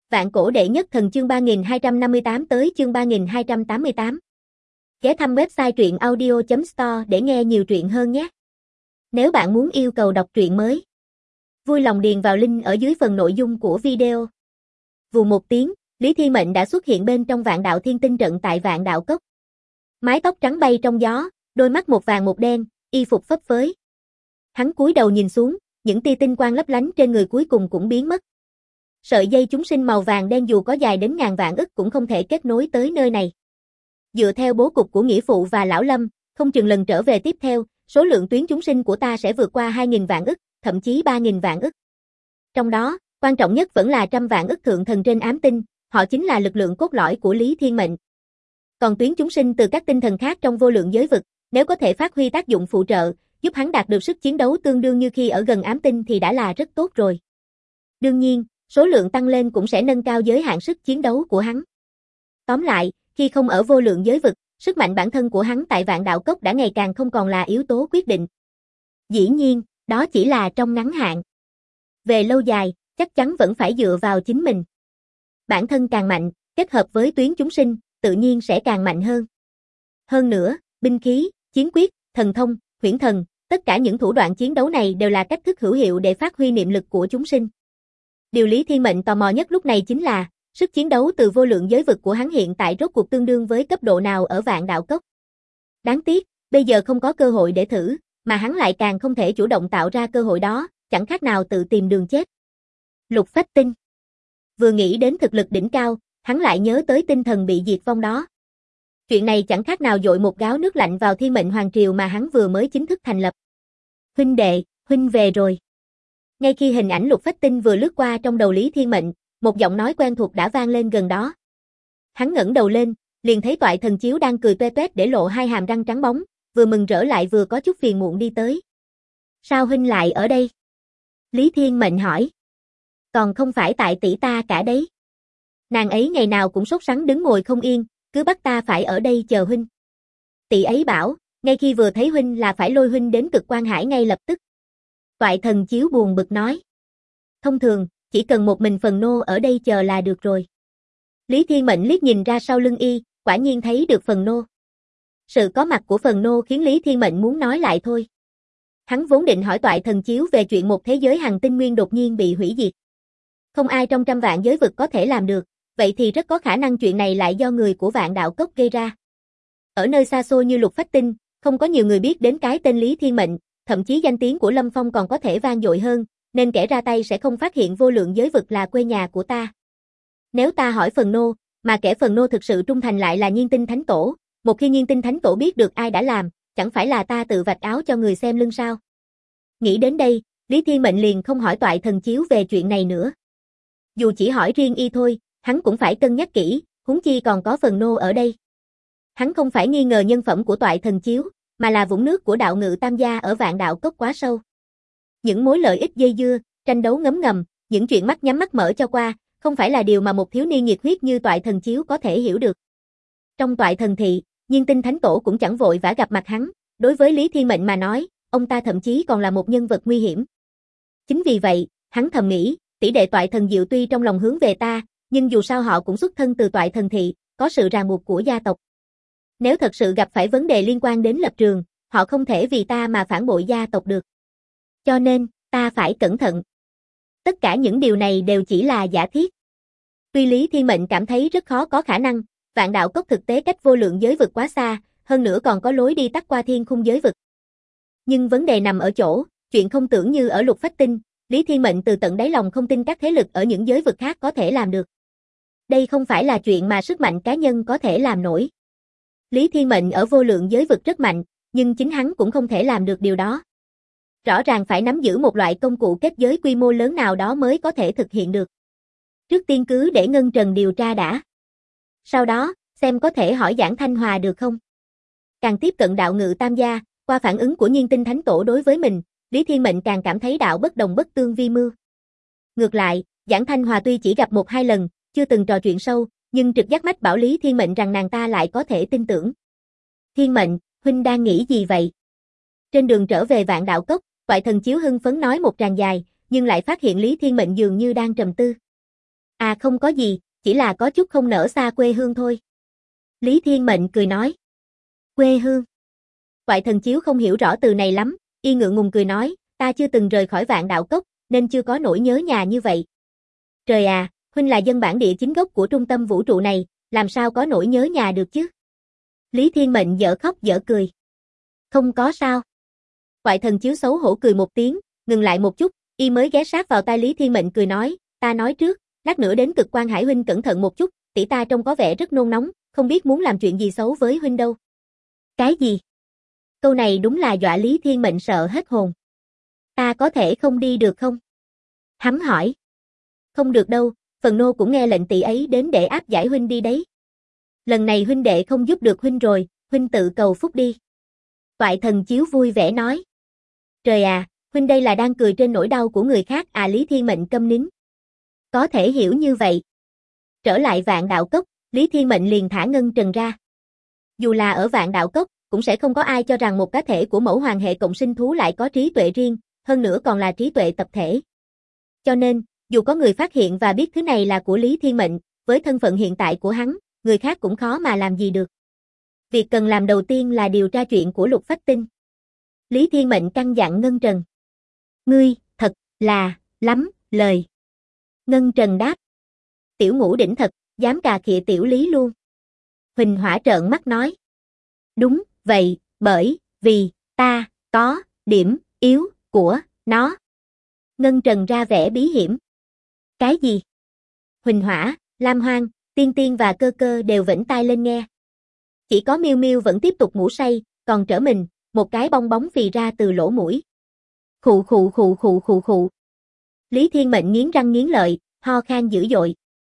Vạn cổ đệ nhất thần chương 3258 tới chương 3288. Ghé thăm website truyện audio.store để nghe nhiều truyện hơn nhé. Nếu bạn muốn yêu cầu đọc truyện mới, vui lòng điền vào link ở dưới phần nội dung của video. Vù một tiếng, Lý Thiên Mệnh đã xuất hiện bên trong Vạn Đạo Thiên Tinh trận tại Vạn Đạo Cốc. Mái tóc trắng bay trong gió, đôi mắt một vàng một đen, y phục phấp phới. Hắn cúi đầu nhìn xuống, những tia tinh quang lấp lánh trên người cuối cùng cũng biến mất. Sợi dây chúng sinh màu vàng đen dù có dài đến ngàn vạn ức cũng không thể kết nối tới nơi này. Dựa theo bố cục của Nghĩa Phụ và Lão Lâm, không chừng lần trở về tiếp theo, số lượng tuyến chúng sinh của ta sẽ vượt qua 2.000 vạn ức, thậm chí 3.000 vạn ức. Trong đó, quan trọng nhất vẫn là 100 vạn ức thượng thần trên ám tinh, họ chính là lực lượng cốt lõi của Lý Thiên Mệnh. Còn tuyến chúng sinh từ các tinh thần khác trong vô lượng giới vực, nếu có thể phát huy tác dụng phụ trợ, giúp hắn đạt được sức chiến đấu tương đương như khi ở gần ám tinh thì đã là rất tốt rồi. Đương nhiên, số lượng tăng lên cũng sẽ nâng cao giới hạn sức chiến đấu của hắn. Tóm lại, khi không ở vô lượng giới vực, sức mạnh bản thân của hắn tại Vạn Đạo Cốc đã ngày càng không còn là yếu tố quyết định. Dĩ nhiên, đó chỉ là trong ngắn hạn. Về lâu dài, chắc chắn vẫn phải dựa vào chính mình. Bản thân càng mạnh, kết hợp với tuyến chúng sinh, tự nhiên sẽ càng mạnh hơn. Hơn nữa, binh khí, chiến quyết, thần thông, huyễn thần, tất cả những thủ đoạn chiến đấu này đều là cách thức hữu hiệu để phát huy niệm lực của chúng sinh. Điều Lý Thiên Mệnh tò mò nhất lúc này chính là, sức chiến đấu từ vô lượng giới vực của hắn hiện tại rốt cuộc tương đương với cấp độ nào ở Vạn Đạo Cốc. Đáng tiếc, bây giờ không có cơ hội để thử, mà hắn lại càng không thể chủ động tạo ra cơ hội đó, chẳng khác nào tự tìm đường chết. Lục Phách Tinh. Vừa nghĩ đến thực lực đỉnh cao, hắn lại nhớ tới tinh thần bị diệt vong đó. Chuyện này chẳng khác nào dội một gáo nước lạnh vào Thiên Mệnh Hoàng Triều mà hắn vừa mới chính thức thành lập. Huynh đệ, huynh về rồi. Ngay khi hình ảnh Lục Phách Tinh vừa lướt qua trong đầu Lý Thiên Mệnh, một giọng nói quen thuộc đã vang lên gần đó. Hắn ngẩng đầu lên, liền thấy Toại Thần Chiếu đang cười toe toét để lộ hai hàm răng trắng bóng, vừa mừng rỡ lại vừa có chút phiền muộn đi tới. Sao huynh lại ở đây? Lý Thiên Mệnh hỏi. Còn không phải tại tỷ ta cả đấy. Nàng ấy ngày nào cũng sốt sắng đứng ngồi không yên, cứ bắt ta phải ở đây chờ huynh. Tỷ ấy bảo, ngay khi vừa thấy huynh là phải lôi huynh đến Cực Quan Hải ngay lập tức. Toại Thần Chiếu buồn bực nói. Thông thường, chỉ cần một mình Phần Nô ở đây chờ là được rồi. Lý Thiên Mệnh liếc nhìn ra sau lưng y, quả nhiên thấy được Phần Nô. Sự có mặt của Phần Nô khiến Lý Thiên Mệnh muốn nói lại thôi. Hắn vốn định hỏi Toại Thần Chiếu về chuyện một thế giới hành tinh nguyên đột nhiên bị hủy diệt. Không ai trong 100 vạn giới vực có thể làm được, vậy thì rất có khả năng chuyện này lại do người của Vạn Đạo Cốc gây ra. Ở nơi xa xôi như Lục Phách Tinh, không có nhiều người biết đến cái tên Lý Thiên Mệnh, thậm chí danh tiếng của Lâm Phong còn có thể vang dội hơn, nên kẻ ra tay sẽ không phát hiện vô lượng giới vực là quê nhà của ta. Nếu ta hỏi Phần Nô, mà kẻ Phần Nô thực sự trung thành lại là Nhiên Tinh Thánh Tổ, một khi Nhiên Tinh Thánh Tổ biết được ai đã làm, chẳng phải là ta tự vạch áo cho người xem lưng sao? Nghĩ đến đây, Lý Thiên Mệnh liền không hỏi Toại Thần Chiếu về chuyện này nữa. Dù chỉ hỏi riêng y thôi, hắn cũng phải cân nhắc kỹ, huống chi còn có Phần Nô ở đây. Hắn không phải nghi ngờ nhân phẩm của Toại Thần Chiếu, mà là vũng nước của đạo ngự tam gia ở Vạn Đạo Cốc quá sâu. Những mối lợi ích dây dưa, tranh đấu ngấm ngầm, những chuyện mắt nhắm mắt mở cho qua, không phải là điều mà một thiếu niên nhiệt huyết như Toại Thần Chiếu có thể hiểu được. Trong Toại Thần Thị, Nhiên Tinh Thánh Tổ cũng chẳng vội vã gặp mặt hắn, đối với Lý Thiên Mệnh mà nói, ông ta thậm chí còn là một nhân vật nguy hiểm. Chính vì vậy, hắn thầm nghĩ, tỷ đệ Toại Thần Diệu tuy trong lòng hướng về ta, nhưng dù sao họ cũng xuất thân từ Toại Thần Thị, có sự ràng buộc của gia tộc. Nếu thật sự gặp phải vấn đề liên quan đến lập trường, họ không thể vì ta mà phản bội gia tộc được. Cho nên, ta phải cẩn thận. Tất cả những điều này đều chỉ là giả thiết. Tuy Lý Thiên Mệnh cảm thấy rất khó có khả năng, Vạn Đạo Cốc thực tế cách vô lượng giới vực quá xa, hơn nữa còn có lối đi tắt qua thiên khung giới vực. Nhưng vấn đề nằm ở chỗ, chuyện không tưởng như ở Lục Phách Tinh, Lý Thiên Mệnh từ tận đáy lòng không tin các thế lực ở những giới vực khác có thể làm được. Đây không phải là chuyện mà sức mạnh cá nhân có thể làm nổi. Lý Thiên Mệnh ở vô lượng giới vực rất mạnh, nhưng chính hắn cũng không thể làm được điều đó. Rõ ràng phải nắm giữ một loại công cụ kết giới quy mô lớn nào đó mới có thể thực hiện được. Trước tiên cứ để Ngân Trần điều tra đã. Sau đó, xem có thể hỏi Giảng Thanh Hòa được không. Càng tiếp cận đạo ngự tam gia, qua phản ứng của Nhiên Tinh Thánh Tổ đối với mình, Lý Thiên Mệnh càng cảm thấy đạo bất đồng bất tương vi mưu. Ngược lại, Giảng Thanh Hòa tuy chỉ gặp 1-2 lần, chưa từng trò chuyện sâu, nhưng trực giác mách bảo Lý Thiên Mệnh rằng nàng ta lại có thể tin tưởng. Thiên Mệnh, huynh đang nghĩ gì vậy? Trên đường trở về Vạn Đạo Cốc, Toại Thần Chiếu hưng phấn nói một tràng dài, nhưng lại phát hiện Lý Thiên Mệnh dường như đang trầm tư. À không có gì, chỉ là có chút không nỡ xa quê hương thôi. Lý Thiên Mệnh cười nói. Quê hương. Toại Thần Chiếu không hiểu rõ từ này lắm, y ngượng ngùng cười nói, ta chưa từng rời khỏi Vạn Đạo Cốc, nên chưa có nỗi nhớ nhà như vậy. Trời à, huynh là dân bản địa chính gốc của trung tâm vũ trụ này, làm sao có nỗi nhớ nhà được chứ? Lý Thiên Mệnh dở khóc dở cười. Không có sao. Toại Thần Chiếu xấu hổ cười một tiếng, ngừng lại một chút, y mới ghé sát vào tai Lý Thiên Mệnh cười nói, ta nói trước, lát nữa đến Cực Quan Hải huynh cẩn thận một chút, tỷ ta trông có vẻ rất nôn nóng, không biết muốn làm chuyện gì xấu với huynh đâu. Cái gì? Câu này đúng là dọa Lý Thiên Mệnh sợ hết hồn. Ta có thể không đi được không? Hắn hỏi. Không được đâu, phần nô cũng nghe lệnh tỷ ấy đến để áp giải huynh đi đấy. Lần này huynh đệ không giúp được huynh rồi, huynh tự cầu phúc đi. Toại Thần Chiếu vui vẻ nói. Trời à, huynh đây là đang cười trên nỗi đau của người khác à? Lý Thiên Mệnh câm nín. Có thể hiểu như vậy. Trở lại Vạn Đạo Cốc, Lý Thiên Mệnh liền thả Ngân Trần ra. Dù là ở Vạn Đạo Cốc, cũng sẽ không có ai cho rằng một cá thể của mẫu hoàng hệ cộng sinh thú lại có trí tuệ riêng, hơn nữa còn là trí tuệ tập thể. Cho nên, dù có người phát hiện và biết thứ này là của Lý Thiên Mệnh, với thân phận hiện tại của hắn, người khác cũng khó mà làm gì được. Việc cần làm đầu tiên là điều tra chuyện của Lục Phách Tinh. Lý Thiên Mệnh căn dặn Ngân Trần. Ngươi, thật là, lắm, lời. Ngân Trần đáp. Tiểu Ngũ đỉnh thật, dám cà khịa tiểu Lý luôn. Huỳnh Hỏa trợn mắt nói. Đúng, vậy, bởi, vì, ta, có, điểm, yếu, của, nó. Ngân Trần ra vẻ bí hiểm. Cái gì? Huỳnh Hỏa, Lam Hoang, Tiên Tiên và Cơ Cơ đều vểnh tai lên nghe. Chỉ có Miêu Miêu vẫn tiếp tục ngủ say, còn trở mình, một cái bong bóng phì ra từ lỗ mũi. Khụ khụ khụ khụ khụ khụ. Lý Thiên Mệnh nghiến răng nghiến lợi, ho khan dữ dội.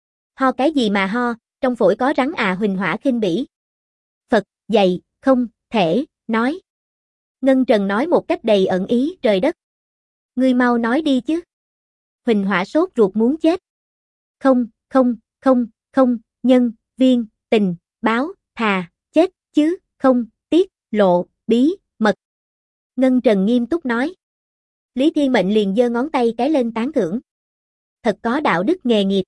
Ho cái gì mà ho, trong phổi có rắn à? Huỳnh Hỏa khinh bỉ. Phật, dày, không, thể, nói. Ngân Trần nói một cách đầy ẩn ý, trời đất. Ngươi mau nói đi chứ. Huỳnh Hỏa sốt ruột muốn chết. Không, không, không, không, nhân, viên, tình, báo, thà, chết, chứ, không, tiết, lộ, bí, mật. Ngân Trần nghiêm túc nói. Lý Thiên Mệnh liền giơ ngón tay cái lên tán thưởng. Thật có đạo đức nghề nghiệp.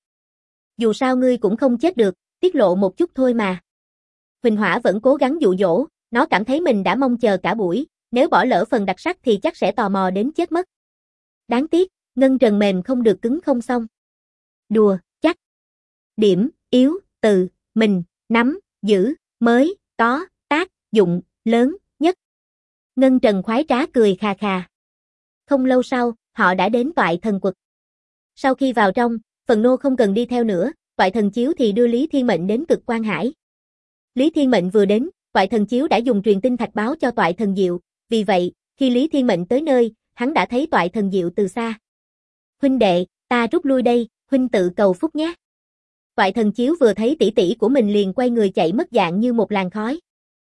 Dù sao ngươi cũng không chết được, tiết lộ một chút thôi mà. Huỳnh Hỏa vẫn cố gắng dụ dỗ, nó cảm thấy mình đã mong chờ cả buổi, nếu bỏ lỡ phần đặc sắc thì chắc sẽ tò mò đến chết mất. Đáng tiếc, Ngân Trần mềm không được cứng không xong. Đùa, chắc. Điểm, yếu, từ, mình, nắm, giữ, mới, có, tác, dụng, lớn, nhất. Ngân Trần khoái trá cười khà khà. Không lâu sau, họ đã đến Toại Thần Quật. Sau khi vào trong, phần nô không cần đi theo nữa, Toại Thần Chiếu thì đưa Lý Thiên Mệnh đến Cực Quan Hải. Lý Thiên Mệnh vừa đến, Toại Thần Chiếu đã dùng truyền tin thạch báo cho Toại Thần Diệu, vì vậy, khi Lý Thiên Mệnh tới nơi, hắn đã thấy Toại Thần Diệu từ xa. Huynh đệ, ta rút lui đây, huynh tự cầu phúc nhé. Toại Thần Chiếu vừa thấy tỷ tỷ của mình liền quay người chạy mất dạng như một làn khói.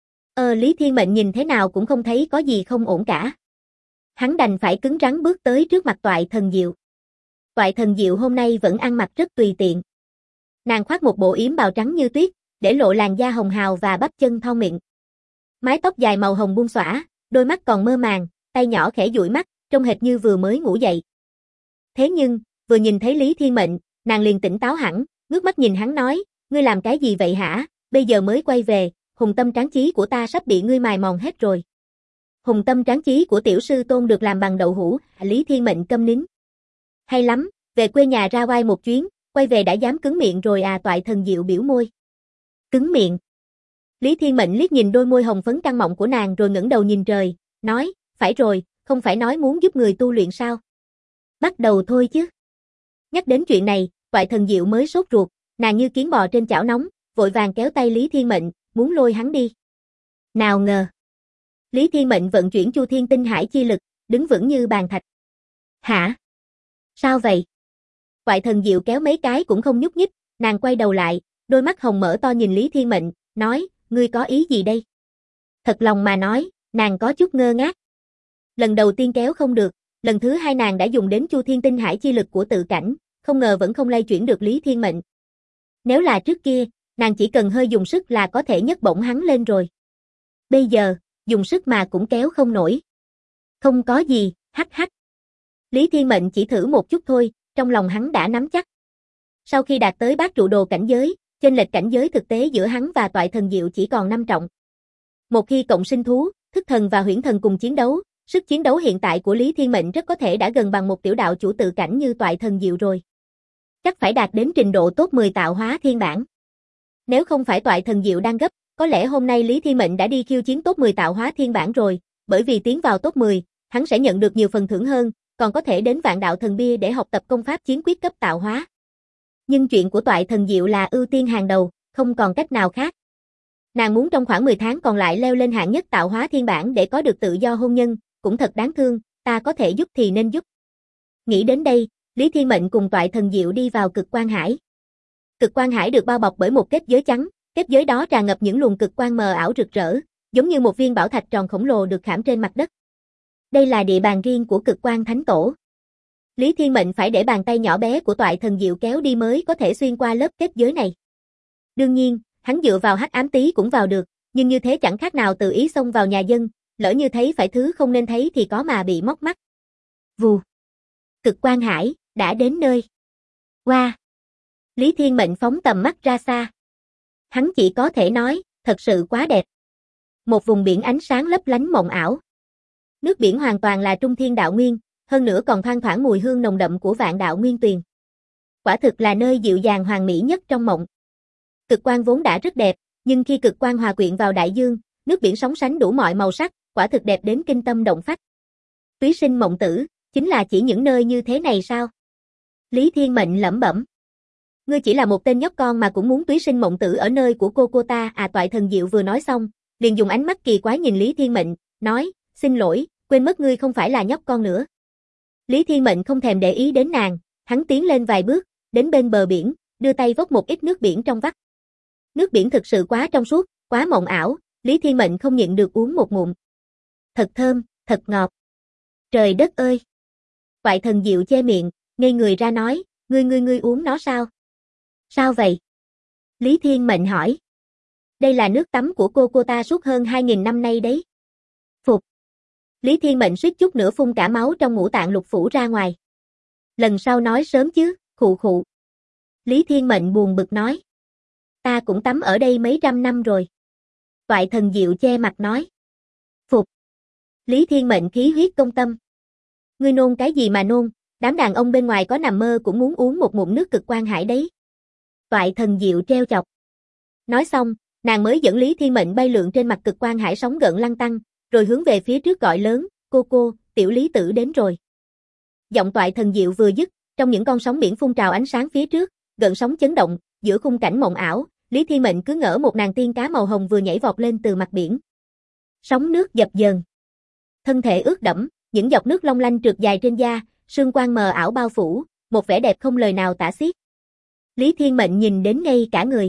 Lý Thiên Mệnh nhìn thế nào cũng không thấy có gì không ổn cả. Hắn đành phải cứng rắn bước tới trước mặt Toại Thần Diệu. Toại Thần Diệu hôm nay vẫn ăn mặc rất tùy tiện. Nàng khoác một bộ yếm bào trắng như tuyết, để lộ làn da hồng hào và bắp chân thon mịn. Mái tóc dài màu hồng buông xõa, đôi mắt còn mơ màng, tay nhỏ khẽ dụi mắt, trông hệt như vừa mới ngủ dậy. Thế nhưng, vừa nhìn thấy Lý Thiên Mệnh, nàng liền tỉnh táo hẳn, ngước mắt nhìn hắn nói, ngươi làm cái gì vậy hả, bây giờ mới quay về, hùng tâm tráng chí của ta sắp bị ngươi mài mòn hết rồi. Hùng tâm tráng chí của tiểu sư tôn được làm bằng đậu hũ, Lý Thiên Mệnh câm nín. Hay lắm, về quê nhà ra oai một chuyến, quay về đã dám cứng miệng rồi à? Toại Thần Diệu biểu môi. Cứng miệng. Lý Thiên Mệnh liếc nhìn đôi môi hồng phấn căng mọng của nàng rồi ngẩng đầu nhìn trời, nói, phải rồi, không phải nói muốn giúp người tu luyện sao? Bắt đầu thôi chứ. Nhắc đến chuyện này, Toại Thần Diệu mới sốt ruột, nàng như kiến bò trên chảo nóng, vội vàng kéo tay Lý Thiên Mệnh, muốn lôi hắn đi. Nào ngờ. Lý Thiên Mệnh vận chuyển Chu Thiên Tinh Hải chi lực, đứng vững như bàn thạch. Hả? Sao vậy? Toại Thần Diệu kéo mấy cái cũng không nhúc nhích, nàng quay đầu lại, đôi mắt hồng mở to nhìn Lý Thiên Mệnh, nói, ngươi có ý gì đây? Thật lòng mà nói, nàng có chút ngơ ngác. Lần đầu tiên kéo không được, lần thứ hai nàng đã dùng đến Chu Thiên Tinh Hải chi lực của tự cảnh, không ngờ vẫn không lay chuyển được Lý Thiên Mệnh. Nếu là trước kia, nàng chỉ cần hơi dùng sức là có thể nhấc bổng hắn lên rồi. Bây giờ, dùng sức mà cũng kéo không nổi. Không có gì, hắc hắc. Lý Thiên Mệnh chỉ thử một chút thôi, trong lòng hắn đã nắm chắc. Sau khi đạt tới bát trụ đồ cảnh giới, chênh lệch cảnh giới thực tế giữa hắn và Toại Thần Diệu chỉ còn 5 trọng. Một khi cộng sinh thú, thức thần và huyễn thần cùng chiến đấu, sức chiến đấu hiện tại của Lý Thiên Mệnh rất có thể đã gần bằng một tiểu đạo chủ tự cảnh như Toại Thần Diệu rồi. Chắc phải đạt đến trình độ top 10 tạo hóa thiên bản. Nếu không phải Toại Thần Diệu đang gấp, có lẽ hôm nay Lý Thiên Mệnh đã đi khiêu chiến top 10 tạo hóa thiên bản rồi, bởi vì tiến vào top 10, hắn sẽ nhận được nhiều phần thưởng hơn, còn có thể đến Vạn Đạo Thần Bia để học tập công pháp chiến quyết cấp tạo hóa. Nhưng chuyện của Toại Thần Diệu là ưu tiên hàng đầu, không còn cách nào khác. Nàng muốn trong khoảng 10 tháng còn lại leo lên hạng nhất tạo hóa thiên bản để có được tự do hôn nhân, cũng thật đáng thương, ta có thể giúp thì nên giúp. Nghĩ đến đây, Lý Thiên Mệnh cùng Toại Thần Diệu đi vào Cực Quang Hải. Cực Quang Hải được bao bọc bởi một kết giới trắng, kết giới đó tràn ngập những luồng cực quang mờ ảo rực rỡ, giống như một viên bảo thạch tròn khổng lồ được khảm trên mặt đất. Đây là địa bàn riêng của Cực Quang Thánh Tổ. Lý Thiên Mệnh phải để bàn tay nhỏ bé của Toại Thần Diệu kéo đi mới có thể xuyên qua lớp kết giới này. Đương nhiên, hắn dựa vào hắc ám tí cũng vào được, nhưng như thế chẳng khác nào tự ý xông vào nhà dân, lỡ như thấy phải thứ không nên thấy thì có mà bị móc mắt. Vù. Cực Quang Hải đã đến nơi. Wow. Lý Thiên Mệnh phóng tầm mắt ra xa. Hắn chỉ có thể nói, thật sự quá đẹp. Một vùng biển ánh sáng lấp lánh mộng ảo. Nước biển hoàn toàn là trung thiên đạo nguyên, hơn nữa còn thoang thoảng mùi hương nồng đậm của vạn đạo nguyên tuyền. Quả thực là nơi dịu dàng hoàn mỹ nhất trong mộng. Cực quang vốn đã rất đẹp, nhưng khi cực quang hòa quyện vào đại dương, nước biển sóng sánh đủ mọi màu sắc, quả thực đẹp đến kinh tâm động phách. Túy sinh mộng tử, chính là chỉ những nơi như thế này sao? Lý Thiên Mệnh lẩm bẩm. Ngươi chỉ là một tên nhóc con mà cũng muốn túy sinh mộng tử ở nơi của cô ta à? Toại Thần Diệu vừa nói xong, liền dùng ánh mắt kỳ quái nhìn Lý Thiên Mệnh, nói, xin lỗi, quên mất ngươi không phải là nhóc con nữa. Lý Thiên Mệnh không thèm để ý đến nàng, hắn tiến lên vài bước, đến bên bờ biển, đưa tay vốc một ít nước biển trong vắt. Nước biển thực sự quá trong suốt, quá mộng ảo, Lý Thiên Mệnh không nhịn được uống một ngụm. Thật thơm, thật ngọt. Trời đất ơi! Toại Thần Diệu che miệng, ngây người ra nói, ngươi uống nó sao? Sao vậy? Lý Thiên Mệnh hỏi. Đây là nước tắm của cô ta suốt hơn 2.000 năm nay đấy. Phục. Lý Thiên Mệnh suýt chút nữa phun cả máu trong ngũ tạng lục phủ ra ngoài. Lần sau nói sớm chứ, khụ khụ. Lý Thiên Mệnh buồn bực nói. Ta cũng tắm ở đây mấy trăm năm rồi. Toại Thần Diệu che mặt nói. Phục. Lý Thiên Mệnh khí huyết công tâm. Ngươi nôn cái gì mà nôn, đám đàn ông bên ngoài có nằm mơ cũng muốn uống một ngụm nước Cực Quang Hải đấy. Toại Thần Diệu treo chọc. Nói xong, nàng mới dẫn Lý Thiên Mệnh bay lượn trên mặt Cực Quang Hải sóng gợn lăn tăn, rồi hướng về phía trước gọi lớn, cô, tiểu Lý tử đến rồi. Giọng Toại Thần Diệu vừa dứt, trong những con sóng biển phun trào ánh sáng phía trước, gợn sóng chấn động, giữa khung cảnh mộng ảo, Lý Thiên Mệnh cứ ngỡ một nàng tiên cá màu hồng vừa nhảy vọt lên từ mặt biển. Sóng nước dập dờn. Thân thể ướt đẫm, những giọt nước long lanh trượt dài trên da, sương quang mờ ảo bao phủ, một vẻ đẹp không lời nào tả xiết. Lý Thiên Mệnh nhìn đến ngây cả người.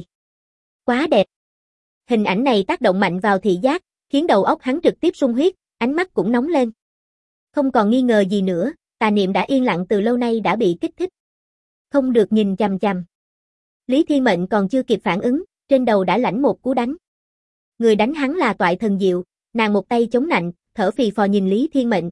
Quá đẹp. Hình ảnh này tác động mạnh vào thị giác, khiến đầu óc hắn trực tiếp sung huyết, ánh mắt cũng nóng lên. Không còn nghi ngờ gì nữa, tà niệm đã yên lặng từ lâu nay đã bị kích thích. Không được nhìn chằm chằm. Lý Thiên Mệnh còn chưa kịp phản ứng, trên đầu đã lãnh một cú đánh. Người đánh hắn là Toại Thần Diệu, nàng một tay chống nạnh, thở phì phò nhìn Lý Thiên Mệnh.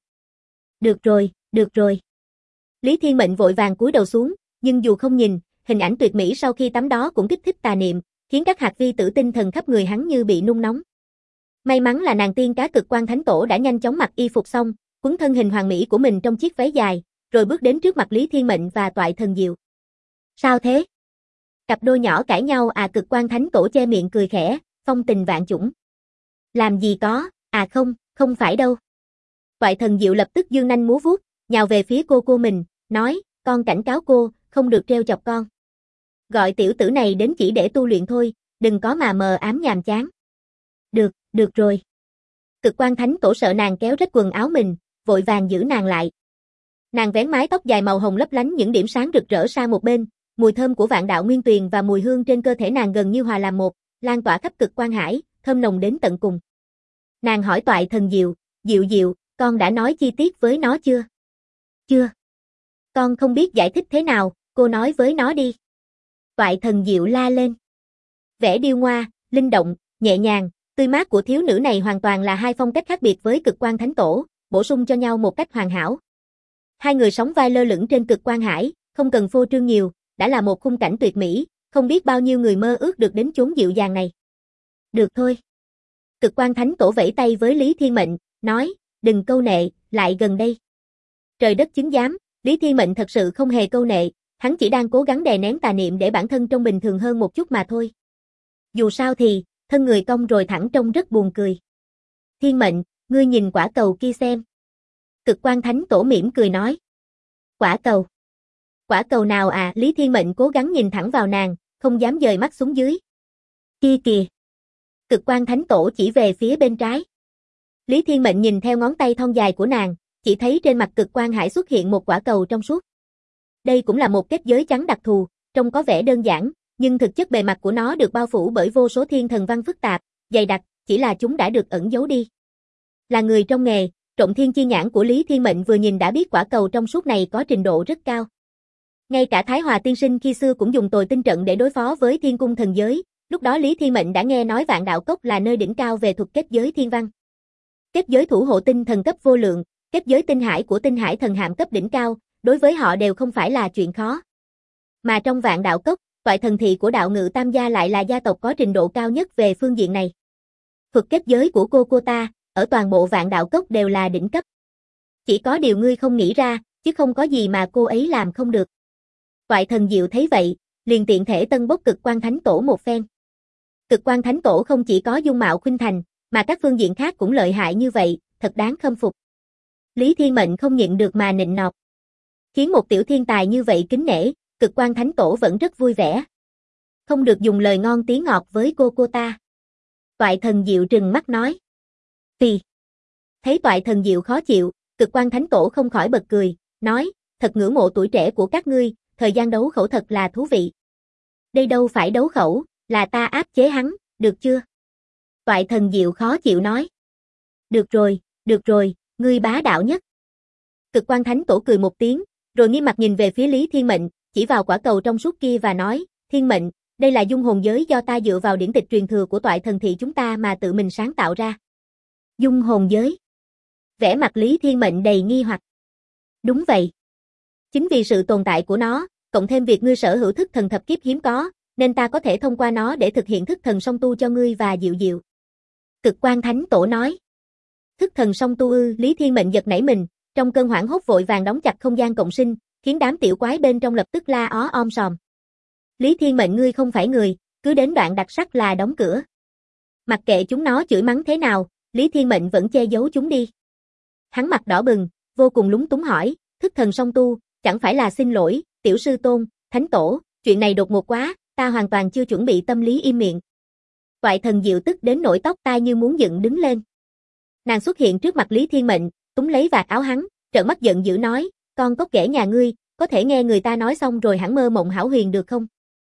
Được rồi. Lý Thiên Mệnh vội vàng cúi đầu xuống, nhưng dù không nhìn, hình ảnh tuyệt mỹ sau khi tắm đó cũng kích thích tà niệm, khiến các hạt vi tử tinh thần khắp người hắn như bị nung nóng. May mắn là nàng tiên cá Cực Quang Thánh Tổ đã nhanh chóng mặc y phục xong, quấn thân hình hoàn mỹ của mình trong chiếc váy dài, rồi bước đến trước mặt Lý Thiên Mệnh và Toại Thần Diệu. Sao thế? Cặp đôi nhỏ cãi nhau à? Cực Quang Thánh Tổ che miệng cười khẽ, phong tình vạn chủng. Làm gì có, à không phải đâu. Toại Thần Diệu lập tức giương nanh múa vuốt, nhào về phía cô mình, nói, con cảnh cáo cô, không được trêu chọc con. Gọi tiểu tử này đến chỉ để tu luyện thôi, đừng có mà mờ ám nhàm chán. Được rồi. Cực Quang Thánh Tổ sợ nàng kéo rách quần áo mình, vội vàng giữ nàng lại. Nàng vén mái tóc dài màu hồng lấp lánh những điểm sáng rực rỡ sang một bên, mùi thơm của vạn đạo nguyên tuyền và mùi hương trên cơ thể nàng gần như hòa làm một, lan tỏa khắp Cực Quang Hải, thơm nồng đến tận cùng. Nàng hỏi Toại Thần Diệu, Diệu, con đã nói chi tiết với nó chưa? Chưa. Con không biết giải thích thế nào, cô nói với nó đi. Toại Thần Diệu la lên. Vẻ điêu ngoa, linh động, nhẹ nhàng, tươi mát của thiếu nữ này hoàn toàn là hai phong cách khác biệt với Cực Quang Thánh Tổ, bổ sung cho nhau một cách hoàn hảo. Hai người sóng vai lơ lửng trên Cực Quang Hải, không cần phô trương nhiều, đã là một khung cảnh tuyệt mỹ, không biết bao nhiêu người mơ ước được đến chốn dịu dàng này. Được thôi. Cực Quan Thánh Tổ vẫy tay với Lý Thiên Mệnh, nói, đừng câu nệ, lại gần đây. Trời đất chứng giám, Lý Thiên Mệnh thật sự không hề câu nệ, hắn chỉ đang cố gắng đè nén tà niệm để bản thân trông bình thường hơn một chút mà thôi. Dù sao thì, thân người cong rồi thẳng trông rất buồn cười. Thiên Mệnh, ngươi nhìn quả cầu kia xem. Cực Quan Thánh Tổ mỉm cười nói. Quả cầu? Quả cầu nào à? Lý Thiên Mệnh cố gắng nhìn thẳng vào nàng, không dám dời mắt xuống dưới. Kia kìa. Cực Quan Thánh Tổ chỉ về phía bên trái. Lý Thiên Mệnh nhìn theo ngón tay thon dài của nàng, chỉ thấy trên mặt Cực Quan Hải xuất hiện một quả cầu trong suốt. Đây cũng là một kết giới trắng đặc thù, trông có vẻ đơn giản, nhưng thực chất bề mặt của nó được bao phủ bởi vô số thiên thần văn phức tạp, dày đặc, chỉ là chúng đã được ẩn giấu đi. Là người trong nghề, Trộm Thiên Chi Nhãn của Lý Thiên Mệnh vừa nhìn đã biết quả cầu trong suốt này có trình độ rất cao. Ngay cả Thái Hòa Tiên Sinh khi xưa cũng dùng tồi tinh trận để đối phó với Thiên Cung thần giới, lúc đó Lý Thiên Mệnh đã nghe nói Vạn Đạo Cốc là nơi đỉnh cao về thuật kết giới thiên văn. Kết giới thủ hộ tinh thần cấp vô lượng, kết giới tinh hải của tinh hải thần hạm cấp đỉnh cao, đối với họ đều không phải là chuyện khó. Mà trong Vạn Đạo Cốc, Toại Thần Thị của Đạo Ngự Tam Gia lại là gia tộc có trình độ cao nhất về phương diện này. Thuật kết giới của cô ta, ở toàn bộ Vạn Đạo Cốc đều là đỉnh cấp. Chỉ có điều ngươi không nghĩ ra, chứ không có gì mà cô ấy làm không được. Toại Thần Diệu thấy vậy, liền tiện thể tân bốc Cực Quan Thánh Tổ một phen. Cực Quan Thánh Tổ không chỉ có dung mạo khuynh thành, mà các phương diện khác cũng lợi hại như vậy, thật đáng khâm phục. Lý Thiên Mệnh không nhịn được mà nịnh nọt. Khiến một tiểu thiên tài như vậy kính nể, Cực Quan Thánh Tổ vẫn rất vui vẻ. Không được dùng lời ngon tiếng ngọt với cô ta. Toại Thần Diệu trừng mắt nói. Phì. Thấy Toại Thần Diệu khó chịu, Cực Quan Thánh Tổ không khỏi bật cười, nói, thật ngưỡng mộ tuổi trẻ của các ngươi, thời gian đấu khẩu thật là thú vị. Đây đâu phải đấu khẩu, là ta áp chế hắn, được chưa? Toại Thần Diệu khó chịu nói. Được rồi, ngươi bá đạo nhất. Cực Quan Thánh Tổ cười một tiếng, rồi nghiêm mặt nhìn về phía Lý Thiên Mệnh, chỉ vào quả cầu trong suốt kia và nói, Thiên Mệnh, đây là dung hồn giới do ta dựa vào điển tịch truyền thừa của Toại Thần Thị chúng ta mà tự mình sáng tạo ra. Dung hồn giới. Vẻ mặt Lý Thiên Mệnh đầy nghi hoặc. Đúng vậy. Chính vì sự tồn tại của nó, cộng thêm việc ngươi sở hữu thức thần thập kiếp hiếm có, nên ta có thể thông qua nó để thực hiện thức thần song tu cho ngươi và Diệu Diệu. Cực Quan Thánh Tổ nói. Thức thần song tu ư? Lý Thiên Mệnh giật nảy mình, trong cơn hoảng hốt vội vàng đóng chặt không gian cộng sinh, khiến đám tiểu quái bên trong lập tức la ó om sòm. Lý Thiên Mệnh ngươi không phải người, cứ đến đoạn đặc sắc là đóng cửa. Mặc kệ chúng nó chửi mắng thế nào, Lý Thiên Mệnh vẫn che giấu chúng đi. Hắn mặt đỏ bừng, vô cùng lúng túng hỏi, thức thần song tu, chẳng phải là xin lỗi, tiểu sư tôn, thánh tổ, chuyện này đột ngột quá, ta hoàn toàn chưa chuẩn bị tâm lý im miệng. Toại Thần Diệu tức đến nỗi tóc tai như muốn dựng đứng lên. Nàng xuất hiện trước mặt Lý Thiên Mệnh, túm lấy vạt áo hắn, trợn mắt giận dữ nói, con cóc ghẻ nhà ngươi, có thể nghe người ta nói xong rồi hẳn mơ mộng hão huyền được không?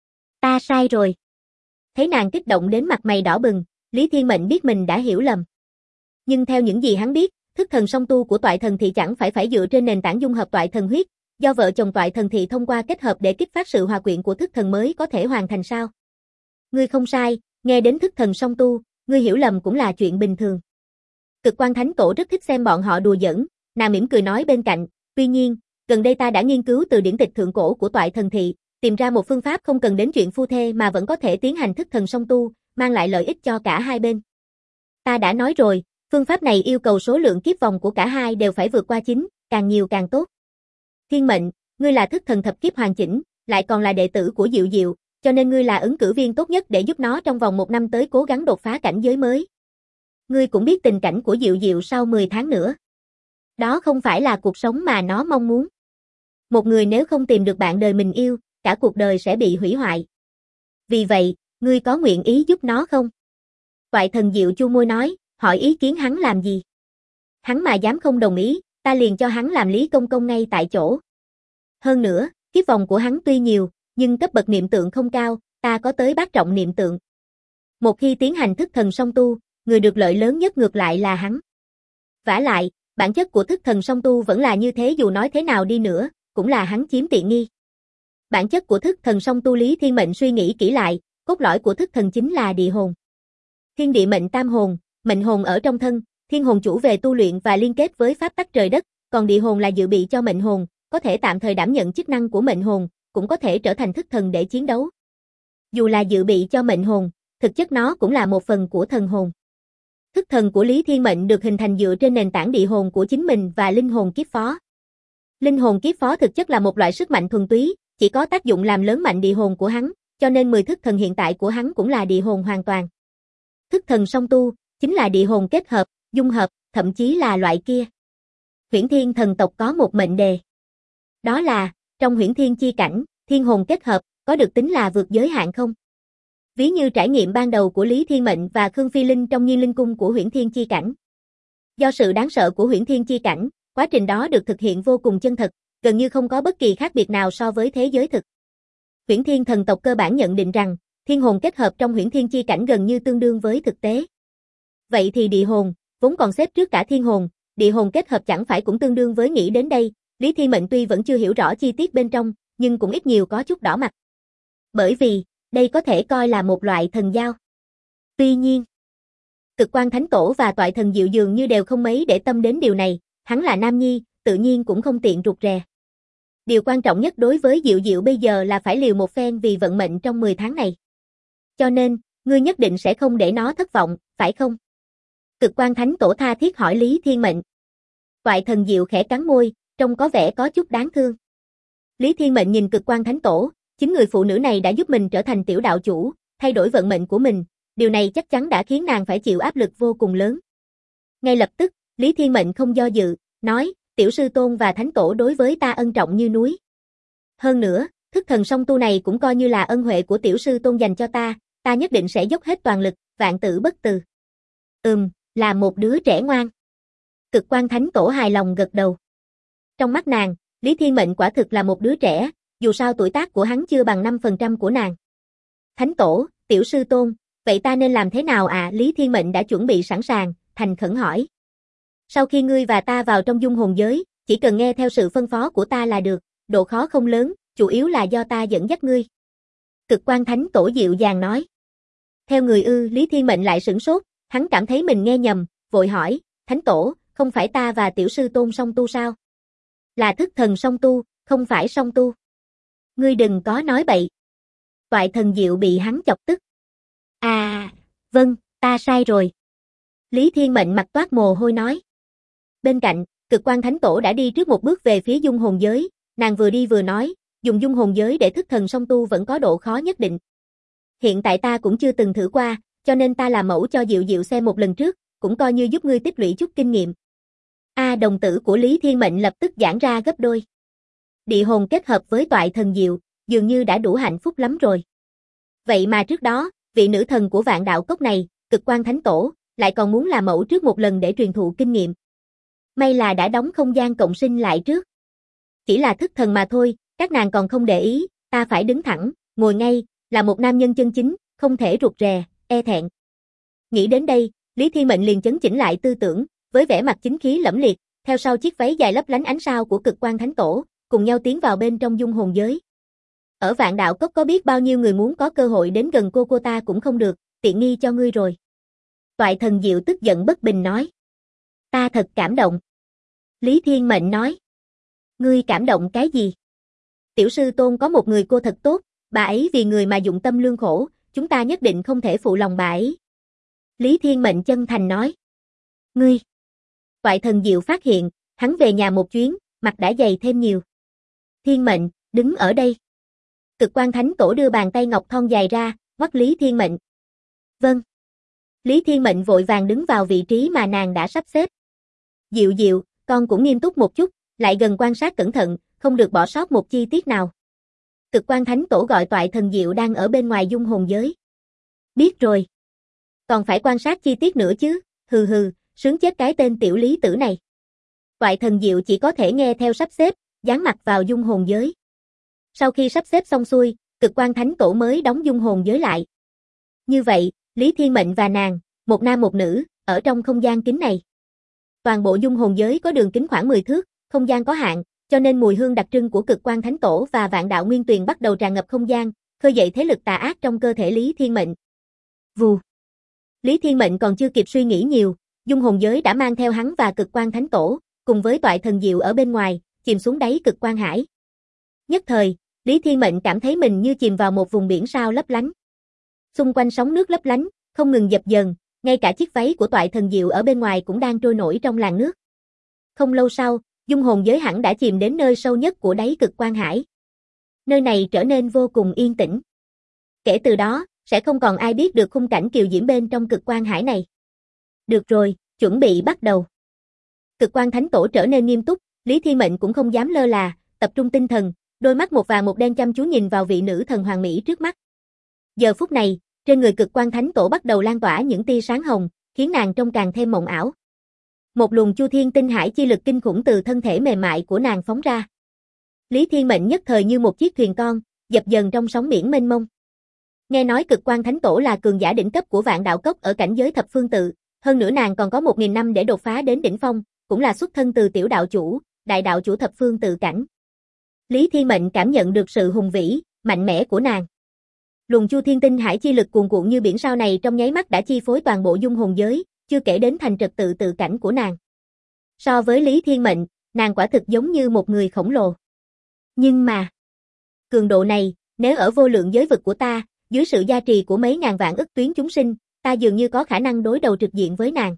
Ta sai rồi. Thấy nàng kích động đến mặt mày đỏ bừng, Lý Thiên Mệnh biết mình đã hiểu lầm. Nhưng theo những gì hắn biết, thức thần song tu của Toại Thần Thị chẳng phải dựa trên nền tảng dung hợp Toại Thần huyết, do vợ chồng Toại Thần Thị thông qua kết hợp để kích phát sự hòa quyện của thức thần mới có thể hoàn thành sao? Ngươi không sai, nghe đến thức thần song tu, ngươi hiểu lầm cũng là chuyện bình thường. Cực Quan Thánh Tổ rất thích xem bọn họ đùa giỡn, nàng mỉm cười nói bên cạnh, tuy nhiên, gần đây ta đã nghiên cứu từ điển tịch thượng cổ của Toại Thần Thị, tìm ra một phương pháp không cần đến chuyện phu thê mà vẫn có thể tiến hành thức thần song tu, mang lại lợi ích cho cả hai bên. Ta đã nói rồi, phương pháp này yêu cầu số lượng kiếp vòng của cả hai đều phải vượt qua 9, càng nhiều càng tốt. Thiên Mệnh, ngươi là thức thần thập kiếp hoàn chỉnh, lại còn là đệ tử của Diệu Diệu, cho nên ngươi là ứng cử viên tốt nhất để giúp nó trong vòng 1 năm tới cố gắng đột phá cảnh giới mới. Ngươi cũng biết tình cảnh của Diệu Diệu sau 10 tháng nữa. Đó không phải là cuộc sống mà nó mong muốn. Một người nếu không tìm được bạn đời mình yêu, cả cuộc đời sẽ bị hủy hoại. Vì vậy, ngươi có nguyện ý giúp nó không? Toại Thần Diệu chu môi nói, hỏi ý kiến hắn làm gì? Hắn mà dám không đồng ý, ta liền cho hắn làm Lý Công Công ngay tại chỗ. Hơn nữa, kiếp vòng của hắn tuy nhiều, nhưng cấp bậc niệm tượng không cao, ta có tới bát trọng niệm tượng. Một khi tiến hành thức thần song tu, người được lợi lớn nhất ngược lại là hắn. Vả lại, bản chất của thức thần song tu vẫn là như thế, dù nói thế nào đi nữa, cũng là hắn chiếm tiện nghi. Bản chất của thức thần song tu Lý Thiên Mệnh suy nghĩ kỹ lại, cốt lõi của thức thần chính là địa hồn. Thiên địa mệnh tam hồn, mệnh hồn ở trong thân, thiên hồn chủ về tu luyện và liên kết với pháp tắc trời đất, còn địa hồn là dự bị cho mệnh hồn, có thể tạm thời đảm nhận chức năng của mệnh hồn, cũng có thể trở thành thức thần để chiến đấu. Dù là dự bị cho mệnh hồn, thực chất nó cũng là một phần của thần hồn. Thức thần của Lý Thiên Mệnh được hình thành dựa trên nền tảng địa hồn của chính mình và linh hồn kiếp phó. Linh hồn kiếp phó thực chất là một loại sức mạnh thuần túy, chỉ có tác dụng làm lớn mạnh địa hồn của hắn, cho nên 10 thức thần hiện tại của hắn cũng là địa hồn hoàn toàn. Thức thần song tu, chính là địa hồn kết hợp, dung hợp, thậm chí là loại kia. Huyễn Thiên thần tộc có một mệnh đề. Đó là, trong Huyễn Thiên chi cảnh, thiên hồn kết hợp, có được tính là vượt giới hạn không? Ví như trải nghiệm ban đầu của Lý Thiên Mệnh và Khương Phi Linh trong Nhiên Linh Cung của Huyễn Thiên chi cảnh. Do sự đáng sợ của Huyễn Thiên chi cảnh, quá trình đó được thực hiện vô cùng chân thật, gần như không có bất kỳ khác biệt nào so với thế giới thực. Huyễn Thiên thần tộc cơ bản nhận định rằng, thiên hồn kết hợp trong Huyễn Thiên chi cảnh gần như tương đương với thực tế. Vậy thì địa hồn, vốn còn xếp trước cả thiên hồn, địa hồn kết hợp chẳng phải cũng tương đương với nghĩ đến đây, Lý Thiên Mệnh tuy vẫn chưa hiểu rõ chi tiết bên trong, nhưng cũng ít nhiều có chút đỏ mặt. Bởi vì, đây có thể coi là một loại thần giao. Tuy nhiên, Cực Quan Thánh Tổ và Toại Thần Diệu dường như đều không mấy để tâm đến điều này, hắn là nam nhi, tự nhiên cũng không tiện rụt rè. Điều quan trọng nhất đối với Diệu Diệu bây giờ là phải liều một phen vì vận mệnh trong 10 tháng này. Cho nên, ngươi nhất định sẽ không để nó thất vọng, phải không? Cực Quan Thánh Tổ tha thiết hỏi Lý Thiên Mệnh. Toại Thần Diệu khẽ cắn môi, trông có vẻ có chút đáng thương. Lý Thiên Mệnh nhìn Cực Quan Thánh Tổ, chính người phụ nữ này đã giúp mình trở thành tiểu đạo chủ, thay đổi vận mệnh của mình, điều này chắc chắn đã khiến nàng phải chịu áp lực vô cùng lớn. Ngay lập tức, Lý Thiên Mệnh không do dự, nói, tiểu sư tôn và thánh tổ đối với ta ân trọng như núi. Hơn nữa, thức thần song tu này cũng coi như là ân huệ của tiểu sư tôn dành cho ta nhất định sẽ dốc hết toàn lực, vạn tử bất từ. Là một đứa trẻ ngoan. Cực Quan Thánh Tổ hài lòng gật đầu. Trong mắt nàng, Lý Thiên Mệnh quả thực là một đứa trẻ, dù sao tuổi tác của hắn chưa bằng 5% của nàng. Thánh Tổ, tiểu sư tôn, vậy ta nên làm thế nào ạ? Lý Thiên Mệnh đã chuẩn bị sẵn sàng, thành khẩn hỏi. Sau khi ngươi và ta vào trong dung hồn giới, chỉ cần nghe theo sự phân phó của ta là được, độ khó không lớn, chủ yếu là do ta dẫn dắt ngươi. Cực Quan Thánh Tổ dịu dàng nói. Theo người ư? Lý Thiên Mệnh lại sửng sốt, hắn cảm thấy mình nghe nhầm, vội hỏi, Thánh Tổ, không phải ta và tiểu sư tôn song tu sao? Là thức thần song tu, không phải song tu. Ngươi đừng có nói bậy. Toại Thần Diệu bị hắn chọc tức. Vâng, ta sai rồi. Lý Thiên Mệnh mặt toát mồ hôi nói. Bên cạnh, Cực Quan Thánh Tổ đã đi trước một bước về phía dung hồn giới, nàng vừa đi vừa nói, dùng dung hồn giới để thức thần song tu vẫn có độ khó nhất định. Hiện tại ta cũng chưa từng thử qua, cho nên ta làm mẫu cho Diệu Diệu xem một lần trước, cũng coi như giúp ngươi tích lũy chút kinh nghiệm. Đồng tử của Lý Thiên Mệnh lập tức giãn ra gấp đôi. Địa hồn kết hợp với Toại Thần Diệu, dường như đã đủ hạnh phúc lắm rồi. Vậy mà trước đó, vị nữ thần của Vạn Đạo Cốc này, Cực Quan Thánh Tổ, lại còn muốn làm mẫu trước một lần để truyền thụ kinh nghiệm. May là đã đóng không gian cộng sinh lại trước. Chỉ là thức thần mà thôi, các nàng còn không để ý, ta phải đứng thẳng, ngồi ngay, là một nam nhân chân chính, không thể rụt rè, e thẹn. Nghĩ đến đây, Lý Thiên Mệnh liền chấn chỉnh lại tư tưởng, với vẻ mặt chính khí lẫm liệt, theo sau chiếc váy dài lấp lánh ánh sao của Cực Quan Thánh Tổ, cùng nhau tiến vào bên trong dung hồn giới. Ở Vạn Đạo Cốc có biết bao nhiêu người muốn có cơ hội đến gần cô ta cũng không được, tiện nghi cho ngươi rồi. Toại Thần Diệu tức giận bất bình nói. Ta thật cảm động. Lý Thiên Mệnh nói. Ngươi cảm động cái gì? Tiểu sư tôn có một người cô thật tốt, bà ấy vì người mà dụng tâm lương khổ, chúng ta nhất định không thể phụ lòng bà ấy. Lý Thiên Mệnh chân thành nói. Ngươi. Toại Thần Diệu phát hiện, hắn về nhà một chuyến, mặt đã dày thêm nhiều. Thiên Mệnh, đứng ở đây. Cực Quan Thánh Tổ đưa bàn tay ngọc thon dài ra, quát Lý Thiên Mệnh. Vâng. Lý Thiên Mệnh vội vàng đứng vào vị trí mà nàng đã sắp xếp. Diệu Diệu, con cũng nghiêm túc một chút, lại gần quan sát cẩn thận, không được bỏ sót một chi tiết nào. Cực Quan Thánh Tổ gọi Toại Thần Diệu đang ở bên ngoài dung hồn giới. Biết rồi. Còn phải quan sát chi tiết nữa chứ, hừ, sướng chết cái tên tiểu lý tử này. Toại Thần Diệu chỉ có thể nghe theo sắp xếp, dán mặt vào dung hồn giới. Sau khi sắp xếp xong xuôi, Cực Quan Thánh Tổ mới đóng dung hồn giới lại. Như vậy, Lý Thiên Mệnh và nàng, một nam một nữ, ở trong không gian kín này. Toàn bộ dung hồn giới có đường kính khoảng 10 thước, không gian có hạn, cho nên mùi hương đặc trưng của Cực Quan Thánh Tổ và Vạn Đạo Nguyên Tuyền bắt đầu tràn ngập không gian, khơi dậy thế lực tà ác trong cơ thể Lý Thiên Mệnh. Vù. Lý Thiên Mệnh còn chưa kịp suy nghĩ nhiều, dung hồn giới đã mang theo hắn và Cực Quan Thánh Tổ, cùng với Toại Thần Diệu ở bên ngoài, chìm xuống đáy Cực Quan Hải. Nhất thời, Lý Thiên Mệnh cảm thấy mình như chìm vào một vùng biển sao lấp lánh. Xung quanh sóng nước lấp lánh, không ngừng dập dờn, ngay cả chiếc váy của Toại Thần Diệu ở bên ngoài cũng đang trôi nổi trong làn nước. Không lâu sau, dung hồn giới hẳn đã chìm đến nơi sâu nhất của đáy cực quan hải. Nơi này trở nên vô cùng yên tĩnh. Kể từ đó, sẽ không còn ai biết được khung cảnh kiều diễm bên trong cực quan hải này. Được rồi, chuẩn bị bắt đầu. Cực quan thánh tổ trở nên nghiêm túc, Lý Thiên Mệnh cũng không dám lơ là, tập trung tinh thần, đôi mắt một vàng một đen chăm chú nhìn vào vị nữ thần hoàng mỹ trước mắt. Giờ phút này, trên người cực quan thánh tổ bắt đầu lan tỏa những tia sáng hồng, khiến nàng trông càng thêm mộng ảo. Một luồng chu thiên tinh hải chi lực kinh khủng từ thân thể mềm mại của nàng phóng ra. Lý Thiên Mệnh nhất thời như một chiếc thuyền con, dập dờn trong sóng biển mênh mông. Nghe nói cực quan thánh tổ là cường giả đỉnh cấp của vạn đạo cốc ở cảnh giới thập phương tự, hơn nữa nàng còn có 1000 năm để đột phá đến đỉnh phong, cũng là xuất thân từ tiểu đạo chủ, đại đạo chủ thập phương tự cảnh. Lý Thiên Mệnh cảm nhận được sự hùng vĩ, mạnh mẽ của nàng. Luồng chu thiên tinh hải chi lực cuồn cuộn như biển sao này trong nháy mắt đã chi phối toàn bộ dung hồn giới, chưa kể đến thành trật tự tự cảnh của nàng. So với Lý Thiên Mệnh, nàng quả thực giống như một người khổng lồ. Nhưng mà, cường độ này, nếu ở vô lượng giới vực của ta, dưới sự gia trì của mấy ngàn vạn ức tuyến chúng sinh, ta dường như có khả năng đối đầu trực diện với nàng.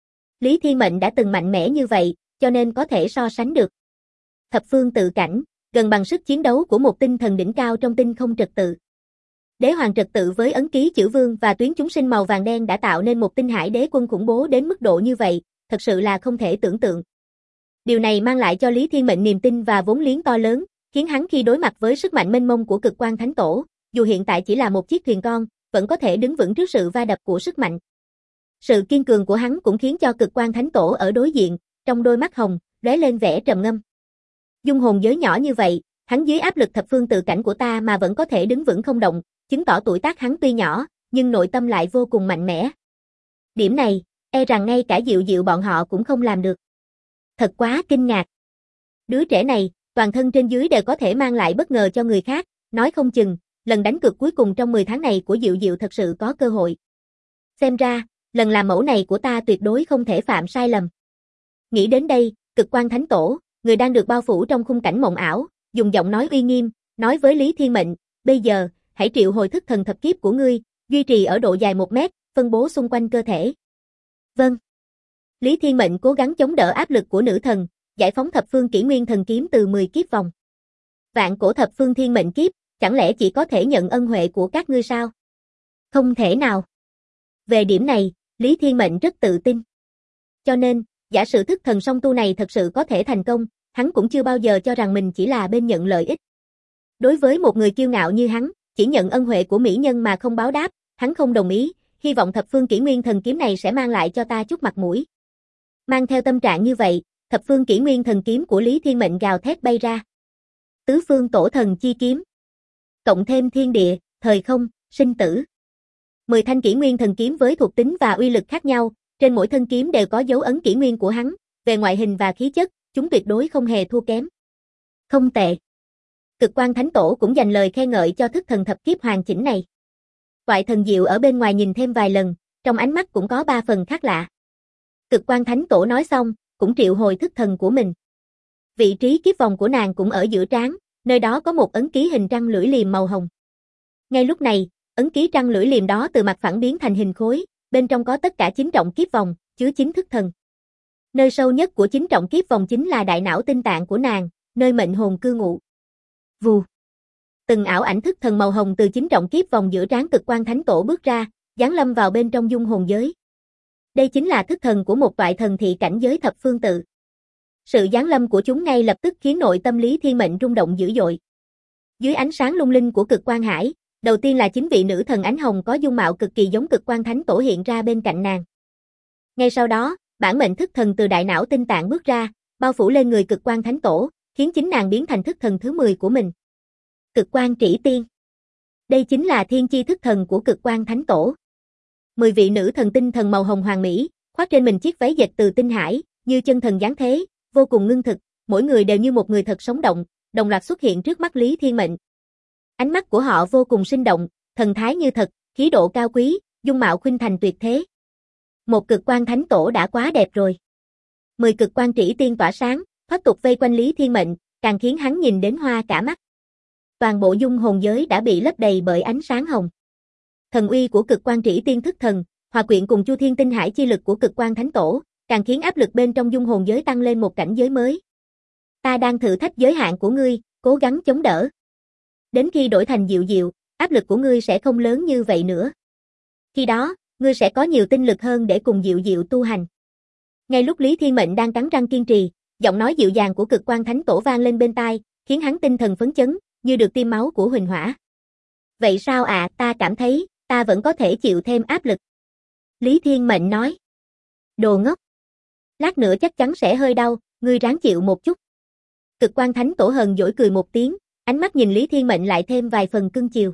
Lý Thiên Mệnh đã từng mạnh mẽ như vậy, cho nên có thể so sánh được. Thập phương tự cảnh, gần bằng sức chiến đấu của một tinh thần đỉnh cao trong tinh không trật tự. Đế hoàng trật tự với ấn ký chữ vương và tuyến chúng sinh màu vàng đen đã tạo nên một tinh hải đế quân khủng bố đến mức độ như vậy, thật sự là không thể tưởng tượng. Điều này mang lại cho Lý Thiên Mệnh niềm tin và vốn liếng to lớn, khiến hắn khi đối mặt với sức mạnh mênh mông của cực quan thánh tổ, dù hiện tại chỉ là một chiếc thuyền con, vẫn có thể đứng vững trước sự va đập của sức mạnh. Sự kiên cường của hắn cũng khiến cho cực quan thánh tổ ở đối diện, trong đôi mắt hồng, lóe lên vẻ trầm ngâm. Dung hồn giới nhỏ như vậy, hắn dưới áp lực thập phương tự cảnh của ta mà vẫn có thể đứng vững không động, chứng tỏ tuổi tác hắn tuy nhỏ, nhưng nội tâm lại vô cùng mạnh mẽ. Điểm này, e rằng ngay cả Diệu Diệu bọn họ cũng không làm được. Thật quá kinh ngạc. Đứa trẻ này, toàn thân trên dưới đều có thể mang lại bất ngờ cho người khác, nói không chừng, lần đánh cược cuối cùng trong 10 tháng này của Diệu Diệu thật sự có cơ hội. Xem ra, lần làm mẫu này của ta tuyệt đối không thể phạm sai lầm. Nghĩ đến đây, cực quan thánh tổ, người đang được bao phủ trong khung cảnh mộng ảo, dùng giọng nói uy nghiêm, nói với Lý Thiên Mệnh, bây giờ, hãy triệu hồi thức thần thập kiếp của ngươi, duy trì ở độ dài 1 mét, phân bố xung quanh cơ thể. Vâng. Lý Thiên Mệnh cố gắng chống đỡ áp lực của nữ thần, giải phóng thập phương kỷ nguyên thần kiếm từ 10 kiếp vòng. Vạn cổ thập phương thiên mệnh kiếp, chẳng lẽ chỉ có thể nhận ân huệ của các ngươi sao? Không thể nào. Về điểm này, Lý Thiên Mệnh rất tự tin. Cho nên, giả sử thức thần song tu này thật sự có thể thành công, hắn cũng chưa bao giờ cho rằng mình chỉ là bên nhận lợi ích. Đối với một người kiêu ngạo như hắn, chỉ nhận ân huệ của mỹ nhân mà không báo đáp, hắn không đồng ý, hy vọng thập phương kỷ nguyên thần kiếm này sẽ mang lại cho ta chút mặt mũi. Mang theo tâm trạng như vậy, thập phương kỷ nguyên thần kiếm của Lý Thiên Mệnh gào thét bay ra. Tứ phương tổ thần chi kiếm. Cộng thêm thiên địa, thời không, sinh tử. 10 thanh kỷ nguyên thần kiếm với thuộc tính và uy lực khác nhau, trên mỗi thân kiếm đều có dấu ấn kỷ nguyên của hắn, về ngoại hình và khí chất, chúng tuyệt đối không hề thua kém. Không tệ. Cực quan thánh tổ cũng dành lời khen ngợi cho thức thần thập kiếp hoàn chỉnh này. Toại Thần Diệu ở bên ngoài nhìn thêm vài lần, trong ánh mắt cũng có 3 phần khác lạ. Cực quan thánh tổ nói xong, cũng triệu hồi thức thần của mình. Vị trí kiếp vòng của nàng cũng ở giữa trán, nơi đó có một ấn ký hình trăng lưỡi liềm màu hồng. Ngay lúc này, ấn ký trăng lưỡi liềm đó từ mặt phẳng biến thành hình khối, bên trong có tất cả 9 trọng kiếp vòng, chứa 9 thức thần. Nơi sâu nhất của 9 trọng kiếp vòng chính là đại não tinh tạng của nàng, nơi mệnh hồn cư ngụ. Vù. Từng ảo ảnh thức thần màu hồng từ 9 trọng kiếp vòng giữa trán cực quan thánh tổ bước ra, giáng lâm vào bên trong dung hồn giới. Đây chính là thức thần của một toại thần thị cảnh giới thập phương tự. Sự giáng lâm của chúng ngay lập tức khiến nội tâm Lý Thiên Mệnh rung động dữ dội. Dưới ánh sáng lung linh của cực quan hải, đầu tiên là 9 vị nữ thần ánh hồng có dung mạo cực kỳ giống cực quan thánh tổ hiện ra bên cạnh nàng. Ngay sau đó, bản mệnh thức thần từ đại não tinh tạng bước ra, bao phủ lên người cực quan thánh tổ, khiến chính nàng biến thành thức thần thứ 10 của mình. Cực quan trĩ tiên. Đây chính là thiên chi thức thần của cực quan thánh tổ. 10 vị nữ thần tinh thần màu hồng hoàng mỹ, khoác trên mình chiếc váy dệt từ tinh hải, như chân thần giáng thế, vô cùng ngưng thực, mỗi người đều như một người thật sống động, đồng loạt xuất hiện trước mắt Lý Thiên Mệnh. Ánh mắt của họ vô cùng sinh động, thần thái như thật, khí độ cao quý, dung mạo khuynh thành tuyệt thế. Một cực quan thánh tổ đã quá đẹp rồi. 10 cực quan trĩ tiên tỏa sáng, thoát tục vây quanh Lý Thiên Mệnh, càng khiến hắn nhìn đến hoa cả mắt. Toàn bộ dung hồn giới đã bị lấp đầy bởi ánh sáng hồng. Thần uy của cực quan trĩ tiên thức thần, hòa quyện cùng Chu Thiên Tinh Hải chi lực của cực quan thánh tổ, càng khiến áp lực bên trong dung hồn giới tăng lên một cảnh giới mới. Ta đang thử thách giới hạn của ngươi, cố gắng chống đỡ. Đến khi đổi thành Diệu Diệu, áp lực của ngươi sẽ không lớn như vậy nữa. Khi đó, ngươi sẽ có nhiều tinh lực hơn để cùng Diệu Diệu tu hành. Ngay lúc Lý Thiên Mệnh đang cắn răng kiên trì, giọng nói dịu dàng của cực quan thánh tổ vang lên bên tai, khiến hắn tinh thần phấn chấn, như được tiêm máu của huỳnh hỏa. Vậy sao ạ, ta cảm thấy, ta vẫn có thể chịu thêm áp lực. Lý Thiên Mệnh nói. Đồ ngốc. Lát nữa chắc chắn sẽ hơi đau, ngươi ráng chịu một chút. Cực quan thánh tổ hờn dỗi cười một tiếng, ánh mắt nhìn Lý Thiên Mệnh lại thêm vài phần cưng chiều.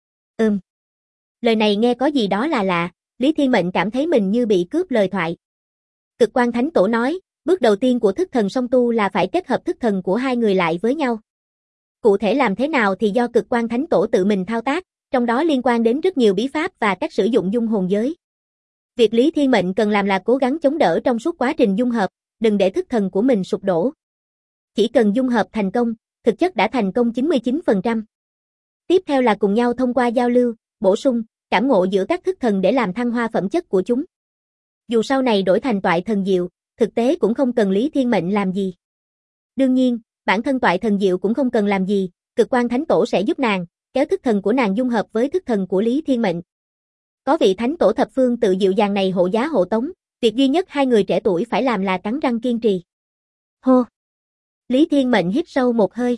Lời này nghe có gì đó là lạ, Lý Thiên Mệnh cảm thấy mình như bị cướp lời thoại. Cực quan thánh tổ nói, bước đầu tiên của thức thần song tu là phải kết hợp thức thần của hai người lại với nhau. Cụ thể làm thế nào thì do cực quan thánh tổ tự mình thao tác, trong đó liên quan đến rất nhiều bí pháp và cách sử dụng dung hồn giới. Việc Lý Thiên Mệnh cần làm là cố gắng chống đỡ trong suốt quá trình dung hợp, đừng để thức thần của mình sụp đổ. Chỉ cần dung hợp thành công, thực chất đã thành công 99%. Tiếp theo là cùng nhau thông qua giao lưu, bổ sung, cảm ngộ giữa các thức thần để làm thăng hoa phẩm chất của chúng. Dù sau này đổi thành toại thần diệu, thực tế cũng không cần Lý Thiên Mệnh làm gì. Đương nhiên, bản thân toại thần diệu cũng không cần làm gì, cực quan thánh tổ sẽ giúp nàng, kéo thức thần của nàng dung hợp với thức thần của Lý Thiên Mệnh. Có vị thánh tổ thập phương tự dịu dàng này hộ giá hộ tống, việc duy nhất hai người trẻ tuổi phải làm là cắn răng kiên trì. Hô! Lý Thiên Mệnh hít sâu một hơi.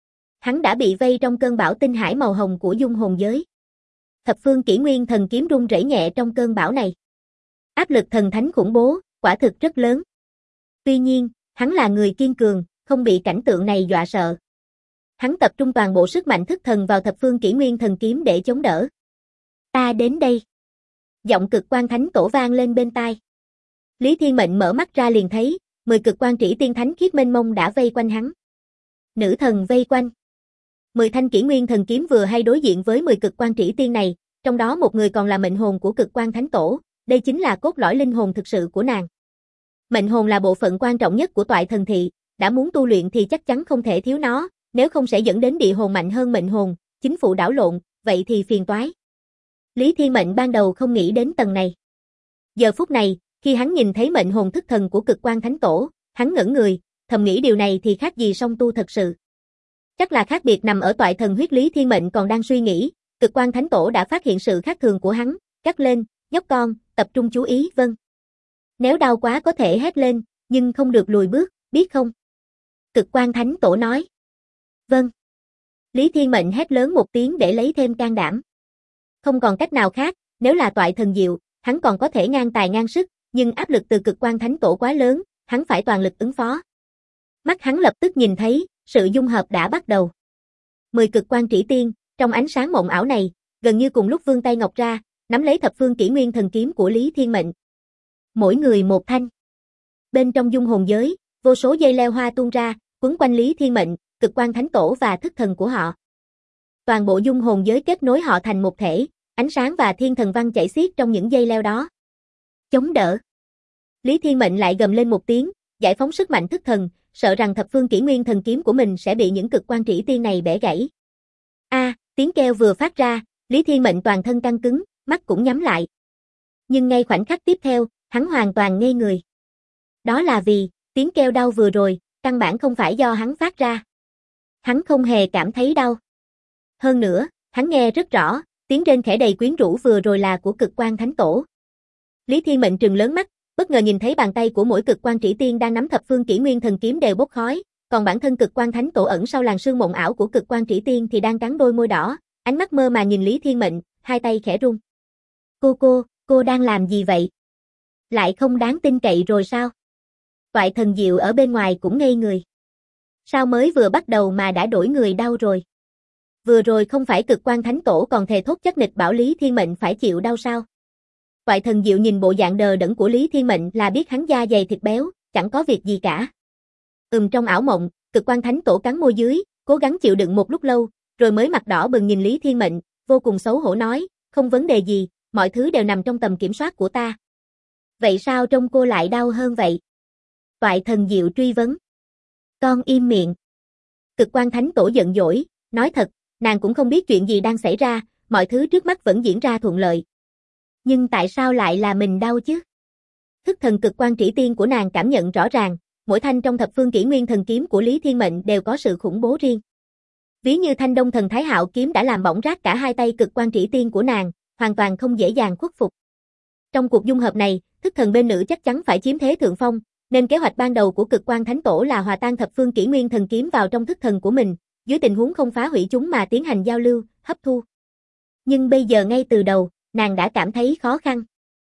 Hắn đã bị vây trong cơn bão tinh hải màu hồng của dung hồn giới. Thập phương kỷ nguyên thần kiếm rung rẩy nhẹ trong cơn bão này. Áp lực thần thánh khủng bố, quả thực rất lớn. Tuy nhiên, hắn là người kiên cường, không bị cảnh tượng này dọa sợ. Hắn tập trung toàn bộ sức mạnh thức thần vào thập phương kỷ nguyên thần kiếm để chống đỡ. Ta đến đây. Giọng cực quan thánh tổ vang lên bên tai. Lý Thiên Mệnh mở mắt ra liền thấy, 10 cực quan trĩ tiên thánh khiết mênh mông đã vây quanh hắn. Nữ thần vây quanh. 10 thanh kỷ nguyên thần kiếm vừa hay đối diện với 10 cực quan trĩ tiên này, trong đó một người còn là mệnh hồn của cực quan thánh tổ, đây chính là cốt lõi linh hồn thực sự của nàng. Mệnh hồn là bộ phận quan trọng nhất của toại thần thị, đã muốn tu luyện thì chắc chắn không thể thiếu nó, nếu không sẽ dẫn đến địa hồn mạnh hơn mệnh hồn, chính phủ đảo lộn, vậy thì phiền toái. Lý Thiên Mệnh ban đầu không nghĩ đến tầng này. Giờ phút này, khi hắn nhìn thấy mệnh hồn thức thần của cực quan thánh tổ, hắn ngẩn người, thầm nghĩ điều này thì khác gì song tu thật sự. Chắc là khác biệt nằm ở toại thần huyết. Lý Thiên Mệnh còn đang suy nghĩ, cực quan thánh tổ đã phát hiện sự khác thường của hắn, gắt lên, nhóc con, tập trung chú ý, vâng. Nếu đau quá có thể hét lên, nhưng không được lùi bước, biết không? Cực quan thánh tổ nói. Vâng. Lý Thiên Mệnh hét lớn một tiếng để lấy thêm can đảm. Không còn cách nào khác, nếu là toại thần diệu, hắn còn có thể ngang tài ngang sức, nhưng áp lực từ cực quan thánh tổ quá lớn, hắn phải toàn lực ứng phó. Mắt hắn lập tức nhìn thấy, sự dung hợp đã bắt đầu. 10 cực quan trĩ tiên, trong ánh sáng mộng ảo này, gần như cùng lúc vươn tay ngọc ra, nắm lấy thập phương kỷ nguyên thần kiếm của Lý Thiên Mệnh. Mỗi người một thanh. Bên trong dung hồn giới, vô số dây leo hoa tuôn ra, quấn quanh Lý Thiên Mệnh, cực quan thánh tổ và thức thần của họ. Toàn bộ dung hồn giới kết nối họ thành một thể, ánh sáng và thiên thần văn chảy xiết trong những dây leo đó. Chống đỡ. Lý Thiên Mệnh lại gầm lên một tiếng, giải phóng sức mạnh thức thần, sợ rằng thập phương kỷ nguyên thần kiếm của mình sẽ bị những cực quan trĩ tiên này bẻ gãy. Tiếng kêu vừa phát ra, Lý Thiên Mệnh toàn thân căng cứng, mắt cũng nhắm lại. Nhưng ngay khoảnh khắc tiếp theo, hắn hoàn toàn ngây người. Đó là vì, tiếng kêu đau vừa rồi, căn bản không phải do hắn phát ra. Hắn không hề cảm thấy đau. Hơn nữa, hắn nghe rất rõ, tiếng rên khẽ đầy quyến rũ vừa rồi là của cực quan thánh tổ. Lý Thiên Mệnh trừng lớn mắt, bất ngờ nhìn thấy bàn tay của mỗi cực quan trĩ tiên đang nắm thập phương kỷ nguyên thần kiếm đều bốc khói, còn bản thân cực quan thánh tổ ẩn sau làn sương mộng ảo của cực quan trĩ tiên thì đang cắn đôi môi đỏ, ánh mắt mơ màng nhìn Lý Thiên Mệnh, hai tay khẽ run. Cô đang làm gì vậy? Lại không đáng tin cậy rồi sao? Toại thần diệu ở bên ngoài cũng ngây người. Sao mới vừa bắt đầu mà đã đổi người đau rồi? Vừa rồi không phải cực quan thánh tổ còn thề thốt chắc nịch bảo Lý Thiên Mệnh phải chịu đau sao? Toại thần diệu nhìn bộ dạng đờ đẫn của Lý Thiên Mệnh là biết hắn da dày thịt béo, chẳng có việc gì cả. Trong ảo mộng, cực quan thánh tổ cắn môi dưới, cố gắng chịu đựng một lúc lâu, rồi mới mặt đỏ bừng nhìn Lý Thiên Mệnh, vô cùng xấu hổ nói, không vấn đề gì, mọi thứ đều nằm trong tầm kiểm soát của ta. Vậy sao trông cô lại đau hơn vậy? Toại thần diệu truy vấn. Con im miệng. Cực quan thánh tổ giận dỗi, nói thật, nàng cũng không biết chuyện gì đang xảy ra, mọi thứ trước mắt vẫn diễn ra thuận lợi. Nhưng tại sao lại là mình đau chứ? Thức thần cực quan trĩ tiên của nàng cảm nhận rõ ràng, mỗi thanh trong thập phương kỷ nguyên thần kiếm của Lý Thiên Mệnh đều có sự khủng bố riêng. Ví như thanh Đông Thần Thái Hạo kiếm đã làm bỏng rát cả hai tay cực quan trĩ tiên của nàng, hoàn toàn không dễ dàng khuất phục. Trong cuộc dung hợp này, thức thần bên nữ chắc chắn phải chiếm thế thượng phong, nên kế hoạch ban đầu của cực quan thánh tổ là hòa tan thập phương kỷ nguyên thần kiếm vào trong thức thần của mình, dưới tình huống không phá hủy chúng mà tiến hành giao lưu, hấp thu. Nhưng bây giờ ngay từ đầu, nàng đã cảm thấy khó khăn.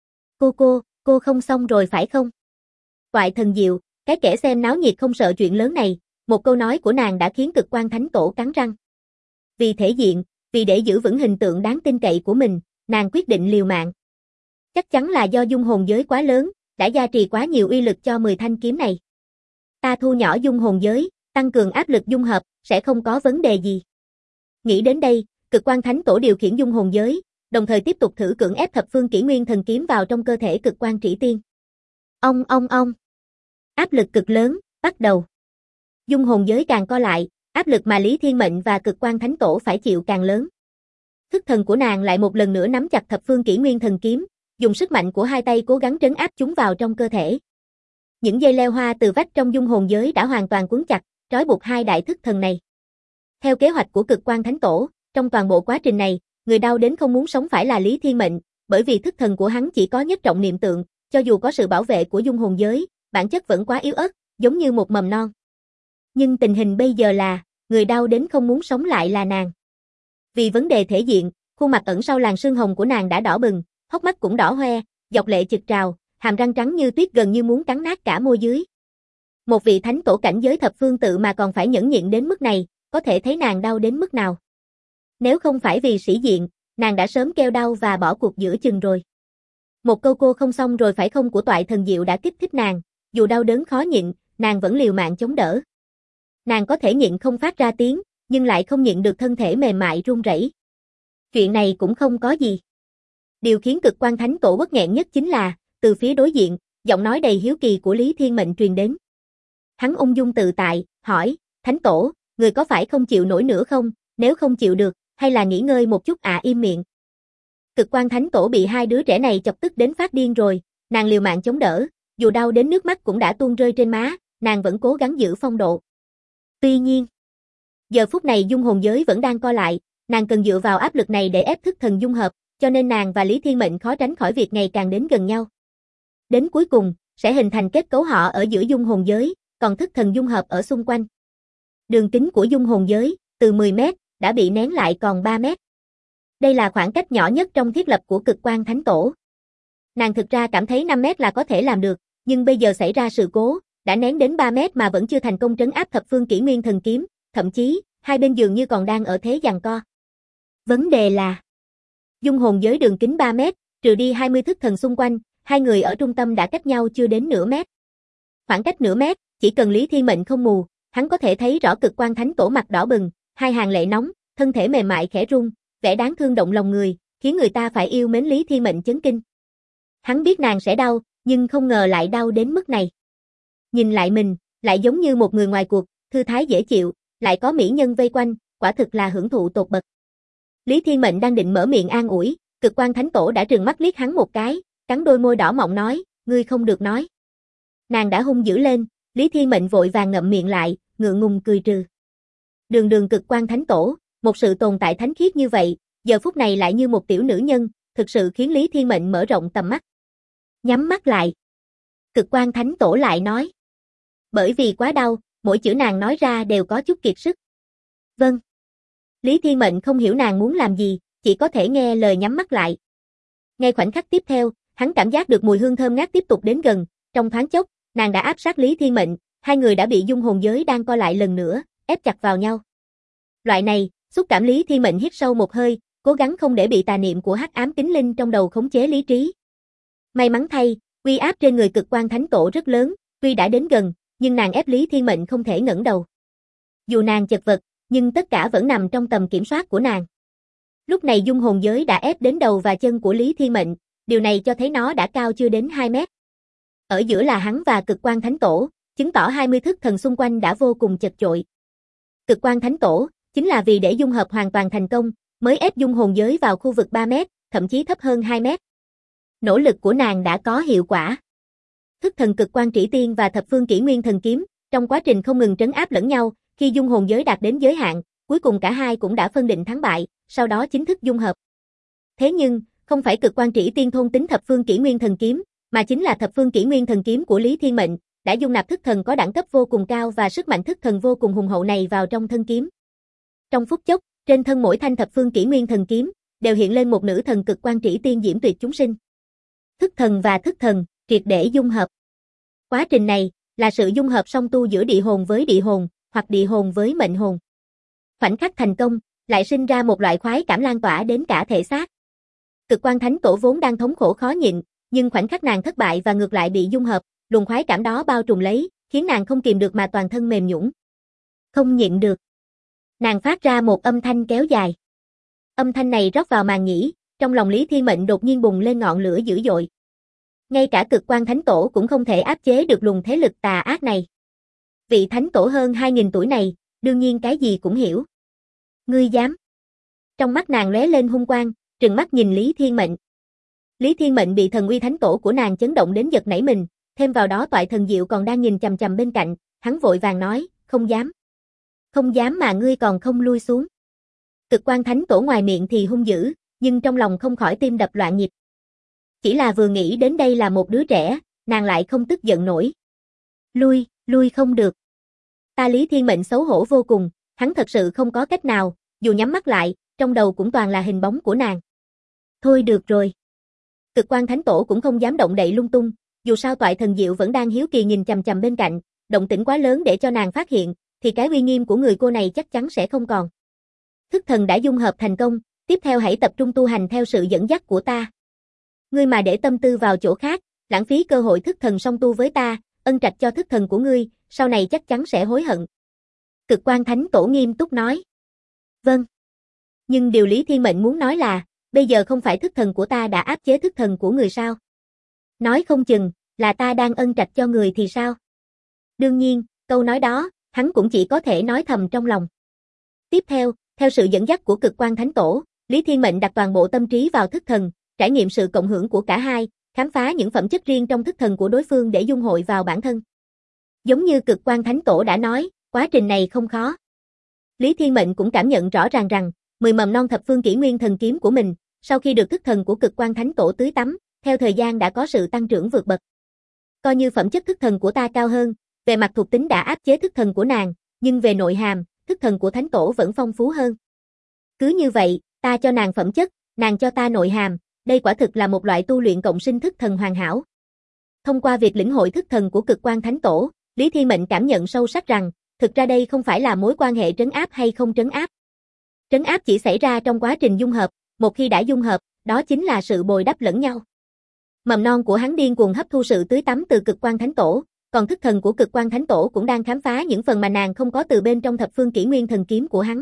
Cô không xong rồi phải không? Toại thần diệu, cái kẻ xem náo nhiệt không sợ chuyện lớn này, một câu nói của nàng đã khiến cực quan thánh tổ cắn răng. Vì thể diện, vì để giữ vững hình tượng đáng tin cậy của mình, nàng quyết định liều mạng. Chắc chắn là do dung hồn giới quá lớn, đã gia trì quá nhiều uy lực cho 10 thanh kiếm này. Ta thu nhỏ dung hồn giới, tăng cường áp lực dung hợp, sẽ không có vấn đề gì. Nghĩ đến đây, cực quan thánh tổ điều khiển dung hồn giới, đồng thời tiếp tục thử cưỡng ép thập phương kỷ nguyên thần kiếm vào trong cơ thể cực quan trĩ tiên. Ông. Áp lực cực lớn, bắt đầu. Dung hồn giới càng co lại, áp lực mà Lý Thiên Mệnh và cực quan thánh tổ phải chịu càng lớn. Thức thần của nàng lại một lần nữa nắm chặt thập phương kỷ nguyên thần kiếm, dùng sức mạnh của hai tay cố gắng trấn áp chúng vào trong cơ thể. Những dây leo hoa từ vách trong dung hồn giới đã hoàn toàn quấn chặt, trói buộc hai đại thức thần này. Theo kế hoạch của cực quan thánh tổ, trong toàn bộ quá trình này, người đau đến không muốn sống phải là Lý Thiên Mệnh, bởi vì thức thần của hắn chỉ có nhất trọng niệm tượng, cho dù có sự bảo vệ của dung hồn giới, bản chất vẫn quá yếu ớt, giống như một mầm non. Nhưng tình hình bây giờ là, người đau đến không muốn sống lại là nàng. Vì vấn đề thể diện, khuôn mặt ẩn sau làn sương hồng của nàng đã đỏ bừng, hốc mắt cũng đỏ hoe, dọc lệ trực trào, hàm răng trắng như tuyết gần như muốn cắn nát cả môi dưới. Một vị thánh tổ cảnh giới thập phương tự mà còn phải nhẫn nhịn đến mức này, có thể thấy nàng đau đến mức nào. Nếu không phải vì sĩ diện, nàng đã sớm kêu đau và bỏ cuộc giữa chừng rồi. Một câu cô không xong rồi phải không của Toại thần diệu đã kích thích nàng, dù đau đớn khó nhịn, nàng vẫn liều mạng chống đỡ. Nàng có thể nhịn không phát ra tiếng, nhưng lại không nhịn được thân thể mềm mại run rẩy. Chuyện này cũng không có gì. Điều khiến cực quan thánh tổ bất nghẹn nhất chính là, từ phía đối diện, giọng nói đầy hiếu kỳ của Lý Thiên Mệnh truyền đến. Hắn ung dung tự tại, hỏi, thánh tổ, người có phải không chịu nổi nữa không, nếu không chịu được, hay là nghỉ ngơi một chút im miệng. Cực quan thánh tổ bị hai đứa trẻ này chọc tức đến phát điên rồi, nàng liều mạng chống đỡ, dù đau đến nước mắt cũng đã tuôn rơi trên má, nàng vẫn cố gắng giữ phong độ. Tuy nhiên, giờ phút này dung hồn giới vẫn đang co lại, nàng cần dựa vào áp lực này để ép thức thần dung hợp, cho nên nàng và Lý Thiên Mệnh khó tránh khỏi việc ngày càng đến gần nhau. Đến cuối cùng, sẽ hình thành kết cấu họ ở giữa dung hồn giới, còn thức thần dung hợp ở xung quanh. Đường kính của dung hồn giới, từ 10 mét, đã bị nén lại còn 3 mét. Đây là khoảng cách nhỏ nhất trong thiết lập của cực quan thánh tổ. Nàng thực ra cảm thấy 5 mét là có thể làm được, nhưng bây giờ xảy ra sự cố, đã nén đến 3 mét mà vẫn chưa thành công trấn áp thập phương kỷ nguyên thần kiếm, thậm chí, hai bên dường như còn đang ở thế giằng co. Vấn đề là, dung hồn giới đường kính 3 mét, trừ đi 20 thức thần xung quanh, hai người ở trung tâm đã cách nhau chưa đến nửa mét. Khoảng cách nửa mét, chỉ cần Lý Thiên Mệnh không mù, hắn có thể thấy rõ cực quan thánh tổ mặt đỏ bừng, hai hàng lệ nóng, thân thể mềm mại khẽ run, vẻ đáng thương động lòng người, khiến người ta phải yêu mến Lý Thiên Mệnh chấn kinh. Hắn biết nàng sẽ đau, nhưng không ngờ lại đau đến mức này. Nhìn lại mình, lại giống như một người ngoài cuộc, thư thái dễ chịu, lại có mỹ nhân vây quanh, quả thực là hưởng thụ tột bậc. Lý Thiên Mệnh đang định mở miệng an ủi, cực quan thánh tổ đã trừng mắt liếc hắn một cái, cắn đôi môi đỏ mọng nói, ngươi không được nói. Nàng đã hung dữ lên, Lý Thiên Mệnh vội vàng ngậm miệng lại, ngượng ngùng cười trừ. Đường cực quan thánh tổ, một sự tồn tại thánh khiết như vậy, giờ phút này lại như một tiểu nữ nhân, thực sự khiến Lý Thiên Mệnh mở rộng tầm mắt. Nhắm mắt lại. Cực quan thánh tổ lại nói. Bởi vì quá đau, mỗi chữ nàng nói ra đều có chút kiệt sức. Vâng. Lý Thiên Mệnh không hiểu nàng muốn làm gì, chỉ có thể nghe lời nhắm mắt lại. Ngay khoảnh khắc tiếp theo, hắn cảm giác được mùi hương thơm ngát tiếp tục đến gần, trong thoáng chốc, nàng đã áp sát Lý Thiên Mệnh, hai người đã bị dung hồn giới đang co lại lần nữa, ép chặt vào nhau. Loại này, xúc cảm Lý Thiên Mệnh hít sâu một hơi, cố gắng không để bị tà niệm của hắc ám kính linh trong đầu khống chế lý trí. May mắn thay, uy áp trên người cực quan thánh tổ rất lớn, tuy đã đến gần, nhưng nàng ép Lý Thiên Mệnh không thể ngẩng đầu. Dù nàng chật vật, nhưng tất cả vẫn nằm trong tầm kiểm soát của nàng. Lúc này dung hồn giới đã ép đến đầu và chân của Lý Thiên Mệnh, điều này cho thấy nó đã cao chưa đến 2 mét. Ở giữa là hắn và cực quan thánh tổ, chứng tỏ 20 thức thần xung quanh đã vô cùng chật chội. Cực quan thánh tổ, Chính là vì để dung hợp hoàn toàn thành công, mới ép dung hồn giới vào khu vực 3 mét, thậm chí thấp hơn 2 mét. Nỗ lực của nàng đã có hiệu quả. Thức thần cực quan trĩ tiên và thập phương kỷ nguyên thần kiếm, trong quá trình không ngừng trấn áp lẫn nhau, khi dung hồn giới đạt đến giới hạn, cuối cùng cả hai cũng đã phân định thắng bại, sau đó chính thức dung hợp. Thế nhưng, không phải cực quan trĩ tiên thôn tính thập phương kỷ nguyên thần kiếm, mà chính là thập phương kỷ nguyên thần kiếm của Lý Thiên Mệnh, đã dung nạp thức thần có đẳng cấp vô cùng cao và sức mạnh thức thần vô cùng hùng hậu này vào trong thân kiếm. Trong phút chốc, trên thân mỗi thanh thập phương kỷ nguyên thần kiếm, đều hiện lên một nữ thần cực quan trĩ tiên diễm tuyệt chúng sinh. Thức thần và thức thần, triệt để dung hợp. Quá trình này, là sự dung hợp song tu giữa địa hồn với địa hồn, hoặc địa hồn với mệnh hồn. Khoảnh khắc thành công, lại sinh ra một loại khoái cảm lan tỏa đến cả thể xác. Cực quan thánh tổ vốn đang thống khổ khó nhịn, nhưng khoảnh khắc nàng thất bại và ngược lại bị dung hợp, luồng khoái cảm đó bao trùm lấy, khiến nàng không kìm được mà toàn thân mềm nhũn. Không nhịn được. Nàng phát ra một âm thanh kéo dài. Âm thanh này rót vào màng nhĩ, trong lòng Lý Thiên Mệnh đột nhiên bùng lên ngọn lửa dữ dội. Ngay cả cực quan thánh tổ cũng không thể áp chế được luồng thế lực tà ác này. Vị thánh tổ hơn 2000 tuổi này, đương nhiên cái gì cũng hiểu. Ngươi dám? Trong mắt nàng lóe lên hung quang, trừng mắt nhìn Lý Thiên Mệnh. Lý Thiên Mệnh bị thần uy thánh tổ của nàng chấn động đến giật nảy mình, thêm vào đó toại thần diệu còn đang nhìn chằm chằm bên cạnh, hắn vội vàng nói, không dám. Không dám mà ngươi còn không lui xuống. Cực quan thánh tổ ngoài miệng thì hung dữ, nhưng trong lòng không khỏi tim đập loạn nhịp. Chỉ là vừa nghĩ đến đây là một đứa trẻ, nàng lại không tức giận nổi. Lui không được. Ta Lý Thiên Mệnh xấu hổ vô cùng, hắn thật sự không có cách nào, dù nhắm mắt lại, trong đầu cũng toàn là hình bóng của nàng. Thôi được rồi. Cực quan thánh tổ cũng không dám động đậy lung tung, dù sao toại thần diệu vẫn đang hiếu kỳ nhìn chằm chằm bên cạnh, động tĩnh quá lớn để cho nàng phát hiện, thì cái uy nghiêm của người cô này chắc chắn sẽ không còn. Thức thần đã dung hợp thành công, tiếp theo hãy tập trung tu hành theo sự dẫn dắt của ta. Ngươi mà để tâm tư vào chỗ khác, lãng phí cơ hội thức thần song tu với ta, ân trạch cho thức thần của ngươi, sau này chắc chắn sẽ hối hận. Cực quan thánh tổ nghiêm túc nói. Vâng. Nhưng điều Lý Thiên Mệnh muốn nói là, bây giờ không phải thức thần của ta đã áp chế thức thần của người sao? Nói không chừng, là ta đang ân trạch cho người thì sao? Đương nhiên, câu nói đó, hắn cũng chỉ có thể nói thầm trong lòng. Tiếp theo, theo sự dẫn dắt của cực quan thánh tổ, Lý Thiên Mệnh đặt toàn bộ tâm trí vào thức thần, trải nghiệm sự cộng hưởng của cả hai, khám phá những phẩm chất riêng trong thức thần của đối phương để dung hội vào bản thân. Giống như cực quan thánh tổ đã nói, quá trình này không khó. Lý Thiên Mệnh cũng cảm nhận rõ ràng rằng, 10 mầm non thập phương kỷ nguyên thần kiếm của mình, sau khi được thức thần của cực quan thánh tổ tưới tắm, theo thời gian đã có sự tăng trưởng vượt bậc. Coi như phẩm chất thức thần của ta cao hơn, về mặt thuộc tính đã áp chế thức thần của nàng, nhưng về nội hàm, thức thần của thánh tổ vẫn phong phú hơn. Cứ như vậy, ta cho nàng phẩm chất, nàng cho ta nội hàm, đây quả thực là một loại tu luyện cộng sinh thức thần hoàn hảo. Thông qua việc lĩnh hội thức thần của cực quan thánh tổ, Lý Thiên Mệnh cảm nhận sâu sắc rằng, thực ra đây không phải là mối quan hệ trấn áp hay không trấn áp. Trấn áp chỉ xảy ra trong quá trình dung hợp, một khi đã dung hợp, đó chính là sự bồi đắp lẫn nhau. Mầm non của hắn điên cuồng hấp thu sự tưới tắm từ cực quan thánh tổ, còn thức thần của cực quan thánh tổ cũng đang khám phá những phần mà nàng không có từ bên trong thập phương kỷ nguyên thần kiếm của hắn.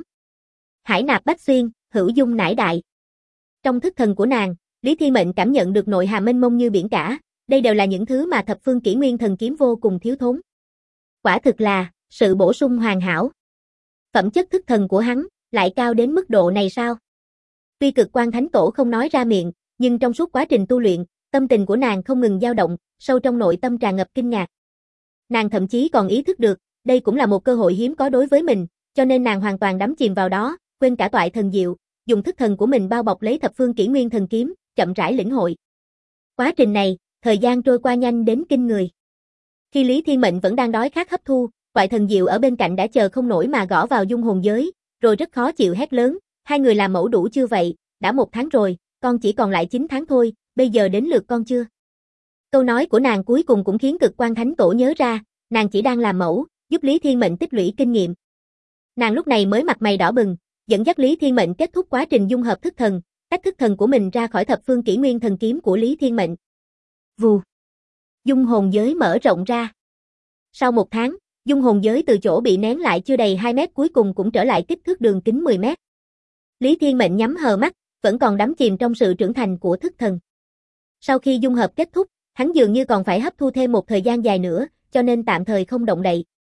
Hải nạp bách xuyên, hữu dung nải đại. Trong thức thần của nàng, Lý Thiên Mệnh cảm nhận được nội hàm mênh mông như biển cả, đây đều là những thứ mà thập phương kỷ nguyên thần kiếm vô cùng thiếu thốn. Quả thực là sự bổ sung hoàn hảo. Phẩm chất thức thần của hắn lại cao đến mức độ này sao? Tuy cực quan thánh tổ không nói ra miệng, nhưng trong suốt quá trình tu luyện, tâm tình của nàng không ngừng dao động, sâu trong nội tâm tràn ngập kinh ngạc. Nàng thậm chí còn ý thức được, đây cũng là một cơ hội hiếm có đối với mình, cho nên nàng hoàn toàn đắm chìm vào đó, quên cả toại thần diệu, dùng thức thần của mình bao bọc lấy thập phương kỷ nguyên thần kiếm, chậm rãi lĩnh hội. Quá trình này, thời gian trôi qua nhanh đến kinh người. Khi Lý Thiên Mệnh vẫn đang đói khát hấp thu, toại thần diệu ở bên cạnh đã chờ không nổi mà gõ vào dung hồn giới, rồi rất khó chịu hét lớn, hai người làm mẫu đủ chưa vậy, đã 1 tháng rồi, con chỉ còn lại 9 tháng thôi, bây giờ đến lượt con chưa? Câu nói của nàng cuối cùng cũng khiến cực quan thánh tổ nhớ ra, nàng chỉ đang làm mẫu, giúp Lý Thiên Mệnh tích lũy kinh nghiệm. Nàng lúc này mới mặt mày đỏ bừng, dẫn dắt Lý Thiên Mệnh kết thúc quá trình dung hợp thức thần, tách thức thần của mình ra khỏi thập phương kỷ nguyên thần kiếm của Lý Thiên Mệnh. Vù. Dung hồn giới mở rộng ra. Sau 1 tháng, dung hồn giới từ chỗ bị nén lại chưa đầy 2 mét cuối cùng cũng trở lại kích thước đường kính 10 mét. Lý Thiên Mệnh nhắm hờ mắt, vẫn còn đắm chìm trong sự trưởng thành của thức thần. Sau khi dung hợp kết thúc, hắn dường như còn phải hấp thu thêm một thời gian dài nữa, cho nên tạm thời không động đậy.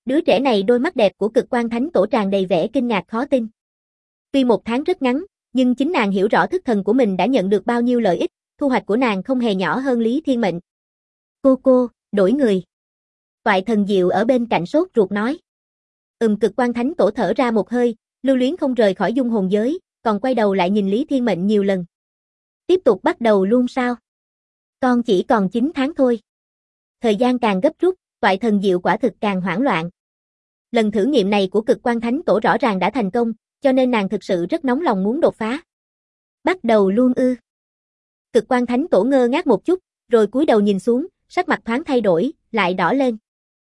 Đứa trẻ này đôi mắt đẹp của Cực Quang Thánh Tổ tràn đầy vẻ kinh ngạc khó tin. Tuy 1 tháng rất ngắn, nhưng chính nàng hiểu rõ thức thần của mình đã nhận được bao nhiêu lợi ích, thu hoạch của nàng không hề nhỏ hơn Lý Thiên Mệnh. Cô, đổi người. Toại Thần Diệu ở bên cạnh sốt ruột nói. Cực Quang Thánh Tổ thở ra một hơi, lưu luyến không rời khỏi dung hồn giới, còn quay đầu lại nhìn Lý Thiên Mệnh nhiều lần. Tiếp tục bắt đầu luôn sao? Con chỉ còn 9 tháng thôi. Thời gian càng gấp rút, Toại Thần Diệu quả thực càng hoảng loạn. Lần thử nghiệm này của Cực Quang Thánh Tổ rõ ràng đã thành công, cho nên nàng thực sự rất nóng lòng muốn đột phá. Bắt đầu luôn ư? Cực Quang Thánh Tổ ngơ ngác một chút, rồi cúi đầu nhìn xuống, sắc mặt thoáng thay đổi, lại đỏ lên.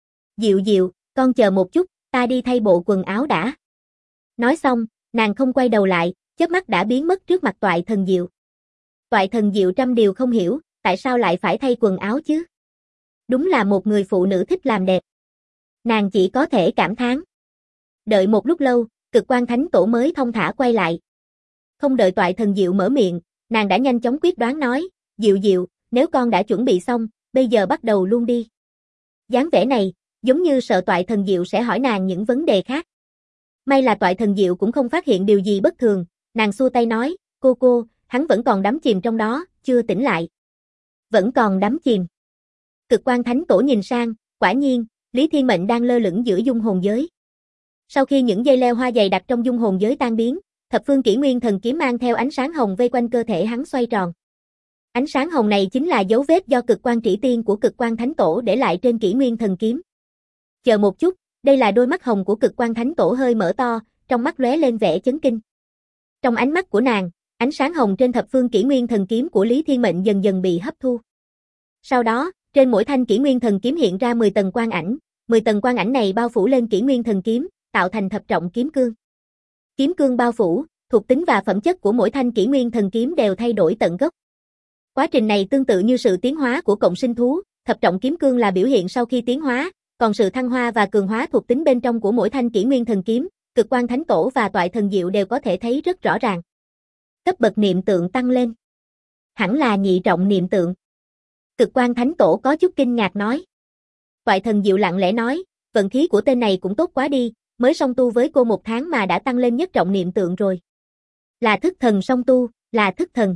Diệu, con chờ một chút, ta đi thay bộ quần áo đã. Nói xong, nàng không quay đầu lại, chớp mắt đã biến mất trước mặt Toại Thần Diệu. Toại Thần Diệu trăm điều không hiểu, tại sao lại phải thay quần áo chứ? Đúng là một người phụ nữ thích làm đẹp. Nàng chỉ có thể cảm thán. Đợi một lúc lâu, Cực Quang Thánh Tổ mới thong thả quay lại. Không đợi Toại Thần Diệu mở miệng, nàng đã nhanh chóng quyết đoán nói, Diệu, nếu con đã chuẩn bị xong, bây giờ bắt đầu luôn đi. Dáng vẻ này, giống như sợ Toại Thần Diệu sẽ hỏi nàng những vấn đề khác. May là Toại Thần Diệu cũng không phát hiện điều gì bất thường, nàng xua tay nói, cô, hắn vẫn còn đắm chìm trong đó, chưa tỉnh lại. Vẫn còn đắm chìm. Cực Quang Thánh Tổ nhìn sang, quả nhiên, Lý Thiên Mệnh đang lơ lửng giữa dung hồn giới. Sau khi những dây leo hoa dày đặc trong dung hồn giới tan biến, thập phương kỷ nguyên thần kiếm mang theo ánh sáng hồng vây quanh cơ thể hắn xoay tròn. Ánh sáng hồng này chính là dấu vết do Cực Quang Trĩ Tiên của Cực Quang Thánh Tổ để lại trên kỷ nguyên thần kiếm. Chờ một chút, đây là đôi mắt hồng của Cực Quang Thánh Tổ hơi mở to, trong mắt lóe lên vẻ chấn kinh. Trong ánh mắt của nàng, ánh sáng hồng trên thập phương kỷ nguyên thần kiếm của Lý Thiên Mệnh dần dần bị hấp thu. Sau đó, trên mỗi thanh kỷ nguyên thần kiếm hiện ra 10 tầng quang ảnh, 10 tầng quang ảnh này bao phủ lên kỷ nguyên thần kiếm, tạo thành thập trọng kiếm cương. Kiếm cương bao phủ, thuộc tính và phẩm chất của mỗi thanh kỷ nguyên thần kiếm đều thay đổi tận gốc. Quá trình này tương tự như sự tiến hóa của cộng sinh thú, thập trọng kiếm cương là biểu hiện sau khi tiến hóa, còn sự thăng hoa và cường hóa thuộc tính bên trong của mỗi thanh kỷ nguyên thần kiếm, Cực Quang Thánh Tổ và Toại Thần Diệu đều có thể thấy rất rõ ràng. Cấp bậc niệm tượng tăng lên. Hẳn là nhị trọng niệm tượng. Cực Quang Thánh Tổ có chút kinh ngạc nói. Toại Thần Diệu lặng lẽ nói, vận khí của tên này cũng tốt quá đi, mới song tu với cô 1 tháng mà đã tăng lên nhất trọng niệm tượng rồi. Là thức thần song tu, là thức thần.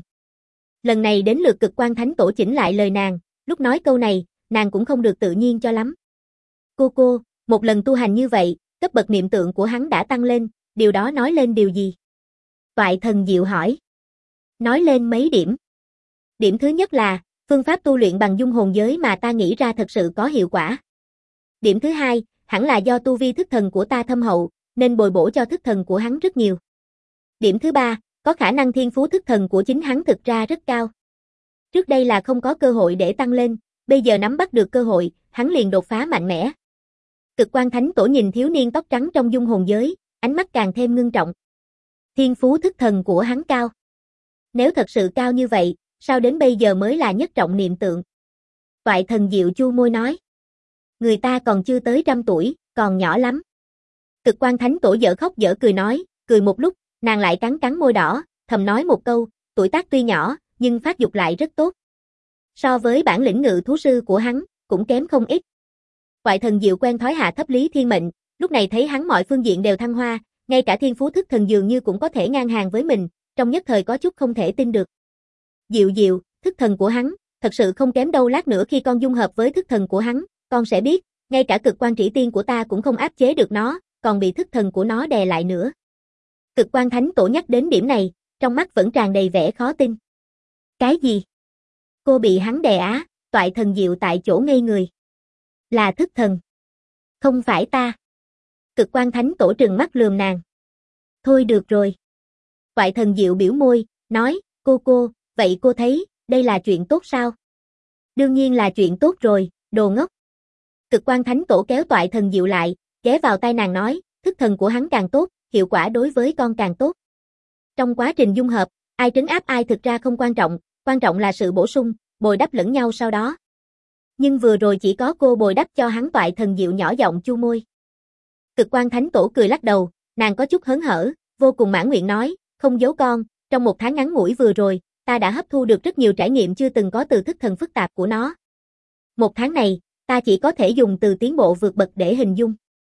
Lần này đến lượt Cực Quang Thánh Tổ chỉnh lại lời nàng, lúc nói câu này, nàng cũng không được tự nhiên cho lắm. Cô, một lần tu hành như vậy, cấp bậc niệm tượng của hắn đã tăng lên, điều đó nói lên điều gì? Toại Thần Diệu hỏi. Nói lên mấy điểm. Điểm thứ nhất là, phương pháp tu luyện bằng dung hồn giới mà ta nghĩ ra thật sự có hiệu quả. Điểm thứ hai, hẳn là do tu vi thức thần của ta thâm hậu, nên bồi bổ cho thức thần của hắn rất nhiều. Điểm thứ ba, có khả năng thiên phú thức thần của chính hắn thực ra rất cao. Trước đây là không có cơ hội để tăng lên, bây giờ nắm bắt được cơ hội, hắn liền đột phá mạnh mẽ. Cực Quang Thánh Tổ nhìn thiếu niên tóc trắng trong dung hồn giới, ánh mắt càng thêm ngưng trọng. Thiên phú thức thần của hắn cao. Nếu thật sự cao như vậy, sao đến bây giờ mới là nhất trọng niệm tượng? Toại Thần Diệu chu môi nói. Người ta còn chưa tới 100 tuổi, còn nhỏ lắm. Cực Quang Thánh Tổ dở khóc dở cười nói, cười một lúc, nàng lại cắn môi đỏ, thầm nói một câu, tuổi tác tuy nhỏ, nhưng phát dục lại rất tốt. So với bản lĩnh ngự thú sư của hắn, cũng kém không ít. Toại Thần Diệu quen thói hạ thấp Lý Thiên Mệnh, lúc này thấy hắn mọi phương diện đều thăng hoa, ngay cả thiên phú thức thần dường như cũng có thể ngang hàng với mình, trong nhất thời có chút không thể tin được. Diệu, thức thần của hắn, thật sự không kém đâu, lát nữa khi con dung hợp với thức thần của hắn, con sẽ biết, ngay cả Cực Quang Trĩ Tiên của ta cũng không áp chế được nó, còn bị thức thần của nó đè lại nữa. Cực Quang Thánh Tổ nhắc đến điểm này, trong mắt vẫn tràn đầy vẻ khó tin. Cái gì? Cô bị hắn đè á? Toại Thần Diệu tại chỗ ngây người. Là thức thần. Không phải ta. Cực Quang Thánh Tổ trừng mắt lườm nàng. Thôi được rồi. Toại Thần Diệu biểu môi, nói, cô, vậy cô thấy, đây là chuyện tốt sao? Đương nhiên là chuyện tốt rồi, đồ ngốc. Cực Quang Thánh Tổ kéo Toại Thần Diệu lại, ghé vào tai nàng nói, thức thần của hắn càng tốt, hiệu quả đối với con càng tốt. Trong quá trình dung hợp, ai trấn áp ai thực ra không quan trọng là sự bổ sung, bồi đắp lẫn nhau sau đó. Nhưng vừa rồi chỉ có cô bồi đắp cho hắn. Toại Thần Diệu nhỏ giọng chu môi. Cực Quang Thánh Tổ cười lắc đầu, nàng có chút hớn hở, vô cùng mãn nguyện nói, không giấu con, trong 1 tháng ngắn ngủi vừa rồi, ta đã hấp thu được rất nhiều trải nghiệm chưa từng có từ thức thần phức tạp của nó. 1 tháng này, ta chỉ có thể dùng từ tiến bộ vượt bậc để hình dung.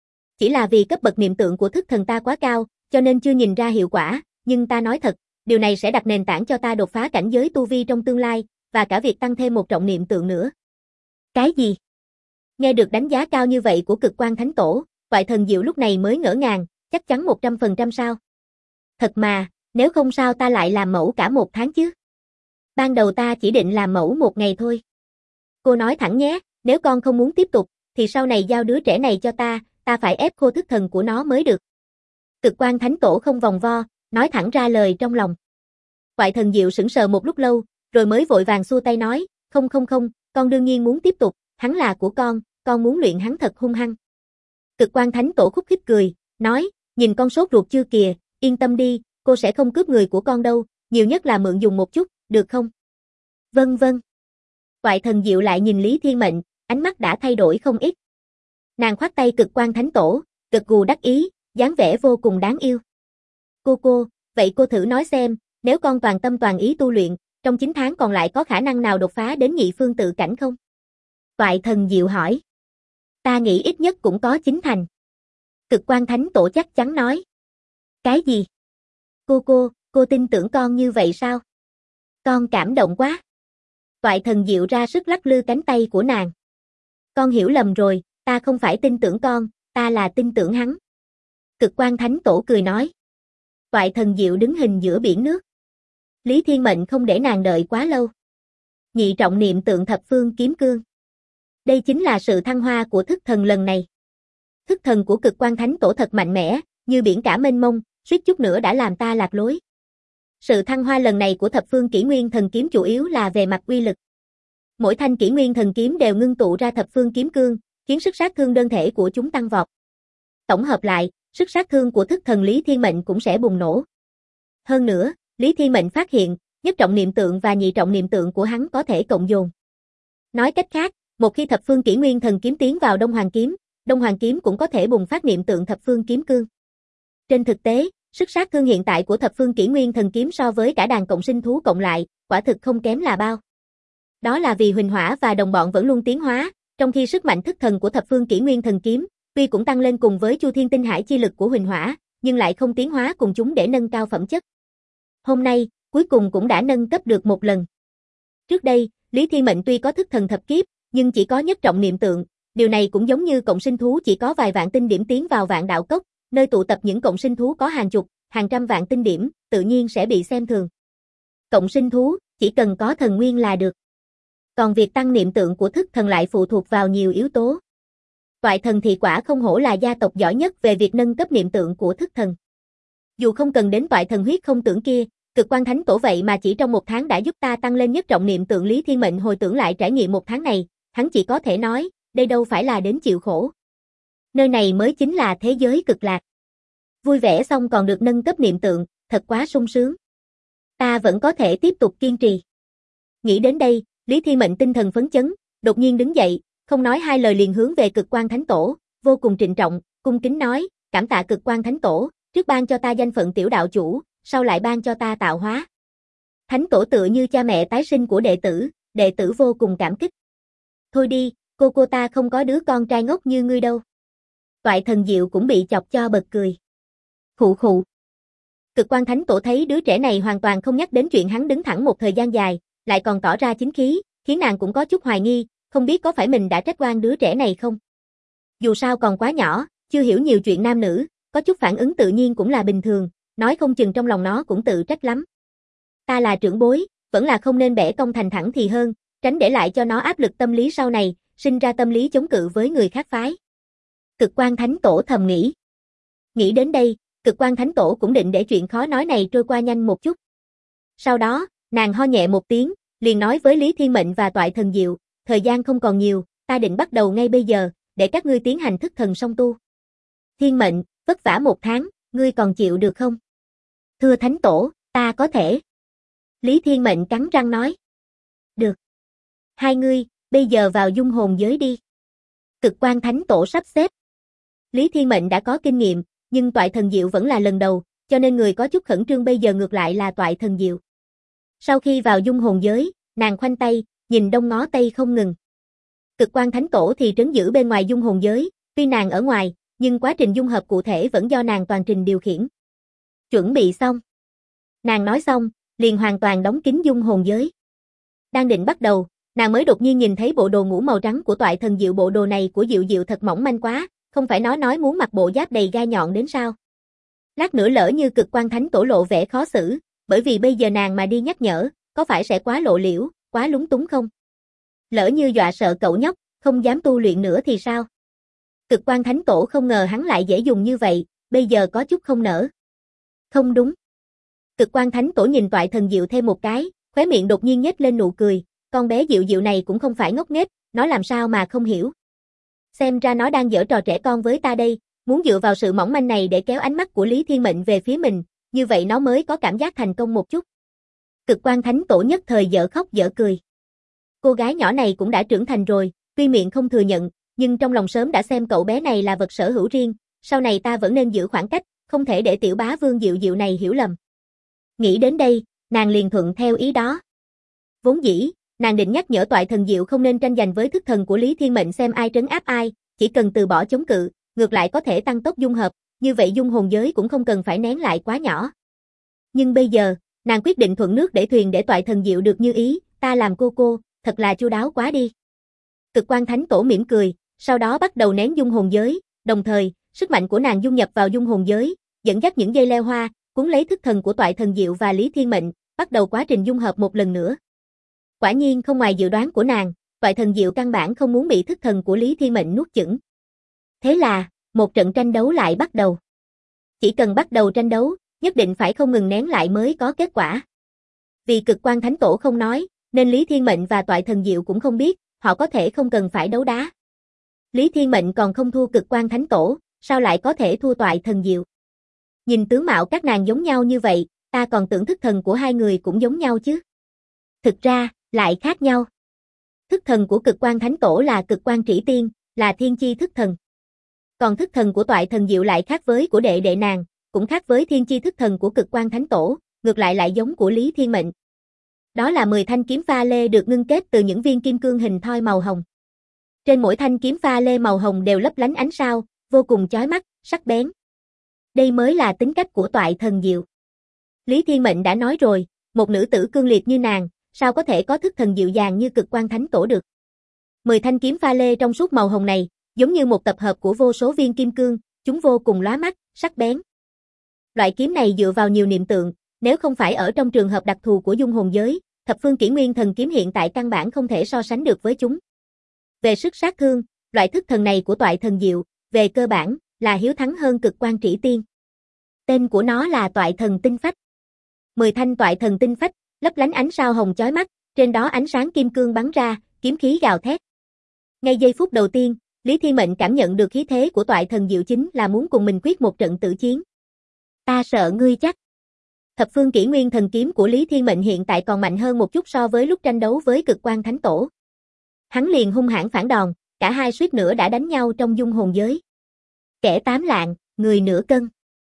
chỉ là vì cấp bậc niệm tượng của thức thần ta quá cao, cho nên chưa nhìn ra hiệu quả, nhưng ta nói thật, điều này sẽ đặt nền tảng cho ta đột phá cảnh giới tu vi trong tương lai, và cả việc tăng thêm một trọng niệm tượng nữa. Cái gì? Nghe được đánh giá cao như vậy của Cực Quan Thánh Tổ, Toại Thần Diệu lúc này mới ngỡ ngàng, chắc chắn 100% sao? Thật mà, nếu không sao ta lại làm mẫu cả 1 tháng chứ? Ban đầu ta chỉ định làm mẫu 1 ngày thôi. Cô nói thẳng nhé, nếu con không muốn tiếp tục, thì sau này giao đứa trẻ này cho ta phải ép khô thức thần của nó mới được. Cực Quan Thánh Tổ không vòng vo, nói thẳng ra lời trong lòng. Toại Thần Diệu sững sờ một lúc lâu, rồi mới vội vàng xua tay nói, không, con đương nhiên muốn tiếp tục, hắn là của con muốn luyện hắn thật hung hăng. Cực Quan Thánh Tổ khúc khích cười, nói, nhìn con sốt ruột chưa kìa, yên tâm đi, cô sẽ không cướp người của con đâu, nhiều nhất là mượn dùng một chút, được không? Vâng. Toại Thần Diệu lại nhìn Lý Thiên Mệnh, ánh mắt đã thay đổi không ít. Nàng khoát tay Cực Quan Thánh Tổ, gật gù đắc ý, dáng vẻ vô cùng đáng yêu. Cô, vậy cô thử nói xem, nếu con toàn tâm toàn ý tu luyện, trong 9 tháng còn lại có khả năng nào đột phá đến nhị phương tự cảnh không? Toại Thần Diệu hỏi. Ta nghĩ ít nhất cũng có 9 thành. Cực Quan Thánh Tổ chắc chắn nói. Cái gì? Cô tin tưởng con như vậy sao? Con cảm động quá. Toại Thần Diệu ra sức lắc lư cánh tay của nàng. Con hiểu lầm rồi, ta không phải tin tưởng con, ta là tin tưởng hắn. Cực Quan Thánh Tổ cười nói. Toại Thần Diệu đứng hình giữa biển nước. Lý Thiên Mệnh không để nàng đợi quá lâu. Nhị trọng niệm tượng thập phương kiếm cương. Đây chính là sự thăng hoa của thức thần lần này. Thức thần của Cực Quan Thánh Tổ thật mạnh mẽ, như biển cả mênh mông, suýt chút nữa đã làm ta lạc lối. Sự thăng hoa lần này của thập phương kỷ nguyên thần kiếm chủ yếu là về mặt uy lực. Mỗi thanh kỷ nguyên thần kiếm đều ngưng tụ ra thập phương kiếm cương, khiến sức sát thương đơn thể của chúng tăng vọt. Tổng hợp lại, sức sát thương của thức thần Lý Thiên Mệnh cũng sẽ bùng nổ. Hơn nữa, Lý Thiên Mệnh phát hiện, nhất trọng niệm tượng và nhị trọng niệm tượng của hắn có thể cộng dồn. Nói cách khác, một khi thập phương kỷ nguyên thần kiếm tiến vào Đông Hoàng kiếm cũng có thể bùng phát niệm tượng thập phương kiếm cương. Trên thực tế, sức sát thương hiện tại của thập phương kỷ nguyên thần kiếm so với cả đàn cộng sinh thú cộng lại, quả thực không kém là bao. Đó là vì Huỳnh Hỏa và đồng bọn vẫn luôn tiến hóa, trong khi sức mạnh thức thần của thập phương kỷ nguyên thần kiếm, tuy cũng tăng lên cùng với Chu Thiên Tinh Hải chi lực của Huỳnh Hỏa, nhưng lại không tiến hóa cùng chúng để nâng cao phẩm chất. Hôm nay, cuối cùng cũng đã nâng cấp được một lần. Trước đây, Lý Thiên Mệnh tuy có thức thần thập kiếp, nhưng chỉ có nhất trọng niệm tượng, điều này cũng giống như cộng sinh thú chỉ có vài vạn tinh điểm tiến vào Vạn Đạo Cốc, nơi tụ tập những cộng sinh thú có hàng chục, hàng trăm vạn tinh điểm, tự nhiên sẽ bị xem thường. Cộng sinh thú, chỉ cần có thần nguyên là được. Còn việc tăng niệm tượng của thức thần lại phụ thuộc vào nhiều yếu tố. Toại Thần Thị quả không hổ là gia tộc giỏi nhất về việc nâng cấp niệm tượng của thức thần. Dù không cần đến Toại Thần huyết không tưởng kia, Cực Quan Thánh Tổ vậy mà chỉ trong 1 tháng đã giúp ta tăng lên nhất trọng niệm tượng. Lý Thiên Mệnh hồi tưởng lại trải nghiệm 1 tháng này, hắn chỉ có thể nói, đây đâu phải là đến chịu khổ. Nơi này mới chính là thế giới cực lạc. Vui vẻ xong còn được nâng cấp niệm tượng, thật quá sung sướng. Ta vẫn có thể tiếp tục kiên trì. Nghĩ đến đây, Lý Thiên Mệnh tinh thần phấn chấn, đột nhiên đứng dậy, không nói hai lời liền hướng về Cực Quan Thánh Tổ, vô cùng trịnh trọng, cung kính nói, cảm tạ Cực Quan Thánh Tổ, trước ban cho ta danh phận tiểu đạo chủ, sau lại ban cho ta tạo hóa. Thánh Tổ tựa như cha mẹ tái sinh của đệ tử vô cùng cảm kích. Thôi đi, cô ta không có đứa con trai ngốc như ngươi đâu. Toại Thần Diệu cũng bị chọc cho bật cười. Khụ. Cực Quan Thánh Tổ thấy đứa trẻ này hoàn toàn không nhắc đến chuyện hắn đứng thẳng một thời gian dài, lại còn tỏ ra chính khí, khiến nàng cũng có chút hoài nghi, không biết có phải mình đã trách oan đứa trẻ này không. Dù sao còn quá nhỏ, chưa hiểu nhiều chuyện nam nữ, có chút phản ứng tự nhiên cũng là bình thường, nói không chừng trong lòng nó cũng tự trách lắm. Ta là trưởng bối, vẫn là không nên bẻ cong thành thẳng thì hơn, tránh để lại cho nó áp lực tâm lý sau này, sinh ra tâm lý chống cự với người khác phái. Cực Quan Thánh Tổ thầm nghĩ. Nghĩ đến đây, Cực Quan Thánh Tổ cũng định để chuyện khó nói này trôi qua nhanh một chút. Sau đó, nàng ho nhẹ một tiếng, liền nói với Lý Thiên Mệnh và Toại Thần Diệu, thời gian không còn nhiều, ta định bắt đầu ngay bây giờ, để các ngươi tiến hành thức thần song tu. Thiên Mệnh, vất vả 1 tháng, ngươi còn chịu được không? Thưa Thánh Tổ, ta có thể. Lý Thiên Mệnh cắn răng nói. Được. Hai ngươi, bây giờ vào dung hồn giới đi. Cực Quan Thánh Tổ sắp xếp. Lý Thiên Mệnh đã có kinh nghiệm, nhưng Toại Thần Diệu vẫn là lần đầu, cho nên người có chút khẩn trương bây giờ ngược lại là Toại Thần Diệu. Sau khi vào dung hồn giới, nàng khoanh tay, nhìn đông ngó tây không ngừng. Cực Quan Thánh Tổ thì trấn giữ bên ngoài dung hồn giới, tuy nàng ở ngoài, nhưng quá trình dung hợp cụ thể vẫn do nàng toàn trình điều khiển. Chuẩn bị xong. Nàng nói xong, liền hoàn toàn đóng kín dung hồn giới. Đang định bắt đầu, nàng mới đột nhiên nhìn thấy bộ đồ ngủ màu trắng của Toại Thần Diệu. Bộ đồ này của Diệu Diệu thật mỏng manh quá, không phải nó nói muốn mặc bộ giáp đầy gai nhọn đến sao? Lát nữa lỡ như Cực Quang Thánh Tổ lộ vẻ khó xử, bởi vì bây giờ nàng mà đi nhắc nhở, có phải sẽ quá lộ liễu, quá lúng túng không? Lỡ như dọa sợ cậu nhóc, không dám tu luyện nữa thì sao? Cực Quang Thánh Tổ không ngờ hắn lại dễ dùng như vậy, bây giờ có chút không nỡ. Không đúng. Cực Quang Thánh Tổ nhìn Toại Thần Diệu thêm một cái, khóe miệng đột nhiên nhếch lên nụ cười, con bé Diệu Diệu này cũng không phải ngốc nghếch, nó làm sao mà không hiểu. Xem ra nó đang giở trò trẻ con với ta đây, muốn dựa vào sự mỏng manh này để kéo ánh mắt của Lý Thiên Mệnh về phía mình, như vậy nó mới có cảm giác thành công một chút. Cực Quang Thánh Tổ nhất thời dở khóc dở cười. Cô gái nhỏ này cũng đã trưởng thành rồi, tuy miệng không thừa nhận, nhưng trong lòng sớm đã xem cậu bé này là vật sở hữu riêng, sau này ta vẫn nên giữ khoảng cách, không thể để tiểu bá vương Diệu Diệu này hiểu lầm. Nghĩ đến đây, nàng liền thuận theo ý đó. Vốn dĩ, nàng định nhắc nhở Toại Thần Diệu không nên tranh giành với thức thần của Lý Thiên Mệnh xem ai trấn áp ai, chỉ cần từ bỏ chống cự, ngược lại có thể tăng tốc dung hợp, như vậy dung hồn giới cũng không cần phải nén lại quá nhỏ. Nhưng bây giờ, nàng quyết định thuận nước để thuyền để Toại Thần Diệu được như ý, ta làm cô, thật là chu đáo quá đi. Cực Quang Thánh Tổ mỉm cười, sau đó bắt đầu nén dung hồn giới, đồng thời, sức mạnh của nàng dung nhập vào dung hồn giới, dẫn dắt những dây leo hoa, cuốn lấy thức thần của Toại Thần Diệu và Lý Thiên Mệnh, bắt đầu quá trình dung hợp một lần nữa. Quả nhiên không ngoài dự đoán của nàng, Toại Thần Diệu căn bản không muốn bị thức thần của Lý Thiên Mệnh nuốt chửng. Thế là, một trận tranh đấu lại bắt đầu. Chỉ cần bắt đầu tranh đấu, nhất định phải không ngừng nén lại mới có kết quả. Vì Cực Quang Thánh Tổ không nói, nên Lý Thiên Mệnh và Toại Thần Diệu cũng không biết, họ có thể không cần phải đấu đá. Lý Thiên Mệnh còn không thua Cực Quang Thánh Tổ, sao lại có thể thua Toại Thần Diệu? Nhìn tướng mạo các nàng giống nhau như vậy, ta còn tưởng thức thần của hai người cũng giống nhau chứ. Thực ra, lại khác nhau. Thức thần của Cực Quang Thánh Tổ là Cực Quang Trĩ Tiên, là thiên chi thức thần. Còn thức thần của Toại Thần Diệu lại khác với của đệ đệ nàng, cũng khác với thiên chi thức thần của Cực Quang Thánh Tổ, ngược lại giống của Lý Thiên Mệnh. Đó là 10 thanh kiếm pha lê được ngưng kết từ những viên kim cương hình thoi màu hồng. Trên mỗi thanh kiếm pha lê màu hồng đều lấp lánh ánh sao, vô cùng chói mắt, sắc bén. Đây mới là tính cách của Toại Thần Diệu. Lý Thiên Mệnh đã nói rồi, một nữ tử cương liệt như nàng, sao có thể có thức thần dịu dàng như Cực Quang Thánh Tổ được. 10 thanh kiếm pha lê trong suốt màu hồng này, giống như một tập hợp của vô số viên kim cương, chúng vô cùng lóa mắt, sắc bén. Loại kiếm này dựa vào nhiều niệm tượng, nếu không phải ở trong trường hợp đặc thù của dung hồn giới, Thập Phương Kỷ Nguyên Thần Kiếm hiện tại căn bản không thể so sánh được với chúng. Về sức sát thương, loại thức thần này của Toại Thần Diệu, về cơ bản, là hiếu thắng hơn Cực Quang Trĩ Tiên. Tên của nó là Toại Thần Tinh Phách. 10 thanh Toại Thần Tinh Phách, lấp lánh ánh sao hồng chói mắt, trên đó ánh sáng kim cương bắn ra, kiếm khí gào thét. Ngay giây phút đầu tiên, Lý Thiên Mệnh cảm nhận được khí thế của Toại Thần Diệu chính là muốn cùng mình quyết một trận tử chiến. Ta sợ ngươi chắc. Thập Phương Kỷ Nguyên Thần Kiếm của Lý Thiên Mệnh hiện tại còn mạnh hơn một chút so với lúc tranh đấu với Cực Quang Thánh Tổ. Hắn liền hung hãn phản đòn, cả hai suýt nữa đã đánh nhau trong dung hồn giới. Kẻ 8 lạng, người nửa cân.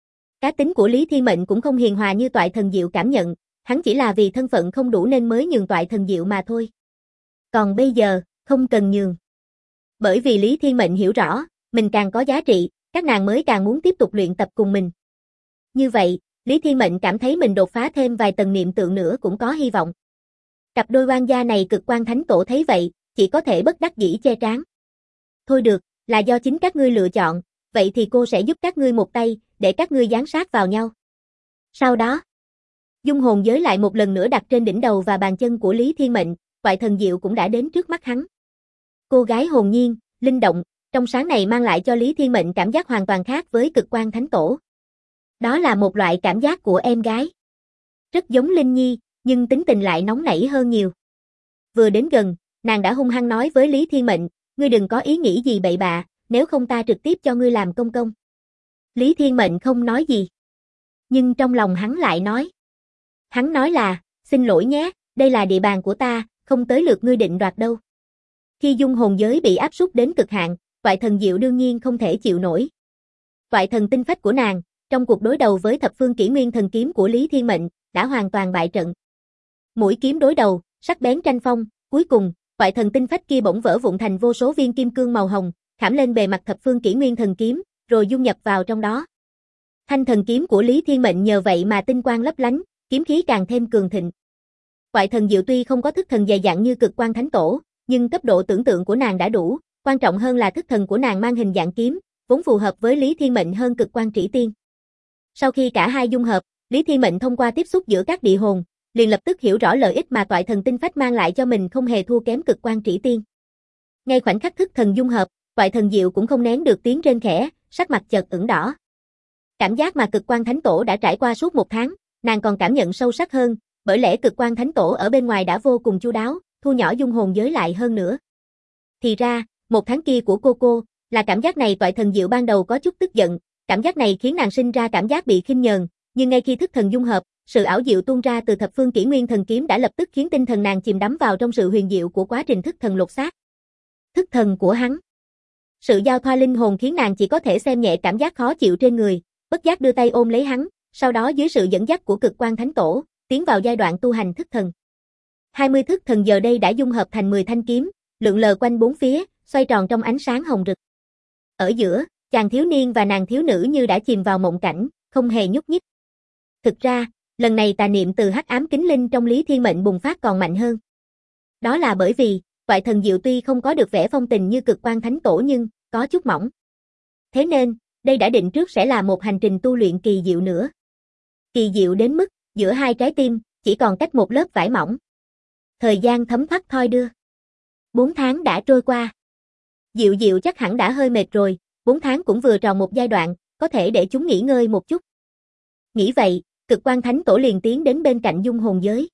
Cá tính của Lý Thiên Mệnh cũng không hiền hòa như Toại Thần Diệu cảm nhận, hắn chỉ là vì thân phận không đủ nên mới nhường Toại Thần Diệu mà thôi. Còn bây giờ, không cần nhường. Bởi vì Lý Thiên Mệnh hiểu rõ, mình càng có giá trị, các nàng mới càng muốn tiếp tục luyện tập cùng mình. Như vậy, Lý Thiên Mệnh cảm thấy mình đột phá thêm vài tầng niệm tượng nữa cũng có hy vọng. Cặp đôi oan gia này Cực Quang Thánh Tổ thấy vậy, chỉ có thể bất đắc dĩ che trán. Thôi được, là do chính các ngươi lựa chọn, vậy thì cô sẽ giúp các ngươi một tay, để các ngươi dán sát vào nhau. Sau đó, dung hồn giới lại một lần nữa đặt trên đỉnh đầu và bàn chân của Lý Thiên Mệnh, Toại Thần Diệu cũng đã đến trước mắt hắn. Cô gái hồn nhiên, linh động, trong sáng này mang lại cho Lý Thiên Mệnh cảm giác hoàn toàn khác với Cực Quang Thánh Tổ. Đó là một loại cảm giác của em gái. Rất giống Linh Nhi, nhưng tính tình lại nóng nảy hơn nhiều. Vừa đến gần, nàng đã hung hăng nói với Lý Thiên Mệnh, ngươi đừng có ý nghĩ gì bậy bạ, nếu không ta trực tiếp cho ngươi làm công công. Lý Thiên Mệnh không nói gì. Nhưng trong lòng hắn lại nói. Hắn nói là, xin lỗi nhé, đây là địa bàn của ta, không tới lượt ngươi định đoạt đâu. Khi dung hồn giới bị áp súc đến cực hạn, Toại Thần Diệu đương nhiên không thể chịu nổi. Toại Thần Tinh Phách của nàng, trong cuộc đối đầu với Thập Phương Kỷ Nguyên Thần Kiếm của Lý Thiên Mệnh, đã hoàn toàn bại trận. Mũi kiếm đối đầu, sắc bén tranh phong, cuối cùng, Toại Thần Tinh Phách kia bỗng vỡ vụn thành vô số viên kim cương màu hồng, khảm lên bề mặt Thập Phương Kỷ Nguyên Thần Kiếm, rồi dung nhập vào trong đó. Thanh thần kiếm của Lý Thiên Mệnh nhờ vậy mà tinh quang lấp lánh, kiếm khí càng thêm cường thịnh. Toại thần diệu tuy không có thức thần dày dặn như Cực Quang Thánh Tổ, nhưng cấp độ tưởng tượng của nàng đã đủ, quan trọng hơn là thức thần của nàng mang hình dạng kiếm, vốn phù hợp với Lý Thiên Mệnh hơn Cực Quang Trĩ Tiên. Sau khi cả hai dung hợp, Lý Thiên Mệnh thông qua tiếp xúc giữa các địa hồn, liền lập tức hiểu rõ lợi ích mà toại thần tinh phách mang lại cho mình không hề thua kém Cực Quang Trĩ Tiên. Ngay khoảnh khắc thức thần dung hợp, toại thần diệu cũng không nén được tiếng rên khẽ, sắc mặt chợt ửng đỏ. Cảm giác mà Cực Quang Thánh Tổ đã trải qua suốt một tháng, nàng còn cảm nhận sâu sắc hơn, bởi lẽ Cực Quang Thánh Tổ ở bên ngoài đã vô cùng chu đáo, thu nhỏ dung hồn giới lại hơn nữa. Thì ra, một tháng kia của cô là cảm giác này. Toại thần diệu ban đầu có chút tức giận, cảm giác này khiến nàng sinh ra cảm giác bị khinh nhờn, nhưng ngay khi thức thần dung hợp, sự ảo diệu tuôn ra từ thập phương kỷ nguyên thần kiếm đã lập tức khiến tinh thần nàng chìm đắm vào trong sự huyền diệu của quá trình thức thần lột xác. Thức thần của hắn. Sự giao thoa linh hồn khiến nàng chỉ có thể xem nhẹ cảm giác khó chịu trên người, bất giác đưa tay ôm lấy hắn, sau đó dưới sự dẫn dắt của Cực Quang Thánh Tổ, tiến vào giai đoạn tu hành thức thần. 20 thức thần giờ đây đã dung hợp thành 10 thanh kiếm, lượn lờ quanh bốn phía, xoay tròn trong ánh sáng hồng rực. Ở giữa, chàng thiếu niên và nàng thiếu nữ như đã chìm vào mộng cảnh, không hề nhúc nhích. Thực ra, lần này tà niệm từ hắc ám kính linh trong Lý Thiên Mệnh bùng phát còn mạnh hơn. Đó là bởi vì, toại thần diệu tuy không có được vẻ phong tình như Cực Quang Thánh Tổ nhưng có chút mỏng. Thế nên, đây đã định trước sẽ là một hành trình tu luyện kỳ diệu nữa. Kỳ diệu đến mức, giữa hai trái tim, chỉ còn cách một lớp vải mỏng. Thời gian thấm thoát thoi đưa. 4 tháng đã trôi qua. Diệu Diệu chắc hẳn đã hơi mệt rồi, 4 tháng cũng vừa tròn một giai đoạn, có thể để chúng nghỉ ngơi một chút. Nghĩ vậy, Cực Quang Thánh Tổ liền tiến đến bên cạnh dung hồn giới.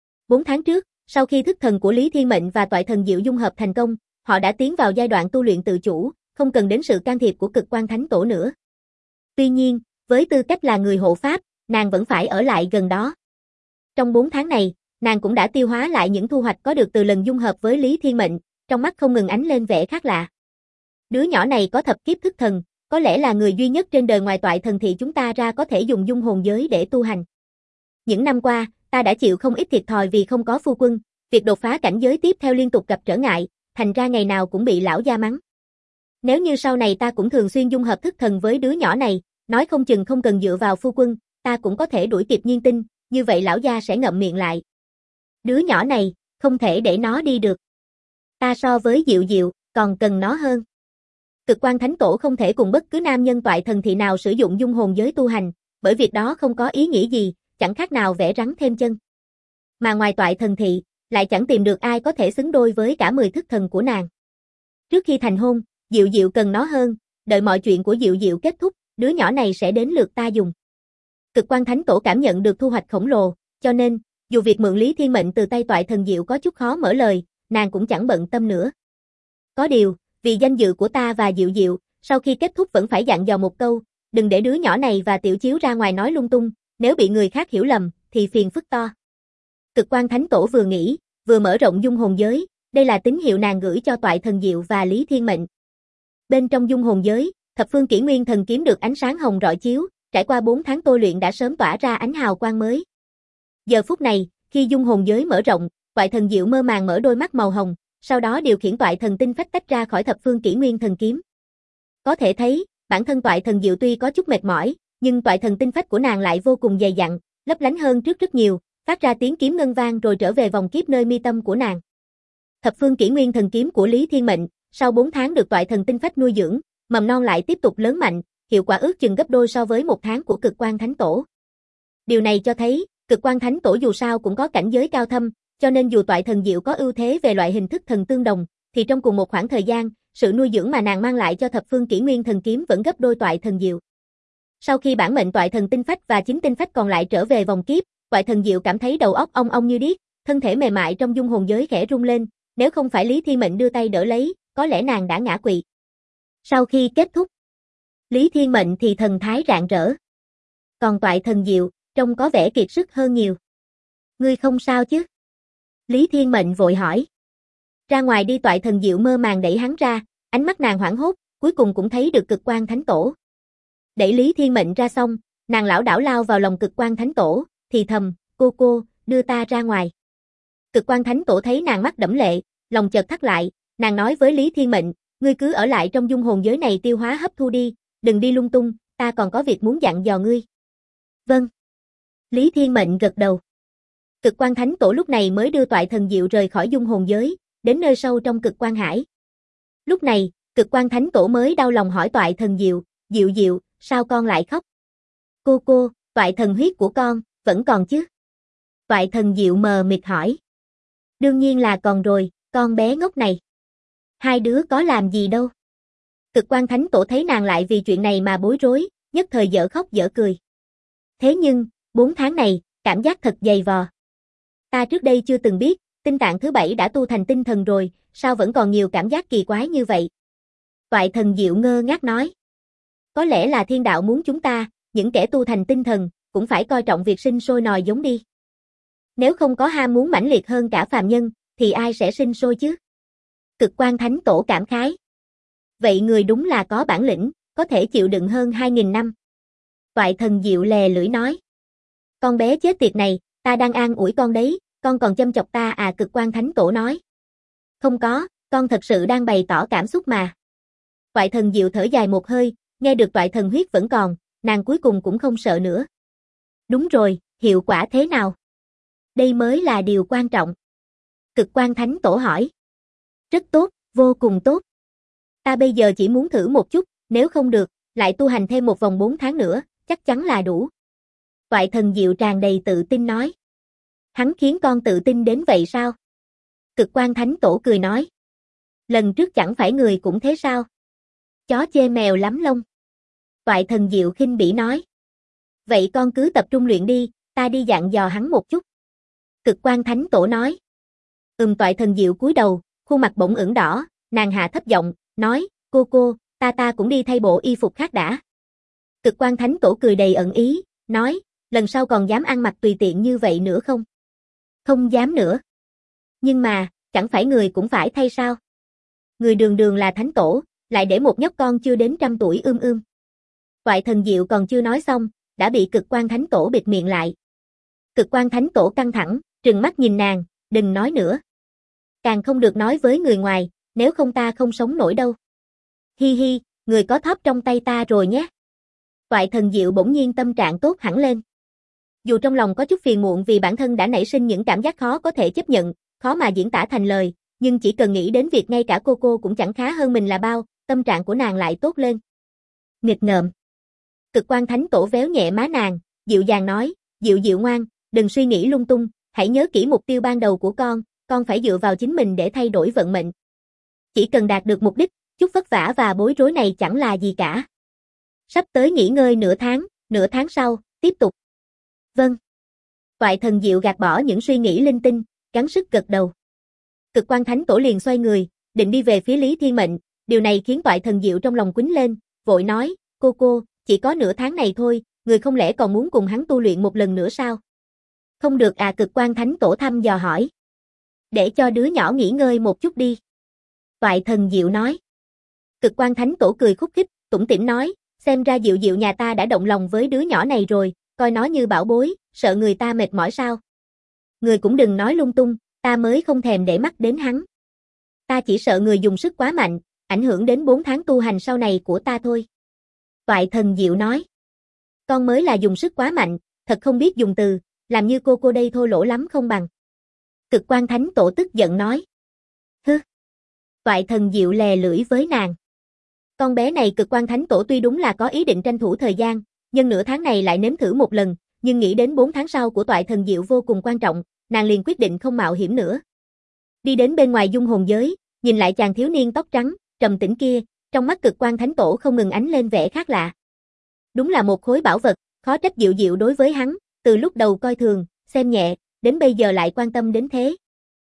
4 tháng trước, sau khi thức thần của Lý Thiên Mệnh và toại thần diệu dung hợp thành công, họ đã tiến vào giai đoạn tu luyện tự chủ, không cần đến sự can thiệp của Cực Quang Thánh Tổ nữa. Tuy nhiên, với tư cách là người hộ pháp, nàng vẫn phải ở lại gần đó. Trong 4 tháng này, nàng cũng đã tiêu hóa lại những thu hoạch có được từ lần dung hợp với Lý Thiên Mệnh, trong mắt không ngừng ánh lên vẻ khác lạ. Đứa nhỏ này có thập kiếp thức thần, có lẽ là người duy nhất trên đời ngoài toại thần thị chúng ta ra có thể dùng dung hồn giới để tu hành. Những năm qua, ta đã chịu không ít thiệt thòi vì không có phu quân, việc đột phá cảnh giới tiếp theo liên tục gặp trở ngại, thành ra ngày nào cũng bị lão gia mắng. Nếu như sau này ta cũng thường xuyên dung hợp thức thần với đứa nhỏ này, nói không chừng không cần dựa vào phu quân, ta cũng có thể đuổi kịp Nhiên Tinh, như vậy lão gia sẽ ngậm miệng lại. Đứa nhỏ này, không thể để nó đi được. Ta so với Diệu Diệu, còn cần nó hơn. Cực Quang Thánh Tổ không thể cùng bất cứ nam nhân toại thần thị nào sử dụng dung hồn giới tu hành, bởi việc đó không có ý nghĩa gì, chẳng khác nào vẽ rắn thêm chân. Mà ngoài toại thần thị, lại chẳng tìm được ai có thể xứng đôi với cả 10 thức thần của nàng. Trước khi thành hôn, Diệu Diệu cần nó hơn, đợi mọi chuyện của Diệu Diệu kết thúc, đứa nhỏ này sẽ đến lượt ta dùng. Cực Quang Thánh Tổ cảm nhận được thu hoạch khổng lồ, cho nên, dù việc mượn Lý Thiên Mệnh từ tay toại thần diệu có chút khó mở lời, nàng cũng chẳng bận tâm nữa. Có điều, vì danh dự của ta và Diệu Diệu, sau khi kết thúc vẫn phải dặn dò một câu, đừng để đứa nhỏ này và Tiểu Chiếu ra ngoài nói lung tung, nếu bị người khác hiểu lầm, thì phiền phức to. Cực Quang Thánh Tổ vừa nghĩ, vừa mở rộng dung hồn giới, đây là tín hiệu nàng gửi cho toại thần diệu và Lý Thiên Mệnh. Bên trong dung hồn giới, thập phương kỷ nguyên thần kiếm được ánh sáng hồng rọi chiếu, trải qua 4 tháng tôi luyện đã sớm tỏa ra ánh hào quang mới. Giờ phút này, khi dung hồn giới mở rộng, toại thần diệu mơ màng mở đôi mắt màu hồng, sau đó điều khiển toại thần tinh phách tách ra khỏi thập phương kỷ nguyên thần kiếm. Có thể thấy, bản thân toại thần diệu tuy có chút mệt mỏi, nhưng toại thần tinh phách của nàng lại vô cùng dày dặn, lấp lánh hơn trước rất nhiều, phát ra tiếng kiếm ngân vang rồi trở về vòng kiếp nơi mi tâm của nàng. Thập phương kỷ nguyên thần kiếm của Lý Thiên Mệnh, sau 4 tháng được toại thần tinh phách nuôi dưỡng, mầm non lại tiếp tục lớn mạnh, hiệu quả ước chừng gấp đôi so với 1 tháng của Cực Quang Thánh Tổ. Điều này cho thấy, Cực Quang Thánh Tổ dù sao cũng có cảnh giới cao thâm, cho nên dù toại thần diệu có ưu thế về loại hình thức thần tương đồng, thì trong cùng một khoảng thời gian, sự nuôi dưỡng mà nàng mang lại cho thập phương kỷ nguyên thần kiếm vẫn gấp đôi toại thần diệu. Sau khi bản mệnh toại thần tinh phách và chính tinh phách còn lại trở về vòng kiếp, toại thần diệu cảm thấy đầu óc ong ong như điếc, thân thể mềm mại trong dung hồn giới khẽ rung lên, nếu không phải Lý Thiên Mệnh đưa tay đỡ lấy, có lẽ nàng đã ngã quỵ. Sau khi kết thúc, Lý Thiên Mệnh thì thần thái rạng rỡ. Còn toại thần diệu, trông có vẻ kiệt sức hơn nhiều. Ngươi không sao chứ? Lý Thiên Mệnh vội hỏi. Ra ngoài đi. Toại thần diệu mơ màng đẩy hắn ra, ánh mắt nàng hoảng hốt, cuối cùng cũng thấy được Cực Quang Thánh Tổ. Đẩy Lý Thiên Mệnh ra xong, nàng lảo đảo lao vào lòng Cực Quang Thánh Tổ, thì thầm, cô, đưa ta ra ngoài. Cực Quang Thánh Tổ thấy nàng mắt đẫm lệ, lòng chợt thắt lại, nàng nói với Lý Thiên Mệnh, ngươi cứ ở lại trong dung hồn giới này tiêu hóa hấp thu đi, đừng đi lung tung, ta còn có việc muốn dặn dò ngươi. Vâng. Lý Thiên Mệnh gật đầu. Cực Quan Thánh Tổ lúc này mới đưa Toại Thần Diệu rời khỏi dung hồn giới, đến nơi sâu trong Cực Quan Hải. Lúc này, Cực Quan Thánh Tổ mới đau lòng hỏi Toại Thần Diệu, Diệu Diệu, sao con lại khóc? Cô, Toại thần huyết của con, vẫn còn chứ? Toại Thần Diệu mờ mịt hỏi. Đương nhiên là còn rồi, con bé ngốc này. Hai đứa có làm gì đâu. Cực Quan Thánh Tổ thấy nàng lại vì chuyện này mà bối rối, nhất thời dở khóc dở cười. Thế nhưng, 4 tháng này, cảm giác thật dày vò. Ta trước đây chưa từng biết, tinh tạng thứ 7 đã tu thành tinh thần rồi, sao vẫn còn nhiều cảm giác kỳ quái như vậy? Toại Thần Diệu ngơ ngác nói. Có lẽ là thiên đạo muốn chúng ta, những kẻ tu thành tinh thần, cũng phải coi trọng việc sinh sôi nòi giống đi. Nếu không có ham muốn mãnh liệt hơn cả phàm nhân, thì ai sẽ sinh sôi chứ? Cực Quan Thánh Tổ cảm khái. Vậy người đúng là có bản lĩnh, có thể chịu đựng hơn 2.000 năm. Toại Thần Diệu lè lưỡi nói. Con bé chết tiệt này, ta đang an ủi con đấy, con còn châm chọc ta à? Cực Quan Thánh Tổ nói. Không có, con thật sự đang bày tỏ cảm xúc mà. Toại Thần Diệu thở dài một hơi, nghe được toại thần huyết vẫn còn, nàng cuối cùng cũng không sợ nữa. Đúng rồi, hiệu quả thế nào? Đây mới là điều quan trọng. Cực Quan Thánh Tổ hỏi. Rất tốt, vô cùng tốt. Ta bây giờ chỉ muốn thử một chút, nếu không được, lại tu hành thêm một vòng 4 tháng nữa, chắc chắn là đủ. Toại Thần Diệu tràn đầy tự tin nói. Hắn khiến con tự tin đến vậy sao? Cực Quan Thánh Tổ cười nói. Lần trước chẳng phải người cũng thế sao? Chó chê mèo lắm lông. Toại Thần Diệu khinh bỉ nói. Vậy con cứ tập trung luyện đi, ta đi dặn dò hắn một chút. Cực Quan Thánh Tổ nói. Toại Thần Diệu cúi đầu, khuôn mặt bỗng ửng đỏ, nàng hạ thấp giọng, nói, cô, ta cũng đi thay bộ y phục khác đã. Cực Quan Thánh Tổ cười đầy ẩn ý, nói, lần sau còn dám ăn mặc tùy tiện như vậy nữa không? Không dám nữa. Nhưng mà, chẳng phải người cũng phải thay sao? Người đường đường là Thánh Tổ, lại để một nhóc con chưa đến 100 tuổi ươm. Toại Thần Diệu còn chưa nói xong, đã bị Cực Quan Thánh Tổ bịt miệng lại. Cực Quan Thánh Tổ căng thẳng, trừng mắt nhìn nàng, đừng nói nữa. Càng không được nói với người ngoài, nếu không ta không sống nổi đâu. Hi hi, người có thóp trong tay ta rồi nhé. Toại Thần Diệu bỗng nhiên tâm trạng tốt hẳn lên. Dù trong lòng có chút phiền muộn vì bản thân đã nảy sinh những cảm giác khó có thể chấp nhận, khó mà diễn tả thành lời, nhưng chỉ cần nghĩ đến việc ngay cả cô cũng chẳng khá hơn mình là bao, tâm trạng của nàng lại tốt lên. Nghịch ngợm. Cực Quan Thánh Tổ véo nhẹ má nàng, dịu dàng nói, Diệu ngoan, đừng suy nghĩ lung tung, hãy nhớ kỹ mục tiêu ban đầu của con phải dựa vào chính mình để thay đổi vận mệnh. Chỉ cần đạt được mục đích, chút vất vả và bối rối này chẳng là gì cả. Sắp tới nghỉ ngơi nửa tháng sau, tiếp tục. Vâng. Toại Thần Diệu gạt bỏ những suy nghĩ linh tinh, gắng sức gật đầu. Cực Quan Thánh Tổ liền xoay người, định đi về phía Lý Thiên Mệnh, điều này khiến Toại Thần Diệu trong lòng quýnh lên, vội nói, cô, chỉ có nửa tháng này thôi, người không lẽ còn muốn cùng hắn tu luyện một lần nữa sao? Không được à? Cực Quan Thánh Tổ thăm dò hỏi. Để cho đứa nhỏ nghỉ ngơi một chút đi. Toại Thần Diệu nói. Cực Quan Thánh Tổ cười khúc khích, tủm tỉm nói, xem ra Diệu nhà ta đã động lòng với đứa nhỏ này rồi, coi nó như bảo bối, sợ người ta mệt mỏi sao? Người cũng đừng nói lung tung, ta mới không thèm để mắt đến hắn. Ta chỉ sợ người dùng sức quá mạnh, ảnh hưởng đến 4 tháng tu hành sau này của ta thôi. Toại Thần Diệu nói. Con mới là dùng sức quá mạnh, thật không biết dùng từ, làm như cô đây thô lỗ lắm không bằng. Cực Quan Thánh Tổ tức giận nói. Hứ. Toại Thần Diệu lè lưỡi với nàng. Con bé này Cực Quan Thánh Tổ tuy đúng là có ý định tranh thủ thời gian, nhưng nửa tháng này lại nếm thử một lần, nhưng nghĩ đến 4 tháng sau của Toại Thần Diệu vô cùng quan trọng, nàng liền quyết định không mạo hiểm nữa. Đi đến bên ngoài dung hồn giới, nhìn lại chàng thiếu niên tóc trắng, trầm tĩnh kia, trong mắt Cực Quan Thánh Tổ không ngừng ánh lên vẻ khác lạ. Đúng là một khối bảo vật, khó trách Diệu đối với hắn, từ lúc đầu coi thường, xem nhẹ, đến bây giờ lại quan tâm đến thế.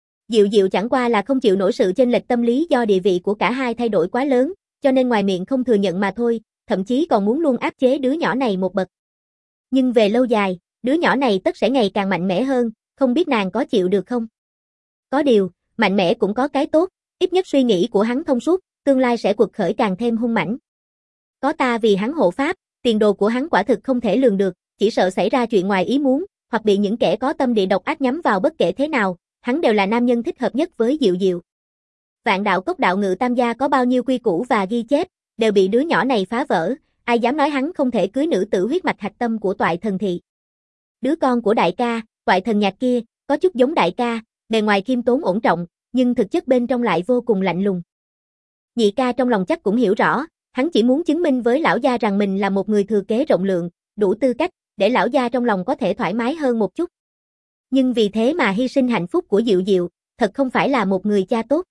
Diệu chẳng qua là không chịu nổi sự chênh lệch tâm lý do địa vị của cả hai thay đổi quá lớn, cho nên ngoài miệng không thừa nhận mà thôi, thậm chí còn muốn luôn áp chế đứa nhỏ này một bậc. Nhưng về lâu dài, đứa nhỏ này tất sẽ ngày càng mạnh mẽ hơn, không biết nàng có chịu được không? Có điều, mạnh mẽ cũng có cái tốt, ít nhất suy nghĩ của hắn thông suốt, tương lai sẽ quật khởi càng thêm hung mãnh. Có ta vì hắn hộ pháp, tiền đồ của hắn quả thực không thể lường được, chỉ sợ xảy ra chuyện ngoài ý muốn, hoặc bị những kẻ có tâm địa độc ác nhắm vào bất kể thế nào, hắn đều là nam nhân thích hợp nhất với Diệu. Vạn Đạo Cốc Đạo Ngự Tam Gia có bao nhiêu quy củ và ghi chép, đều bị đứa nhỏ này phá vỡ, ai dám nói hắn không thể cưới nữ tử huyết mạch hạch tâm của Toại Thần Thị. Đứa con của đại ca, Toại Thần Nhạc kia, có chút giống đại ca, bề ngoài khiêm tốn ổn trọng, nhưng thực chất bên trong lại vô cùng lạnh lùng. Nhị ca trong lòng chắc cũng hiểu rõ, hắn chỉ muốn chứng minh với lão gia rằng mình là một người thừa kế rộng lượng, đủ tư cách, để lão gia trong lòng có thể thoải mái hơn một chút. Nhưng vì thế mà hy sinh hạnh phúc của Diệu Diệu, thật không phải là một người cha tốt.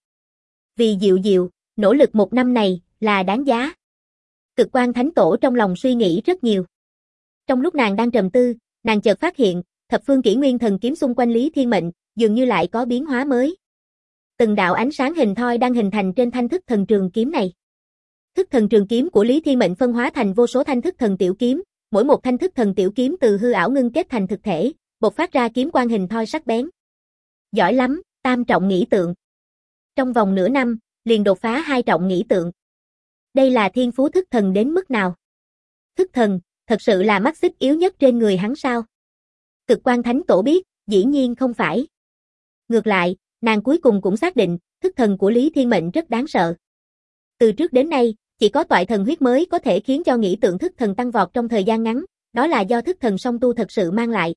Vì Diệu Diệu, nỗ lực một năm này, là đáng giá. Cực Quan Thánh Tổ trong lòng suy nghĩ rất nhiều. Trong lúc nàng đang trầm tư, nàng chợt phát hiện, thập phương kỷ nguyên thần kiếm xung quanh Lý Thiên Mệnh, dường như lại có biến hóa mới. Từng đạo ánh sáng hình thoi đang hình thành trên thanh thức thần trường kiếm này. Thức thần trường kiếm của Lý Thiên Mệnh phân hóa thành vô số thanh thức thần tiểu kiếm, mỗi một thanh thức thần tiểu kiếm từ hư ảo ngưng kết thành thực thể, bộc phát ra kiếm quang hình thoi sắc bén. Giỏi lắm, tam trọng nghĩ tượng. Trong vòng nửa năm, liền đột phá 2 trọng nghĩ tượng. Đây là thiên phú thức thần đến mức nào? Thức thần, thật sự là mắt xích yếu nhất trên người hắn sao? Cực Quan Thánh Tổ biết, dĩ nhiên không phải. Ngược lại, nàng cuối cùng cũng xác định, thức thần của Lý Thiên Mệnh rất đáng sợ. Từ trước đến nay, chỉ có Toại Thần huyết mới có thể khiến cho nghĩ tượng thức thần tăng vọt trong thời gian ngắn, đó là do thức thần song tu thật sự mang lại.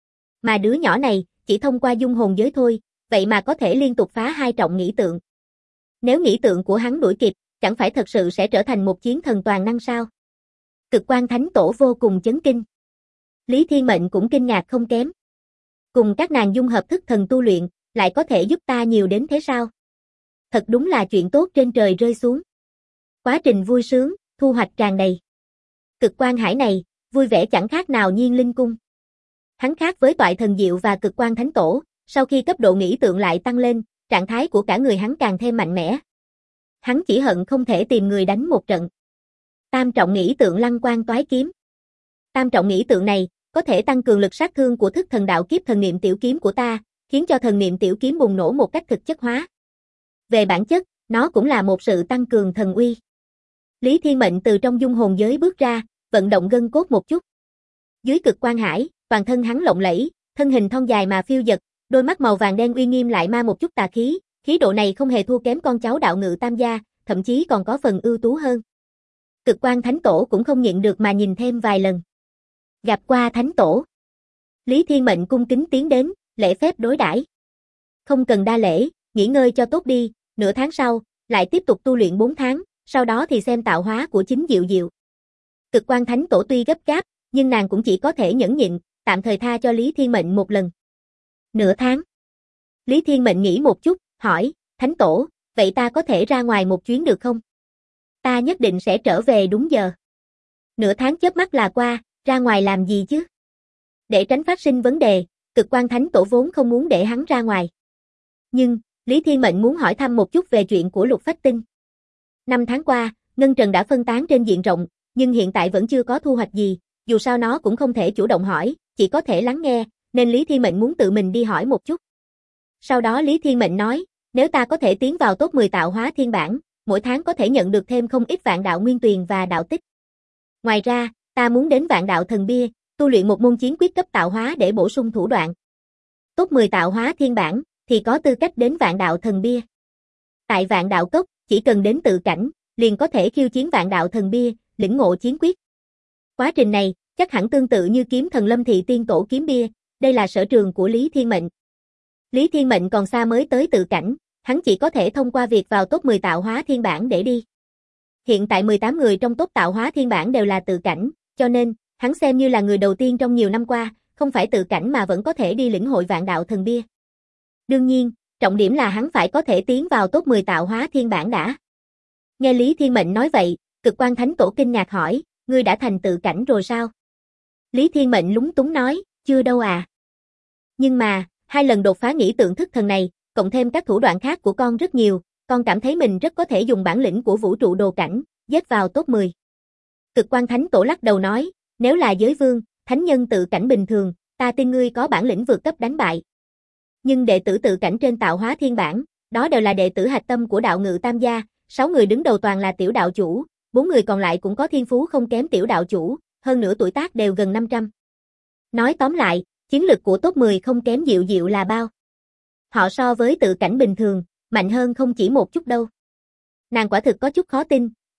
Mà đứa nhỏ này, chỉ thông qua dung hồn giới thôi, vậy mà có thể liên tục phá 2 trọng nghĩ tượng. Nếu nghĩ tượng của hắn đuổi kịp, chẳng phải thật sự sẽ trở thành một chiến thần toàn năng sao? Cực Quan Thánh Tổ vô cùng chấn kinh. Lý Thiên Mệnh cũng kinh ngạc không kém. Cùng các nàng dung hợp thức thần tu luyện, lại có thể giúp ta nhiều đến thế sao? Thật đúng là chuyện tốt trên trời rơi xuống. Quá trình vui sướng, thu hoạch tràn đầy. Cực Quan Hải này, vui vẻ chẳng khác nào Nhiên Linh Cung. Hắn khác với Toại Thần Diệu và Cực Quan Thánh Tổ, sau khi cấp độ nghĩ tượng lại tăng lên, trạng thái của cả người hắn càng thêm mạnh mẽ. Hắn chỉ hận không thể tìm người đánh một trận. Tam trọng nghĩ tượng Lăng Quang Toái Kiếm. Tam trọng nghĩ tượng này, có thể tăng cường lực sát thương của thức thần đạo kiếp thần niệm tiểu kiếm của ta, khiến cho thần niệm tiểu kiếm bùng nổ một cách thực chất hóa. Về bản chất, nó cũng là một sự tăng cường thần uy. Lý Thiên Mệnh từ trong dung hồn giới bước ra, vận động gân cốt một chút. Dưới Cực Quan Hải, toàn thân hắn lộng lẫy, thân hình thon dài mà phiêu dật, đôi mắt màu vàng đen uy nghiêm lại ma một chút tà khí, khí độ này không hề thua kém con cháu đạo ngự tam gia, thậm chí còn có phần ưu tú hơn. Cực Quan Thánh Tổ cũng không nhịn được mà nhìn thêm vài lần. Gặp qua Thánh Tổ. Lý Thiên Mệnh cung kính tiến đến, lễ phép đối đãi. Không cần đa lễ, nghỉ ngơi cho tốt đi, nửa tháng sau, lại tiếp tục tu luyện 4 tháng, sau đó thì xem tạo hóa của chính Diệu Diệu. Cực Quan Thánh Tổ tuy gấp gáp, nhưng nàng cũng chỉ có thể nhẫn nhịn, tạm thời tha cho Lý Thiên Mệnh một lần. Nửa tháng. Lý Thiên Mệnh nghĩ một chút, hỏi, Thánh Tổ, vậy ta có thể ra ngoài một chuyến được không? Ta nhất định sẽ trở về đúng giờ. Nửa tháng chớp mắt là qua, ra ngoài làm gì chứ? Để tránh phát sinh vấn đề, Cực Quan Thánh Tổ vốn không muốn để hắn ra ngoài. Nhưng, Lý Thiên Mệnh muốn hỏi thăm một chút về chuyện của Lục Phách Tinh. 5 tháng qua, Ngân Trần đã phân tán trên diện rộng, nhưng hiện tại vẫn chưa có thu hoạch gì, dù sao nó cũng không thể chủ động hỏi, chỉ có thể lắng nghe, nên Lý Thiên Mệnh muốn tự mình đi hỏi một chút. Sau đó Lý Thiên Mệnh nói, nếu ta có thể tiến vào top 10 tạo hóa thiên bản, mỗi tháng có thể nhận được thêm không ít vạn đạo nguyên tuyền và đạo tích. Ngoài ra, ta muốn đến vạn đạo thần bia, tu luyện một môn chiến quyết cấp tạo hóa để bổ sung thủ đoạn. Top 10 tạo hóa thiên bản, thì có tư cách đến vạn đạo thần bia. Tại vạn đạo cốc, chỉ cần đến tự cảnh, liền có thể khiêu chiến vạn đạo thần bia, lĩnh ngộ chiến quyết. Quá trình này, chắc hẳn tương tự như kiếm thần Lâm Thị Tiên Tổ kiếm bia, đây là sở trường của Lý Thiên Mệnh. Lý Thiên Mệnh còn xa mới tới tự cảnh, hắn chỉ có thể thông qua việc vào top 10 tạo hóa thiên bản để đi. Hiện tại 18 người trong top tạo hóa thiên bản đều là tự cảnh, cho nên, hắn xem như là người đầu tiên trong nhiều năm qua, không phải tự cảnh mà vẫn có thể đi lĩnh hội vạn đạo thần bia. Đương nhiên, trọng điểm là hắn phải có thể tiến vào top 10 tạo hóa thiên bản đã. Nghe Lý Thiên Mệnh nói vậy, Cực Quan Thánh Tổ kinh ngạc hỏi, ngươi đã thành tự cảnh rồi sao? Lý Thiên Mệnh lúng túng nói, chưa đâu à. Nhưng mà, 2 lần đột phá nghĩ tượng thức thần này, cộng thêm các thủ đoạn khác của con rất nhiều, con cảm thấy mình rất có thể dùng bản lĩnh của vũ trụ đồ cảnh, dết vào top 10. Cực Quan Thánh Tổ lắc đầu nói, nếu là giới vương, thánh nhân tự cảnh bình thường, ta tin ngươi có bản lĩnh vượt cấp đánh bại. Nhưng đệ tử tự cảnh trên tạo hóa thiên bản, đó đều là đệ tử hạch tâm của đạo ngự tam gia, 6 người đứng đầu toàn là tiểu đạo chủ, 4 người còn lại cũng có thiên phú không kém tiểu đạo chủ, hơn nữa tuổi tác đều gần 500. Nói tóm lại, chiến lực của top 10 không kém Diệu Diệu là bao. Họ so với tự cảnh bình thường, mạnh hơn không chỉ một chút đâu. Nàng quả thực có chút khó tin,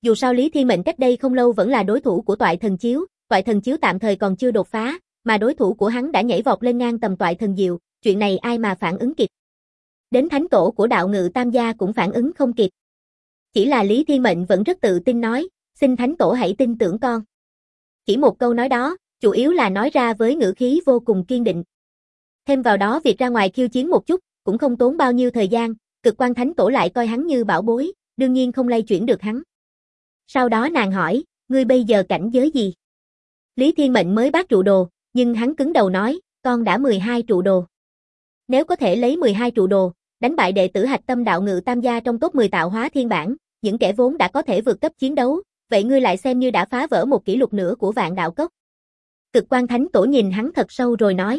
Dù sao Lý Thiên Mệnh cách đây không lâu vẫn là đối thủ của Toại Thần Chiếu, Toại Thần Chiếu tạm thời còn chưa đột phá, mà đối thủ của hắn đã nhảy vọt lên ngang tầm Toại Thần Diệu, chuyện này ai mà phản ứng kịp. Đến thánh tổ của Đạo Ngự Tam Gia cũng phản ứng không kịp. Chỉ là Lý Thiên Mệnh vẫn rất tự tin nói, xin thánh tổ hãy tin tưởng con. Chỉ một câu nói đó, chủ yếu là nói ra với ngữ khí vô cùng kiên định. Thêm vào đó việc ra ngoài khiêu chiến một chút, cũng không tốn bao nhiêu thời gian, Cực Quan Thánh Tổ lại coi hắn như bảo bối, đương nhiên không lay chuyển được hắn. Sau đó nàng hỏi, ngươi bây giờ cảnh giới gì? Lý Thiên Mệnh mới bát trụ đồ, nhưng hắn cứng đầu nói, con đã 12 trụ đồ. Nếu có thể lấy 12 trụ đồ, đánh bại đệ tử hạch tâm Đạo Ngự Tam Gia trong top 10 tạo hóa thiên bản, những kẻ vốn đã có thể vượt cấp chiến đấu, vậy ngươi lại xem như đã phá vỡ một kỷ lục nữa của Vạn Đạo Cốc. Cực Quan Thánh Tổ nhìn hắn thật sâu rồi nói,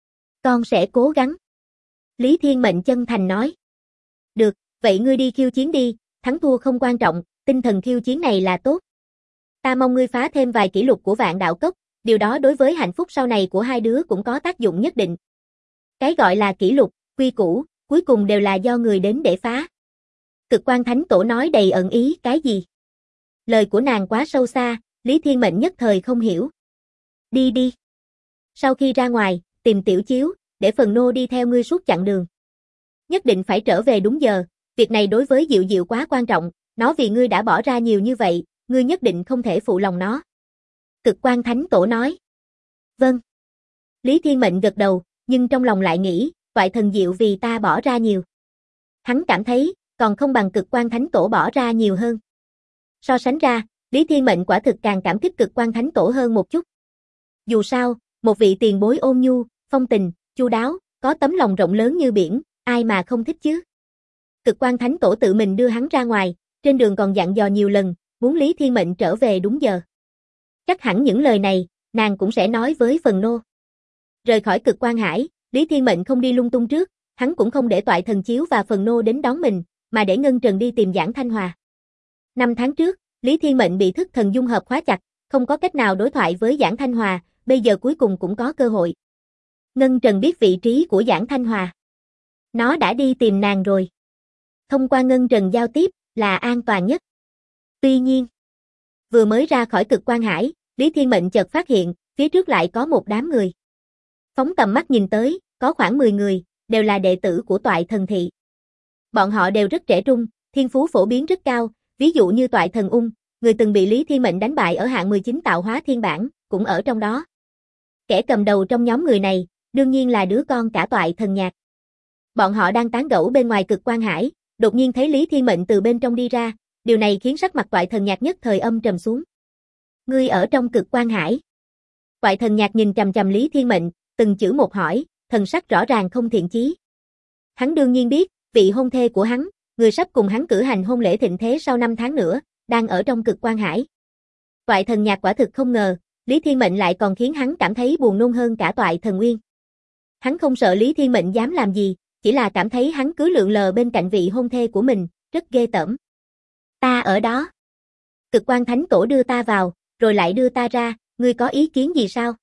con sẽ cố gắng. Lý Thiên Mệnh chân thành nói, được, vậy ngươi đi khiêu chiến đi, thắng thua không quan trọng, tinh thần khiêu chiến này là tốt. Ta mong ngươi phá thêm vài kỷ lục của Vạn Đạo Cốc, điều đó đối với hạnh phúc sau này của hai đứa cũng có tác dụng nhất định. Cái gọi là kỷ lục, quy củ, cuối cùng đều là do người đến để phá. Cực Quan Thánh Tổ nói đầy ẩn ý cái gì? Lời của nàng quá sâu xa, Lý Thiên Mệnh nhất thời không hiểu. Đi đi. Sau khi ra ngoài, tìm Tiểu Chiếu, để Phần Nô đi theo ngươi suốt chặng đường. Nhất định phải trở về đúng giờ, việc này đối với Diệu Diệu quá quan trọng, nó vì ngươi đã bỏ ra nhiều như vậy, ngươi nhất định không thể phụ lòng nó. Cực Quan Thánh Tổ nói. Vâng. Lý Thiên Mệnh gật đầu, nhưng trong lòng lại nghĩ, Toại Thần Diệu vì ta bỏ ra nhiều. Hắn cảm thấy, còn không bằng Cực Quan Thánh Tổ bỏ ra nhiều hơn. So sánh ra, Lý Thiên Mệnh quả thực càng cảm kích Cực Quan Thánh Tổ hơn một chút. Dù sao, một vị tiền bối ôn nhu, phong tình, chu đáo, có tấm lòng rộng lớn như biển, ai mà không thích chứ. Cực Quan Thánh Tổ tự mình đưa hắn ra ngoài, trên đường còn dặn dò nhiều lần, muốn Lý Thiên Mệnh trở về đúng giờ. Chắc hẳn những lời này, nàng cũng sẽ nói với Phần Nô. Rời khỏi Cực Quan Hải, Lý Thiên Mệnh không đi lung tung trước, hắn cũng không để Toại Thần Chiếu và Phần Nô đến đón mình, mà để Ngân Trần đi tìm Giảng Thanh Hòa. 5 tháng trước, Lý Thiên Mệnh bị thức thần dung hợp khóa chặt, không có cách nào đối thoại với Giảng Thanh Hòa, bây giờ cuối cùng cũng có cơ hội. Ngân Trần biết vị trí của Giảng Thanh Hòa. Nó đã đi tìm nàng rồi. Thông qua Ngân Trần giao tiếp là an toàn nhất. Tuy nhiên, vừa mới ra khỏi Cực Quan Hải, Lý Thiên Mệnh chợt phát hiện, phía trước lại có một đám người. Phóng tầm mắt nhìn tới, có khoảng 10 người, đều là đệ tử của Toại Thần Thị. Bọn họ đều rất trẻ trung, thiên phú phổ biến rất cao, ví dụ như Toại Thần Ung, người từng bị Lý Thiên Mệnh đánh bại ở hạng 19 tạo hóa thiên bản, cũng ở trong đó. Kẻ cầm đầu trong nhóm người này, đương nhiên là đứa con cả Toại Thần Nhạc. Bọn họ đang tán gẫu bên ngoài Cực Quan Hải, đột nhiên thấy Lý Thiên Mệnh từ bên trong đi ra, điều này khiến sắc mặt Toại Thần Nhạc nhất thời âm trầm xuống. Ngươi ở trong Cực Quan Hải. Toại Thần Nhạc nhìn chằm chằm Lý Thiên Mệnh, từng chữ một hỏi, thần sắc rõ ràng không thiện chí. Hắn đương nhiên biết, vị hôn thê của hắn, người sắp cùng hắn cử hành hôn lễ thịnh thế sau 5 tháng nữa, đang ở trong Cực Quan Hải. Toại Thần Nhạc quả thực không ngờ, Lý Thiên Mệnh lại còn khiến hắn cảm thấy buồn nôn hơn cả Toại Thần Nguyên. Hắn không sợ Lý Thiên Mệnh dám làm gì, chỉ là cảm thấy hắn cứ lượn lờ bên cạnh vị hôn thê của mình, rất ghê tởm. Ta ở đó. Cực Quan Thánh Tổ đưa ta vào, rồi lại đưa ta ra, ngươi có ý kiến gì sao?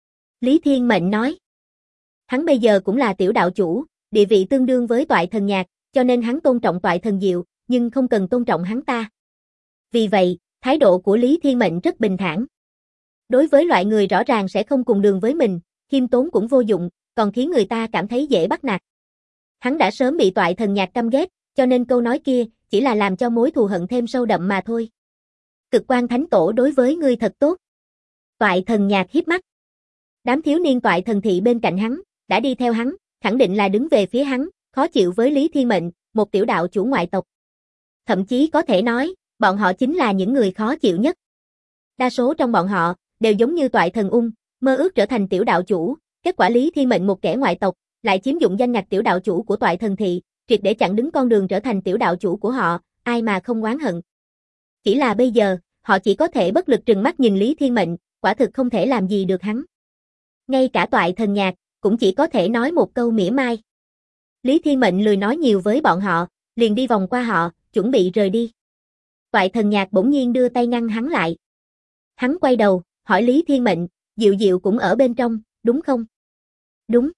Lý Thiên Mệnh nói. Hắn bây giờ cũng là tiểu đạo chủ, địa vị tương đương với Toại Thần Nhạc, cho nên hắn tôn trọng Toại Thần Diệu, nhưng không cần tôn trọng hắn ta. Vì vậy, thái độ của Lý Thiên Mệnh rất bình thản. Đối với loại người rõ ràng sẽ không cùng đường với mình, khiêm tốn cũng vô dụng, còn khiến người ta cảm thấy dễ bắt nạt. Hắn đã sớm bị Toại Thần Nhạc căm ghét, cho nên câu nói kia chỉ là làm cho mối thù hận thêm sâu đậm mà thôi. Cực Quan Thánh Tổ đối với ngươi thật tốt. Toại Thần Nhạc híp mắt. Đám thiếu niên Toại Thần Thị bên cạnh hắn, đã đi theo hắn, khẳng định là đứng về phía hắn, khó chịu với Lý Thiên Mệnh, một tiểu đạo chủ ngoại tộc. Thậm chí có thể nói, bọn họ chính là những người khó chịu nhất. Đa số trong bọn họ, đều giống như Toại Thần Ung, mơ ước trở thành tiểu đạo chủ, kết quả Lý Thiên Mệnh một kẻ ngoại tộc, lại chiếm dụng danh ngạch tiểu đạo chủ của Toại Thần Thị, triệt để chặn đứng con đường trở thành tiểu đạo chủ của họ, ai mà không oán hận. Chỉ là bây giờ, họ chỉ có thể bất lực trừng mắt nhìn Lý Thiên Mệnh, quả thực không thể làm gì được hắn. Ngay cả Toại Thần Nhạc, cũng chỉ có thể nói một câu mỉa mai. Lý Thiên Mệnh lười nói nhiều với bọn họ, liền đi vòng qua họ, chuẩn bị rời đi. Toại Thần Nhạc bỗng nhiên đưa tay ngăn hắn lại. Hắn quay đầu, hỏi Lý Thiên Mệnh, Diệu Diệu cũng ở bên trong, đúng không? Đúng.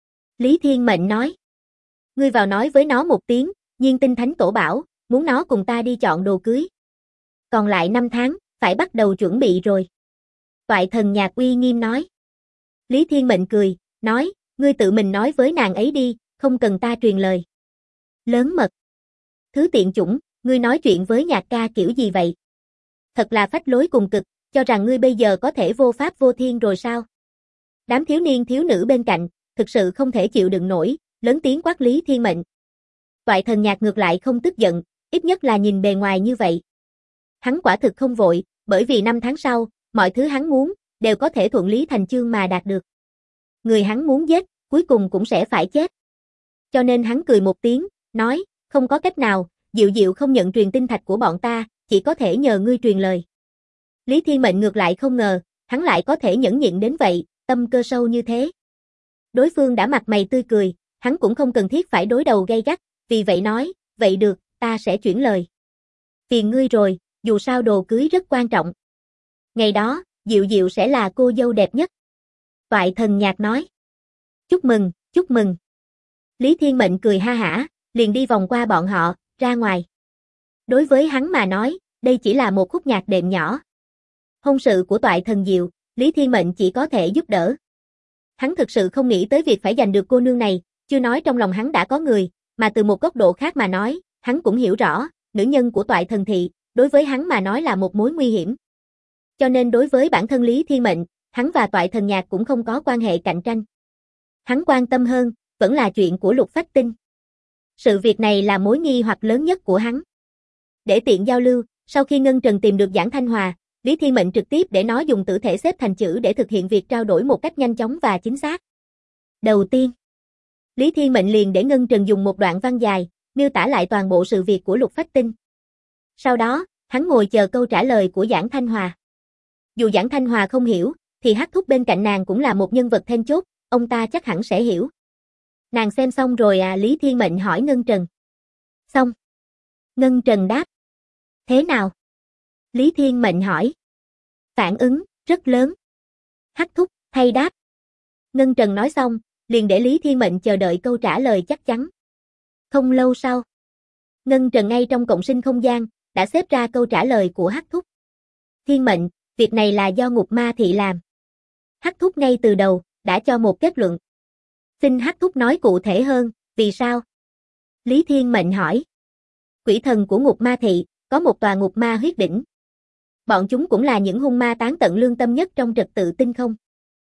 Lý Thiên Mệnh nói. Ngươi vào nói với nó một tiếng, Nhiên Tinh Thánh Tổ bảo, muốn nó cùng ta đi chọn đồ cưới. Còn lại 5 tháng, phải bắt đầu chuẩn bị rồi. Toại thần nhạc uy nghiêm nói. Lý Thiên Mệnh cười, nói, ngươi tự mình nói với nàng ấy đi, không cần ta truyền lời. Lớn mật. Thứ tiện chủng, ngươi nói chuyện với nhạc ca kiểu gì vậy? Thật là phách lối cùng cực, cho rằng ngươi bây giờ có thể vô pháp vô thiên rồi sao? Đám thiếu niên thiếu nữ bên cạnh, thực sự không thể chịu đựng nổi, lớn tiếng quát Lý Thiên Mệnh. Toại thần nhạc ngược lại không tức giận, ít nhất là nhìn bề ngoài như vậy. Hắn quả thực không vội, bởi vì 5 tháng sau, mọi thứ hắn muốn, đều có thể thuận lý thành chương mà đạt được. Người hắn muốn giết, cuối cùng cũng sẽ phải chết. Cho nên hắn cười một tiếng, nói, không có cách nào, Diệu Diệu không nhận truyền tinh thạch của bọn ta, chỉ có thể nhờ ngươi truyền lời. Lý Thiên Mệnh ngược lại không ngờ, hắn lại có thể nhẫn nhịn đến vậy, tâm cơ sâu như thế. Đối phương đã mặt mày tươi cười, hắn cũng không cần thiết phải đối đầu gay gắt, vì vậy nói, vậy được, ta sẽ chuyển lời. Phiền ngươi rồi, dù sao đồ cưới rất quan trọng. Ngày đó, Diệu Diệu sẽ là cô dâu đẹp nhất. Toại thần nhạc nói. Chúc mừng, chúc mừng. Lý Thiên Mệnh cười ha hả, liền đi vòng qua bọn họ, ra ngoài. Đối với hắn mà nói, đây chỉ là một khúc nhạc đệm nhỏ. Hôn sự của Toại thần Diệu, Lý Thiên Mệnh chỉ có thể giúp đỡ. Hắn thực sự không nghĩ tới việc phải giành được cô nương này, chưa nói trong lòng hắn đã có người, mà từ một góc độ khác mà nói, hắn cũng hiểu rõ, nữ nhân của Toại thần thị, đối với hắn mà nói là một mối nguy hiểm. Cho nên đối với bản thân Lý Thiên Mệnh, hắn và Toại thần nhạc cũng không có quan hệ cạnh tranh. Hắn quan tâm hơn, vẫn là chuyện của Lục Phách Tinh. Sự việc này là mối nghi hoặc lớn nhất của hắn. Để tiện giao lưu, sau khi Ngân Trần tìm được Giảng Thanh Hòa, Lý Thiên Mệnh trực tiếp để nó dùng tử thể xếp thành chữ để thực hiện việc trao đổi một cách nhanh chóng và chính xác. Đầu tiên, Lý Thiên Mệnh liền để Ngân Trần dùng một đoạn văn dài, miêu tả lại toàn bộ sự việc của Lục Phách Tinh. Sau đó, hắn ngồi chờ câu trả lời của Giảng Thanh Hòa. Dù Giảng Thanh Hòa không hiểu, thì Hắc Thúc bên cạnh nàng cũng là một nhân vật then chốt, ông ta chắc hẳn sẽ hiểu. Nàng xem xong rồi à? Lý Thiên Mệnh hỏi Ngân Trần. Xong. Ngân Trần đáp. Thế nào? Lý Thiên Mệnh hỏi. Phản ứng, rất lớn. Hắc Thúc, thay đáp. Ngân Trần nói xong, liền để Lý Thiên Mệnh chờ đợi câu trả lời chắc chắn. Không lâu sau, Ngân Trần ngay trong cộng sinh không gian, đã xếp ra câu trả lời của Hắc Thúc. Thiên Mệnh, việc này là do Ngục Ma Thị làm. Hắc Thúc ngay từ đầu, đã cho một kết luận. Xin Hắc Thúc nói cụ thể hơn, vì sao? Lý Thiên Mệnh hỏi. Quỷ thần của Ngục Ma Thị, có một tòa Ngục Ma huyết đỉnh. Bọn chúng cũng là những hung ma tán tận lương tâm nhất trong trật tự tinh không.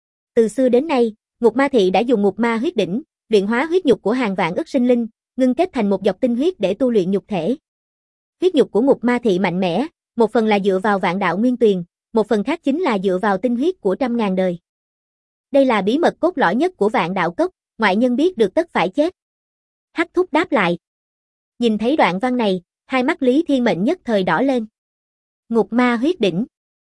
Từ xưa đến nay, Ngục Ma Thị đã dùng Ngục Ma huyết đỉnh, luyện hóa huyết nhục của hàng vạn ức sinh linh, ngưng kết thành một giọt tinh huyết để tu luyện nhục thể. Huyết nhục của Ngục Ma Thị mạnh mẽ, một phần là dựa vào vạn đạo nguyên tuyền, một phần khác chính là dựa vào tinh huyết của trăm ngàn đời. Đây là bí mật cốt lõi nhất của Vạn Đạo Cốc, ngoại nhân biết được tất phải chết. Hắc Thúc đáp lại. Nhìn thấy đoạn văn này, hai mắt Lý Thiên Mệnh nhất thời đỏ lên. Ngục ma huyết đỉnh.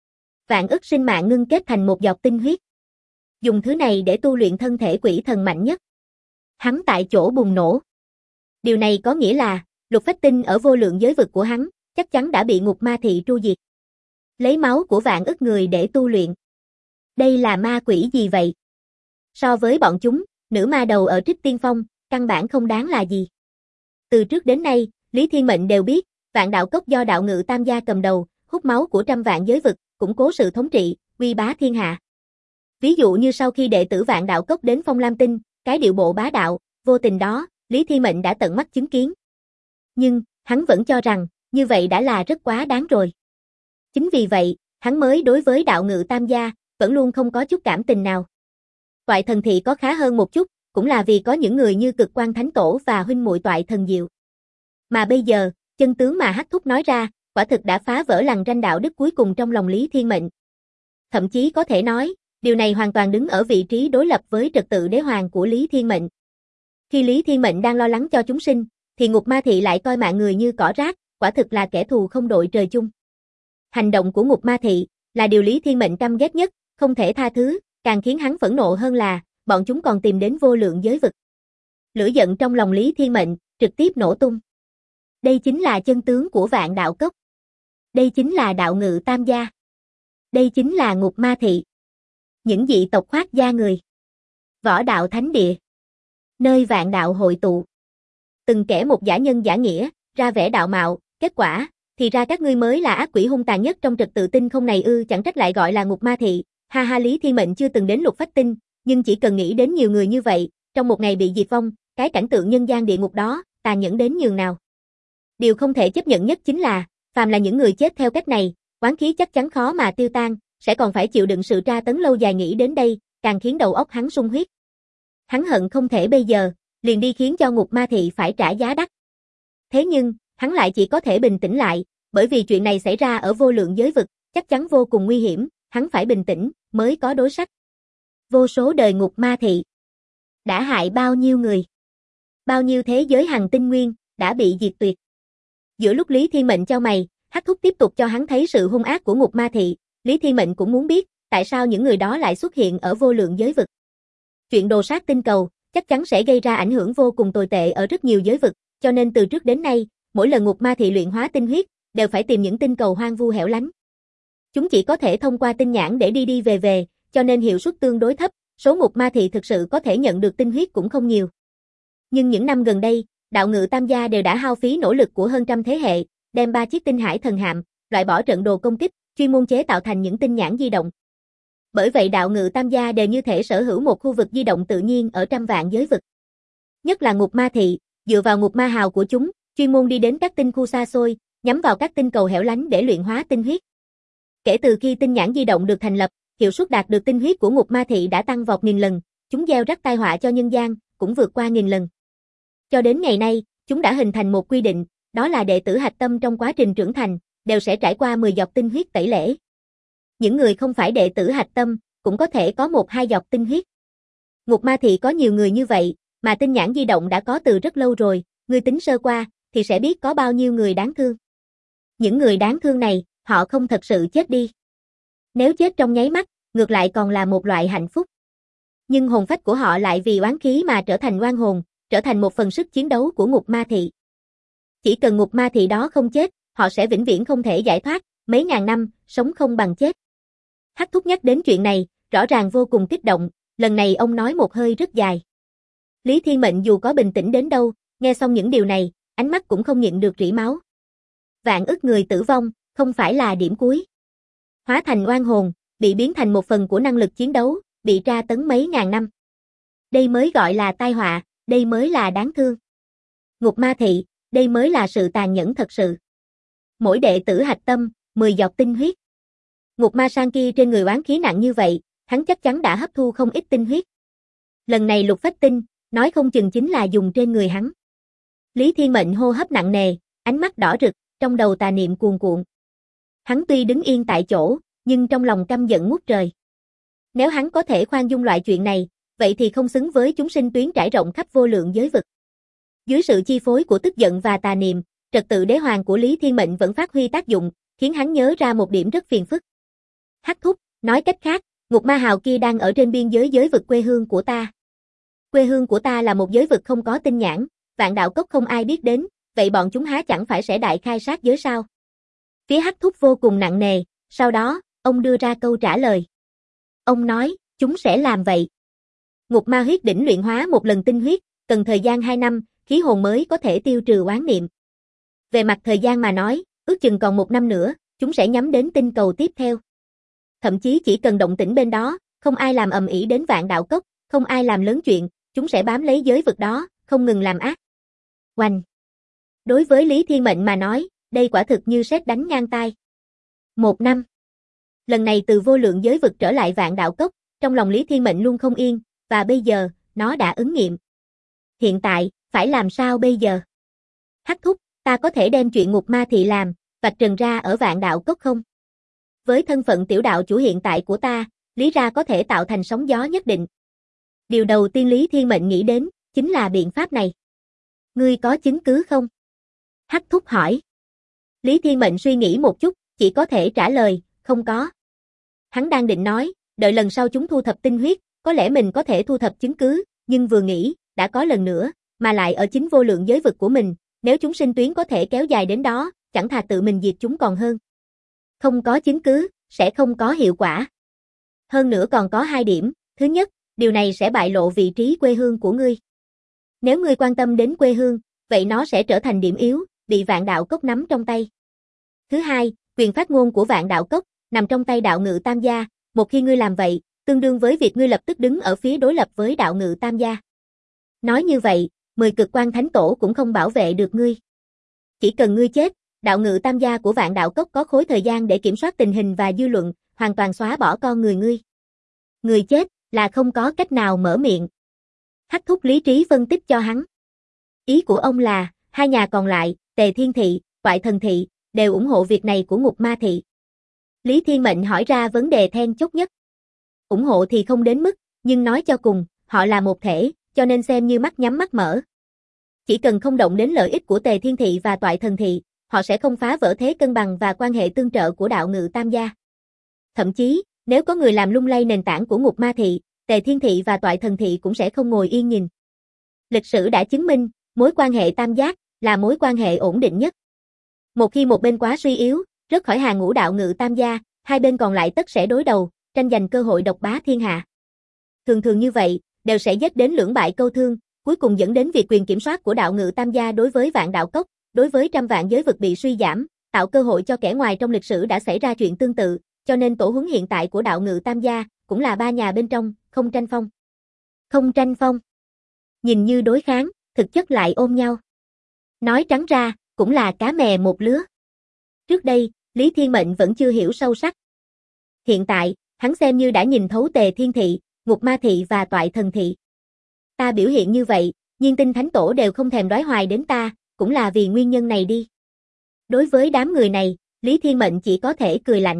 Vạn ức sinh mạng ngưng kết thành một giọt tinh huyết. Dùng thứ này để tu luyện thân thể quỷ thần mạnh nhất. Hắn tại chỗ bùng nổ. Điều này có nghĩa là, Lục Phách Tinh ở vô lượng giới vực của hắn, chắc chắn đã bị Ngục Ma Thị tru diệt. Lấy máu của vạn ức người để tu luyện. Đây là ma quỷ gì vậy? So với bọn chúng, nữ ma đầu ở Trích Tiên Phong, căn bản không đáng là gì. Từ trước đến nay, Lý Thiên Mệnh đều biết, Vạn Đạo Cốc do Đạo Ngự Tam Gia cầm đầu, hút máu của trăm vạn giới vực, củng cố sự thống trị, uy bá thiên hạ. Ví dụ như sau khi đệ tử Vạn Đạo Cốc đến Phong Lam Tinh, cái điệu bộ bá đạo, vô tình đó, Lý Thiên Mệnh đã tận mắt chứng kiến. Nhưng, hắn vẫn cho rằng, như vậy đã là rất quá đáng rồi. Chính vì vậy, hắn mới đối với Đạo Ngự Tam Gia, vẫn luôn không có chút cảm tình nào. Toại thần thị có khá hơn một chút, cũng là vì có những người như Cực Quan Thánh Tổ và huynh muội Toại thần Diệu. Mà bây giờ, chân tướng mà Hắc Thúc nói ra, quả thực đã phá vỡ lằn ranh đạo đức cuối cùng trong lòng Lý Thiên Mệnh. Thậm chí có thể nói, điều này hoàn toàn đứng ở vị trí đối lập với trật tự đế hoàng của Lý Thiên Mệnh. Khi Lý Thiên Mệnh đang lo lắng cho chúng sinh, thì Ngục Ma Thị lại coi mạng người như cỏ rác, quả thực là kẻ thù không đội trời chung. Hành động của Ngục Ma Thị là điều Lý Thiên Mệnh căm ghét nhất, không thể tha thứ, càng khiến hắn phẫn nộ hơn là, bọn chúng còn tìm đến vô lượng giới vực. Lửa giận trong lòng Lý Thiên Mệnh, trực tiếp nổ tung. Đây chính là chân tướng của Vạn Đạo Cốc. Đây chính là Đạo Ngự Tam Gia. Đây chính là Ngục Ma Thị. Những dị tộc khoác da người. Võ đạo thánh địa. Nơi vạn đạo hội tụ. Từng kẻ một giả nhân giả nghĩa, ra vẻ đạo mạo, kết quả, Thì ra các ngươi mới là ác quỷ hung tàn nhất trong trật tự tinh không này ư, chẳng trách lại gọi là ngục ma thị. Ha ha, Lý Thiên Mệnh chưa từng đến Lục Phách Tinh, nhưng chỉ cần nghĩ đến nhiều người như vậy, trong một ngày bị diệt vong, cái cảnh tượng nhân gian địa ngục đó, tàn nhẫn đến nhường nào. Điều không thể chấp nhận nhất chính là, phàm là những người chết theo cách này, oán khí chắc chắn khó mà tiêu tan, sẽ còn phải chịu đựng sự tra tấn lâu dài, nghĩ đến đây, càng khiến đầu óc hắn sung huyết. Hắn hận không thể bây giờ, liền đi khiến cho ngục ma thị phải trả giá đắt. Thế nhưng, hắn lại chỉ có thể bình tĩnh lại, bởi vì chuyện này xảy ra ở vô lượng giới vực, chắc chắn vô cùng nguy hiểm, hắn phải bình tĩnh, mới có đối sách. Vô số đời ngục ma thị đã hại bao nhiêu người. Bao nhiêu thế giới hành tinh nguyên, đã bị diệt tuyệt. Giữa lúc Lý Thiên Mệnh chau mày, Hắc Thúc tiếp tục cho hắn thấy sự hung ác của ngục ma thị, Lý Thiên Mệnh cũng muốn biết, tại sao những người đó lại xuất hiện ở vô lượng giới vực. Chuyện đồ sát tinh cầu, chắc chắn sẽ gây ra ảnh hưởng vô cùng tồi tệ ở rất nhiều giới vực, cho nên từ trước đến nay, mỗi lần ngục ma thị luyện hóa tinh huyết, đều phải tìm những tinh cầu hoang vu hẻo lánh. Chúng chỉ có thể thông qua tinh nhãn để đi về, cho nên hiệu suất tương đối thấp, số ngục ma thị thực sự có thể nhận được tinh huyết cũng không nhiều. Nhưng những năm gần đây, Đạo Ngự Tam Gia đều đã hao phí nỗ lực của hơn trăm thế hệ, đem 3 chiếc tinh hải thần hạm, loại bỏ trận đồ công kích, chuyên môn chế tạo thành những tinh nhãn di động. Bởi vậy Đạo Ngự Tam Gia đều như thể sở hữu một khu vực di động tự nhiên ở trăm vạn giới vực. Nhất là ngục ma thị, dựa vào ngục ma hào của chúng, chuyên môn đi đến các tinh khu xa xôi, nhắm vào các tinh cầu hẻo lánh để luyện hóa tinh huyết. Kể từ khi tinh nhãn di động được thành lập, hiệu suất đạt được tinh huyết của ngục ma thị đã tăng vọt 1000 lần, chúng gieo rắc tai họa cho nhân gian, cũng vượt qua 1000 lần. Cho đến ngày nay, chúng đã hình thành một quy định, đó là đệ tử hạch tâm trong quá trình trưởng thành, đều sẽ trải qua 10 giọt tinh huyết tẩy lễ. Những người không phải đệ tử hạch tâm, cũng có thể có 1-2 giọt tinh huyết. Ngục ma thị có nhiều người như vậy, mà tinh nhãn di động đã có từ rất lâu rồi, ngươi tính sơ qua, thì sẽ biết có bao nhiêu người đáng thương. Những người đáng thương này, họ không thật sự chết đi. Nếu chết trong nháy mắt, ngược lại còn là một loại hạnh phúc. Nhưng hồn phách của họ lại vì oán khí mà trở thành oan hồn, trở thành một phần sức chiến đấu của ngục ma thị. Chỉ cần ngục ma thị đó không chết, họ sẽ vĩnh viễn không thể giải thoát, mấy ngàn năm, sống không bằng chết. Hắc Thúc nhắc đến chuyện này, rõ ràng vô cùng kích động, lần này ông nói một hơi rất dài. Lý Thiên Mệnh dù có bình tĩnh đến đâu, nghe xong những điều này, ánh mắt cũng không nhịn được rỉ máu. Vạn ức người tử vong, không phải là điểm cuối. Hóa thành oan hồn, bị biến thành một phần của năng lực chiến đấu, bị tra tấn mấy ngàn năm. Đây mới gọi là tai họa, đây mới là đáng thương. Ngục ma thị, đây mới là sự tàn nhẫn thật sự. Mỗi đệ tử hạch tâm, 10 giọt tinh huyết. Ngục ma sang kia trên người oán khí nặng như vậy, hắn chắc chắn đã hấp thu không ít tinh huyết. Lần này Lục Phách Tinh, nói không chừng chính là dùng trên người hắn. Lý Thiên Mệnh hô hấp nặng nề, ánh mắt đỏ rực, trong đầu tà niệm cuồn cuộn. Hắn tuy đứng yên tại chỗ, nhưng trong lòng căm giận ngút trời. Nếu hắn có thể khoan dung loại chuyện này, vậy thì không xứng với chúng sinh tuyến trải rộng khắp vô lượng giới vực. Dưới sự chi phối của tức giận và tà niệm, trật tự đế hoàng của Lý Thiên Mệnh vẫn phát huy tác dụng, khiến hắn nhớ ra một điểm rất phiền phức. Hắc Thúc, nói cách khác, ngục ma hào kia đang ở trên biên giới giới vực quê hương của ta. Quê hương của ta là một giới vực không có tinh nhãn, vạn đạo cốc không ai biết đến, vậy bọn chúng há chẳng phải sẽ đại khai sát giới sao? Phía Hắc Thúc vô cùng nặng nề, sau đó, ông đưa ra câu trả lời. Ông nói, chúng sẽ làm vậy. Ngục ma huyết đỉnh luyện hóa một lần tinh huyết, cần thời gian 2 năm, khí hồn mới có thể tiêu trừ oán niệm. Về mặt thời gian mà nói, ước chừng còn 1 năm nữa, chúng sẽ nhắm đến tinh cầu tiếp theo. Thậm chí chỉ cần động tĩnh bên đó, không ai làm ầm ĩ đến vạn đạo cốc, không ai làm lớn chuyện, chúng sẽ bám lấy giới vực đó, không ngừng làm ác. Oanh! Đối với Lý Thiên Mệnh mà nói, đây quả thực như sét đánh ngang tai. 1 năm. Lần này từ vô lượng giới vực trở lại vạn đạo cốc, trong lòng Lý Thiên Mệnh luôn không yên, và bây giờ, nó đã ứng nghiệm. Hiện tại, phải làm sao bây giờ? Hắc Thúc, ta có thể đem chuyện ngục ma thị làm, vạch trần ra ở vạn đạo cốc không? Với thân phận tiểu đạo chủ hiện tại của ta, lý ra có thể tạo thành sóng gió nhất định. Điều đầu tiên Lý Thiên Mệnh nghĩ đến, chính là biện pháp này. Ngươi có chứng cứ không? Hắc Thúc hỏi. Lý Thiên Mệnh suy nghĩ một chút, chỉ có thể trả lời, không có. Hắn đang định nói, đợi lần sau chúng thu thập tinh huyết, có lẽ mình có thể thu thập chứng cứ, nhưng vừa nghĩ, đã có lần nữa, mà lại ở chính vô lượng giới vực của mình, nếu chúng sinh tuyến có thể kéo dài đến đó, chẳng thà tự mình diệt chúng còn hơn. Không có chứng cứ, sẽ không có hiệu quả. Hơn nữa còn có 2 điểm, thứ nhất, điều này sẽ bại lộ vị trí quê hương của ngươi. Nếu ngươi quan tâm đến quê hương, vậy nó sẽ trở thành điểm yếu, bị vạn đạo cốc nắm trong tay. Thứ hai, quyền phát ngôn của Vạn Đạo Cốc nằm trong tay Đạo Ngự Tam Gia, một khi ngươi làm vậy, tương đương với việc ngươi lập tức đứng ở phía đối lập với Đạo Ngự Tam Gia. Nói như vậy, 10 Cực Quan Thánh Tổ cũng không bảo vệ được ngươi. Chỉ cần ngươi chết, Đạo Ngự Tam Gia của Vạn Đạo Cốc có khối thời gian để kiểm soát tình hình và dư luận, hoàn toàn xóa bỏ con người ngươi. Người chết là không có cách nào mở miệng. Hắc Thúc lý trí phân tích cho hắn. Ý của ông là, hai nhà còn lại, Tề Thiên Thị, Toại Thần Thị, đều ủng hộ việc này của Ngục Ma Thị. Lý Thiên Mệnh hỏi ra vấn đề then chốt nhất. Ủng hộ thì không đến mức, nhưng nói cho cùng, họ là một thể, cho nên xem như mắt nhắm mắt mở. Chỉ cần không động đến lợi ích của Tề Thiên Thị và Toại Thần Thị, họ sẽ không phá vỡ thế cân bằng và quan hệ tương trợ của Đạo Ngự Tam Gia. Thậm chí, nếu có người làm lung lay nền tảng của Ngục Ma Thị, Tề Thiên Thị và Toại Thần Thị cũng sẽ không ngồi yên nhìn. Lịch sử đã chứng minh, mối quan hệ tam giác là mối quan hệ ổn định nhất. Một khi một bên quá suy yếu, rớt khỏi hàng ngũ Đạo Ngự Tam Gia, hai bên còn lại tất sẽ đối đầu, tranh giành cơ hội độc bá thiên hạ. Thường như vậy, đều sẽ dết đến lưỡng bại câu thương, cuối cùng dẫn đến việc quyền kiểm soát của Đạo Ngự Tam Gia đối với Vạn Đạo Cốc, đối với trăm vạn giới vực bị suy giảm, tạo cơ hội cho kẻ ngoài trong lịch sử đã xảy ra chuyện tương tự, cho nên tổ huấn hiện tại của Đạo Ngự Tam Gia cũng là ba nhà bên trong, không tranh phong. Không tranh phong. Nhìn như đối kháng, thực chất lại ôm nhau. Nói trắng ra, cũng là cá mè một lứa. Trước đây, Lý Thiên Mệnh vẫn chưa hiểu sâu sắc. Hiện tại, hắn xem như đã nhìn thấu Tề Thiên Thị, Ngục Ma Thị và Toại Thần Thị. Ta biểu hiện như vậy, Nhiên Tinh Thánh Tổ đều không thèm đoái hoài đến ta, cũng là vì nguyên nhân này đi. Đối với đám người này, Lý Thiên Mệnh chỉ có thể cười lạnh.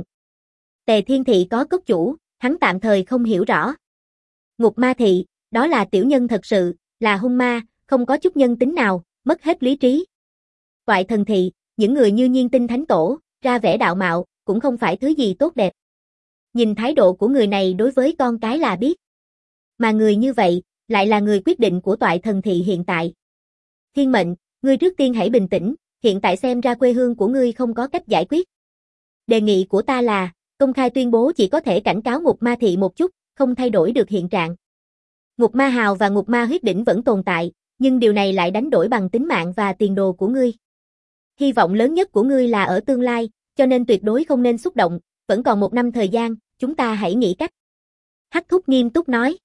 Tề Thiên Thị có cốc chủ, hắn tạm thời không hiểu rõ. Ngục Ma Thị, đó là tiểu nhân thật sự, là hung ma, không có chút nhân tính nào, mất hết lý trí. Toại Thần Thị, những người như Nhiên Tinh Thánh Tổ, ra vẻ đạo mạo, cũng không phải thứ gì tốt đẹp. Nhìn thái độ của người này đối với con cái là biết. Mà người như vậy, lại là người quyết định của Toại Thần Thị hiện tại. Thiên Mệnh, ngươi trước tiên hãy bình tĩnh, hiện tại xem ra quê hương của ngươi không có cách giải quyết. Đề nghị của ta là, công khai tuyên bố chỉ có thể cảnh cáo Ngục Ma Thị một chút, không thay đổi được hiện trạng. Ngục Ma Hào và Ngục Ma Huyết Đỉnh vẫn tồn tại, nhưng điều này lại đánh đổi bằng tính mạng và tiền đồ của ngươi. Hy vọng lớn nhất của ngươi là ở tương lai, cho nên tuyệt đối không nên xúc động, vẫn còn 1 năm thời gian, chúng ta hãy nghĩ cách. Hắc Thúc nghiêm túc nói.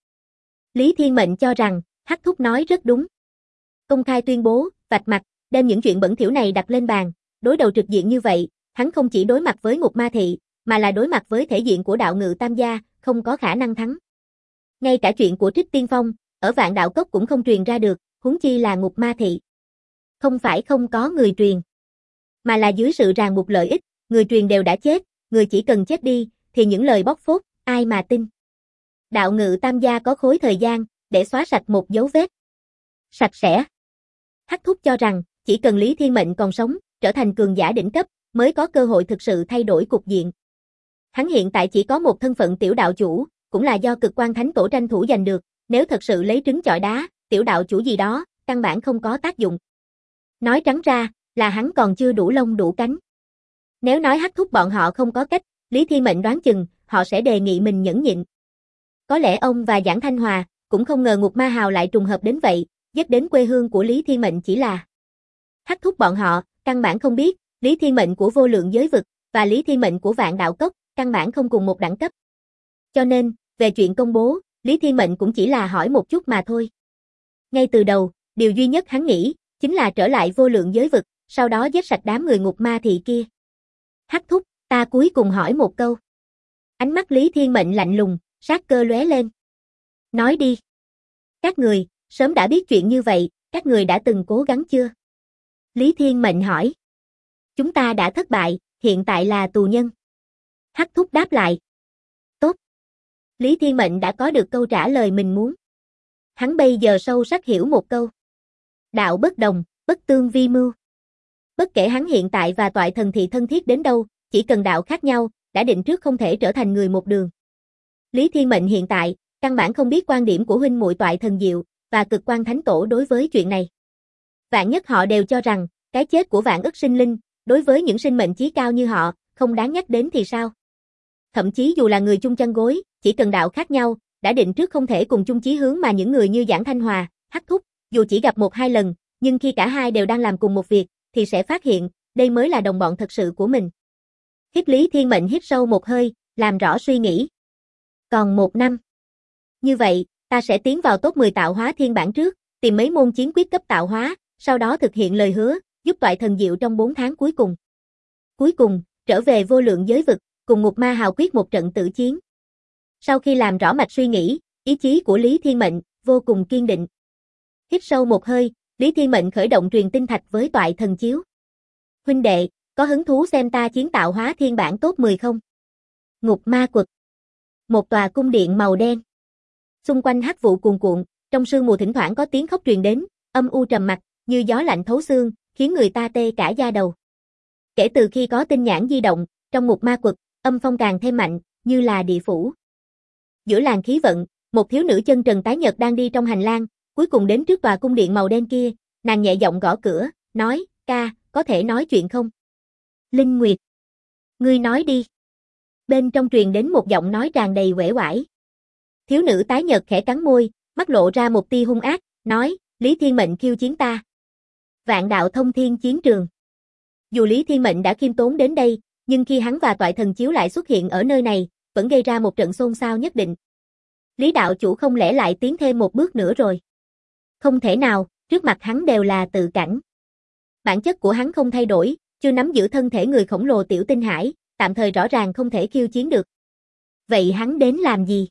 Lý Thiên Mệnh cho rằng, Hắc Thúc nói rất đúng. Công khai tuyên bố, vạch mặt, đem những chuyện bẩn thỉu này đặt lên bàn, đối đầu trực diện như vậy, hắn không chỉ đối mặt với Ngục Ma Thị, mà là đối mặt với thể diện của Đạo Ngự Tam Gia, không có khả năng thắng. Ngay cả chuyện của Trích Tiên Phong, ở Vạn Đạo Cốc cũng không truyền ra được, huống chi là Ngục Ma Thị. Không phải không có người truyền, mà là dưới sự ràng buộc lợi ích, người truyền đều đã chết, người chỉ cần chết đi, thì những lời bóc phốt, ai mà tin. Đạo Ngự Tam Gia có khối thời gian, để xóa sạch một dấu vết. Sạch sẽ. Hắc Thúc cho rằng, chỉ cần Lý Thiên Mệnh còn sống, trở thành cường giả đỉnh cấp, mới có cơ hội thực sự thay đổi cục diện. Hắn hiện tại chỉ có một thân phận tiểu đạo chủ, cũng là do Cực Quan Thánh Tổ tranh thủ giành được, nếu thật sự lấy trứng chọi đá, tiểu đạo chủ gì đó, căn bản không có tác dụng. Nói trắng ra, là hắn còn chưa đủ lông đủ cánh. Nếu nói Hắc Thúc bọn họ không có cách, Lý Thiên Mệnh đoán chừng, họ sẽ đề nghị mình nhẫn nhịn. Có lẽ ông và Giảng Thanh Hòa, cũng không ngờ Ngục Ma Hào lại trùng hợp đến vậy, dứt đến quê hương của Lý Thiên Mệnh chỉ là Hắc Thúc bọn họ, căn bản không biết, Lý Thiên Mệnh của vô lượng giới vực, và Lý Thiên Mệnh của Vạn Đạo Cốc, căn bản không cùng một đẳng cấp. Cho nên, về chuyện công bố, Lý Thiên Mệnh cũng chỉ là hỏi một chút mà thôi. Ngay từ đầu, điều duy nhất hắn nghĩ, chính là trở lại vô lượng giới vực, sau đó giết sạch đám người Ngục Ma Thị kia. Hắc Thúc, ta cuối cùng hỏi một câu. Ánh mắt Lý Thiên Mệnh lạnh lùng, sát cơ lóe lên. Nói đi. Các người, sớm đã biết chuyện như vậy, các người đã từng cố gắng chưa? Lý Thiên Mệnh hỏi. Chúng ta đã thất bại, hiện tại là tù nhân. Hắc Thúc đáp lại. Tốt. Lý Thiên Mệnh đã có được câu trả lời mình muốn. Hắn bây giờ sâu sắc hiểu một câu. Đạo bất đồng, bất tương vi mưu. Bất kể hắn hiện tại và Toại Thần Thị thân thiết đến đâu, chỉ cần đạo khác nhau, đã định trước không thể trở thành người một đường. Lý Thiên Mệnh hiện tại, căn bản không biết quan điểm của huynh muội Toại Thần Diệu và Cực Quan Thánh Tổ đối với chuyện này. Vạn nhất họ đều cho rằng, cái chết của vạn ức sinh linh, đối với những sinh mệnh chí cao như họ, không đáng nhắc đến thì sao? Thậm chí dù là người chung chân gối, chỉ cần đạo khác nhau, đã định trước không thể cùng chung chí hướng mà những người như Giảng Thanh Hòa, Hắc Thúc, dù chỉ gặp 1-2 lần, nhưng khi cả hai đều đang làm cùng một việc, thì sẽ phát hiện, đây mới là đồng bọn thật sự của mình. Lý Thiên Mệnh hít sâu một hơi, làm rõ suy nghĩ. Còn 1 năm. Như vậy, ta sẽ tiến vào top 10 tạo hóa thiên bản trước, tìm mấy môn chiến quyết cấp tạo hóa, sau đó thực hiện lời hứa, giúp toại thần diệu trong 4 tháng cuối cùng. Cuối cùng, trở về vô lượng giới vực, cùng Ngục Ma Hào quyết một trận tử chiến. Sau khi làm rõ mạch suy nghĩ, ý chí của Lý Thiên Mệnh vô cùng kiên định. Hít sâu một hơi, Lý Thiên Mệnh khởi động truyền tinh thạch với toại thần chiếu. Huynh đệ, có hứng thú xem ta chiến tạo hóa thiên bản top 10 không? Ngục Ma Quật. Một tòa cung điện màu đen. Xung quanh hắc vụ cuồn cuộn, trong sương mù thỉnh thoảng có tiếng khóc truyền đến, âm u trầm mặc, như gió lạnh thấu xương, khiến người ta tê cả da đầu. Kể từ khi có tinh nhãn di động, trong Ngục Ma Quật, âm phong càng thêm mạnh, như là địa phủ. Giữa làng khí vận, một thiếu nữ chân trần tái nhợt đang đi trong hành lang, cuối cùng đến trước tòa cung điện màu đen kia, nàng nhẹ giọng gõ cửa, nói, ca, có thể nói chuyện không? Linh Nguyệt. Ngươi nói đi. Bên trong truyền đến một giọng nói tràn đầy uể oải. Thiếu nữ tái nhợt khẽ cắn môi, mắt lộ ra một tia hung ác, nói, Lý Thiên Mệnh khiêu chiến ta. Vạn đạo thông thiên chiến trường. Dù Lý Thiên Mệnh đã khiêm tốn đến đây, nhưng khi hắn và toại thần chiếu lại xuất hiện ở nơi này, vẫn gây ra một trận xôn xao nhất định. Lý đạo chủ không lẽ lại tiến thêm một bước nữa rồi? Không thể nào, trước mặt hắn đều là tự cảnh. Bản chất của hắn không thay đổi, chưa nắm giữ thân thể người khổng lồ Tiểu Tinh Hải, tạm thời rõ ràng không thể khiêu chiến được. Vậy hắn đến làm gì?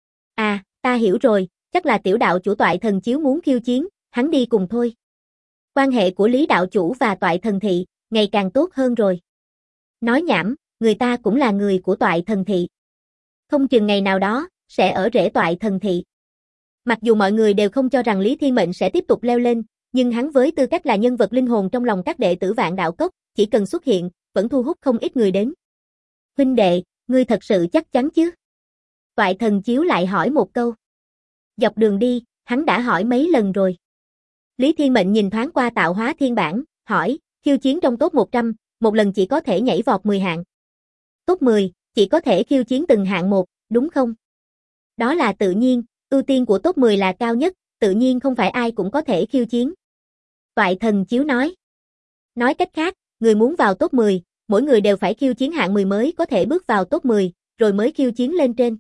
À, ta hiểu rồi, chắc là tiểu đạo chủ toại thần chiếu muốn khiêu chiến, hắn đi cùng thôi. Quan hệ của Lý đạo chủ và toại thần thị, ngày càng tốt hơn rồi. Nói nhảm, người ta cũng là người của toại thần thị. Không chừng ngày nào đó, sẽ ở rễ toại thần thị. Mặc dù mọi người đều không cho rằng Lý Thiên Mệnh sẽ tiếp tục leo lên, nhưng hắn với tư cách là nhân vật linh hồn trong lòng các đệ tử Vạn Đạo Cốc, chỉ cần xuất hiện, vẫn thu hút không ít người đến. Huynh đệ, ngươi thật sự chắc chắn chứ? Toại thần chiếu lại hỏi một câu. Dọc đường đi, hắn đã hỏi mấy lần rồi. Lý Thiên Mệnh nhìn thoáng qua tạo hóa thiên bản, hỏi, khiêu chiến trong top 100, một lần chỉ có thể nhảy vọt 10 hạng. Top 10, chỉ có thể khiêu chiến từng hạng một, đúng không? Đó là tự nhiên, ưu tiên của top 10 là cao nhất, tự nhiên không phải ai cũng có thể khiêu chiến. Toại thần chiếu nói. Nói cách khác, người muốn vào top 10, mỗi người đều phải khiêu chiến hạng 10 mới có thể bước vào top 10, rồi mới khiêu chiến lên trên.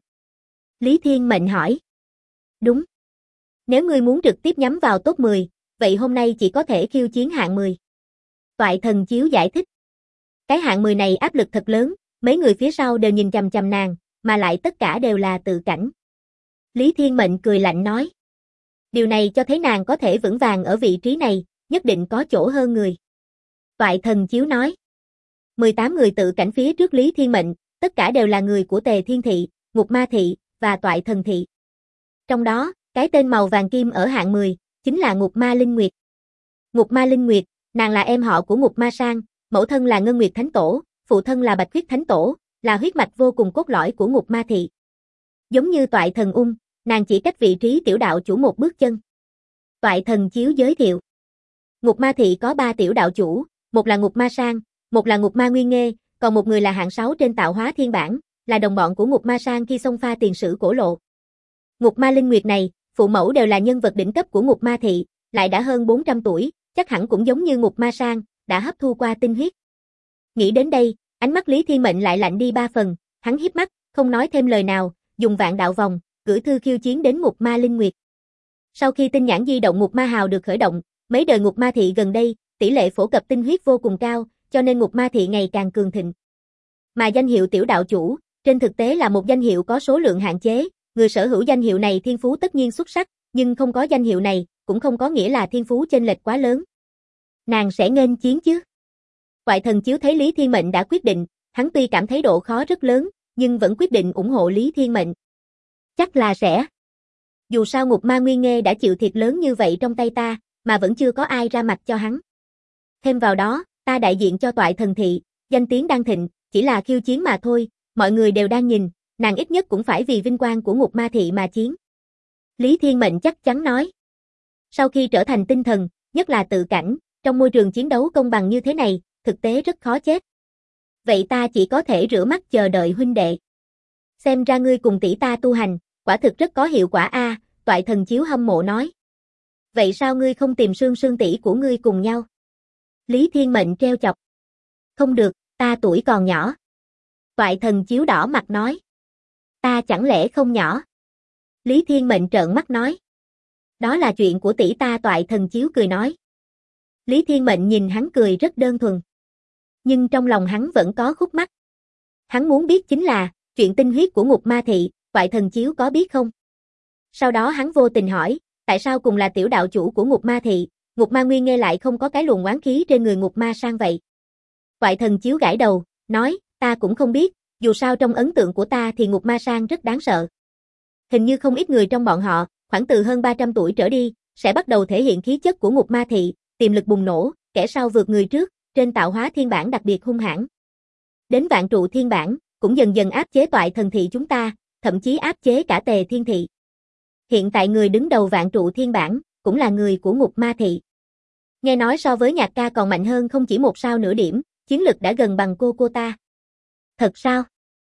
Lý Thiên Mệnh hỏi. Đúng. Nếu ngươi muốn trực tiếp nhắm vào top 10, vậy hôm nay chỉ có thể khiêu chiến hạng 10. Toại thần chiếu giải thích. Cái hạng 10 này áp lực thật lớn, mấy người phía sau đều nhìn chằm chằm nàng, mà lại tất cả đều là tự cảnh. Lý Thiên Mệnh cười lạnh nói. Điều này cho thấy nàng có thể vững vàng ở vị trí này, nhất định có chỗ hơn người. Toại thần chiếu nói. 18 người tự cảnh phía trước Lý Thiên Mệnh, tất cả đều là người của Tề Thiên Thị, Ngục Ma Thị, và toại thần thị. Trong đó, cái tên màu vàng kim ở hạng 10, chính là Ngục Ma Linh Nguyệt. Ngục Ma Linh Nguyệt, nàng là em họ của Ngục Ma Sang, mẫu thân là Ngân Nguyệt Thánh Tổ, phụ thân là Bạch Huyết Thánh Tổ, là huyết mạch vô cùng cốt lõi của Ngục Ma Thị. Giống như toại thần ung, nàng chỉ cách vị trí tiểu đạo chủ một bước chân. Toại thần chiếu giới thiệu. Ngục Ma Thị có 3 tiểu đạo chủ, một là Ngục Ma Sang, một là Ngục Ma Nguyên Nghê, còn một người là hạng 6 trên tạo hóa thiên bản, là đồng bọn của Ngục Ma Sang khi xông pha tiền sử cổ lộ. Ngục Ma Linh Nguyệt này, phụ mẫu đều là nhân vật đỉnh cấp của Ngục Ma Thị, lại đã hơn 400 tuổi, chắc hẳn cũng giống như Ngục Ma Sang, đã hấp thu qua tinh huyết. Nghĩ đến đây, ánh mắt Lý Thiên Mệnh lại lạnh đi 3 phần, hắn híp mắt, không nói thêm lời nào, dùng vạn đạo vòng, gửi thư khiêu chiến đến Ngục Ma Linh Nguyệt. Sau khi tinh nhãn di động Ngục Ma Hào được khởi động, mấy đời Ngục Ma Thị gần đây, tỷ lệ phổ cập tinh huyết vô cùng cao, cho nên Ngục Ma Thị ngày càng cường thịnh. Mà danh hiệu tiểu đạo chủ, trên thực tế là một danh hiệu có số lượng hạn chế, người sở hữu danh hiệu này thiên phú tất nhiên xuất sắc, nhưng không có danh hiệu này, cũng không có nghĩa là thiên phú chênh lệch quá lớn. Nàng sẽ nghênh chiến chứ? Toại thần chiếu thấy Lý Thiên Mệnh đã quyết định, hắn tuy cảm thấy độ khó rất lớn, nhưng vẫn quyết định ủng hộ Lý Thiên Mệnh. Chắc là sẽ. Dù sao Ngục Ma Nguyên Nghê đã chịu thiệt lớn như vậy trong tay ta, mà vẫn chưa có ai ra mặt cho hắn. Thêm vào đó, ta đại diện cho toại thần thị, danh tiếng đang thịnh, chỉ là khiêu chiến mà thôi, mọi người đều đang nhìn, nàng ít nhất cũng phải vì vinh quang của Ngục Ma Thị mà chiến. Lý Thiên Mệnh chắc chắn nói. Sau khi trở thành tinh thần, nhất là tự cảnh, trong môi trường chiến đấu công bằng như thế này, thực tế rất khó chết. Vậy ta chỉ có thể rửa mắt chờ đợi huynh đệ. Xem ra ngươi cùng tỷ ta tu hành, quả thực rất có hiệu quả a, toại thần chiếu hâm mộ nói. Vậy sao ngươi không tìm Sương Sương tỷ của ngươi cùng nhau? Lý Thiên Mệnh treo chọc. Không được, ta tuổi còn nhỏ. Toại Thần Chiếu đỏ mặt nói. Ta chẳng lẽ không nhỏ? Lý Thiên Mệnh trợn mắt nói. Đó là chuyện của tỷ ta, Toại Thần Chiếu cười nói. Lý Thiên Mệnh nhìn hắn cười rất đơn thuần. Nhưng trong lòng hắn vẫn có khúc mắc. Hắn muốn biết chính là, chuyện tinh huyết của Ngục Ma Thị, Toại Thần Chiếu có biết không? Sau đó hắn vô tình hỏi, tại sao cùng là tiểu đạo chủ của Ngục Ma Thị, Ngục Ma Nguyên Nghe lại không có cái luồng oán khí trên người Ngục Ma Sang vậy? Toại Thần Chiếu gãi đầu, nói, ta cũng không biết, dù sao trong ấn tượng của ta thì Ngục Ma Sang rất đáng sợ. Hình như không ít người trong bọn họ, khoảng từ hơn 300 tuổi trở đi, sẽ bắt đầu thể hiện khí chất của Ngục Ma Thị, tiềm lực bùng nổ, kẻ sau vượt người trước, trên tạo hóa thiên bản đặc biệt hung hãn. Đến vạn trụ thiên bản, cũng dần dần áp chế Toại Thần Thị chúng ta, thậm chí áp chế cả Tề Thiên Thị. Hiện tại người đứng đầu vạn trụ thiên bản, cũng là người của Ngục Ma Thị. Nghe nói so với Nhạc Ca còn mạnh hơn không chỉ một sao nửa điểm, chiến lực đã gần bằng cô ta. Thật sao?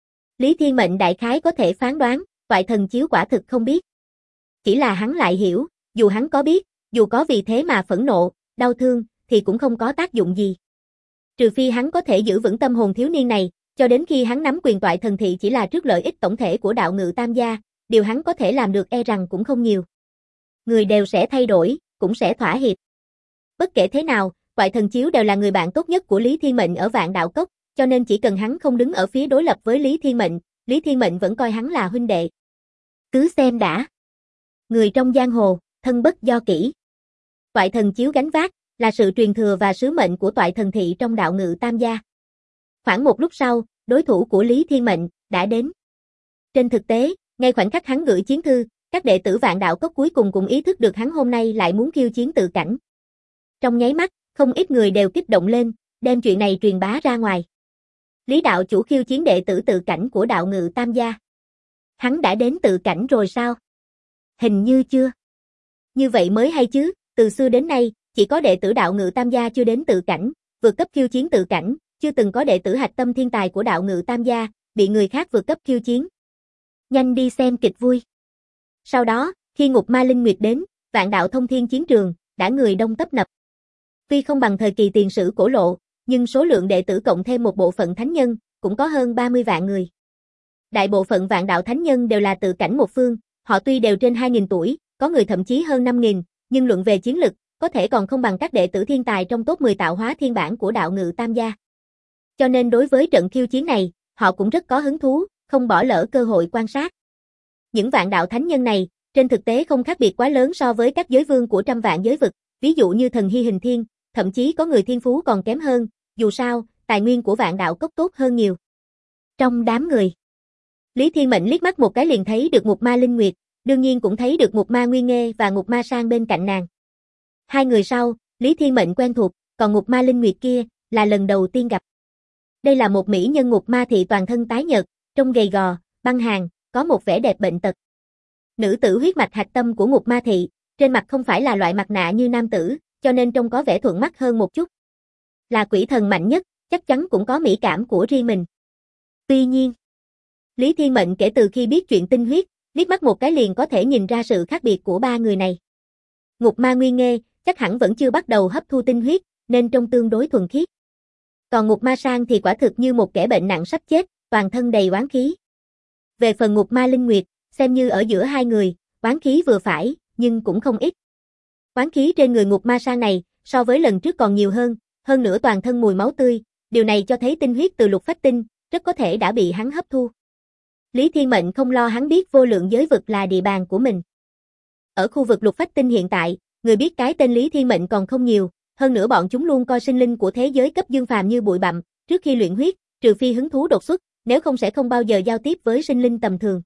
Lý Thiên Mệnh đại khái có thể phán đoán, Toại Thần Chiếu quả thực không biết. Chỉ là hắn lại hiểu, dù hắn có biết, dù có vì thế mà phẫn nộ, đau thương, thì cũng không có tác dụng gì. Trừ phi hắn có thể giữ vững tâm hồn thiếu niên này, cho đến khi hắn nắm quyền Toại Thần Thị chỉ là trước lợi ích tổng thể của đạo ngự tam gia, điều hắn có thể làm được e rằng cũng không nhiều. Người đều sẽ thay đổi, cũng sẽ thỏa hiệp. Bất kể thế nào, Toại Thần Chiếu đều là người bạn tốt nhất của Lý Thiên Mệnh ở Vạn Đạo Cốc, cho nên chỉ cần hắn không đứng ở phía đối lập với Lý Thiên Mệnh vẫn coi hắn là huynh đệ. Cứ xem đã. Người trong giang hồ, thân bất do kỷ. Toại Thần Chiếu gánh vác, là sự truyền thừa và sứ mệnh của Toại Thần Thị trong đạo ngự tam gia. Khoảng một lúc sau, đối thủ của Lý Thiên Mệnh đã đến. Trên thực tế, ngay khoảnh khắc hắn gửi chiến thư, các đệ tử Vạn Đạo Cốc cuối cùng cũng ý thức được hắn hôm nay lại muốn khiêu chiến tự cảnh. Trong nháy mắt, không ít người đều kích động lên, đem chuyện này truyền bá ra ngoài. Lý đạo chủ khiêu chiến đệ tử tự cảnh của đạo ngự tam gia. Hắn đã đến tự cảnh rồi sao? Hình như chưa. Như vậy mới hay chứ, từ xưa đến nay, chỉ có đệ tử đạo ngự tam gia chưa đến tự cảnh, vượt cấp khiêu chiến tự cảnh, chưa từng có đệ tử hạch tâm thiên tài của đạo ngự tam gia, bị người khác vượt cấp khiêu chiến. Nhanh đi xem kịch vui. Sau đó, khi Ngục Ma Linh Nguyệt đến, Vạn Đạo Thông Thiên chiến trường, đã người đông tấp nập. Tuy không bằng thời kỳ tiền sử cổ lộ, nhưng số lượng đệ tử cộng thêm một bộ phận thánh nhân, cũng có hơn 30 vạn người. Đại bộ phận Vạn Đạo thánh nhân đều là tự cảnh một phương, họ tuy đều trên 2.000 tuổi, có người thậm chí hơn 5.000, nhưng luận về chiến lực, có thể còn không bằng các đệ tử thiên tài trong top 10 tạo hóa thiên bản của đạo ngự tam gia. Cho nên đối với trận khiêu chiến này, họ cũng rất có hứng thú, không bỏ lỡ cơ hội quan sát. Những Vạn Đạo thánh nhân này, trên thực tế không khác biệt quá lớn so với các giới vương của trăm vạn giới vực, ví dụ như thần Hy Hình Thiên, thậm chí có người thiên phú còn kém hơn, dù sao, tài nguyên của Vạn Đạo Cốc tốt hơn nhiều. Trong đám người, Lý Thiên Mệnh liếc mắt một cái liền thấy được Ngục Ma Linh Nguyệt, đương nhiên cũng thấy được Ngục Ma Nguyên Nghe và Ngục Ma Sang bên cạnh nàng. Hai người sau, Lý Thiên Mệnh quen thuộc, còn Ngục Ma Linh Nguyệt kia, là lần đầu tiên gặp. Đây là một mỹ nhân Ngục Ma Thị toàn thân tái nhợt, trông gầy gò, băng hàn, có một vẻ đẹp bệnh tật. Nữ tử huyết mạch hạch tâm của Ngục Ma Thị, trên mặt không phải là loại mặt nạ như nam tử, cho nên trông có vẻ thuận mắt hơn một chút. Là quỷ thần mạnh nhất, chắc chắn cũng có mỹ cảm của riêng mình. Tuy nhiên, Lý Thiên Mệnh kể từ khi biết chuyện tinh huyết, liếc mắt một cái liền có thể nhìn ra sự khác biệt của ba người này. Ngục Ma Nguyên Nghe, chắc hẳn vẫn chưa bắt đầu hấp thu tinh huyết, nên trông tương đối thuần khiết. Còn Ngục Ma Sang thì quả thực như một kẻ bệnh nặng sắp chết, toàn thân đầy oán khí. Về phần Ngục Ma Linh Nguyệt, xem như ở giữa hai người, oán khí vừa phải, nhưng cũng không ít. Oán khí trên người Ngục Ma Sang này, so với lần trước còn nhiều hơn nữa toàn thân mùi máu tươi, điều này cho thấy tinh huyết từ Lục Phách Tinh, rất có thể đã bị hắn hấp thu. Lý Thiên Mệnh không lo hắn biết vô lượng giới vực là địa bàn của mình. Ở khu vực Lục Phách Tinh hiện tại, người biết cái tên Lý Thiên Mệnh còn không nhiều, hơn nữa bọn chúng luôn coi sinh linh của thế giới cấp dương phàm như bụi bặm, trước khi luyện huyết, trừ phi hứng thú đột xuất, nếu không sẽ không bao giờ giao tiếp với sinh linh tầm thường.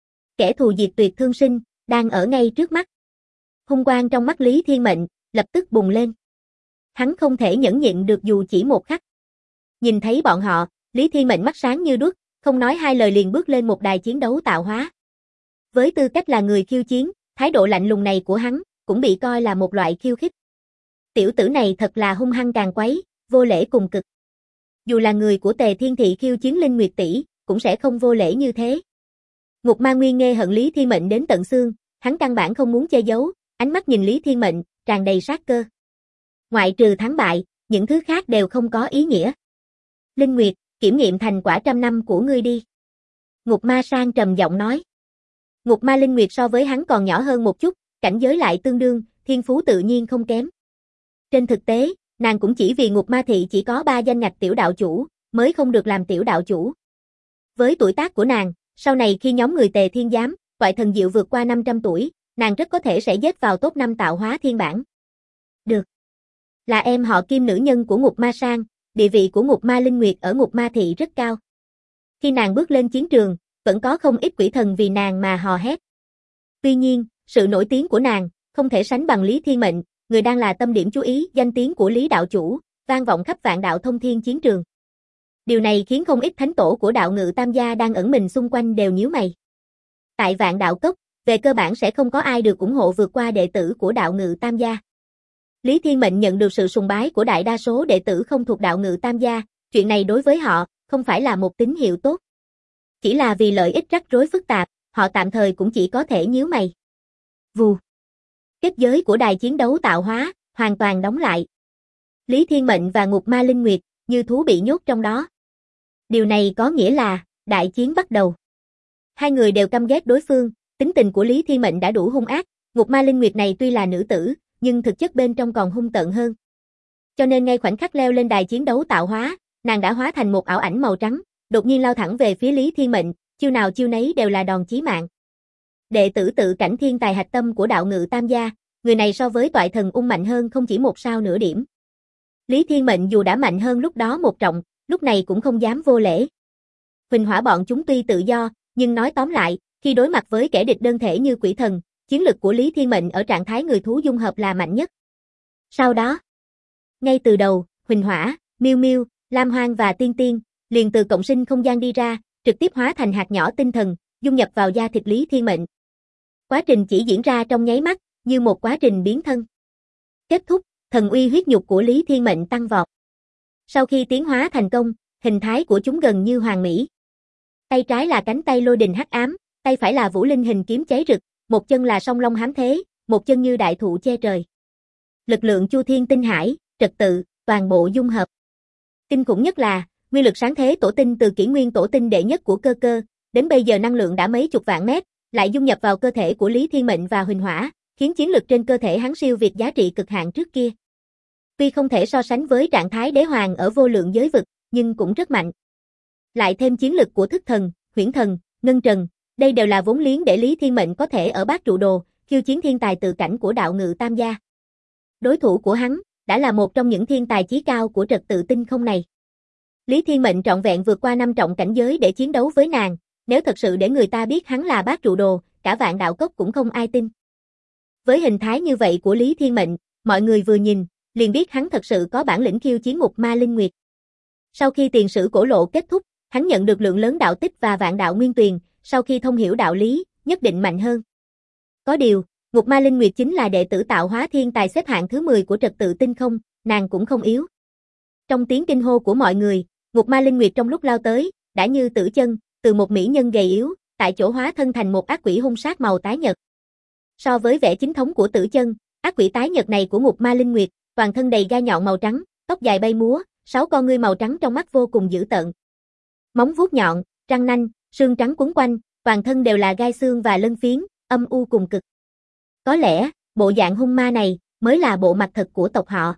Kẻ thù diệt tuyệt thương sinh, đang ở ngay trước mắt. Hung quang trong mắt Lý Thiên Mệnh, lập tức bùng lên. Hắn không thể nhẫn nhịn được dù chỉ một khắc. Nhìn thấy bọn họ, Lý Thiên Mệnh mắt sáng như đuốc, không nói hai lời liền bước lên một đài chiến đấu tạo hóa. Với tư cách là người khiêu chiến, thái độ lạnh lùng này của hắn, cũng bị coi là một loại khiêu khích. Tiểu tử này thật là hung hăng càng quấy, vô lễ cùng cực. Dù là người của Tề Thiên Thị khiêu chiến Linh Nguyệt tỷ, cũng sẽ không vô lễ như thế. Ngục Ma Nguyên Nghe hận Lý Thiên Mệnh đến tận xương, hắn căn bản không muốn che giấu, ánh mắt nhìn Lý Thiên Mệnh, tràn đầy sát cơ. Ngoại trừ thắng bại, những thứ khác đều không có ý nghĩa. Linh Nguyệt, kiểm nghiệm thành quả trăm năm của ngươi đi. Ngục Ma Sang trầm giọng nói. Ngục Ma Linh Nguyệt so với hắn còn nhỏ hơn một chút, cảnh giới lại tương đương, thiên phú tự nhiên không kém. Trên thực tế, nàng cũng chỉ vì Ngục Ma Thị chỉ có 3 danh ngạch tiểu đạo chủ, mới không được làm tiểu đạo chủ. Với tuổi tác của nàng, sau này khi nhóm người Tề Thiên Giám, Toại Thần Diệu vượt qua 500 tuổi, nàng rất có thể sẽ xếp vào top 5 tạo hóa thiên bản. Được. Là em họ Kim nữ nhân của Ngục Ma Sang, địa vị của Ngục Ma Linh Nguyệt ở Ngục Ma Thị rất cao. Khi nàng bước lên chiến trường, vẫn có không ít quỷ thần vì nàng mà hò hét. Tuy nhiên, sự nổi tiếng của nàng không thể sánh bằng Lý Thiên Mệnh, người đang là tâm điểm chú ý, danh tiếng của Lý đạo chủ vang vọng khắp vạn đạo thông thiên chiến trường. Điều này khiến không ít thánh tổ của đạo ngự tam gia đang ẩn mình xung quanh đều nhíu mày. Tại vạn đạo cốc, về cơ bản sẽ không có ai được ủng hộ vượt qua đệ tử của đạo ngự tam gia. Lý Thiên Mệnh nhận được sự sùng bái của đại đa số đệ tử không thuộc đạo ngự tam gia, chuyện này đối với họ không phải là một tín hiệu tốt. Chỉ là vì lợi ích rắc rối phức tạp, họ tạm thời cũng chỉ có thể nhíu mày. Vù. Kết giới của đài chiến đấu tạo hóa hoàn toàn đóng lại. Lý Thiên Mệnh và Ngục Ma Linh Nguyệt như thú bị nhốt trong đó. Điều này có nghĩa là đại chiến bắt đầu. Hai người đều căm ghét đối phương, tính tình của Lý Thiên Mệnh đã đủ hung ác, Ngục Ma Linh Nguyệt này tuy là nữ tử, nhưng thực chất bên trong còn hung tợn hơn. Cho nên ngay khoảnh khắc leo lên đài chiến đấu tạo hóa, nàng đã hóa thành một ảo ảnh màu trắng, đột nhiên lao thẳng về phía Lý Thiên Mệnh, chiêu nào chiêu nấy đều là đòn chí mạng. Đệ tử tự cảnh thiên tài hạch tâm của đạo ngự tam gia, người này so với Toại Thần Ung mạnh hơn không chỉ một sao nửa điểm. Lý Thiên Mệnh dù đã mạnh hơn lúc đó một trọng, lúc này cũng không dám vô lễ. Huỳnh hỏa bọn chúng tuy tự do, nhưng nói tóm lại, khi đối mặt với kẻ địch đơn thể như quỷ thần, chiến lực của Lý Thiên Mệnh ở trạng thái người thú dung hợp là mạnh nhất. Sau đó, ngay từ đầu, Huỳnh hỏa, Miêu Miêu, Lam Hoang và Tiên Tiên liền từ cộng sinh không gian đi ra, trực tiếp hóa thành hạt nhỏ tinh thần, dung nhập vào da thịt Lý Thiên Mệnh. Quá trình chỉ diễn ra trong nháy mắt, như một quá trình biến thân. Kết thúc, thần uy huyết nhục của Lý Thiên Mệnh tăng vọt. Sau khi tiến hóa thành công, hình thái của chúng gần như hoàn mỹ. Tay trái là cánh tay lôi đình hắc ám, tay phải là vũ linh hình kiếm cháy rực, một chân là song long hám thế, một chân như đại thụ che trời. Lực lượng chu thiên tinh hải, trật tự, toàn bộ dung hợp. Kinh khủng nhất là, nguyên lực sáng thế tổ tinh từ kỷ nguyên tổ tinh đệ nhất của cơ cơ, đến bây giờ năng lượng đã mấy chục vạn mét, lại dung nhập vào cơ thể của Lý Thiên Mệnh và Huỳnh hỏa, khiến chiến lực trên cơ thể hắn siêu việt giá trị cực hạn trước kia. Tuy không thể so sánh với trạng thái đế hoàng ở vô lượng giới vực, nhưng cũng rất mạnh. Lại thêm chiến lực của thức thần, huyễn thần, ngân trần, đây đều là vốn liếng để Lý Thiên Mệnh có thể ở bát trụ đồ, khiêu chiến thiên tài tự cảnh của đạo ngự tam gia. Đối thủ của hắn, đã là một trong những thiên tài chí cao của trật tự tinh không này. Lý Thiên Mệnh trọn vẹn vượt qua 5 trọng cảnh giới để chiến đấu với nàng, nếu thật sự để người ta biết hắn là bát trụ đồ, cả vạn đạo cốc cũng không ai tin. Với hình thái như vậy của Lý Thiên Mệnh, mọi người vừa nhìn, liền biết hắn thật sự có bản lĩnh khiêu chiến Ngục Ma Linh Nguyệt. Sau khi tiền sử cổ lộ kết thúc, hắn nhận được lượng lớn đạo tích và vạn đạo nguyên tuyền, sau khi thông hiểu đạo lý, nhất định mạnh hơn. Có điều, Ngục Ma Linh Nguyệt chính là đệ tử tạo hóa thiên tài xếp hạng thứ 10 của trật tự tinh không, nàng cũng không yếu. Trong tiếng kinh hô của mọi người, Ngục Ma Linh Nguyệt trong lúc lao tới, đã như Tử Chân, từ một mỹ nhân gầy yếu, tại chỗ hóa thân thành một ác quỷ hung sát màu tái nhật. So với vẻ chính thống của Tử Chân, ác quỷ tái nhật này của Ngục Ma Linh Nguyệt, toàn thân đầy gai nhọn màu trắng, tóc dài bay múa, 6 con ngươi màu trắng trong mắt vô cùng dữ tợn. Móng vuốt nhọn, răng nanh, xương trắng quấn quanh, toàn thân đều là gai xương và lân phiến, âm u cùng cực. Có lẽ, bộ dạng hung ma này mới là bộ mặt thật của tộc họ.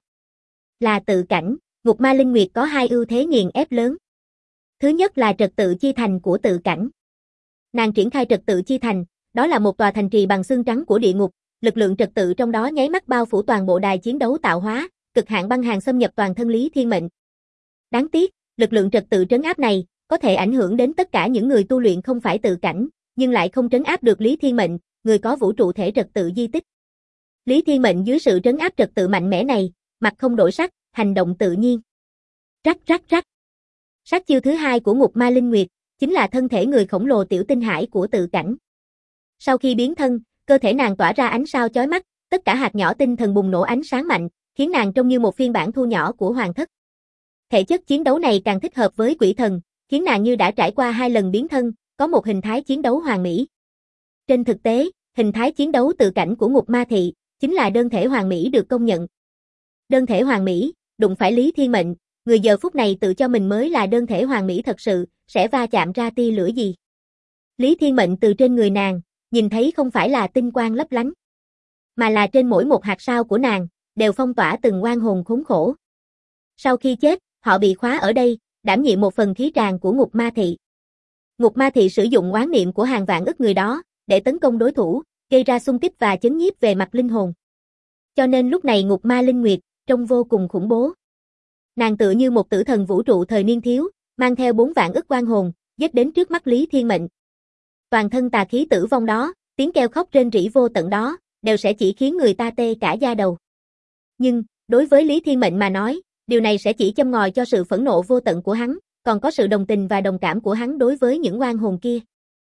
Là tự cảnh, Ngục Ma Linh Nguyệt có 2 ưu thế nghiền ép lớn. Thứ nhất là trật tự chi thành của tự cảnh. Nàng triển khai trật tự chi thành, đó là một tòa thành trì bằng xương trắng của địa ngục, lực lượng trật tự trong đó nháy mắt bao phủ toàn bộ đài chiến đấu tạo hóa, cực hạn băng hàn xâm nhập toàn thân Lý Thiên Mệnh. Đáng tiếc, lực lượng trật tự trấn áp này có thể ảnh hưởng đến tất cả những người tu luyện không phải tự cảnh, nhưng lại không trấn áp được Lý Thiên Mệnh, người có vũ trụ thể trật tự di tích. Lý Thiên Mệnh dưới sự trấn áp trật tự mạnh mẽ này, mặt không đổi sắc, hành động tự nhiên. Rắc rắc rắc. Sát chiêu thứ 2 của Ngục Ma Linh Nguyệt chính là thân thể người khổng lồ tiểu tinh hải của tự cảnh. Sau khi biến thân, cơ thể nàng tỏa ra ánh sao chói mắt, tất cả hạt nhỏ tinh thần bùng nổ ánh sáng mạnh, khiến nàng trông như một phiên bản thu nhỏ của hoàng thất. Thể chất chiến đấu này càng thích hợp với quỷ thần, khiến nàng như đã trải qua 2 lần biến thân, có một hình thái chiến đấu hoàn mỹ. Trên thực tế, hình thái chiến đấu tự cảnh của Ngục Ma Thị chính là đơn thể hoàn mỹ được công nhận. Đơn thể hoàn mỹ, đụng phải Lý Thiên Mệnh, người giờ phút này tự cho mình mới là đơn thể hoàn mỹ thật sự, sẽ va chạm ra tia lửa gì. Lý Thiên Mệnh từ trên người nàng, nhìn thấy không phải là tinh quang lấp lánh, mà là trên mỗi một hạt sao của nàng, đều phong tỏa từng oan hồn khốn khổ. Sau khi chết, họ bị khóa ở đây, đảm nhiệm một phần khí tràng của ngục ma thị. Ngục ma thị sử dụng oán niệm của hàng vạn ức người đó, để tấn công đối thủ, gây ra xung kích và chấn nhiếp về mặt linh hồn. Cho nên lúc này ngục ma Linh Nguyệt, trông vô cùng khủng bố. Nàng tựa như một tử thần vũ trụ thời niên thiếu, mang theo 4 vạn ức oan hồn, giết đến trước mắt Lý Thiên Mệnh. Toàn thân tà khí tử vong đó, tiếng kêu khóc rên rỉ vô tận đó, đều sẽ chỉ khiến người ta tê cả da đầu. Nhưng, đối với Lý Thiên Mệnh mà nói, điều này sẽ chỉ châm ngòi cho sự phẫn nộ vô tận của hắn, còn có sự đồng tình và đồng cảm của hắn đối với những oan hồn kia.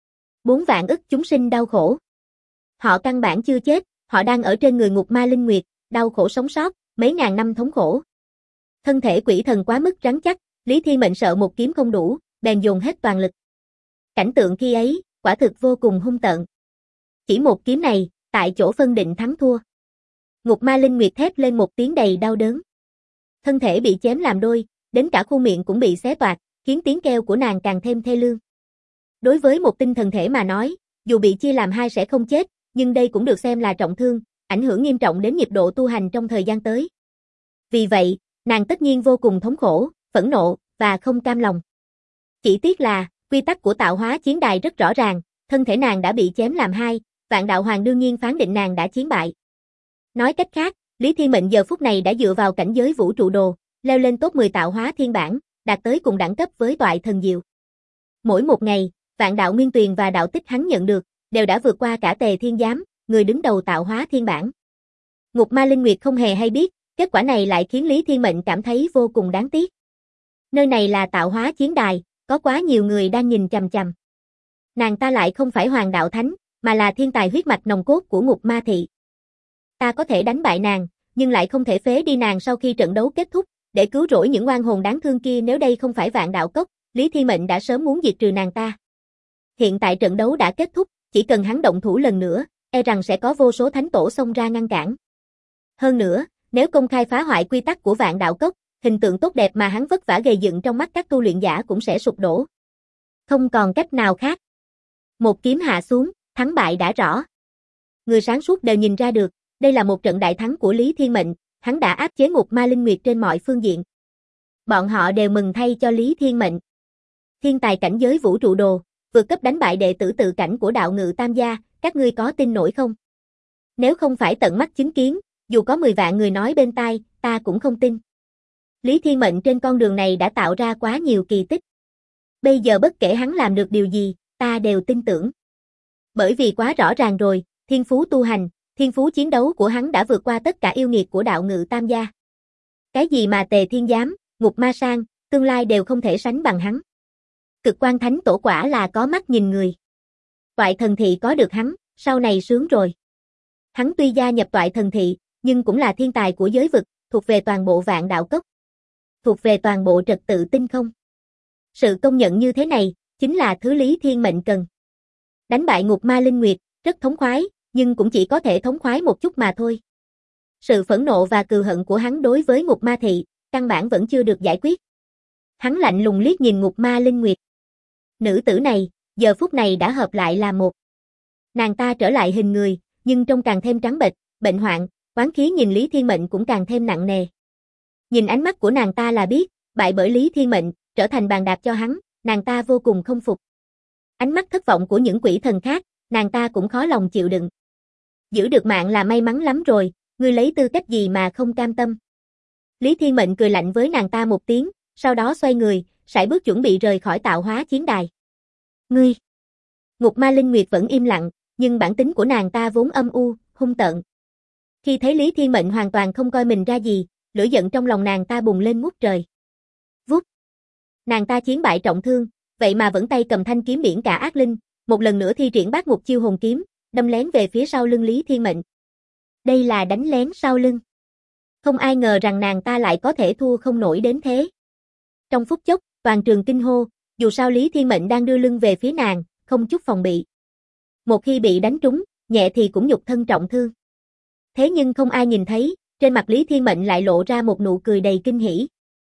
4 vạn ức chúng sinh đau khổ. Họ căn bản chưa chết, họ đang ở trên người ngục ma Linh Nguyệt, đau khổ sống sót, mấy ngàn năm thống khổ. Thân thể quỷ thần quá mức rắn chắc, Lý Thiên Mệnh sợ một kiếm không đủ, bèn dồn hết toàn lực. Cảnh tượng khi ấy, quả thực vô cùng hung tợn. Chỉ một kiếm này, tại chỗ phân định thắng thua. Ngục ma Linh Nguyệt thét lên một tiếng đầy đau đớn. Thân thể bị chém làm đôi, đến cả khuôn miệng cũng bị xé toạc, khiến tiếng kêu của nàng càng thêm thê lương. Đối với một tinh thần thể mà nói, dù bị chia làm hai sẽ không chết, nhưng đây cũng được xem là trọng thương, ảnh hưởng nghiêm trọng đến nhịp độ tu hành trong thời gian tới. Vì vậy, nàng tất nhiên vô cùng thống khổ, phẫn nộ, và không cam lòng. Chỉ tiếc là, quy tắc của tạo hóa chiến đài rất rõ ràng, thân thể nàng đã bị chém làm hai, Vạn Đạo Hoàng đương nhiên phán định nàng đã chiến bại. Nói cách khác, Lý Thiên Mệnh giờ phút này đã dựa vào cảnh giới vũ trụ đồ, leo lên top 10 tạo hóa thiên bản, đạt tới cùng đẳng cấp với Toại Thần Diệu. Mỗi một ngày, Vạn Đạo Nguyên Tuyền và đạo tích hắn nhận được, đều đã vượt qua cả Tề Thiên Giám, người đứng đầu tạo hóa thiên bản. Ngục ma Linh Nguyệt không hề hay biết, kết quả này lại khiến Lý Thiên Mệnh cảm thấy vô cùng đáng tiếc. Nơi này là tạo hóa chiến đài, có quá nhiều người đang nhìn chằm chằm. Nàng ta lại không phải Hoàng Đạo Thánh, mà là thiên tài huyết mạch nòng cốt của ngục ma thị. Ta có thể đánh bại nàng, nhưng lại không thể phế đi nàng sau khi trận đấu kết thúc, để cứu rỗi những oan hồn đáng thương kia. Nếu đây không phải Vạn Đạo Cốc, Lý Thiên Mệnh đã sớm muốn diệt trừ nàng ta. Hiện tại trận đấu đã kết thúc, chỉ cần hắn động thủ lần nữa, e rằng sẽ có vô số thánh tổ xông ra ngăn cản. Hơn nữa, nếu công khai phá hoại quy tắc của Vạn Đạo Cốc, hình tượng tốt đẹp mà hắn vất vả gây dựng trong mắt các tu luyện giả cũng sẽ sụp đổ. Không còn cách nào khác. Một kiếm hạ xuống, thắng bại đã rõ. Người sáng suốt đều nhìn ra được, đây là một trận đại thắng của Lý Thiên Mệnh, hắn đã áp chế ngục ma Linh Nguyệt trên mọi phương diện. Bọn họ đều mừng thay cho Lý Thiên Mệnh. Thiên tài cảnh giới vũ trụ đồ, vượt cấp đánh bại đệ tử tự cảnh của đạo ngự tam gia, các ngươi có tin nổi không? Nếu không phải tận mắt chứng kiến, dù có 10 vạn người nói bên tai, ta cũng không tin. Lý Thiên Mệnh trên con đường này đã tạo ra quá nhiều kỳ tích. Bây giờ bất kể hắn làm được điều gì, ta đều tin tưởng. Bởi vì quá rõ ràng rồi, thiên phú tu hành, thiên phú chiến đấu của hắn đã vượt qua tất cả yêu nghiệt của đạo ngự tam gia. Cái gì mà Tề Thiên Giám, Ngục Ma Sang, tương lai đều không thể sánh bằng hắn. Cực Quan Thánh Tổ quả là có mắt nhìn người. Toại Thần Thị có được hắn, sau này sướng rồi. Hắn tuy gia nhập Toại Thần Thị, nhưng cũng là thiên tài của giới vực, thuộc về toàn bộ Vạn Đạo Cốc. Thuộc về toàn bộ trật tự tinh không. Sự công nhận như thế này, chính là thứ Lý Thiên Mệnh cần. Đánh bại ngục ma Linh Nguyệt, rất thống khoái, nhưng cũng chỉ có thể thống khoái một chút mà thôi. Sự phẫn nộ và cừu hận của hắn đối với ngục ma thị, căn bản vẫn chưa được giải quyết. Hắn lạnh lùng liếc nhìn ngục ma Linh Nguyệt. Nữ tử này, giờ phút này đã hợp lại là một. Nàng ta trở lại hình người, nhưng trông càng thêm trắng bệch, bệnh hoạn, oán khí nhìn Lý Thiên Mệnh cũng càng thêm nặng nề. Nhìn ánh mắt của nàng ta là biết, bại bởi Lý Thiên Mệnh, trở thành bàn đạp cho hắn, nàng ta vô cùng không phục. Ánh mắt thất vọng của những quỷ thần khác, nàng ta cũng khó lòng chịu đựng. Giữ được mạng là may mắn lắm rồi, ngươi lấy tư cách gì mà không cam tâm. Lý Thiên Mệnh cười lạnh với nàng ta một tiếng, sau đó xoay người, sải bước chuẩn bị rời khỏi tạo hóa chiến đài. Ngươi! Ngục ma Linh Nguyệt vẫn im lặng, nhưng bản tính của nàng ta vốn âm u, hung tợn. Khi thấy Lý Thiên Mệnh hoàn toàn không coi mình ra gì, lửa giận trong lòng nàng ta bùng lên ngút trời. Vút! Nàng ta chiến bại trọng thương, vậy mà vẫn tay cầm thanh kiếm biển cả ác linh, một lần nữa thi triển bát ngục chiêu hồn kiếm, đâm lén về phía sau lưng Lý Thiên Mệnh. Đây là đánh lén sau lưng. Không ai ngờ rằng nàng ta lại có thể thua không nổi đến thế. Trong phút chốc, toàn trường kinh hô, dù sao Lý Thiên Mệnh đang đưa lưng về phía nàng, không chút phòng bị. Một khi bị đánh trúng, nhẹ thì cũng nhục thân trọng thương. Thế nhưng không ai nhìn thấy, trên mặt Lý Thiên Mệnh lại lộ ra một nụ cười đầy kinh hỉ.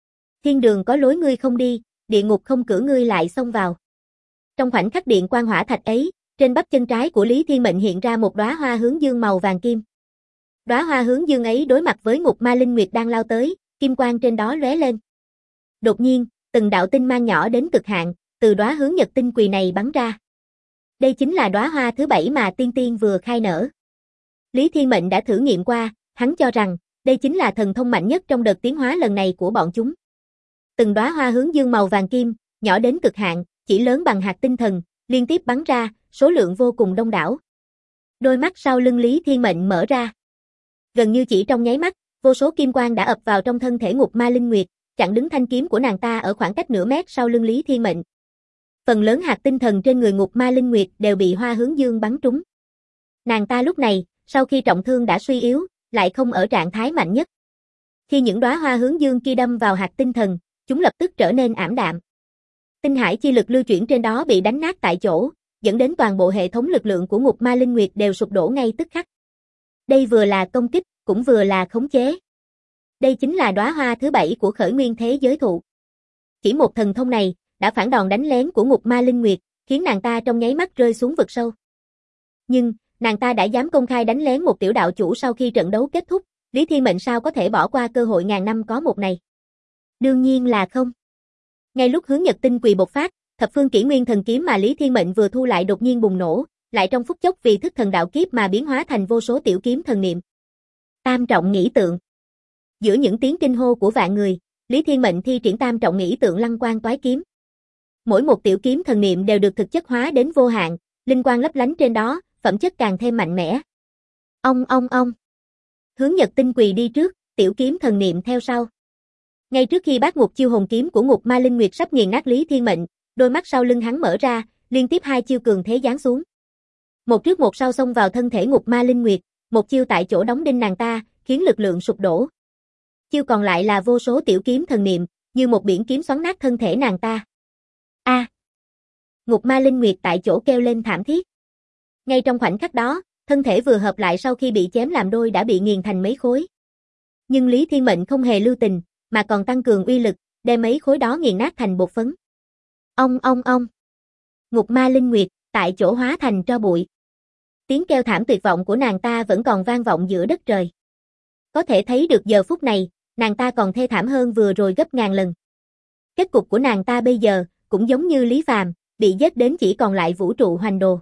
Thiên đường có lối ngươi không đi, địa ngục không cửa ngươi lại xông vào. Trong khoảnh khắc điện quang hỏa thạch ấy, trên bắp chân trái của Lý Thiên Mệnh hiện ra một đóa hoa hướng dương màu vàng kim. Đóa hoa hướng dương ấy đối mặt với Ngục Ma Linh Nguyệt đang lao tới, kim quang trên đó lóe lên. Đột nhiên, từng đạo tinh mang nhỏ đến cực hạn, từ đóa hướng nhật tinh quỳ này bắn ra. Đây chính là đóa hoa thứ 7 mà tiên tiên vừa khai nở. Lý Thiên Mệnh đã thử nghiệm qua, hắn cho rằng, đây chính là thần thông mạnh nhất trong đợt tiến hóa lần này của bọn chúng. Từng đóa hoa hướng dương màu vàng kim, nhỏ đến cực hạn, chỉ lớn bằng hạt tinh thần, liên tiếp bắn ra, số lượng vô cùng đông đảo. Đôi mắt sau lưng Lý Thiên Mệnh mở ra. Gần như chỉ trong nháy mắt, vô số kim quang đã ập vào trong thân thể Ngục Ma Linh Nguyệt, chặn đứng thanh kiếm của nàng ta ở khoảng cách nửa mét sau lưng Lý Thiên Mệnh. Phần lớn hạt tinh thần trên người Ngục Ma Linh Nguyệt đều bị hoa hướng dương bắn trúng. Nàng ta lúc này, sau khi trọng thương đã suy yếu, lại không ở trạng thái mạnh nhất. Khi những đóa hoa hướng dương kia đâm vào hạt tinh thần, chúng lập tức trở nên ảm đạm. Tinh hải chi lực lưu chuyển trên đó bị đánh nát tại chỗ, dẫn đến toàn bộ hệ thống lực lượng của Ngục Ma Linh Nguyệt đều sụp đổ ngay tức khắc. Đây vừa là công kích, cũng vừa là khống chế. Đây chính là đóa hoa thứ 7 của khởi nguyên thế giới thụ. Chỉ một thần thông này, đã phản đòn đánh lén của Ngục Ma Linh Nguyệt, khiến nàng ta trong nháy mắt rơi xuống vực sâu. Nhưng, nàng ta đã dám công khai đánh lén một tiểu đạo chủ sau khi trận đấu kết thúc, Lý Thiên Mệnh sao có thể bỏ qua cơ hội ngàn năm có một này? Đương nhiên là không. Ngay lúc hướng nhật tinh quỳ bộc phát, thập phương kỷ nguyên thần kiếm mà Lý Thiên Mệnh vừa thu lại đột nhiên bùng nổ, lại trong phút chốc vì thức thần đạo kiếp mà biến hóa thành vô số tiểu kiếm thần niệm. Tam trọng nghĩ tượng. Giữa những tiếng kinh hô của vạn người, Lý Thiên Mệnh thi triển tam trọng nghĩ tượng lăng quang toái kiếm. Mỗi một tiểu kiếm thần niệm đều được thực chất hóa đến vô hạn, linh quang lấp lánh trên đó, phẩm chất càng thêm mạnh mẽ. Ông. Hướng nhật tinh quỳ đi trước, tiểu kiếm thần niệm theo sau. Ngay trước khi bát ngục chiêu hồn kiếm của Ngục Ma Linh Nguyệt sắp nghiền nát Lý Thiên Mệnh, đôi mắt sau lưng hắn mở ra, liên tiếp hai chiêu cường thế giáng xuống. Một trước một sau xông vào thân thể Ngục Ma Linh Nguyệt, một chiêu tại chỗ đóng đinh nàng ta, khiến lực lượng sụp đổ. Chiêu còn lại là vô số tiểu kiếm thần niệm, như một biển kiếm xoắn nát thân thể nàng ta. Ngục Ma Linh Nguyệt tại chỗ kêu lên thảm thiết. Ngay trong khoảnh khắc đó, thân thể vừa hợp lại sau khi bị chém làm đôi đã bị nghiền thành mấy khối. Nhưng Lý Thiên Mệnh không hề lưu tình, mà còn tăng cường uy lực, đem mấy khối đó nghiền nát thành bột phấn. Ông. Ngục Ma Linh Nguyệt, tại chỗ hóa thành tro bụi. Tiếng kêu thảm tuyệt vọng của nàng ta vẫn còn vang vọng giữa đất trời. Có thể thấy được giờ phút này, nàng ta còn thê thảm hơn vừa rồi gấp ngàn lần. Kết cục của nàng ta bây giờ, cũng giống như Lý Phàm, bị giết đến chỉ còn lại vũ trụ hoành đồ.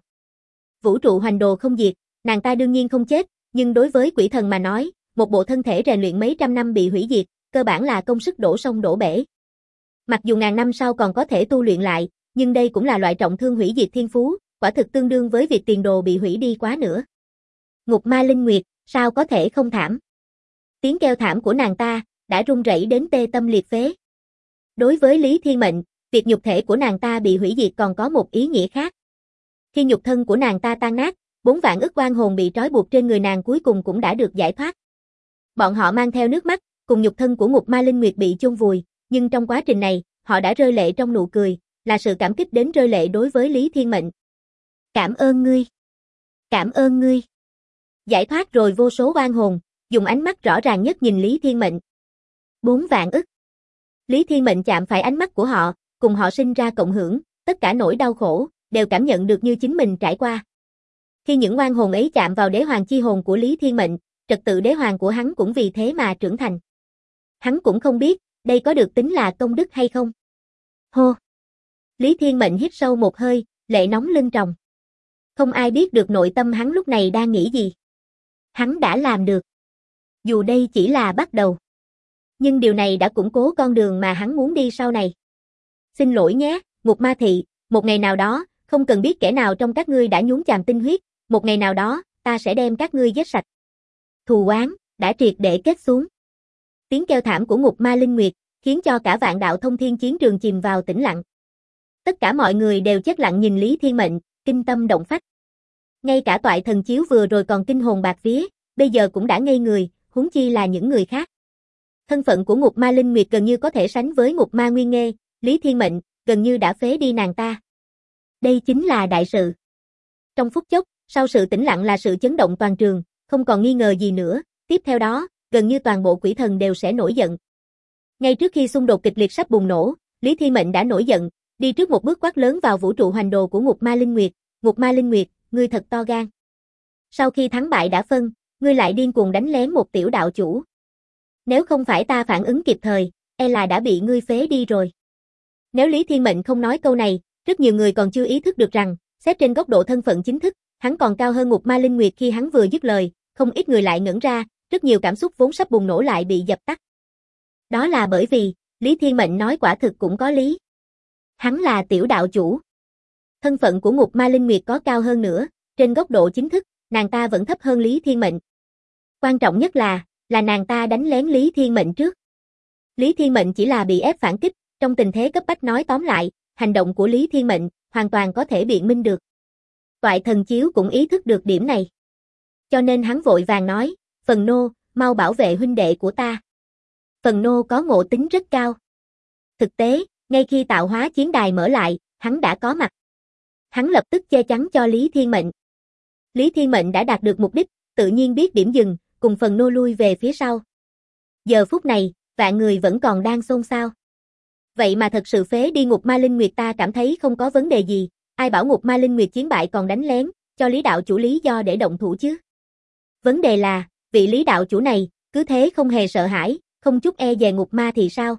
Vũ trụ hoành đồ không diệt, nàng ta đương nhiên không chết, nhưng đối với quỷ thần mà nói, một bộ thân thể rèn luyện mấy trăm năm bị hủy diệt, cơ bản là công sức đổ sông đổ bể. Mặc dù ngàn năm sau còn có thể tu luyện lại, nhưng đây cũng là loại trọng thương hủy diệt thiên phú, quả thực tương đương với việc tiền đồ bị hủy đi quá nữa. Ngục Ma Linh Nguyệt, sao có thể không thảm? Tiếng kêu thảm của nàng ta, đã run rẩy đến tê tâm liệt phế. Đối với Lý Thiên Mệnh, việc nhục thể của nàng ta bị hủy diệt còn có một ý nghĩa khác. Khi nhục thân của nàng ta tan nát, 4 vạn ức oan hồn bị trói buộc trên người nàng cuối cùng cũng đã được giải thoát. Bọn họ mang theo nước mắt, cùng nhục thân của Ngục Ma Linh Nguyệt bị chôn vùi, nhưng trong quá trình này, họ đã rơi lệ trong nụ cười, là sự cảm kích đến rơi lệ đối với Lý Thiên Mệnh. Cảm ơn ngươi. Cảm ơn ngươi. Giải thoát rồi vô số oan hồn, dùng ánh mắt rõ ràng nhất nhìn Lý Thiên Mệnh. 4 vạn ức. Lý Thiên Mệnh chạm phải ánh mắt của họ, cùng họ sinh ra cộng hưởng, tất cả nỗi đau khổ, đều cảm nhận được như chính mình trải qua. Khi những oan hồn ấy chạm vào đế hoàng chi hồn của Lý Thiên Mệnh, trật tự đế hoàng của hắn cũng vì thế mà trưởng thành. Hắn cũng không biết, đây có được tính là công đức hay không. Hô! Lý Thiên Mệnh hít sâu một hơi, lệ nóng lưng tròng. Không ai biết được nội tâm hắn lúc này đang nghĩ gì. Hắn đã làm được. Dù đây chỉ là bắt đầu. Nhưng điều này đã củng cố con đường mà hắn muốn đi sau này. Xin lỗi nhé, Ngục Ma Thị, một ngày nào đó, không cần biết kẻ nào trong các ngươi đã nhuốm chàm tinh huyết, một ngày nào đó, ta sẽ đem các ngươi giết sạch. Thù oán đã triệt để kết xuống. Tiếng kêu thảm của Ngục Ma Linh Nguyệt, khiến cho cả vạn đạo thông thiên chiến trường chìm vào tĩnh lặng. Tất cả mọi người đều chết lặng nhìn Lý Thiên Mệnh, kinh tâm động phách. Ngay cả toại thần chiếu vừa rồi còn kinh hồn bạc vía, bây giờ cũng đã ngây người, huống chi là những người khác. Thân phận của Ngục Ma Linh Nguyệt gần như có thể sánh với Ngục Ma Nguyên Nghê, Lý Thiên Mệnh, gần như đã phế đi nàng ta. Đây chính là đại sự. Trong phút chốc, sau sự tĩnh lặng là sự chấn động toàn trường, không còn nghi ngờ gì nữa, tiếp theo đó, gần như toàn bộ quỷ thần đều sẽ nổi giận. Ngay trước khi xung đột kịch liệt sắp bùng nổ, Lý Thiên Mệnh đã nổi giận, đi trước một bước quát lớn vào vũ trụ hoành đồ của Ngục Ma Linh Nguyệt, "Ngục Ma Linh Nguyệt, ngươi thật to gan. Sau khi thắng bại đã phân, ngươi lại điên cuồng đánh lén một tiểu đạo chủ. Nếu không phải ta phản ứng kịp thời, e là đã bị ngươi phế đi rồi." Nếu Lý Thiên Mệnh không nói câu này, rất nhiều người còn chưa ý thức được rằng, xét trên góc độ thân phận chính thức, hắn còn cao hơn Ngục Ma Linh Nguyệt. Khi hắn vừa dứt lời, không ít người lại ngẩn ra, rất nhiều cảm xúc vốn sắp bùng nổ lại bị dập tắt. Đó là bởi vì, Lý Thiên Mệnh nói quả thực cũng có lý. Hắn là tiểu đạo chủ. Thân phận của Ngục Ma Linh Nguyệt có cao hơn nữa, trên góc độ chính thức, nàng ta vẫn thấp hơn Lý Thiên Mệnh. Quan trọng nhất là nàng ta đánh lén Lý Thiên Mệnh trước. Lý Thiên Mệnh chỉ là bị ép phản kích, trong tình thế cấp bách. Nói tóm lại, hành động của Lý Thiên Mệnh hoàn toàn có thể biện minh được. Toại Thần Chiếu cũng ý thức được điểm này. Cho nên hắn vội vàng nói, "Phần Nô, mau bảo vệ huynh đệ của ta." Phần Nô có ngộ tính rất cao. Thực tế, ngay khi tạo hóa chiến đài mở lại, hắn đã có mặt. Hắn lập tức che chắn cho Lý Thiên Mệnh. Lý Thiên Mệnh đã đạt được mục đích, tự nhiên biết điểm dừng, cùng Phần Nô lui về phía sau. Giờ phút này, vạn người vẫn còn đang xôn xao. Vậy mà thật sự phế đi Ngục Ma Linh Nguyệt, ta cảm thấy không có vấn đề gì, ai bảo Ngục Ma Linh Nguyệt chiến bại còn đánh lén, cho Lý đạo chủ lý do để động thủ chứ. Vấn đề là, vị Lý đạo chủ này, cứ thế không hề sợ hãi, không chút e dè Ngục Ma thì sao?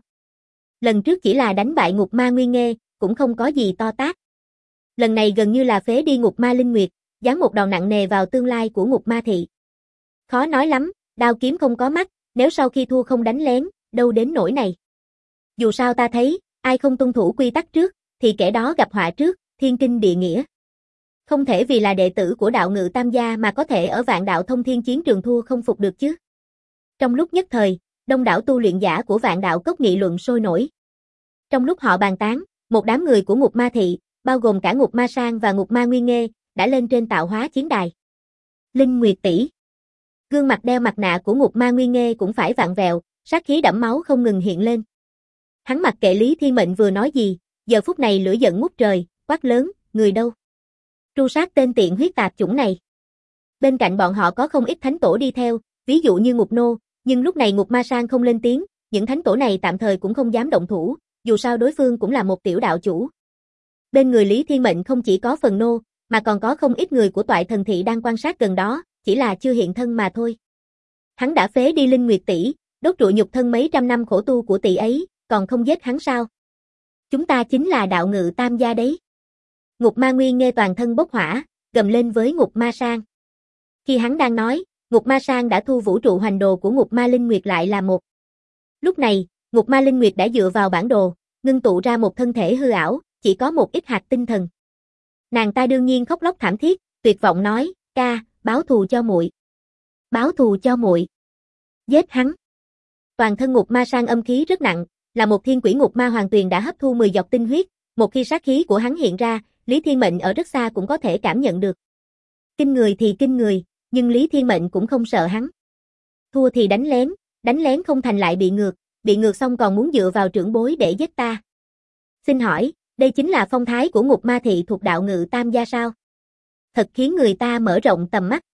Lần trước chỉ là đánh bại Ngục Ma Nguyên Nghê, cũng không có gì to tát. Lần này gần như là phế đi Ngục Ma Linh Nguyệt, giáng một đòn nặng nề vào tương lai của Ngục Ma thị. Khó nói lắm, đao kiếm không có mắt, nếu sau khi thua không đánh lén, đâu đến nỗi này. Dù sao ta thấy, ai không tuân thủ quy tắc trước, thì kẻ đó gặp họa trước, thiên kinh địa nghĩa. Không thể vì là đệ tử của đạo Ngự Tam gia mà có thể ở Vạn Đạo Thông Thiên chiến trường thua không phục được chứ. Trong lúc nhất thời, đông đảo tu luyện giả của Vạn Đạo Cốc nghị luận sôi nổi. Trong lúc họ bàn tán, một đám người của Ngục Ma thị, bao gồm cả Ngục Ma Sang và Ngục Ma Nguyên Nghê, đã lên trên tạo hóa chiến đài. Linh Nguyệt tỷ. Gương mặt đeo mặt nạ của Ngục Ma Nguyên Nghê cũng phải vặn vẹo, sát khí đẫm máu không ngừng hiện lên. Hắn mặc kệ Lý Thiên Mệnh vừa nói gì, giờ phút này lửa giận ngút trời, quát lớn, "Người đâu? Tru sát tên tiện huyết tạp chủng này." Bên cạnh bọn họ có không ít thánh tổ đi theo, ví dụ như Ngục Nô, nhưng lúc này Ngục Ma Sang không lên tiếng, những thánh tổ này tạm thời cũng không dám động thủ, dù sao đối phương cũng là một tiểu đạo chủ. Bên người Lý Thiên Mệnh không chỉ có Phần Nô, mà còn có không ít người của Toại Thần thị đang quan sát gần đó, chỉ là chưa hiện thân mà thôi. Hắn đã phế đi Linh Nguyệt tỷ, đốt trụi nhục thân mấy trăm năm khổ tu của tỷ ấy, còn không giết hắn sao? Chúng ta chính là đạo Ngự Tam gia đấy. Ngục Ma Nguyên Nghê toàn thân bốc hỏa, gầm lên với Ngục Ma Sang. Khi hắn đang nói, Ngục Ma Sang đã thu vũ trụ hoành đồ của Ngục Ma Linh Nguyệt lại là một. Lúc này, Ngục Ma Linh Nguyệt đã dựa vào bản đồ, ngưng tụ ra một thân thể hư ảo, chỉ có một ít hạt tinh thần. Nàng ta đương nhiên khóc lóc thảm thiết, tuyệt vọng nói, "Ca, báo thù cho muội. Báo thù cho muội. Giết hắn." Toàn thân Ngục Ma Sang âm khí rất nặng, là một thiên quỷ ngục ma hoàng tuyền đã hấp thu 10 giọt tinh huyết, một khi sát khí của hắn hiện ra, Lý Thiên Mệnh ở rất xa cũng có thể cảm nhận được. Kinh người thì kinh người, nhưng Lý Thiên Mệnh cũng không sợ hắn. Thua thì đánh lén không thành lại bị ngược xong còn muốn dựa vào trưởng bối để giết ta. Xin hỏi, đây chính là phong thái của Ngục Ma thị thuộc đạo Ngự Tam gia sao? Thật khiến người ta mở rộng tầm mắt.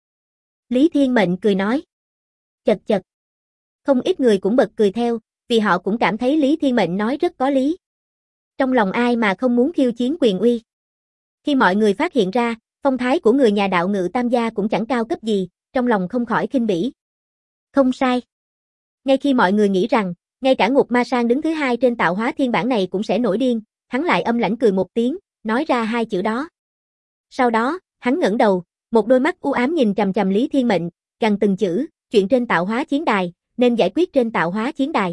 Lý Thiên Mệnh cười nói. Chật chật. Không ít người cũng bật cười theo, vì họ cũng cảm thấy Lý Thiên Mệnh nói rất có lý. Trong lòng ai mà không muốn khiêu chiến quyền uy. Khi mọi người phát hiện ra, phong thái của người nhà đạo Ngự Tam gia cũng chẳng cao cấp gì, trong lòng không khỏi khinh bỉ. Không sai. Ngay khi mọi người nghĩ rằng, ngay cả Ngục Ma Sang đứng thứ hai trên tạo hóa thiên bản này cũng sẽ nổi điên, hắn lại âm lãnh cười một tiếng, nói ra hai chữ đó. Sau đó, hắn ngẩng đầu, một đôi mắt u ám nhìn chằm chằm Lý Thiên Mệnh, gằn từng chữ, chuyện trên tạo hóa chiến đài, nên giải quyết trên tạo hóa chiến đài.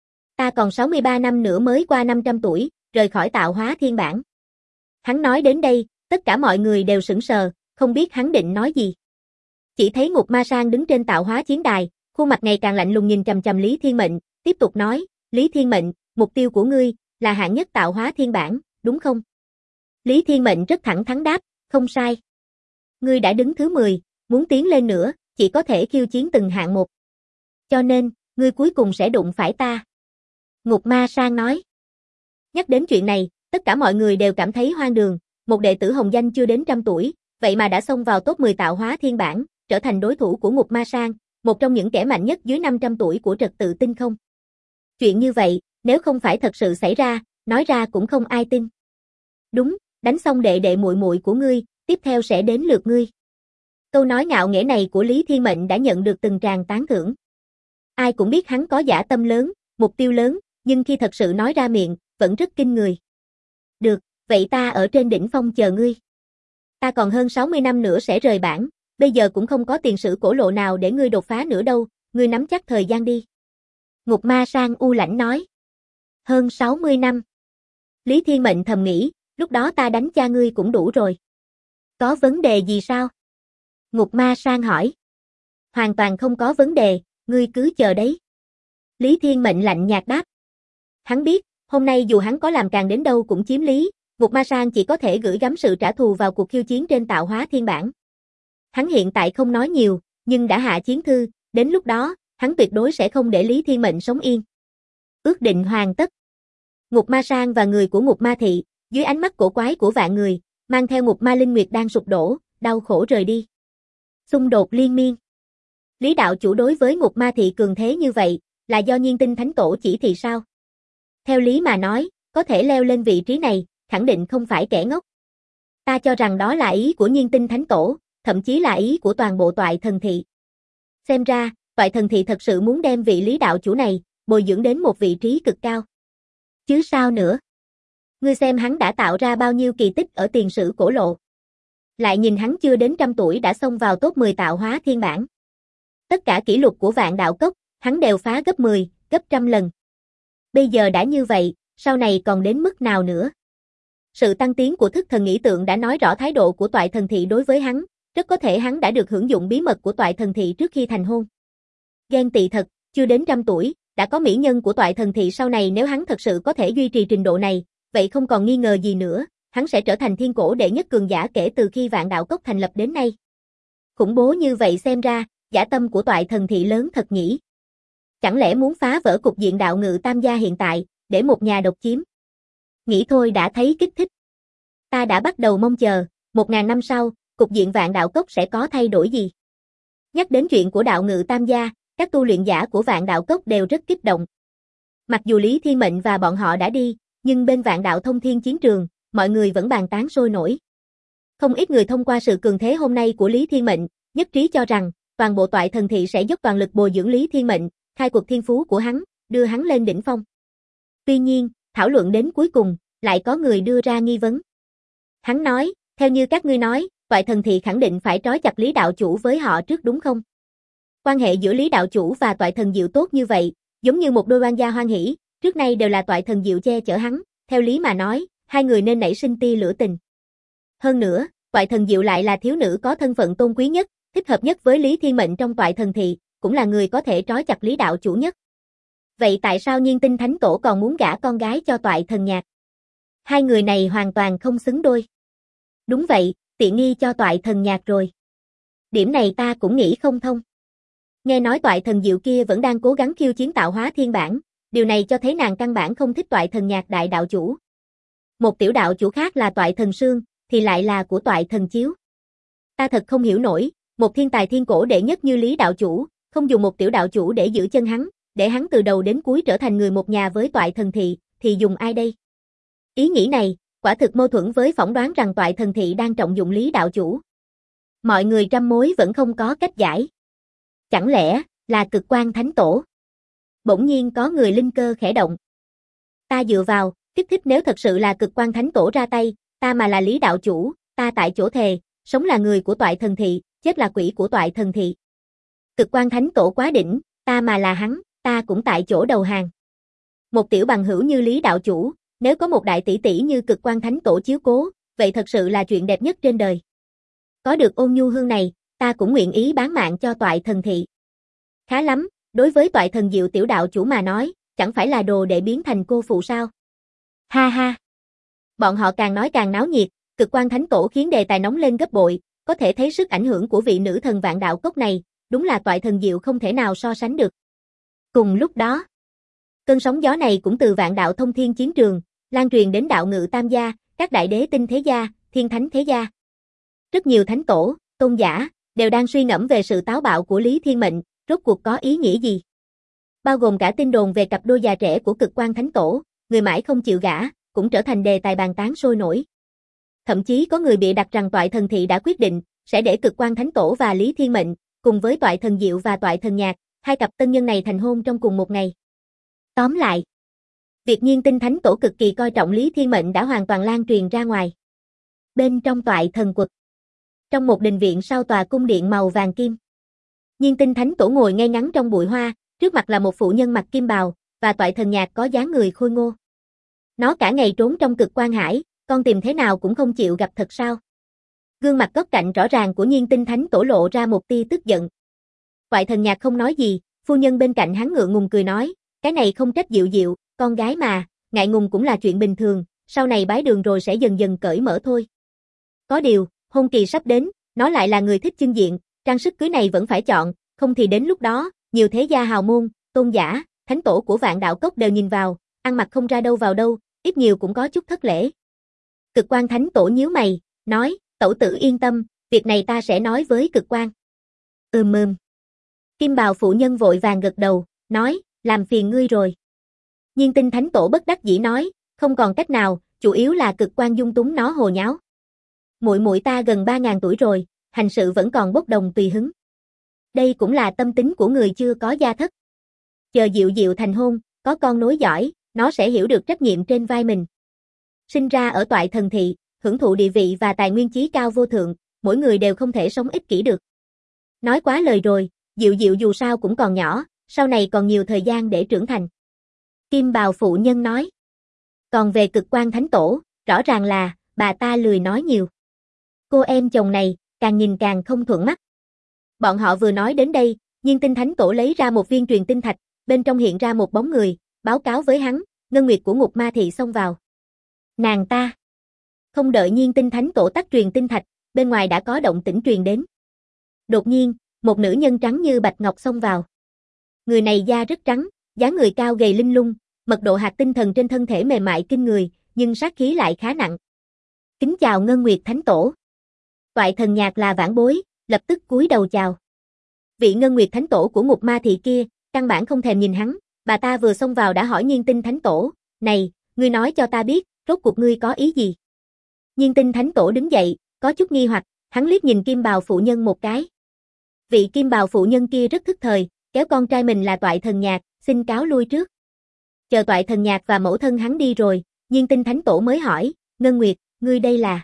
Ta còn 63 năm nữa mới qua 500 tuổi, rời khỏi tạo hóa thiên bản. Hắn nói đến đây, tất cả mọi người đều sững sờ, không biết hắn định nói gì. Chỉ thấy Ngục Ma Sang đứng trên tạo hóa chiến đài, khuôn mặt ngày càng lạnh lùng nhìn chằm chằm Lý Thiên Mệnh, tiếp tục nói, Lý Thiên Mệnh, mục tiêu của ngươi, là hạng nhất tạo hóa thiên bản, đúng không? Lý Thiên Mệnh rất thẳng thắn đáp, không sai. Ngươi đã đứng thứ 10, muốn tiến lên nữa, chỉ có thể khiêu chiến từng hạng một. Cho nên, ngươi cuối cùng sẽ đụng phải ta. Ngục Ma Sang nói. Nhắc đến chuyện này, tất cả mọi người đều cảm thấy hoang đường, một đệ tử hồng danh chưa đến 100 tuổi, vậy mà đã xông vào top 10 tạo hóa thiên bản, trở thành đối thủ của Ngục Ma Sang, một trong những kẻ mạnh nhất dưới 500 tuổi của trật tự tinh không. Chuyện như vậy, nếu không phải thật sự xảy ra, nói ra cũng không ai tin. Đúng, đánh xong đệ đệ muội muội của ngươi, tiếp theo sẽ đến lượt ngươi. Câu nói ngạo nghễ này của Lý Thiên Mệnh đã nhận được từng tràng tán thưởng. Ai cũng biết hắn có dã tâm lớn, mục tiêu lớn, nhưng khi thật sự nói ra miệng, vẫn rất kinh người. Được, vậy ta ở trên đỉnh phong chờ ngươi. Ta còn hơn 60 năm nữa sẽ rời bảng, bây giờ cũng không có tiền sử cổ lộ nào để ngươi đột phá nữa đâu, ngươi nắm chắc thời gian đi. Ngục Ma Sang u lãnh nói. Hơn 60 năm. Lý Thiên Mệnh thầm nghĩ, lúc đó ta đánh cha ngươi cũng đủ rồi. Có vấn đề gì sao? Ngục Ma Sang hỏi. Hoàn toàn không có vấn đề, ngươi cứ chờ đấy. Lý Thiên Mệnh lạnh nhạt đáp. Hắn biết, hôm nay dù hắn có làm càng đến đâu cũng chiếm lý, Ngục Ma Sang chỉ có thể gửi gắm sự trả thù vào cuộc khiêu chiến trên tạo hóa thiên bản. Hắn hiện tại không nói nhiều, nhưng đã hạ chiến thư, đến lúc đó, hắn tuyệt đối sẽ không để Lý Thiên Mệnh sống yên. Ước định hoàn tất. Ngục Ma Sang và người của Ngục Ma Thị, dưới ánh mắt cổ quái của vạn người, mang theo Ngục Ma Linh Nguyệt đang sụp đổ, đau khổ rời đi. Xung đột liên miên. Lý đạo chủ đối với Ngục Ma Thị cường thế như vậy, là do Nhiên Tinh Thánh Tổ chỉ thị sao? Theo lý mà nói, có thể leo lên vị trí này, khẳng định không phải kẻ ngốc. Ta cho rằng đó là ý của Nhiên Tinh Thánh Tổ, thậm chí là ý của toàn bộ Toại Thần Thị. Xem ra, Toại Thần Thị thật sự muốn đem vị Lý đạo chủ này, bồi dưỡng đến một vị trí cực cao. Chứ sao nữa? Ngươi xem hắn đã tạo ra bao nhiêu kỳ tích ở tiền sử cổ lộ. Lại nhìn hắn chưa đến 100 tuổi đã xông vào top 10 tạo hóa thiên bản. Tất cả kỷ lục của Vạn Đạo Cốc, hắn đều phá gấp 10, gấp 100 lần. Bây giờ đã như vậy, sau này còn đến mức nào nữa? Sự tăng tiến của thức thần nghĩ tượng đã nói rõ thái độ của Toại Thần Thị đối với hắn, rất có thể hắn đã được hưởng dụng bí mật của Toại Thần Thị trước khi thành hôn. Ghen tị thật, chưa đến 100 tuổi, đã có mỹ nhân của Toại Thần Thị sau này nếu hắn thật sự có thể duy trì trình độ này, vậy không còn nghi ngờ gì nữa, hắn sẽ trở thành thiên cổ đệ nhất cường giả kể từ khi Vạn Đạo Cốc thành lập đến nay. Khủng bố như vậy xem ra, dã tâm của Toại Thần Thị lớn thật nhỉ. Chẳng lẽ muốn phá vỡ cục diện đạo ngự tam gia hiện tại, để một nhà độc chiếm? Nghĩ thôi đã thấy kích thích. Ta đã bắt đầu mong chờ, 1000 năm sau, cục diện Vạn Đạo Cốc sẽ có thay đổi gì? Nhắc đến chuyện của đạo ngự tam gia, các tu luyện giả của Vạn Đạo Cốc đều rất kích động. Mặc dù Lý Thiên Mệnh và bọn họ đã đi, nhưng bên Vạn Đạo Thông Thiên chiến trường, mọi người vẫn bàn tán sôi nổi. Không ít người thông qua sự cường thế hôm nay của Lý Thiên Mệnh, nhất trí cho rằng, toàn bộ Toại Thần Thị sẽ dốc toàn lực bồi dưỡng Lý Thiên Mệnh, khai cuộc thiên phú của hắn, đưa hắn lên đỉnh phong. Tuy nhiên, thảo luận đến cuối cùng, lại có người đưa ra nghi vấn. Hắn nói, theo như các ngươi nói, Toại Thần Thị khẳng định phải trói chặt Lý đạo chủ với họ trước đúng không? Quan hệ giữa Lý đạo chủ và Toại Thần Diệu tốt như vậy, giống như một đôi oan gia hoan hỷ, trước nay đều là Toại Thần Diệu che chở hắn, theo lý mà nói, hai người nên nảy sinh tia lửa tình. Hơn nữa, Toại Thần Diệu lại là thiếu nữ có thân phận tôn quý nhất, thích hợp nhất với Lý Thiên Mệnh trong Toại Thần Thị, cũng là người có thể trói chặt Lý đạo chủ nhất. Vậy tại sao Nhiên Tinh Thánh Tổ còn muốn gả con gái cho Toại Thần Nhạc? Hai người này hoàn toàn không xứng đôi. Đúng vậy, tiện nghi cho Toại Thần Nhạc rồi. Điểm này ta cũng nghĩ không thông. Nghe nói Toại Thần Diệu kia vẫn đang cố gắng khiêu chiến tạo hóa thiên bản, điều này cho thấy nàng căn bản không thích Toại Thần Nhạc đại đạo chủ. Một tiểu đạo chủ khác là Toại Thần Sương, thì lại là của Toại Thần Chiếu. Ta thật không hiểu nổi, một thiên tài thiên cổ đệ nhất như Lý đạo chủ, không dùng một tiểu đạo chủ để giữ chân hắn, để hắn từ đầu đến cuối trở thành người một nhà với Toại Thần Thị, thì dùng ai đây? Ý nghĩ này, quả thực mâu thuẫn với phỏng đoán rằng Toại Thần Thị đang trọng dụng Lý đạo chủ. Mọi người trăm mối vẫn không có cách giải. Chẳng lẽ, là Cực Quan Thánh Tổ? Bỗng nhiên có người linh cơ khẽ động. Ta dựa vào, kích thích nếu thật sự là Cực Quan Thánh Tổ ra tay, ta mà là Lý đạo chủ, ta tại chỗ thề, sống là người của Toại Thần Thị, chết là quỷ của Toại Thần Thị. Cực Quan Thánh Tổ quá đỉnh, ta mà là hắn, ta cũng tại chỗ đầu hàng. Một tiểu bằng hữu như Lý đạo chủ, nếu có một đại tỷ tỷ như Cực Quan Thánh Tổ chiếu cố, vậy thật sự là chuyện đẹp nhất trên đời. Có được ôn nhu hương này, ta cũng nguyện ý bán mạng cho Toại Thần Thị. Khá lắm, đối với Toại Thần Diệu tiểu đạo chủ mà nói, chẳng phải là đồ để biến thành cô phụ sao? Ha ha. Bọn họ càng nói càng náo nhiệt, Cực Quan Thánh Tổ khiến đề tài nóng lên gấp bội, có thể thấy sức ảnh hưởng của vị nữ thần Vạn Đạo Cốc này, đúng là Toại Thần Diệu không thể nào so sánh được. Cùng lúc đó, cơn sóng gió này cũng từ Vạn Đạo Thông Thiên chiến trường, lan truyền đến đạo ngự tam gia, các đại đế tinh thế gia, thiên thánh thế gia. Rất nhiều thánh tổ, tôn giả, đều đang suy ngẫm về sự táo bạo của Lý Thiên Mệnh, rốt cuộc có ý nghĩa gì. bao gồm cả tin đồn về cặp đôi già trẻ của Cực Quang Thánh Tổ, người mãi không chịu gả, cũng trở thành đề tài bàn tán sôi nổi. Thậm chí có người bịa đặt rằng Toại Thần Thị đã quyết định sẽ để Cực Quang Thánh Tổ và Lý Thiên Mệnh, cùng với Toại Thần Diệu và Toại Thần Nhạc, hai cặp tân nhân này thành hôn trong cùng một ngày. Tóm lại, việc Nhiên Tinh Thánh Tổ cực kỳ coi trọng Lý Thiên Mệnh đã hoàn toàn lan truyền ra ngoài. Bên trong Toại Thần Quật, trong một đình viện sau tòa cung điện màu vàng kim, Nhiên Tinh Thánh Tổ ngồi ngay ngắn trong bụi hoa, trước mặt là một phụ nhân mặc kim bào, và Toại Thần Nhạc có dáng người khôi ngô. Nó cả ngày trốn trong Cực Quang Hải, con tìm thế nào cũng không chịu gặp thật sao? Gương mặt góc cạnh rõ ràng của Nhiên Tinh Thánh Tổ lộ ra một tia tức giận. Toại Thần Nhạc không nói gì, phu nhân bên cạnh hắn ngượng ngùng cười nói, cái này không trách Diệu Diệu, con gái mà, ngại ngùng cũng là chuyện bình thường, sau này bái đường rồi sẽ dần dần cởi mở thôi. Có điều, hôn kỳ sắp đến, nó lại là người thích chưng diện, trang sức cưới này vẫn phải chọn, không thì đến lúc đó, nhiều thế gia hào môn, tôn giả, thánh tổ của Vạn Đạo Cốc đều nhìn vào, ăn mặc không ra đâu vào đâu, ít nhiều cũng có chút thất lễ. Cực Quang Thánh Tổ nhíu mày, nói, tẩu tử yên tâm, việc này ta sẽ nói với Cực Quang. Kim bào phụ nhân vội vàng gật đầu, nói, làm phiền ngươi rồi. Nhiên Tinh Thánh Tổ bất đắc dĩ nói, không còn cách nào, chủ yếu là Cực Quang dung túng nó hồ nháo. Muội muội ta gần 3.000 tuổi rồi, hành sự vẫn còn bốc đồng tùy hứng. Đây cũng là tâm tính của người chưa có gia thất. Chờ Diệu Diệu thành hôn, có con nối dõi, nó sẽ hiểu được trách nhiệm trên vai mình. Sinh ra ở Toại Thần Thị, hưởng thụ địa vị và tài nguyên chí cao vô thượng, mỗi người đều không thể sống ích kỷ được. Nói quá lời rồi, Diệu Diệu dù sao cũng còn nhỏ, sau này còn nhiều thời gian để trưởng thành. Kim bào phụ nhân nói. Còn về Cực Quang Thánh Tổ, rõ ràng là, bà ta lười nói nhiều. Cô em chồng này, càng nhìn càng không thuận mắt. Bọn họ vừa nói đến đây, Nhiên Tinh Thánh Tổ lấy ra một viên truyền tinh thạch, bên trong hiện ra một bóng người, báo cáo với hắn, Ngân Nguyệt của Ngục Ma Thị xông vào. Nàng ta. Không đợi Nhiên Tinh Thánh Tổ tắt truyền tinh thạch, bên ngoài đã có động tĩnh truyền đến. Đột nhiên, một nữ nhân trắng như bạch ngọc xông vào. Người này da rất trắng, dáng người cao gầy linh lung, mật độ hạt tinh thần trên thân thể mềm mại kinh người, nhưng sát khí lại khá nặng. Kính chào Ngân Nguyệt Thánh Tổ. Toại Thần Nhạc là vãn bối, lập tức cúi đầu chào. Vị Ngân Nguyệt Thánh Tổ của Ngục Ma Thị kia, căn bản không thèm nhìn hắn, bà ta vừa xông vào đã hỏi Nhiên Tinh Thánh Tổ, này, ngươi nói cho ta biết, rốt cuộc ngươi có ý gì? Nhiên Tinh Thánh Tổ đứng dậy, có chút nghi hoặc, hắn liếc nhìn Kim bào phụ nhân một cái. Vị Kim bào phụ nhân kia rất thức thời, kéo con trai mình là Toại Thần Nhạc, xin cáo lui trước. Chờ Toại Thần Nhạc và mẫu thân hắn đi rồi, Nhiên Tinh Thánh Tổ mới hỏi, Ngân Nguyệt, ngươi đây là?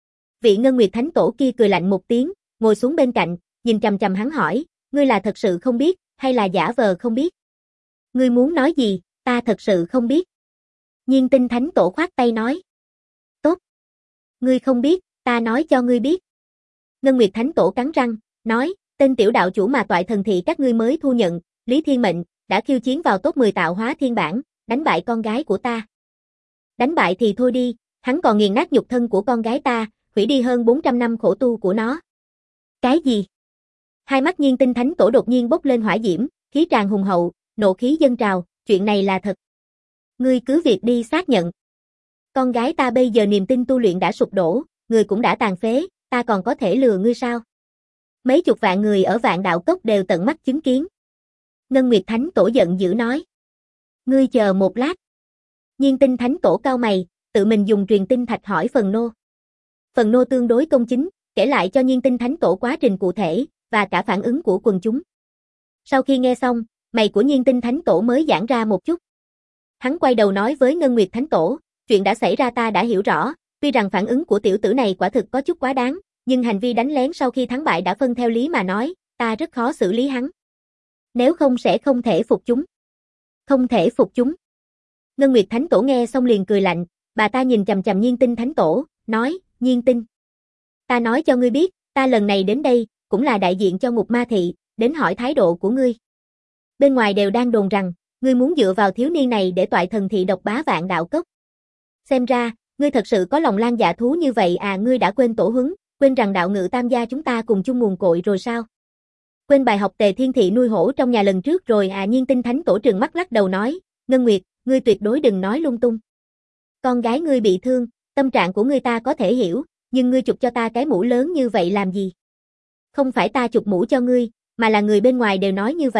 Vị Ngân Nguyệt Thánh Tổ kia cười lạnh một tiếng, ngồi xuống bên cạnh, nhìn chằm chằm hắn hỏi, ngươi là thật sự không biết, hay là giả vờ không biết? Ngươi muốn nói gì, ta thật sự không biết. Nhiên Tinh Thánh Tổ khoát tay nói. Tốt. Ngươi không biết, ta nói cho ngươi biết. Ngân Nguyệt Thánh Tổ cắn răng, nói, tên tiểu đạo chủ mà Toại Thần Thị các ngươi mới thu nhận, Lý Thiên Mệnh, đã khiêu chiến vào top 10 tạo hóa thiên bản, đánh bại con gái của ta. Đánh bại thì thôi đi, hắn còn nghiền nát nhục thân của con gái ta, hủy đi hơn 400 năm khổ tu của nó. Cái gì? Hai mắt Nhiên Tinh Thánh Tổ đột nhiên bốc lên hỏa diễm, khí tràn hùng hậu, nộ khí dâng trào, chuyện này là thật. Ngươi cứ việc đi xác nhận. Con gái ta bây giờ niềm tin tu luyện đã sụp đổ, người cũng đã tàn phế, ta còn có thể lừa ngươi sao? Mấy chục vạn người ở Vạn Đạo Cốc đều tận mắt chứng kiến. Ngân Nguyệt Thánh Tổ giận dữ nói. Ngươi chờ một lát. Nhiên Tinh Thánh Tổ cau mày, tự mình dùng truyền tinh thạch hỏi Phần Nô. Phần Nô tương đối công chính, kể lại cho Nhiên Tinh Thánh Tổ quá trình cụ thể, và cả phản ứng của quần chúng. Sau khi nghe xong, mày của Nhiên Tinh Thánh Tổ mới giãn ra một chút. Hắn quay đầu nói với Ngân Nguyệt Thánh Tổ, chuyện đã xảy ra ta đã hiểu rõ, tuy rằng phản ứng của tiểu tử này quả thực có chút quá đáng, nhưng hành vi đánh lén sau khi thắng bại đã phân theo lý mà nói, ta rất khó xử lý hắn. Nếu không sẽ không thể phục chúng. Không thể phục chúng. Ngân Nguyệt Thánh Tổ nghe xong liền cười lạnh, bà ta nhìn chằm chằm Nhiên Tinh Thánh Tổ, nói, Nhiên Tinh. Ta nói cho ngươi biết, ta lần này đến đây, cũng là đại diện cho Ngục Ma Thị, đến hỏi thái độ của ngươi. Bên ngoài đều đang đồn rằng, ngươi muốn dựa vào thiếu niên này để Toại Thần Thị độc bá Vạn Đạo Cốc. Xem ra, ngươi thật sự có lòng lang dạ thú như vậy à, ngươi đã quên tổ huấn, quên rằng đạo ngự tam gia chúng ta cùng chung nguồn cội rồi sao? Quên bài học Tề Thiên Thị nuôi hổ trong nhà lần trước rồi à? Nhiên Tinh Thánh Tổ trừng mắt lắc đầu nói, Ngân Nguyệt, ngươi tuyệt đối đừng nói lung tung. Con gái ngươi bị thương, tâm trạng của ngươi ta có thể hiểu, nhưng ngươi chụp cho ta cái mũ lớn như vậy làm gì? Không phải ta chụp mũ cho ngươi, mà là người bên ngoài đều nói như vậy,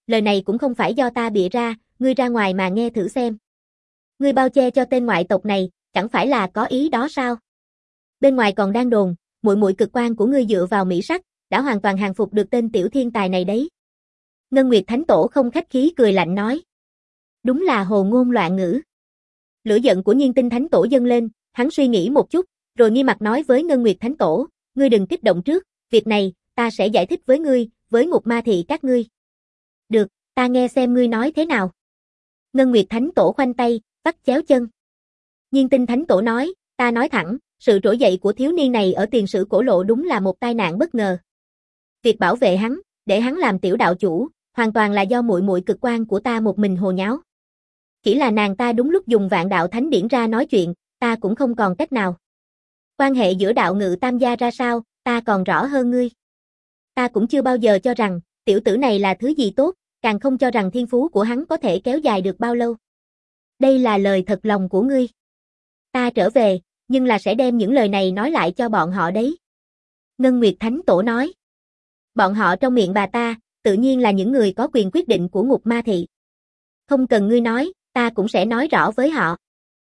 lời này cũng không phải do ta bịa ra, ngươi ra ngoài mà nghe thử xem. Ngươi bao che cho tên ngoại tộc này, chẳng phải là có ý đó sao? Bên ngoài còn đang đồn, muội muội cực quan của ngươi dựa vào mỹ sắc, đã hoàn toàn hàng phục được tên tiểu thiên tài này đấy. Ngân Nguyệt Thánh Tổ không khách khí cười lạnh nói. Đúng là hồ ngôn loạn ngữ. Lửa giận của Nhiên Tinh Thánh Tổ dâng lên, hắn suy nghĩ một chút, rồi nghiêm mặt nói với Ngân Nguyệt Thánh Tổ, ngươi đừng kích động trước, việc này, ta sẽ giải thích với ngươi, với Ngục Ma Thị các ngươi. Được, ta nghe xem ngươi nói thế nào. Ngân Nguyệt Thánh Tổ khoanh tay, vắt chéo chân. Nhiên Tinh Thánh Tổ nói, ta nói thẳng, sự trỗi dậy của thiếu niên này ở tiền sử cổ lộ đúng là một tai nạn bất ngờ. Việc bảo vệ hắn, để hắn làm tiểu đạo chủ, hoàn toàn là do muội muội cực quan của ta một mình hồ nháo. Chỉ là nàng ta đúng lúc dùng vạn đạo thánh điển ra nói chuyện, ta cũng không còn cách nào. Quan hệ giữa đạo ngự tam gia ra sao, ta còn rõ hơn ngươi. Ta cũng chưa bao giờ cho rằng, tiểu tử này là thứ gì tốt, càng không cho rằng thiên phú của hắn có thể kéo dài được bao lâu. Đây là lời thật lòng của ngươi. Ta trở về, nhưng là sẽ đem những lời này nói lại cho bọn họ đấy. Ngân Nguyệt Thánh Tổ nói. Bọn họ trong miệng bà ta, tự nhiên là những người có quyền quyết định của Ngục Ma Thị. Không cần ngươi nói, ta cũng sẽ nói rõ với họ.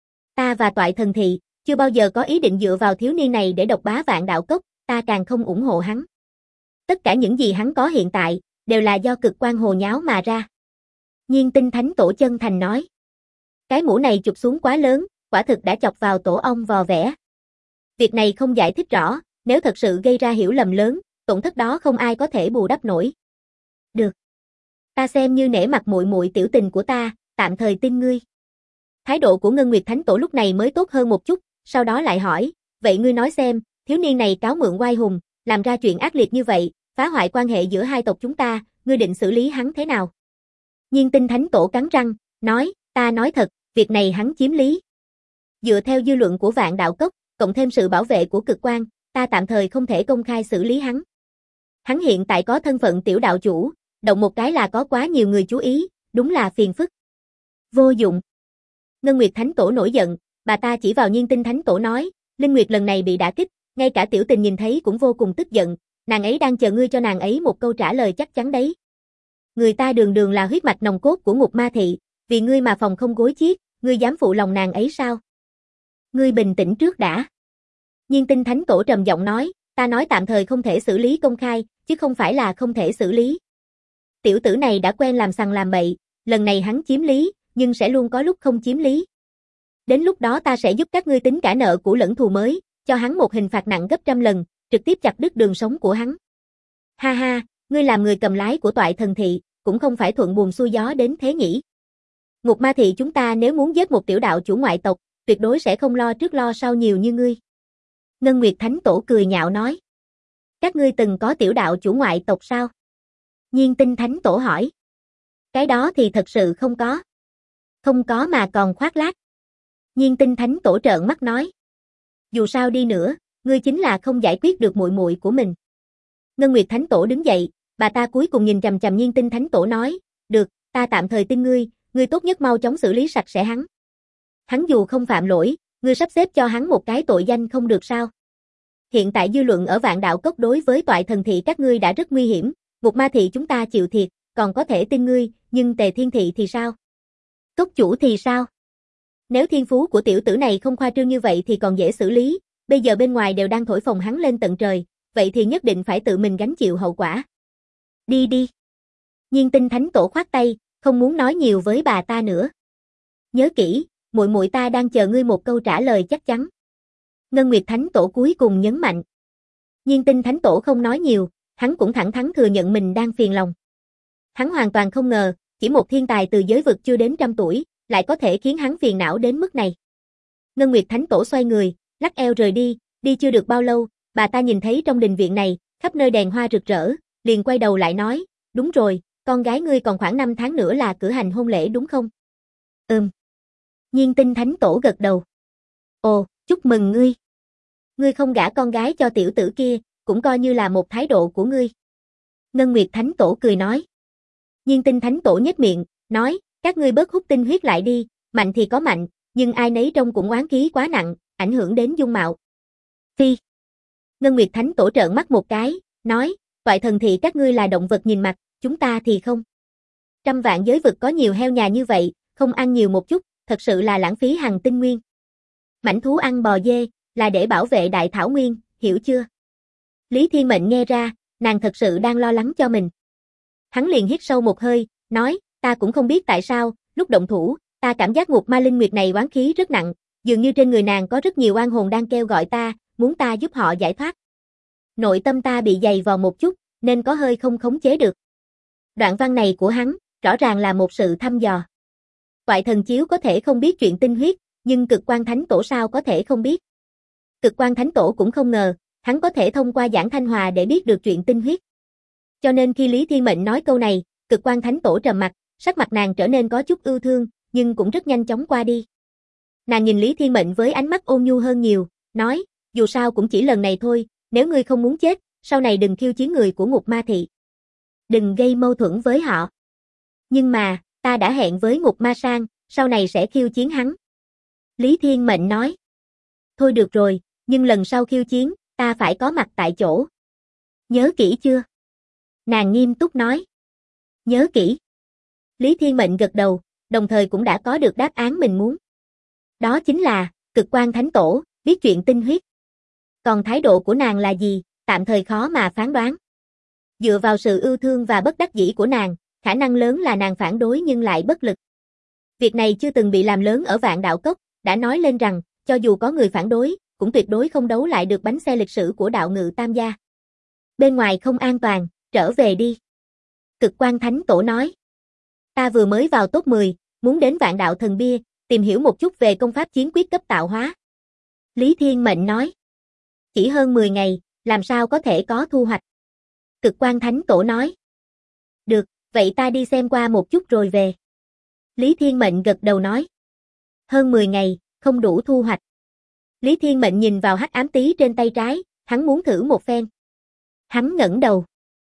Ta và Toại Thần Thị, chưa bao giờ có ý định dựa vào thiếu niên này để độc bá Vạn Đạo Cốc, ta càng không ủng hộ hắn. Tất cả những gì hắn có hiện tại, đều là do cực quan hồ nháo mà ra. Nhiên Tinh Thánh Tổ chân thành nói. Cái mũ này chụp xuống quá lớn, quả thực đã chọc vào tổ ong vò vẽ. Việc này không giải thích rõ, nếu thật sự gây ra hiểu lầm lớn, tổn thất đó không ai có thể bù đắp nổi. Được. Ta xem như nể mặt muội muội tiểu tình của ta, tạm thời tin ngươi. Thái độ của Ngân Nguyệt Thánh Tổ lúc này mới tốt hơn một chút, sau đó lại hỏi, vậy ngươi nói xem, thiếu niên này cáo mượn oai hùng, làm ra chuyện ác liệt như vậy, phá hoại quan hệ giữa hai tộc chúng ta, ngươi định xử lý hắn thế nào? Nhiên Tinh Thánh Tổ cắn răng, nói, ta nói thật, việc này hắn chiếm lý. Dựa theo dư luận của Vạn Đạo Cốc, cộng thêm sự bảo vệ của cực quan, ta tạm thời không thể công khai xử lý hắn. Hắn hiện tại có thân phận tiểu đạo chủ, động một cái là có quá nhiều người chú ý, đúng là phiền phức. Vô dụng. Ngân Nguyệt Thánh Tổ nổi giận, bà ta chỉ vào Nhiên Tinh Thánh Tổ nói, Linh Nguyệt lần này bị đả kích, ngay cả tiểu tình nhìn thấy cũng vô cùng tức giận, nàng ấy đang chờ ngươi cho nàng ấy một câu trả lời chắc chắn đấy. Người ta đường đường là huyết mạch nòng cốt của Ngục Ma Thị, vì ngươi mà phòng không gối chiếc, ngươi dám phụ lòng nàng ấy sao? Ngươi bình tĩnh trước đã. Nhiên Tinh Thánh Tổ trầm giọng nói, ta nói tạm thời không thể xử lý công khai, chứ không phải là không thể xử lý. Tiểu tử này đã quen làm sằng làm bậy, lần này hắn chiếm lý, nhưng sẽ luôn có lúc không chiếm lý. Đến lúc đó ta sẽ giúp các ngươi tính cả nợ cũ lẫn thù mới, cho hắn một hình phạt nặng gấp trăm lần, trực tiếp chặt đứt đường sống của hắn. Ha ha, ngươi làm người cầm lái của Toại Thần Thị, cũng không phải thuận buồm xuôi gió đến thế nhỉ. Ngục Ma Thị chúng ta nếu muốn giết một tiểu đạo chủ ngoại tộc, tuyệt đối sẽ không lo trước lo sau nhiều như ngươi. Ngân Nguyệt Thánh Tổ cười nhạo nói. Các ngươi từng có tiểu đạo chủ ngoại tộc sao? Nhiên Tinh Thánh Tổ hỏi. Cái đó thì thật sự không có. Không có mà còn khoác lác. Nhiên Tinh Thánh Tổ trợn mắt nói. Dù sao đi nữa, ngươi chính là không giải quyết được muội muội của mình. Ngân Nguyệt Thánh Tổ đứng dậy, bà ta cuối cùng nhìn chằm chằm Nhiên Tinh Thánh Tổ nói, được, ta tạm thời tin ngươi, ngươi tốt nhất mau chóng xử lý sạch sẽ hắn. Hắn dù không phạm lỗi, ngươi sắp xếp cho hắn một cái tội danh không được sao? Hiện tại dư luận ở Vạn Đạo Cốc đối với Toại Thần Thị các ngươi đã rất nguy hiểm, Ngục Ma Thị chúng ta chịu thiệt, còn có thể tin ngươi, nhưng Tề Thiên Thị thì sao? Cốc chủ thì sao? Nếu thiên phú của tiểu tử này không khoa trương như vậy thì còn dễ xử lý, bây giờ bên ngoài đều đang thổi phồng hắn lên tận trời, vậy thì nhất định phải tự mình gánh chịu hậu quả. Đi đi. Nhiên Tinh Thánh Tổ khoát tay, không muốn nói nhiều với bà ta nữa. Nhớ kỹ, muội muội ta đang chờ ngươi một câu trả lời chắc chắn. Ngân Nguyệt Thánh Tổ cuối cùng nhấn mạnh. Nhiên Tinh Thánh Tổ không nói nhiều, hắn cũng thẳng thắn thừa nhận mình đang phiền lòng. Hắn hoàn toàn không ngờ, chỉ một thiên tài từ giới vực chưa đến 100 tuổi, lại có thể khiến hắn phiền não đến mức này. Ngân Nguyệt Thánh Tổ xoay người, lắc eo rời đi chưa được bao lâu, bà ta nhìn thấy trong đình viện này, khắp nơi đèn hoa rực rỡ, liền quay đầu lại nói, đúng rồi, con gái ngươi còn khoảng 5 tháng nữa là cử hành hôn lễ đúng không? Nhiên Tinh Thánh Tổ gật đầu. Ồ, chúc mừng ngươi. Ngươi không gả con gái cho tiểu tử kia, cũng coi như là một thái độ của ngươi. Ngân Nguyệt Thánh Tổ cười nói. Nhiên Tinh Thánh Tổ nhếch miệng, nói, các ngươi bớt hút tinh huyết lại đi, mạnh thì có mạnh, nhưng ai nấy trông cũng oán khí quá nặng, ảnh hưởng đến dung mạo. Phi. Ngân Nguyệt Thánh Tổ trợn mắt một cái, nói, Toại Thần Thị các ngươi là động vật nhìn mặt, chúng ta thì không. Trăm vạn giới vực có nhiều heo nhà như vậy, không ăn nhiều một chút, thật sự là lãng phí hằng tinh nguyên. Mãnh thú ăn bò dê, là để bảo vệ đại thảo nguyên, hiểu chưa? Lý Thiên Mệnh nghe ra, nàng thật sự đang lo lắng cho mình. Hắn liền hít sâu một hơi, nói, ta cũng không biết tại sao, lúc động thủ, ta cảm giác ngục ma linh nguyệt này oán khí rất nặng, dường như trên người nàng có rất nhiều oan hồn đang kêu gọi ta, muốn ta giúp họ giải thoát. Nội tâm ta bị dày vò một chút, nên có hơi không khống chế được. Đoạn văn này của hắn, rõ ràng là một sự thăm dò. Toại thần chiếu có thể không biết chuyện tinh huyết, nhưng Cực Quan Thánh Tổ sao có thể không biết. Cực Quan Thánh Tổ cũng không ngờ, hắn có thể thông qua Giảng Thanh Hòa để biết được chuyện tinh huyết. Cho nên khi Lý Thiên Mệnh nói câu này, Cực Quan Thánh Tổ trầm mặt, sắc mặt nàng trở nên có chút ưu thương, nhưng cũng rất nhanh chóng qua đi. Nàng nhìn Lý Thiên Mệnh với ánh mắt ôn nhu hơn nhiều, nói, dù sao cũng chỉ lần này thôi, nếu ngươi không muốn chết, sau này đừng khiêu chiến người của Ngục Ma Thị. Đừng gây mâu thuẫn với họ. Nhưng mà, ta đã hẹn với Ngục Ma Sang, sau này sẽ khiêu chiến hắn. Lý Thiên Mệnh nói. Thôi được rồi, nhưng lần sau khiêu chiến, ta phải có mặt tại chỗ. Nhớ kỹ chưa? Nàng nghiêm túc nói. Nhớ kỹ. Lý Thiên Mệnh gật đầu, đồng thời cũng đã có được đáp án mình muốn. Đó chính là, Cực Quan Thánh Tổ, biết chuyện tinh huyết. Còn thái độ của nàng là gì, tạm thời khó mà phán đoán. Dựa vào sự ưu thương và bất đắc dĩ của nàng, khả năng lớn là nàng phản đối nhưng lại bất lực. Việc này chưa từng bị làm lớn ở Vạn Đạo Cốc, đã nói lên rằng, cho dù có người phản đối, cũng tuyệt đối không đấu lại được bánh xe lịch sử của đạo ngự Tam gia. Bên ngoài không an toàn, trở về đi. Cực Quan Thánh Tổ nói. Ta vừa mới vào top 10, muốn đến Vạn Đạo Thần Bia, tìm hiểu một chút về công pháp chiến quyết cấp tạo hóa. Lý Thiên Mệnh nói. Chỉ hơn 10 ngày, làm sao có thể có thu hoạch. Cực Quan Thánh Tổ nói. Được, vậy ta đi xem qua một chút rồi về. Lý Thiên Mệnh gật đầu nói. Hơn 10 ngày, không đủ thu hoạch. Lý Thiên Mệnh nhìn vào hắc ám tí trên tay trái, hắn muốn thử một phen. Hắn ngẩng đầu.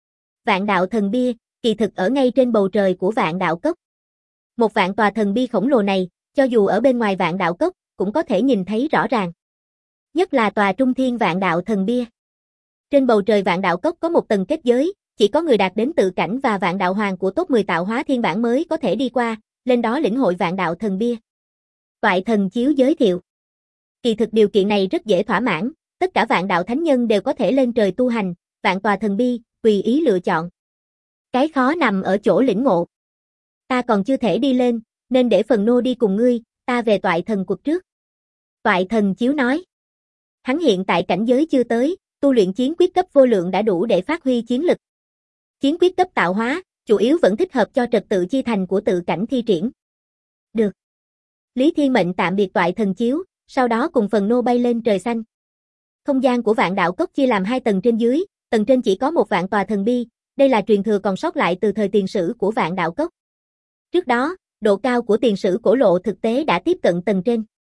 Vạn Đạo Thần Bia, kỳ thực ở ngay trên bầu trời của Vạn Đạo Cốc. Một vạn tòa thần bia khổng lồ này, cho dù ở bên ngoài Vạn Đạo Cốc, cũng có thể nhìn thấy rõ ràng. Nhất là tòa Trung Thiên Vạn Đạo Thần Bia. Trên bầu trời Vạn Đạo Cốc có một tầng kết giới, chỉ có người đạt đến tự cảnh và Vạn Đạo Hoàng của top 10 tạo hóa thiên bản mới có thể đi qua, lên đó lĩnh hội Vạn Đạo Thần Bia. Toại thần chiếu giới thiệu. Kỳ thực điều kiện này rất dễ thỏa mãn, tất cả Vạn Đạo Thánh Nhân đều có thể lên trời tu hành, vạn tòa thần bia, tùy ý lựa chọn. Cái khó nằm ở chỗ lĩnh ngộ. Ta còn chưa thể đi lên, nên để Phần Nô đi cùng ngươi, ta về Toại thần cuộc trước. Toại thần chiếu nói. Hắn hiện tại cảnh giới chưa tới, tu luyện chiến quyết cấp vô lượng đã đủ để phát huy chiến lực. Chiến quyết cấp tạo hóa, chủ yếu vẫn thích hợp cho trật tự chi thành của tự cảnh thi triển. Được. Lý Thiên Mệnh tạm biệt Toại thần chiếu, sau đó cùng Phần Nô bay lên trời xanh. Không gian của Vạn Đạo Cốc chia làm 2 tầng trên dưới, tầng trên chỉ có một vạn tòa thần bia, đây là truyền thừa còn sót lại từ thời tiền sử của Vạn Đạo Cốc. Trước đó, độ cao của tiền sử cổ lộ thực tế đã tiếp cận tầng trên.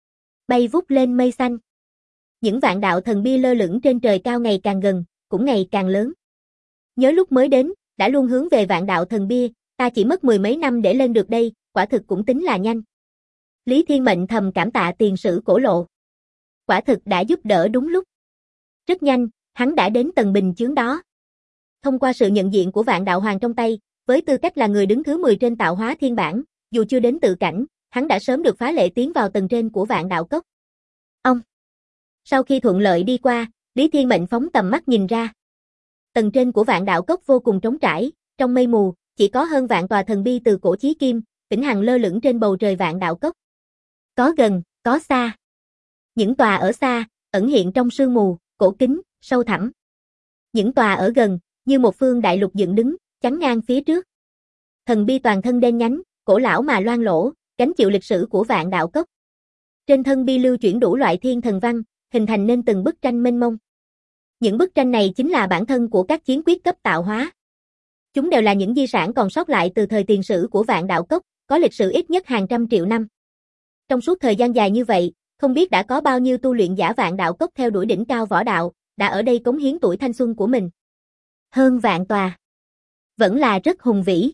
Bay vút lên mây xanh. Những vạn đạo thần bia lơ lửng trên trời cao ngày càng gần, cũng ngày càng lớn. Nhớ lúc mới đến, đã luôn hướng về Vạn Đạo Thần Bia, ta chỉ mất 10 mấy năm để lên được đây, quả thực cũng tính là nhanh. Lý Thiên Mệnh thầm cảm tạ tiền sử cổ lộ. Quả thực đã giúp đỡ đúng lúc. Rất nhanh, hắn đã đến tầng bình chướng đó. Thông qua sự nhận diện của Vạn Đạo Hoàng trong tay, với tư cách là người đứng thứ 10 trên tạo hóa thiên bản, dù chưa đến tự cảnh, hắn đã sớm được phá lệ tiến vào tầng trên của Vạn Đạo Cốc. Ông. Sau khi thuận lợi đi qua, Lý Thiên Mệnh phóng tầm mắt nhìn ra. Tầng trên của Vạn Đạo Cốc vô cùng trống trải, trong mây mù, chỉ có hơn vạn tòa thần bia từ cổ chí kim, vĩnh hằng lơ lửng trên bầu trời Vạn Đạo Cốc. Có gần, có xa. Những tòa ở xa, ẩn hiện trong sương mù, cổ kính, sâu thẳm. Những tòa ở gần, như một phương đại lục dựng đứng, chắn ngang phía trước. Thần bia toàn thân đen nhánh, cổ lão mà loang lổ, gánh chịu lịch sử của Vạn Đạo Cốc. Trên thân bia lưu chuyển đủ loại thiên thần văn, hình thành nên từng bức tranh mênh mông. Những bức tranh này chính là bản thân của các chiến quyết cấp tạo hóa. Chúng đều là những di sản còn sót lại từ thời tiền sử của Vạn Đạo Cốc, có lịch sử ít nhất hàng trăm triệu năm. Trong suốt thời gian dài như vậy, không biết đã có bao nhiêu tu luyện giả Vạn Đạo Cốc theo đuổi đỉnh cao võ đạo, đã ở đây cống hiến tuổi thanh xuân của mình. Hơn vạn tòa. Vẫn là rất hùng vĩ.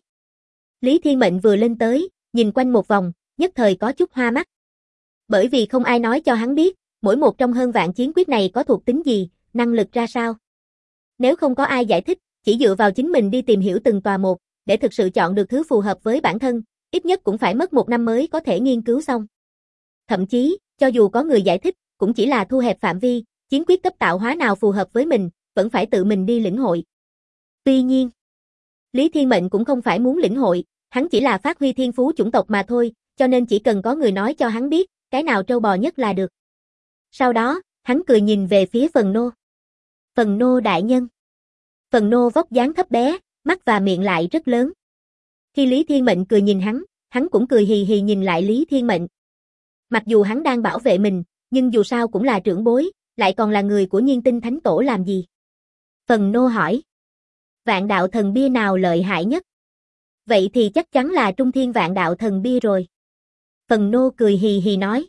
Lý Thiên Mệnh vừa lên tới, nhìn quanh một vòng, nhất thời có chút hoa mắt. Bởi vì không ai nói cho hắn biết, mỗi một trong hơn vạn chiến quyết này có thuộc tính gì, năng lực ra sao. Nếu không có ai giải thích, chỉ dựa vào chính mình đi tìm hiểu từng tòa một, để thực sự chọn được thứ phù hợp với bản thân, ít nhất cũng phải mất 1 năm mới có thể nghiên cứu xong. Thậm chí, cho dù có người giải thích, cũng chỉ là thu hẹp phạm vi, chiến quyết cấp tạo hóa nào phù hợp với mình, vẫn phải tự mình đi lĩnh hội. Tuy nhiên, Lý Thiên Mệnh cũng không phải muốn lĩnh hội, hắn chỉ là phát huy thiên phú chủng tộc mà thôi, cho nên chỉ cần có người nói cho hắn biết, cái nào trâu bò nhất là được. Sau đó, hắn cười nhìn về phía Phần Nô. Phần Nô đại nhân. Phần Nô vóc dáng thấp bé, mắt và miệng lại rất lớn. Khi Lý Thiên Mệnh cười nhìn hắn cũng cười hì hì nhìn lại Lý Thiên Mệnh. Mặc dù hắn đang bảo vệ mình, nhưng dù sao cũng là trưởng bối, lại còn là người của Nhiên Tinh Thánh Tổ làm gì? Phần Nô hỏi. Vạn đạo thần bia nào lợi hại nhất? Vậy thì chắc chắn là Trung Thiên Vạn đạo thần bia rồi. Phần Nô cười hì hì nói.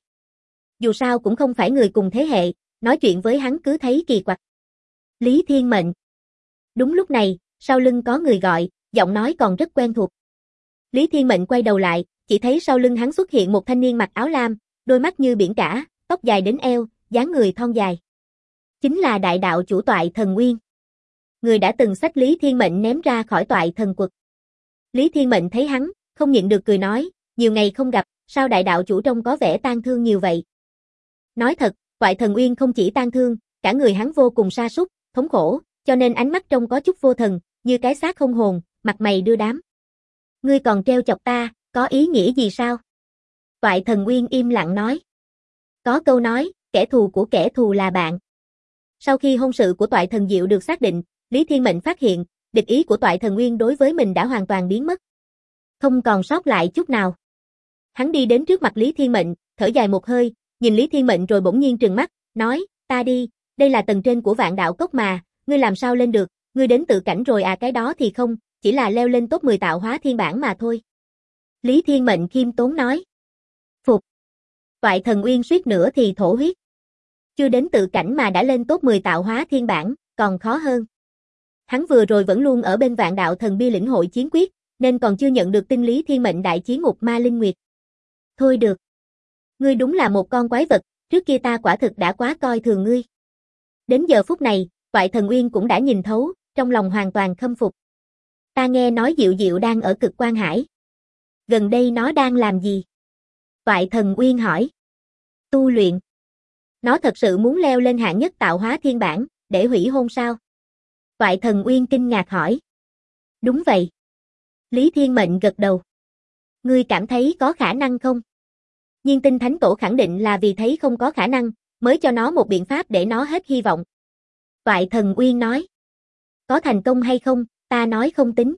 Dù sao cũng không phải người cùng thế hệ, nói chuyện với hắn cứ thấy kỳ quặc. Lý Thiên Mệnh. Đúng lúc này, sau lưng có người gọi, giọng nói còn rất quen thuộc. Lý Thiên Mệnh quay đầu lại, chỉ thấy sau lưng hắn xuất hiện một thanh niên mặc áo lam, đôi mắt như biển cả, tóc dài đến eo, dáng người thon dài. Chính là đại đạo chủ Toại Thần Nguyên. Người đã từng xách Lý Thiên Mệnh ném ra khỏi Toại Thần Quật. Lý Thiên Mệnh thấy hắn, không nhịn được cười nói, nhiều ngày không gặp, sao đại đạo chủ trông có vẻ tang thương nhiều vậy? Nói thật, Toại Thần Nguyên không chỉ tang thương, cả người hắn vô cùng sa sút, thống khổ, cho nên ánh mắt trông có chút vô thần, như cái xác không hồn, mặt mày đưa đám. Ngươi còn treo chọc ta, có ý nghĩa gì sao? Toại Thần Nguyên im lặng nói. Có câu nói, kẻ thù của kẻ thù là bạn. Sau khi hôn sự của Toại Thần Diệu được xác định, Lý Thiên Mệnh phát hiện, địch ý của Toại Thần Nguyên đối với mình đã hoàn toàn biến mất. Không còn sót lại chút nào. Hắn đi đến trước mặt Lý Thiên Mệnh, thở dài một hơi, nhìn Lý Thiên Mệnh rồi bỗng nhiên trừng mắt, nói, ta đi, đây là tầng trên của Vạn Đạo Cốc mà, ngươi làm sao lên được, ngươi đến tự cảnh rồi à? Cái đó thì không, chỉ là leo lên top 10 tạo hóa thiên bản mà thôi. Lý Thiên Mệnh khiêm tốn nói. Phục. Toại Thần Uyên suýt nữa thì thổ huyết. Chưa đến tự cảnh mà đã lên top 10 tạo hóa thiên bản, còn khó hơn. Hắn vừa rồi vẫn luôn ở bên Vạn Đạo Thần Bia lĩnh hội chiến quyết, nên còn chưa nhận được tin Lý Thiên Mệnh đại chiến ngục ma linh nguyệt. Thôi được. Ngươi đúng là một con quái vật, trước kia ta quả thực đã quá coi thường ngươi. Đến giờ phút này, Toại Thần Uyên cũng đã nhìn thấu, trong lòng hoàn toàn khâm phục. Ta nghe nói Diệu Diệu đang ở Cực Quan Hải. Gần đây nó đang làm gì? Toại Thần Uyên hỏi. Tu luyện. Nó thật sự muốn leo lên hạng nhất tạo hóa thiên bản, để hủy hôn sao? Toại Thần Uyên kinh ngạc hỏi. Đúng vậy. Lý Thiên Mệnh gật đầu. Ngươi cảm thấy có khả năng không? Nhiên Tinh Thánh Tổ khẳng định là vì thấy không có khả năng, mới cho nó một biện pháp để nó hết hy vọng. Toại Thần Uyên nói. Có thành công hay không, ta nói không tính.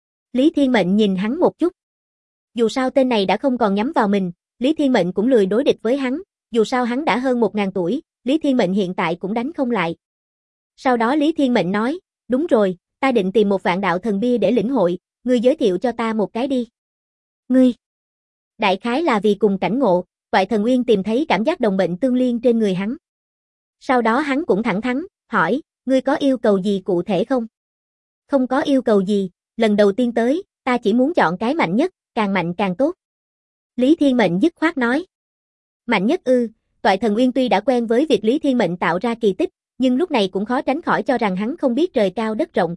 Lý Thiên Mệnh nhìn hắn một chút. Dù sao tên này đã không còn nhắm vào mình, Lý Thiên Mệnh cũng lười đối địch với hắn, dù sao hắn đã hơn 1000 tuổi, Lý Thiên Mệnh hiện tại cũng đánh không lại. Sau đó Lý Thiên Mệnh nói, đúng rồi, ta định tìm một Vạn Đạo Thần Bia để lĩnh hội, ngươi giới thiệu cho ta một cái đi. Ngươi. Đại khái là vì cùng cảnh ngộ, Toại Thần Uyên tìm thấy cảm giác đồng bệnh tương liên trên người hắn. Sau đó hắn cũng thẳng thắn, hỏi, ngươi có yêu cầu gì cụ thể không? Không có yêu cầu gì, lần đầu tiên tới, ta chỉ muốn chọn cái mạnh nhất, càng mạnh càng tốt. Lý Thiên Mệnh dứt khoát nói. Mạnh nhất ư? Toại Thần Uyên tuy đã quen với việc Lý Thiên Mệnh tạo ra kỳ tích, nhưng lúc này cũng khó tránh khỏi cho rằng hắn không biết trời cao đất rộng.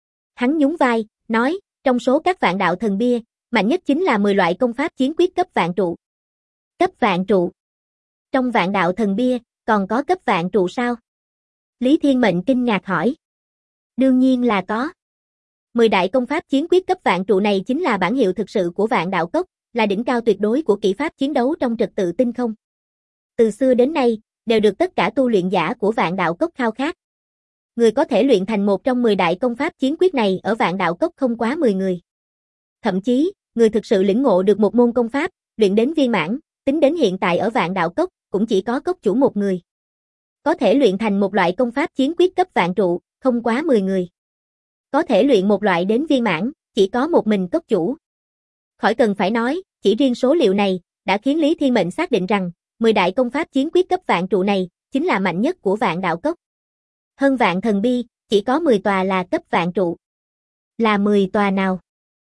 Hắn nhún vai, nói, trong số các Vạn Đạo Thần Bia, mạnh nhất chính là 10 loại công pháp chiến quyết cấp vạn trụ. Cấp vạn trụ? Trong Vạn Đạo Thần Bia, còn có cấp vạn trụ sao? Lý Thiên Mệnh kinh ngạc hỏi. Đương nhiên là có. 10 đại công pháp chiến quyết cấp vạn trụ này chính là bản hiệu thực sự của Vạn Đạo Cốc, là đỉnh cao tuyệt đối của kỹ pháp chiến đấu trong trật tự tinh không. Từ xưa đến nay, đều được tất cả tu luyện giả của Vạn Đạo Cốc khao khát. Người có thể luyện thành một trong 10 đại công pháp chiến quyết này ở Vạn Đạo Cốc không quá 10 người. Thậm chí, người thực sự lĩnh ngộ được một môn công pháp, luyện đến viên mãn, tính đến hiện tại ở Vạn Đạo Cốc, cũng chỉ có cốc chủ một người. Có thể luyện thành một loại công pháp chiến quyết cấp vạn trụ, không quá 10 người. Có thể luyện một loại đến viên mãn, chỉ có một mình cốc chủ. Khỏi cần phải nói, chỉ riêng số liệu này, đã khiến Lý Thiên Mệnh xác định rằng, 10 đại công pháp chiến quyết cấp vạn trụ này, chính là mạnh nhất của Vạn Đạo Cốc. Hơn vạn thần bi, chỉ có 10 tòa là cấp vạn trụ. Là 10 tòa nào?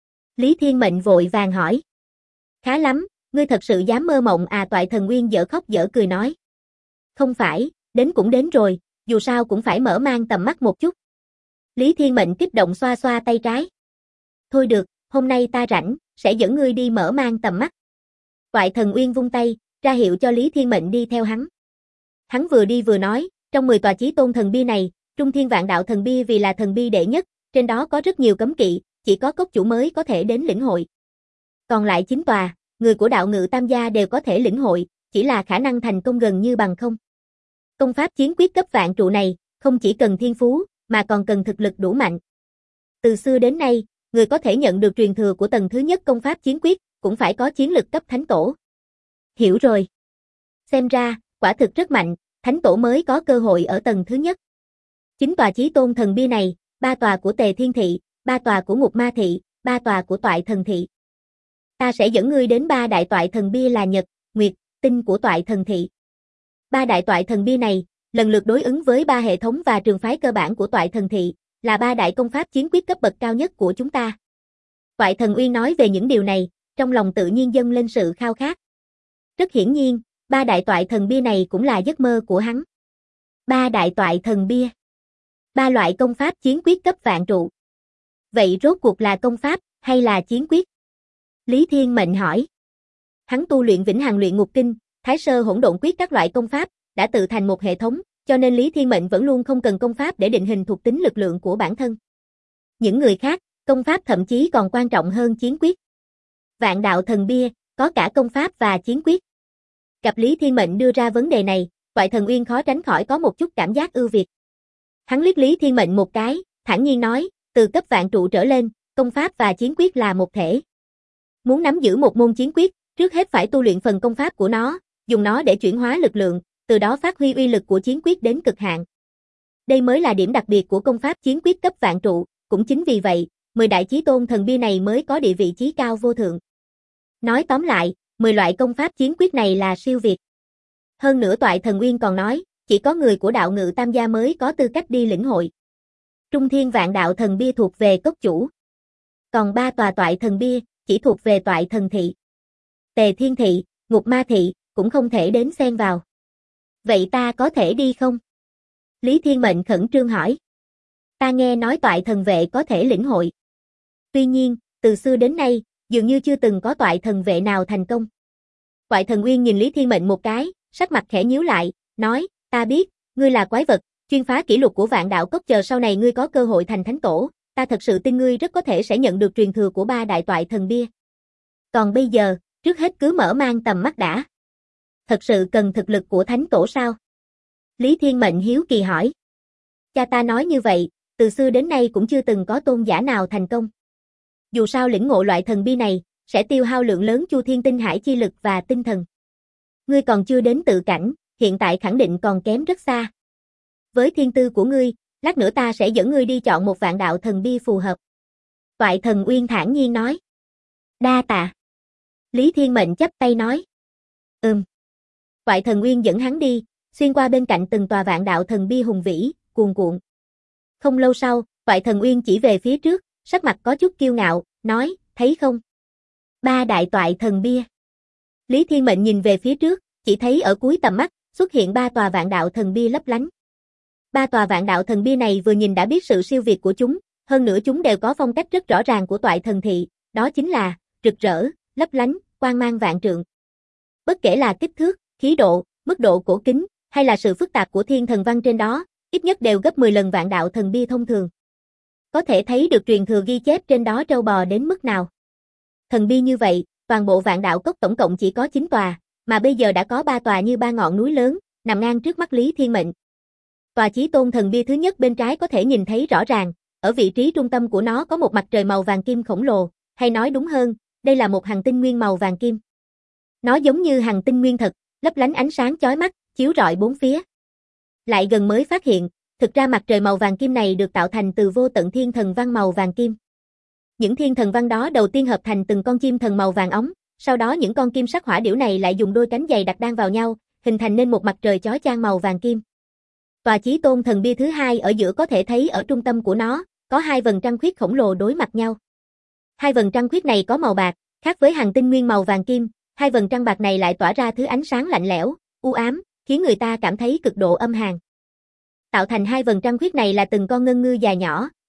Lý Thiên Mệnh vội vàng hỏi. Khá lắm, ngươi thật sự dám mơ mộng à? Toại Thần Nguyên dở khóc dở cười nói. Không phải, đến cũng đến rồi, dù sao cũng phải mở mang tầm mắt một chút. Lý Thiên Mệnh kích động xoa xoa tay trái. Thôi được, hôm nay ta rảnh, sẽ dẫn ngươi đi mở mang tầm mắt. Toại Thần Uyên vung tay, ra hiệu cho Lý Thiên Mệnh đi theo hắn. Hắn vừa đi vừa nói, trong 10 tòa chí tôn thần bia này, Trung Thiên Vạn Đạo thần bia vì là thần bia đệ nhất, trên đó có rất nhiều cấm kỵ, chỉ có cốc chủ mới có thể đến lĩnh hội. Còn lại 9 tòa, người của đạo ngự tam gia đều có thể lĩnh hội, chỉ là khả năng thành công gần như bằng không. Công pháp chiến quyết cấp vạn trụ này, không chỉ cần thiên phú, mà còn cần thực lực đủ mạnh. Từ xưa đến nay, người có thể nhận được truyền thừa của tầng thứ nhất công pháp chiến quyết, cũng phải có chiến lực cấp thánh tổ. Hiểu rồi. Xem ra, quả thực rất mạnh, thánh tổ mới có cơ hội ở tầng thứ nhất. 9 tòa chí tôn thần bia này, 3 tòa của Tề Thiên Thị, 3 tòa của Ngục Ma Thị, 3 tòa của Toại Thần Thị. Ta sẽ dẫn ngươi đến 3 đại toại thần bia là Nhật, Nguyệt, Tinh của Toại Thần Thị. 3 đại toại thần bia này, lần lượt đối ứng với 3 hệ thống và trường phái cơ bản của Toại Thần Thị, là 3 đại công pháp chiến quyết cấp bậc cao nhất của chúng ta. Toại Thần Uyên nói về những điều này, trong lòng tự nhiên dâng lên sự khao khát. Rất hiển nhiên, 3 đại toại thần bia này cũng là giấc mơ của hắn. 3 đại toại thần bia. 3 loại công pháp chiến quyết cấp vạn trụ. Vậy rốt cuộc là công pháp, hay là chiến quyết? Lý Thiên Mệnh hỏi. Hắn tu luyện Vĩnh Hằng Luyện Ngục Kinh, Thái Sơ Hỗn Độn Quyết các loại công pháp, đã tự thành một hệ thống, cho nên Lý Thiên Mệnh vẫn luôn không cần công pháp để định hình thuộc tính lực lượng của bản thân. Những người khác, công pháp thậm chí còn quan trọng hơn chiến quyết. Vạn đạo thần bia, có cả công pháp và chiến quyết. Gặp Lý Thiên Mệnh đưa ra vấn đề này, Toại Thần Uyên khó tránh khỏi có một chút cảm giác ưu việt. Hắn liếc Lý Thiên Mệnh một cái, thản nhiên nói, từ cấp vạn trụ trở lên, công pháp và chiến quyết là một thể. Muốn nắm giữ một môn chiến quyết, trước hết phải tu luyện phần công pháp của nó, dùng nó để chuyển hóa lực lượng, từ đó phát huy uy lực của chiến quyết đến cực hạn. Đây mới là điểm đặc biệt của công pháp chiến quyết cấp vạn trụ, cũng chính vì vậy, 10 đại chí tôn thần bia này mới có địa vị chí cao vô thượng. Nói tóm lại, 10 loại công pháp chiến quyết này là siêu việt. Hơn nữa Toại Thần Uyên còn nói, chỉ có người của đạo ngự tam gia mới có tư cách đi lĩnh hội. Trung Thiên Vạn Đạo thần bia thuộc về cốc chủ. Còn 3 tòa Toại thần bia, chỉ thuộc về Toại Thần Thị. Tề Thiên Thị, Ngục Ma Thị, cũng không thể đến xen vào. Vậy ta có thể đi không? Lý Thiên Mệnh khẩn trương hỏi. Ta nghe nói Toại Thần Vệ có thể lĩnh hội. Tuy nhiên, từ xưa đến nay, dường như chưa từng có Toại Thần Vệ nào thành công. Toại Thần Uyên nhìn Lý Thiên Mệnh một cái, sắc mặt khẽ nhíu lại, nói, ta biết, ngươi là quái vật, chuyên phá kỷ lục của Vạn Đạo Cốc, chờ sau này ngươi có cơ hội thành thánh tổ, ta thật sự tin ngươi rất có thể sẽ nhận được truyền thừa của 3 đại toại thần bia. Còn bây giờ, trước hết cứ mở mang tầm mắt đã. Thật sự cần thực lực của thánh tổ sao? Lý Thiên Mệnh hiếu kỳ hỏi. Cha ta nói như vậy, từ xưa đến nay cũng chưa từng có tôn giả nào thành công. Dù sao lĩnh ngộ loại thần bia này, sẽ tiêu hao lượng lớn Chu Thiên Tinh Hải chi lực và tinh thần. Ngươi còn chưa đến tự cảnh, hiện tại khẳng định còn kém rất xa. Với thiên tư của ngươi, lát nữa ta sẽ dẫn ngươi đi chọn một vạn đạo thần bia phù hợp. Toại Thần Uyên thản nhiên nói. Đa tạ. Lý Thiên Mệnh chắp tay nói. Toại Thần Uyên dẫn hắn đi, xuyên qua bên cạnh từng tòa vạn đạo thần bia hùng vĩ, cuồn cuộn. Không lâu sau, Toại Thần Uyên chỉ về phía trước, sắc mặt có chút kiêu ngạo, nói, thấy không? 3 đại toại thần bia. Lý Thiên Mệnh nhìn về phía trước, chỉ thấy ở cuối tầm mắt, xuất hiện 3 tòa vạn đạo thần bia lấp lánh. 3 tòa vạn đạo thần bia này vừa nhìn đã biết sự siêu việt của chúng, hơn nữa chúng đều có phong cách rất rõ ràng của Toại Thần Thị, đó chính là rực rỡ, lấp lánh, quang mang vạn trượng. Bất kể là kích thước, khí độ, mức độ cổ kính, hay là sự phức tạp của thiên thần văn trên đó, ít nhất đều gấp 10 lần vạn đạo thần bia thông thường. Có thể thấy được truyền thừa ghi chép trên đó trâu bò đến mức nào. Thần bia như vậy, toàn bộ Vạn Đạo Cốc tổng cộng chỉ có 9 tòa, mà bây giờ đã có 3 tòa như 3 ngọn núi lớn, nằm ngang trước mắt Lý Thiên Mệnh. Tòa chí tôn thần bia thứ nhất bên trái có thể nhìn thấy rõ ràng, ở vị trí trung tâm của nó có một mặt trời màu vàng kim khổng lồ, hay nói đúng hơn, đây là một hành tinh nguyên màu vàng kim. Nó giống như hành tinh nguyên thật, lấp lánh ánh sáng chói mắt, chiếu rọi bốn phía. Lại gần mới phát hiện, thực ra mặt trời màu vàng kim này được tạo thành từ vô tận thiên thần văn màu vàng kim. Những thiên thần văn đó đầu tiên hợp thành từng con chim thần màu vàng óng, sau đó những con kim sắc hỏa điểu này lại dùng đôi cánh dày đặc đan vào nhau, hình thành nên một mặt trời chói chang màu vàng kim. Tòa chí tôn thần bia thứ hai ở giữa có thể thấy ở trung tâm của nó, có 2 vầng trăng khuyết khổng lồ đối mặt nhau. 2 vầng trăng khuyết này có màu bạc, khác với hành tinh nguyên màu vàng kim, 2 vầng trăng bạc này lại tỏa ra thứ ánh sáng lạnh lẽo, u ám, khiến người ta cảm thấy cực độ âm hàn. Tạo thành 2 vầng trăng khuyết này là từng con ngân ngư dài nhỏ,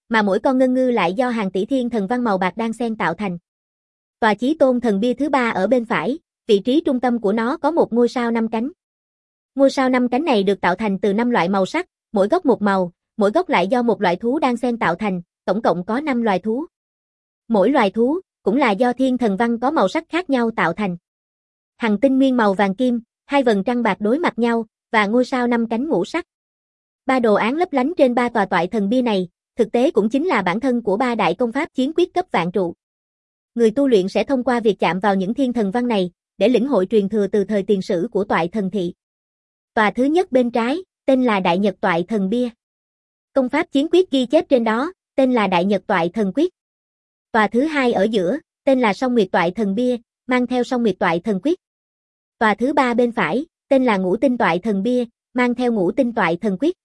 mà mỗi con ngân ngư lại do hàng tỷ thiên thần văn màu bạc đan xen tạo thành. Tòa chí tôn thần bia thứ 3 ở bên phải, vị trí trung tâm của nó có một ngôi sao 5 cánh. Ngôi sao 5 cánh này được tạo thành từ 5 loại màu sắc, mỗi góc một màu, mỗi góc lại do một loại thú đan xen tạo thành, tổng cộng có 5 loài thú. Mỗi loài thú cũng là do thiên thần văn có màu sắc khác nhau tạo thành. Hành tinh nguyên màu vàng kim, 2 vầng trăng bạc đối mặt nhau, và ngôi sao 5 cánh ngũ sắc. 3 đồ án lấp lánh trên 3 tòa toại thần bia này, thực tế cũng chính là bản thân của 3 đại công pháp chiến quyết cấp vạn trụ. Người tu luyện sẽ thông qua việc chạm vào những thiên thần văn này, để lĩnh hội truyền thừa từ thời tiền sử của toại thần thị. Tòa thứ nhất bên trái, tên là Đại Nhật Toại Thần Bia. Công pháp chiến quyết ghi chép trên đó, tên là Đại Nhật Toại Thần Quyết. Tòa thứ hai ở giữa, tên là Song Nguyệt Toại Thần Bia, mang theo Song Nguyệt Toại Thần Quyết. Tòa thứ ba bên phải, tên là Ngũ Tinh Toại Thần Bia, mang theo Ngũ Tinh Toại Thần Quyết.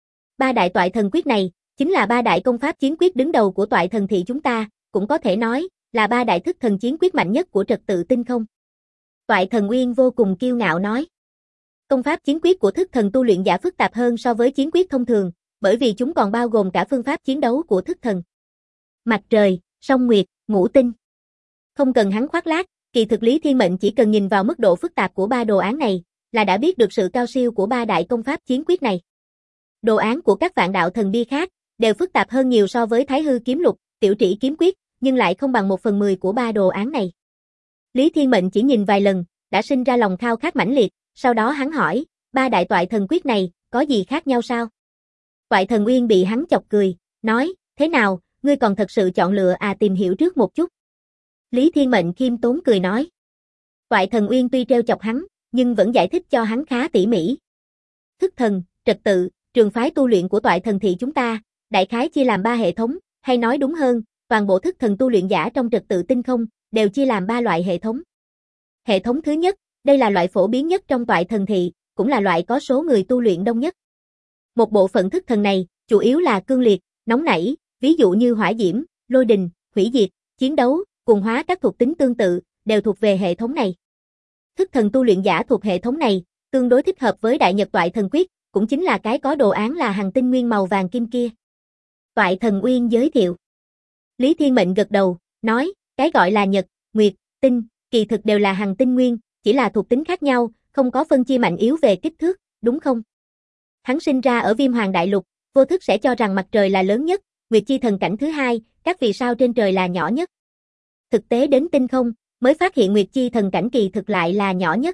3 đại toại thần quyết này, chính là 3 đại công pháp chiến quyết đứng đầu của toại thần thị chúng ta, cũng có thể nói, là 3 đại thức thần chiến quyết mạnh nhất của trật tự tinh không. Toại thần Uyên vô cùng kiêu ngạo nói. Công pháp chiến quyết của thức thần tu luyện giả phức tạp hơn so với chiến quyết thông thường, bởi vì chúng còn bao gồm cả phương pháp chiến đấu của thức thần. Mặt trời, song nguyệt, ngũ tinh. Không cần hắn khoác lác, kỳ thực Lý Thiên Mệnh chỉ cần nhìn vào mức độ phức tạp của 3 đồ án này, là đã biết được sự cao siêu của 3 đại công pháp chiến quyết này. Đồ án của các vạn đạo thần bia khác, đều phức tạp hơn nhiều so với Thái Hư kiếm lục, Tiểu Trĩ kiếm quyết, nhưng lại không bằng 1/10 của 3 đồ án này. Lý Thiên Mệnh chỉ nhìn vài lần, đã sinh ra lòng khao khát mãnh liệt, sau đó hắn hỏi, 3 đại toại thần quyết này, có gì khác nhau sao? Toại thần Uyên bị hắn chọc cười, nói, thế nào, ngươi còn thật sự chọn lựa tìm hiểu trước một chút. Lý Thiên Mệnh khiêm tốn cười nói. Toại thần Uyên tuy trêu chọc hắn, nhưng vẫn giải thích cho hắn khá tỉ mỉ. Thức thần, trật tự, trường phái tu luyện của toại thần thị chúng ta, đại khái chia làm 3 hệ thống, hay nói đúng hơn, toàn bộ thức thần tu luyện giả trong trật tự tinh không, đều chia làm 3 loại hệ thống. Hệ thống thứ nhất, đây là loại phổ biến nhất trong toại thần thị, cũng là loại có số người tu luyện đông nhất. Một bộ phận thức thần này, chủ yếu là cương liệt, nóng nảy, ví dụ như hỏa diễm, lôi đình, hủy diệt, chiến đấu, cuồng hóa các thuộc tính tương tự, đều thuộc về hệ thống này. Thức thần tu luyện giả thuộc hệ thống này, tương đối thích hợp với Đại Nhật Toại Thần Quyết, cũng chính là cái có đồ án là hành tinh nguyên màu vàng kim kia. Toại thần Uyên giới thiệu. Lý Thiên Mệnh gật đầu, nói, cái gọi là nhật, nguyệt, tinh, kỳ thực đều là hành tinh nguyên, chỉ là thuộc tính khác nhau, không có phân chia mạnh yếu về kích thước, đúng không? Hắn sinh ra ở Viêm Hoàng Đại Lục, vô thức sẽ cho rằng mặt trời là lớn nhất, nguyệt chi thần cảnh thứ hai, các vì sao trên trời là nhỏ nhất. Thực tế đến tinh không, mới phát hiện nguyệt chi thần cảnh kỳ thực lại là nhỏ nhất.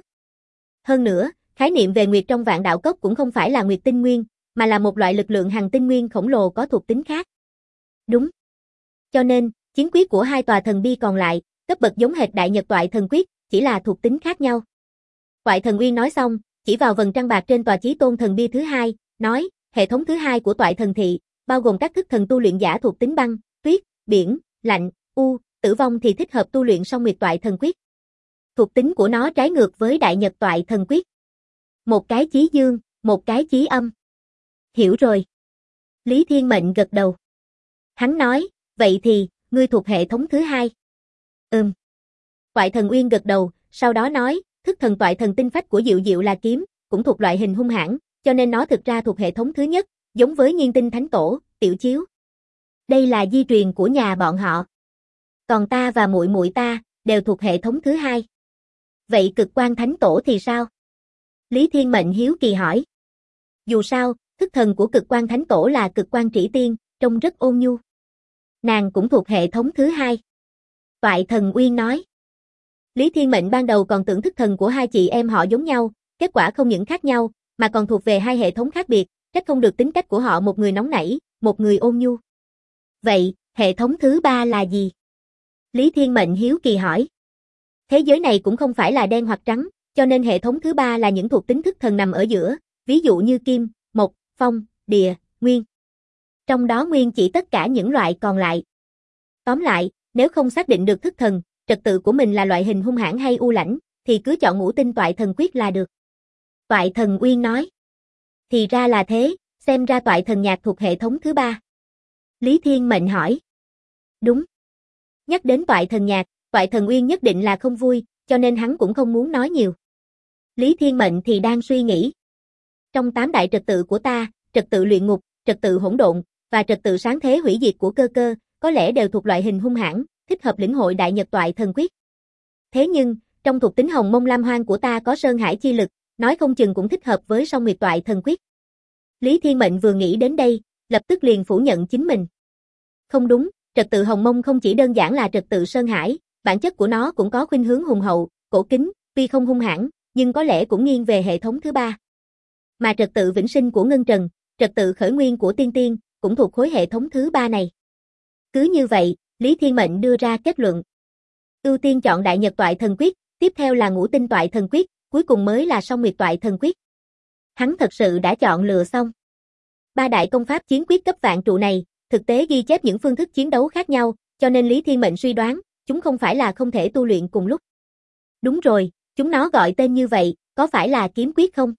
Hơn nữa, khái niệm về nguyệt trong Vạn Đạo Cốc cũng không phải là nguyệt tinh nguyên, mà là một loại lực lượng hành tinh nguyên khổng lồ có thuộc tính khác. Đúng. Cho nên, chiến quyết của 2 tòa thần bia còn lại, cấp bậc giống hệt Đại Nhật Toại Thần Quyết, chỉ là thuộc tính khác nhau. Toại thần Uyên nói xong, chỉ vào vầng trăng bạc trên tòa chí tôn thần bia thứ 2, nói, hệ thống thứ 2 của toại thần thị, bao gồm các thức thần tu luyện giả thuộc tính băng, tuyết, biển, lạnh, tử vong thì thích hợp tu luyện Song Nguyệt Toại Thần Quyết. Thuộc tính của nó trái ngược với Đại Nhật Toại Thần Quyết. Một cái chí dương, một cái chí âm. Hiểu rồi. Lý Thiên Mệnh gật đầu. Hắn nói, vậy thì, ngươi thuộc hệ thống thứ 2. Toại thần Uyên gật đầu, sau đó nói, thức thần toại thần tinh phách của Diệu Diệu là kiếm, cũng thuộc loại hình hung hãn, cho nên nó thực ra thuộc hệ thống thứ nhất, giống với Nhiên Tinh Thánh Tổ, Tiểu Chiếu. Đây là di truyền của nhà bọn họ. Còn ta và muội muội ta, đều thuộc hệ thống thứ 2. Vậy Cực Quang Thánh Tổ thì sao? Lý Thiên Mệnh hiếu kỳ hỏi. Dù sao, thức thần của Cực Quang Thánh Tổ là Cực Quang Trĩ Tiên, trông rất ôn nhu. Nàng cũng thuộc hệ thống thứ 2. Toại thần Uyên nói. Lý Thiên Mệnh ban đầu còn tưởng thức thần của 2 chị em họ giống nhau, kết quả không những khác nhau, mà còn thuộc về 2 hệ thống khác biệt, trách không được tính cách của họ, một người nóng nảy, một người ôn nhu. Vậy, hệ thống thứ 3 là gì? Lý Thiên Mệnh hiếu kỳ hỏi. Thế giới này cũng không phải là đen hoặc trắng, cho nên hệ thống thứ 3 là những thuộc tính thức thần nằm ở giữa, ví dụ như kim, mộc, phong, địa, nguyên. Trong đó nguyên chỉ tất cả những loại còn lại. Tóm lại, nếu không xác định được thức thần, trật tự của mình là loại hình hung hãn hay u lãnh, thì cứ chọn Ngũ Tinh Toại Thần Quyết là được. Toại thần Uyên nói. Thì ra là thế, xem ra toại thần nhạc thuộc hệ thống thứ 3. Lý Thiên Mệnh hỏi. Đúng. Nhắc đến toại thần nhạc, toại thần Uyên nhất định là không vui, cho nên hắn cũng không muốn nói nhiều. Lý Thiên Mệnh thì đang suy nghĩ. Trong 8 đại trật tự của ta, trật tự luyện ngục, trật tự hỗn độn, và trật tự sáng thế hủy diệt của cơ cơ, có lẽ đều thuộc loại hình hung hãn, thích hợp lĩnh hội đại nhật toại thần quyết. Thế nhưng, trong thuộc tính hồng mông lam hoang của ta có sơn hải chi lực, nói không chừng cũng thích hợp với song nguyệt toại thần quyết. Lý Thiên Mệnh vừa nghĩ đến đây, lập tức liền phủ nhận chính mình. Không đúng, trật tự hồng mông không chỉ đơn giản là trật tự sơn hải, bản chất của nó cũng có khuynh hướng hùng hậu, cổ kính, tuy không hung hãn, nhưng có lẽ cũng nghiêng về hệ thống thứ ba. Mà trật tự vĩnh sinh của Ngân Trần, trật tự khởi nguyên của Tiên Tiên, cũng thuộc khối hệ thống thứ ba này. Cứ như vậy, Lý Thiên Mệnh đưa ra kết luận. Ưu tiên chọn đại nhật toại thần quyết, tiếp theo là ngũ tinh toại thần quyết, cuối cùng mới là song nguyệt toại thần quyết. Hắn thật sự đã chọn lựa xong. Ba đại công pháp chiến quyết cấp vạn trụ này, thực tế ghi chép những phương thức chiến đấu khác nhau, cho nên Lý Thiên Mệnh suy đoán, chúng không phải là không thể tu luyện cùng lúc. Đúng rồi, chúng nó gọi tên như vậy, có phải là kiếm quyết không?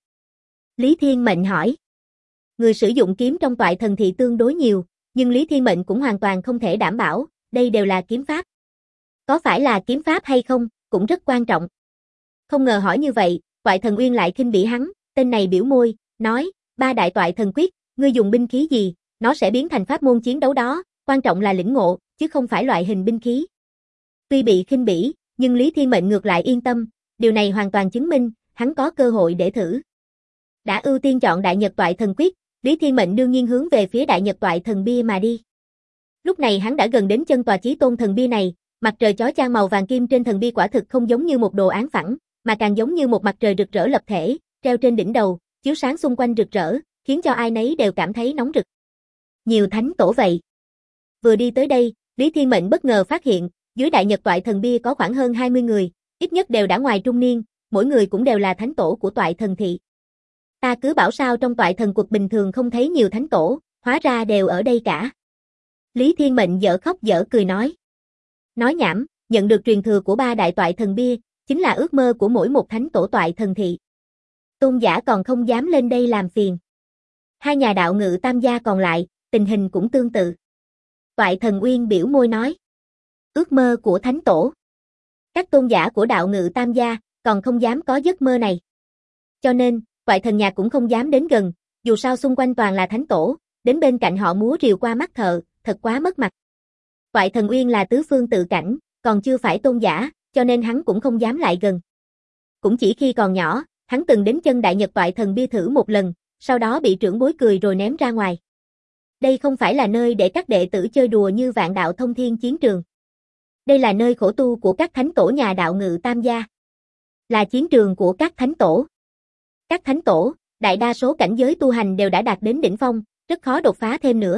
Lý Thiên Mệnh hỏi. Người sử dụng kiếm trong toại thần thị tương đối nhiều, nhưng Lý Thiên Mệnh cũng hoàn toàn không thể đảm bảo, đây đều là kiếm pháp. Có phải là kiếm pháp hay không, cũng rất quan trọng. Không ngờ hỏi như vậy, toại thần Uyên lại khinh bỉ hắn, tên này biểu môi, nói, ba đại toại thần quyết, ngươi dùng binh khí gì, nó sẽ biến thành pháp môn chiến đấu đó, quan trọng là lĩnh ngộ, chứ không phải loại hình binh khí. Tuy bị khinh bỉ, nhưng Lý Thiên Mệnh ngược lại yên tâm, điều này hoàn toàn chứng minh, hắn có cơ hội để thử. Đã ưu tiên chọn đại nhật toại thần quyết, Lý Thiên Mệnh đương nhiên hướng về phía đại nhật toại thần bia mà đi. Lúc này hắn đã gần đến chân tòa chí tôn thần bia này, mặt trời chói chang màu vàng kim trên thần bia quả thực không giống như một đồ án phẳng, mà càng giống như một mặt trời rực rỡ lập thể, treo trên đỉnh đầu, chiếu sáng xung quanh rực rỡ, khiến cho ai nấy đều cảm thấy nóng rực. Nhiều thánh tổ vậy. Vừa đi tới đây, Lý Thiên Mệnh bất ngờ phát hiện, dưới đại nhật toại thần bia có khoảng hơn 20 người, ít nhất đều đã ngoài trung niên, mỗi người cũng đều là thánh tổ của toại thần thị. Ta cứ bảo sao trong toại thần cuộc bình thường không thấy nhiều thánh tổ, hóa ra đều ở đây cả. Lý Thiên Mệnh dở khóc dở cười nói. Nói nhảm, nhận được truyền thừa của ba đại toại thần bia, chính là ước mơ của mỗi một thánh tổ toại thần thị. Tôn giả còn không dám lên đây làm phiền. Hai nhà đạo ngự tam gia còn lại, tình hình cũng tương tự. Toại thần Uyên biểu môi nói. Ước mơ của thánh tổ. Các tôn giả của đạo ngự tam gia, còn không dám có giấc mơ này. Cho nên, toại thần nhà cũng không dám đến gần, dù sao xung quanh toàn là thánh tổ, đến bên cạnh họ múa rìu qua mắt thợ, thật quá mất mặt. Toại thần Uyên là tứ phương tự cảnh, còn chưa phải tôn giả, cho nên hắn cũng không dám lại gần. Cũng chỉ khi còn nhỏ, hắn từng đến chân đại nhật toại thần bia thử một lần, sau đó bị trưởng bối cười rồi ném ra ngoài. Đây không phải là nơi để các đệ tử chơi đùa như Vạn Đạo Thông Thiên chiến trường. Đây là nơi khổ tu của các thánh tổ nhà đạo ngự tam gia. Là chiến trường của các thánh tổ. Các thánh tổ, đại đa số cảnh giới tu hành đều đã đạt đến đỉnh phong, rất khó đột phá thêm nữa.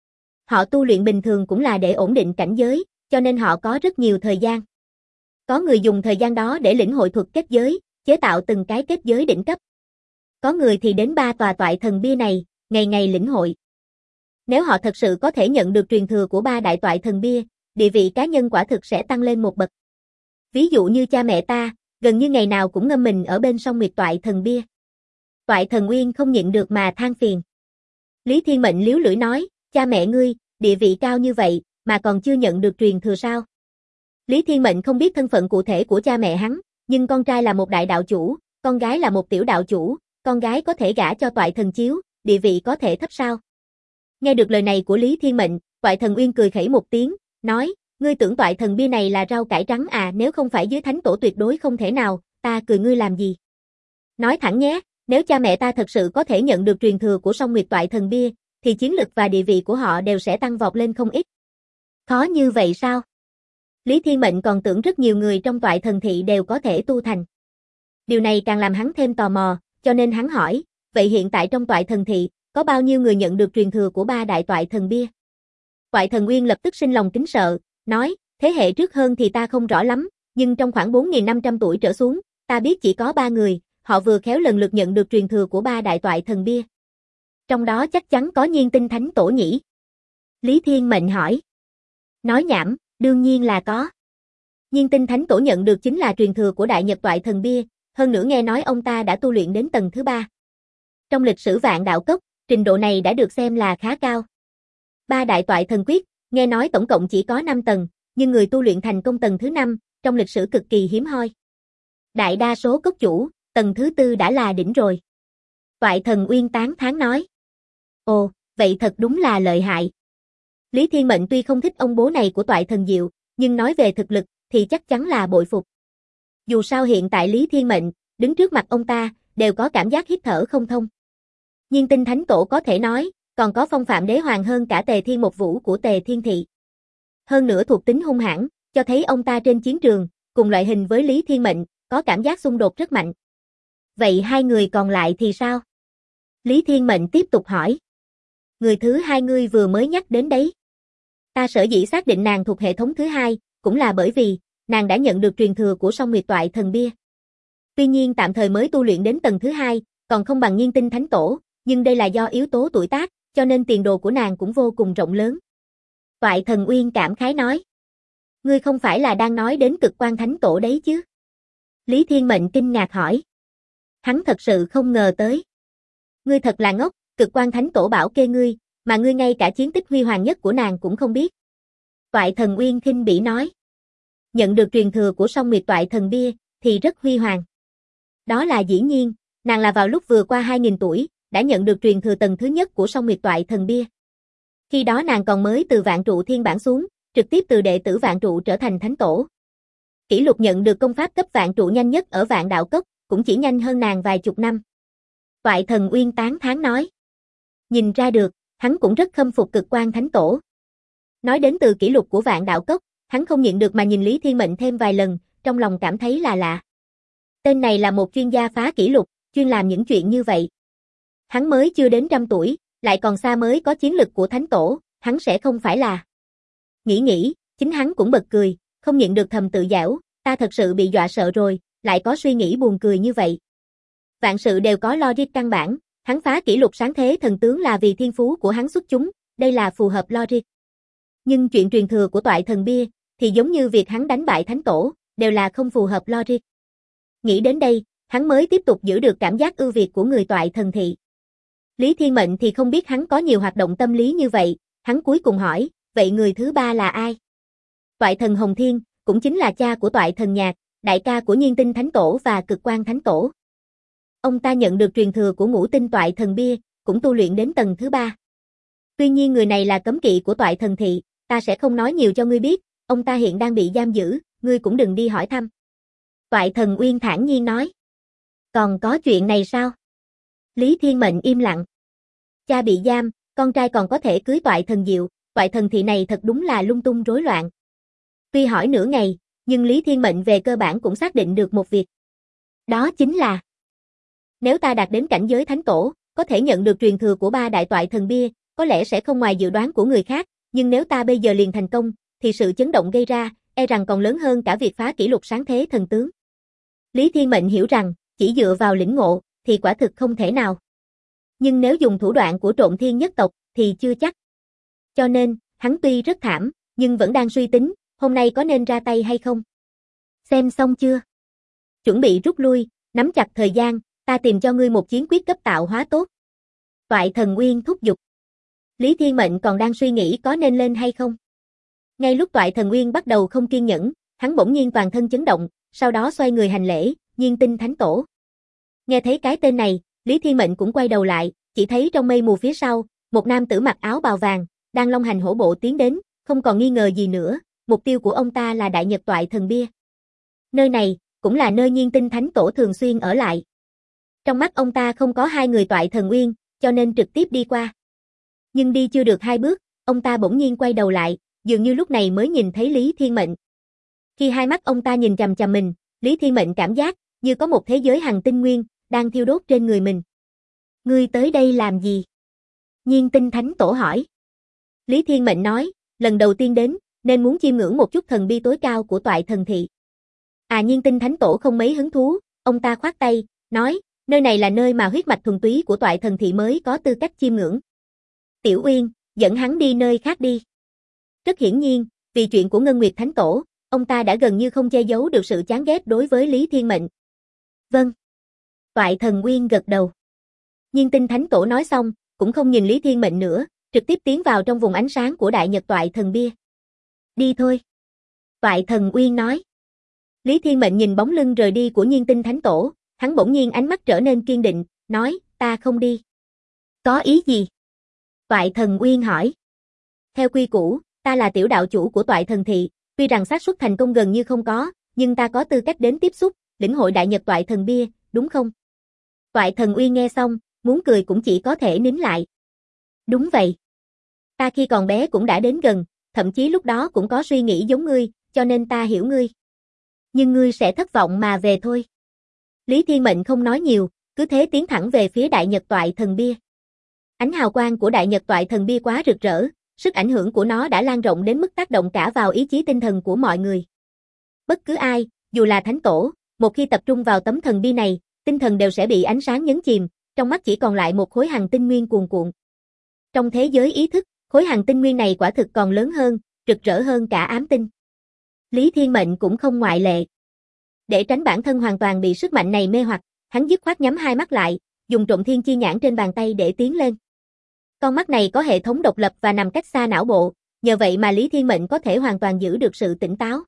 Họ tu luyện bình thường cũng là để ổn định cảnh giới, cho nên họ có rất nhiều thời gian. Có người dùng thời gian đó để lĩnh hội thuật kết giới, chế tạo từng cái kết giới đỉnh cấp. Có người thì đến ba tòa toại thần bia này, ngày ngày lĩnh hội. Nếu họ thật sự có thể nhận được truyền thừa của ba đại toại thần bia, địa vị cá nhân quả thực sẽ tăng lên một bậc. Ví dụ như cha mẹ ta, gần như ngày nào cũng ngâm mình ở bên sông nguyệt toại thần bia. Toại thần Uyên không nhịn được mà than phiền. Lý Thiên Mệnh liếu lưỡi nói, cha mẹ ngươi, địa vị cao như vậy, mà còn chưa nhận được truyền thừa sao? Lý Thiên Mệnh không biết thân phận cụ thể của cha mẹ hắn, nhưng con trai là một đại đạo chủ, con gái là một tiểu đạo chủ, con gái có thể gả cho toại thần chiếu, địa vị có thể thấp sao? Nghe được lời này của Lý Thiên Mệnh, toại thần Uyên cười khẩy một tiếng, nói, ngươi tưởng toại thần bia này là rau cải trắng à, nếu không phải dưới thánh tổ tuyệt đối không thể nào, ta cười ngươi làm gì? Nói thẳng nhé, nếu cha mẹ ta thật sự có thể nhận được truyền thừa của song nguyệt toại thần bia, thì chiến lực và địa vị của họ đều sẽ tăng vọt lên không ít. Khó như vậy sao? Lý Thiên Mệnh còn tưởng rất nhiều người trong toại thần thị đều có thể tu thành. Điều này càng làm hắn thêm tò mò, cho nên hắn hỏi, vậy hiện tại trong toại thần thị, có bao nhiêu người nhận được truyền thừa của ba đại toại thần bia? Toại thần Uyên lập tức sinh lòng kính sợ, nói, thế hệ trước hơn thì ta không rõ lắm, nhưng trong khoảng 4.500 tuổi trở xuống, ta biết chỉ có 3 người, họ vừa khéo lần lượt nhận được truyền thừa của ba đại toại thần bia. Trong đó chắc chắn có Nhiên Tinh Thánh Tổ nhỉ? Lý Thiên Mệnh hỏi. Nói nhảm, đương nhiên là có. Nhiên Tinh Thánh Tổ nhận được chính là truyền thừa của đại nhật toại thần bia, hơn nữa nghe nói ông ta đã tu luyện đến tầng thứ 3. Trong lịch sử Vạn Đạo Cốc, trình độ này đã được xem là khá cao. Ba đại toại thần quyết, nghe nói tổng cộng chỉ có 5 tầng, nhưng người tu luyện thành công tầng thứ 5, trong lịch sử cực kỳ hiếm hoi. Đại đa số cốc chủ, tầng thứ 4 đã là đỉnh rồi. Toại thần Uyên tán thán nói. Ồ, Vậy thật đúng là lợi hại. Lý Thiên Mệnh tuy không thích ông bố này của Toại Thần Diệu, nhưng nói về thực lực, thì chắc chắn là bội phục. Dù sao hiện tại Lý Thiên Mệnh, đứng trước mặt ông ta, đều có cảm giác hít thở không thông. Nhiên Tinh Thánh Tổ có thể nói, còn có phong phạm đế hoàng hơn cả Tề Thiên Một Vũ của Tề Thiên Thị. Hơn nữa thuộc tính hung hãn, cho thấy ông ta trên chiến trường, cùng loại hình với Lý Thiên Mệnh, có cảm giác xung đột rất mạnh. Vậy hai người còn lại thì sao? Lý Thiên Mệnh tiếp tục hỏi. Người thứ hai ngươi vừa mới nhắc đến đấy. Ta sở dĩ xác định nàng thuộc hệ thống thứ hai, cũng là bởi vì, nàng đã nhận được truyền thừa của Song Nguyệt Toại Thần Bia. Tuy nhiên tạm thời mới tu luyện đến tầng thứ hai, còn không bằng Nhiên Tinh Thánh Tổ, nhưng đây là do yếu tố tuổi tác, cho nên tiền đồ của nàng cũng vô cùng rộng lớn. Toại Thần Uyên cảm khái nói. Ngươi không phải là đang nói đến Cực Quan Thánh Tổ đấy chứ? Lý Thiên Mệnh kinh ngạc hỏi. Hắn thật sự không ngờ tới. Ngươi thật là ngốc, Cực Quan Thánh Tổ bảo kê ngươi, mà ngươi ngay cả chiến tích huy hoàng nhất của nàng cũng không biết. Toại Thần Uyên khinh bỉ nói. Nhận được truyền thừa của Song Nguyệt Toại Thần Bia, thì rất huy hoàng. Đó là dĩ nhiên, nàng là vào lúc vừa qua 2000 tuổi, đã nhận được truyền thừa tầng thứ nhất của Song Nguyệt Toại Thần Bia. Khi đó nàng còn mới từ Vạn Trụ Thiên Bản xuống, trực tiếp từ đệ tử Vạn Trụ trở thành Thánh Tổ. Kỷ lục nhận được công pháp cấp Vạn Trụ nhanh nhất ở Vạn Đạo Cốc, cũng chỉ nhanh hơn nàng vài chục năm. Toại Thần Uyên tán thán nói. Nhìn ra được, hắn cũng rất khâm phục Cực Quan Thánh Tổ. Nói đến từ kỷ lục của Vạn Đạo Cốc, hắn không nhịn được mà nhìn Lý Thiên Mệnh thêm vài lần, trong lòng cảm thấy là lạ. Tên này là một chuyên gia phá kỷ lục, chuyên làm những chuyện như vậy. Hắn mới chưa đến 100 tuổi, lại còn xa mới có chiến lực của Thánh Tổ, hắn sẽ không phải là. Nghĩ, chính hắn cũng bật cười, không nhịn được thầm tự giễu, ta thật sự bị dọa sợ rồi, lại có suy nghĩ buồn cười như vậy. Vạn sự đều có logic căn bản, hắn phá kỷ lục sáng thế thần tướng là vì thiên phú của hắn xuất chúng, đây là phù hợp logic. Nhưng chuyện truyền thừa của Toại Thần Bia, thì giống như việc hắn đánh bại Thánh Tổ, đều là không phù hợp logic. Nghĩ đến đây, hắn mới tiếp tục giữ được cảm giác ưu việt của người Toại Thần Thị. Lý Thiên Mệnh thì không biết hắn có nhiều hoạt động tâm lý như vậy, hắn cuối cùng hỏi, vậy người thứ ba là ai? Toại Thần Hồng Thiên, cũng chính là cha của Toại Thần Nhạc, đại ca của Nhiên Tinh Thánh Tổ và Cực Quan Thánh Tổ. Ông ta nhận được truyền thừa của Ngũ Tinh Toại Thần Bia, cũng tu luyện đến tầng thứ 3. Tuy nhiên người này là cấm kỵ của Toại Thần Thị, ta sẽ không nói nhiều cho ngươi biết, ông ta hiện đang bị giam giữ, ngươi cũng đừng đi hỏi thăm. Toại Thần Uyên thản nhiên nói. Còn có chuyện này sao? Lý Thiên Mệnh im lặng. Cha bị giam, con trai còn có thể cưới Toại Thần Diệu, Toại Thần Thị này thật đúng là lung tung rối loạn. Tuy hỏi nửa ngày, nhưng Lý Thiên Mệnh về cơ bản cũng xác định được một việc. Đó chính là, nếu ta đạt đến cảnh giới Thánh Tổ, có thể nhận được truyền thừa của 3 đại Toại Thần Bia, có lẽ sẽ không ngoài dự đoán của người khác, nhưng nếu ta bây giờ liền thành công, thì sự chấn động gây ra, e rằng còn lớn hơn cả việc phá kỷ lục sáng thế thần tướng. Lý Thiên Mệnh hiểu rằng, chỉ dựa vào lĩnh ngộ, thì quả thực không thể nào. Nhưng nếu dùng thủ đoạn của Trộn Thiên nhất tộc, thì chưa chắc. Cho nên, hắn tuy rất thảm, nhưng vẫn đang suy tính, hôm nay có nên ra tay hay không. Xem xong chưa? Chuẩn bị rút lui, nắm chặt thời gian, ta tìm cho ngươi một chiến quyết cấp tạo hóa tốt. Toại Thần Uyên thúc giục. Lý Thiên Mệnh còn đang suy nghĩ có nên lên hay không. Ngay lúc Toại Thần Uyên bắt đầu không kiên nhẫn, hắn bỗng nhiên toàn thân chấn động, sau đó xoay người hành lễ, Nhiên Tinh Thánh Tổ. Nghe thấy cái tên này, Lý Thiên Mệnh cũng quay đầu lại, chỉ thấy trong mây mù phía sau, một nam tử mặc áo bào vàng, đang long hành hổ bộ tiến đến, không còn nghi ngờ gì nữa, mục tiêu của ông ta là Đại Nhật Toại Thần Bia. Nơi này, cũng là nơi Nhiên Tinh Thánh Tổ thường xuyên ở lại. Trong mắt ông ta không có hai người Toại Thần Uyên, cho nên trực tiếp đi qua. Nhưng đi chưa được 2 bước, ông ta bỗng nhiên quay đầu lại, dường như lúc này mới nhìn thấy Lý Thiên Mệnh. Khi hai mắt ông ta nhìn chằm chằm mình, Lý Thiên Mệnh cảm giác như có một thế giới hằng tinh nguyên đang thiêu đốt trên người mình. Ngươi tới đây làm gì? Nhiên Tinh Thánh Tổ hỏi. Lý Thiên Mệnh nói, lần đầu tiên đến, nên muốn chiêm ngưỡng một chút thần bi tối cao của Toại Thần Thị. Nhiên Tinh Thánh Tổ không mấy hứng thú, ông ta khoát tay, nói, nơi này là nơi mà huyết mạch thuần túy của Toại Thần Thị mới có tư cách chiêm ngưỡng. Tiểu Uyên, dẫn hắn đi nơi khác đi. Rất hiển nhiên, vì chuyện của Ngân Nguyệt Thánh Tổ, ông ta đã gần như không che giấu được sự chán ghét đối với Lý Thiên Mệnh. Vâng. Toại Thần Uyên gật đầu. Nhiên Tinh Thánh Tổ nói xong, cũng không nhìn Lý Thiên Mệnh nữa, trực tiếp tiến vào trong vùng ánh sáng của Đại Nhật Toại Thần Bia. Đi thôi. Toại Thần Uyên nói. Lý Thiên Mệnh nhìn bóng lưng rời đi của Nhiên Tinh Thánh Tổ, hắn bỗng nhiên ánh mắt trở nên kiên định, nói, ta không đi. Có ý gì? Toại Thần Uyên hỏi. Theo quy củ, ta là tiểu đạo chủ của Toại Thần Thị, tuy rằng xác suất thành công gần như không có, nhưng ta có tư cách đến tiếp xúc, lĩnh hội Đại Nhật Toại Thần Bia, đúng không? Toại Thần Uyên nghe xong, muốn cười cũng chỉ có thể nín lại. Đúng vậy. Ta khi còn bé cũng đã đến gần, thậm chí lúc đó cũng có suy nghĩ giống ngươi, cho nên ta hiểu ngươi. Nhưng ngươi sẽ thất vọng mà về thôi. Lý Thiên Mệnh không nói nhiều, cứ thế tiến thẳng về phía Đại Nhật Toại Thần Bia. Ánh hào quang của Đại Nhật Toại Thần Bia quá rực rỡ, sức ảnh hưởng của nó đã lan rộng đến mức tác động cả vào ý chí tinh thần của mọi người. Bất cứ ai, dù là thánh tổ, một khi tập trung vào tấm thần bia này, tinh thần đều sẽ bị ánh sáng nhấn chìm, trong mắt chỉ còn lại một khối hằng tinh nguyên cuồn cuộn. Trong thế giới ý thức, khối hằng tinh nguyên này quả thực còn lớn hơn, rực rỡ hơn cả ám tinh. Lý Thiên Mệnh cũng không ngoại lệ. Để tránh bản thân hoàn toàn bị sức mạnh này mê hoặc, hắn dứt khoát nhắm hai mắt lại, dùng Trộm Thiên Chi Nhãn trên bàn tay để tiến lên. Con mắt này có hệ thống độc lập và nằm cách xa não bộ, nhờ vậy mà Lý Thiên Mệnh có thể hoàn toàn giữ được sự tỉnh táo.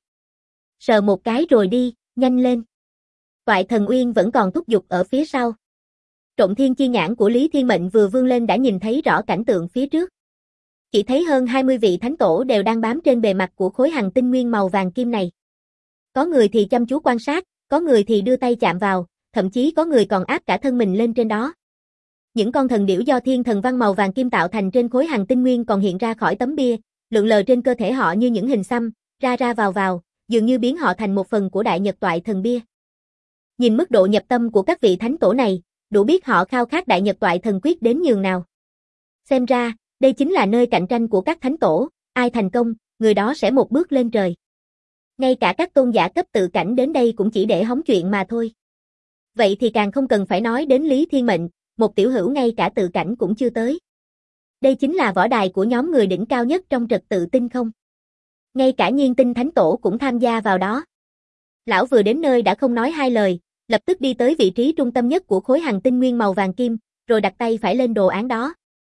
Sờ một cái rồi đi, nhanh lên. Toại Thần Uyên vẫn còn thúc giục ở phía sau. Trộm Thiên Chi Nhãn của Lý Thiên Mệnh vừa vươn lên đã nhìn thấy rõ cảnh tượng phía trước. Chỉ thấy hơn 20 vị thánh tổ đều đang bám trên bề mặt của khối hằng tinh nguyên màu vàng kim này. Có người thì chăm chú quan sát, có người thì đưa tay chạm vào, thậm chí có người còn áp cả thân mình lên trên đó. Những con thần điểu do thiên thần văn màu vàng kim tạo thành trên khối hằng tinh nguyên còn hiện ra khỏi tấm bia, lượn lờ trên cơ thể họ như những hình xăm, ra ra vào, dường như biến họ thành một phần của Đại Nhật Toại Thần Bia. Nhìn mức độ nhập tâm của các vị thánh tổ này, đủ biết họ khao khát Đại Nhật Toại Thần Quyết đến nhường nào. Xem ra, đây chính là nơi cạnh tranh của các thánh tổ, ai thành công, người đó sẽ một bước lên trời. Ngay cả các tôn giả cấp tự cảnh đến đây cũng chỉ để hóng chuyện mà thôi. Vậy thì càng không cần phải nói đến Lý Thiên Mệnh, một tiểu hữu ngay cả tự cảnh cũng chưa tới. Đây chính là võ đài của nhóm người đỉnh cao nhất trong trật tự tinh không. Ngay cả Nhiên Tinh Thánh Tổ cũng tham gia vào đó. Lão vừa đến nơi đã không nói hai lời, lập tức đi tới vị trí trung tâm nhất của khối hằng tinh nguyên màu vàng kim, rồi đặt tay phải lên đồ án đó.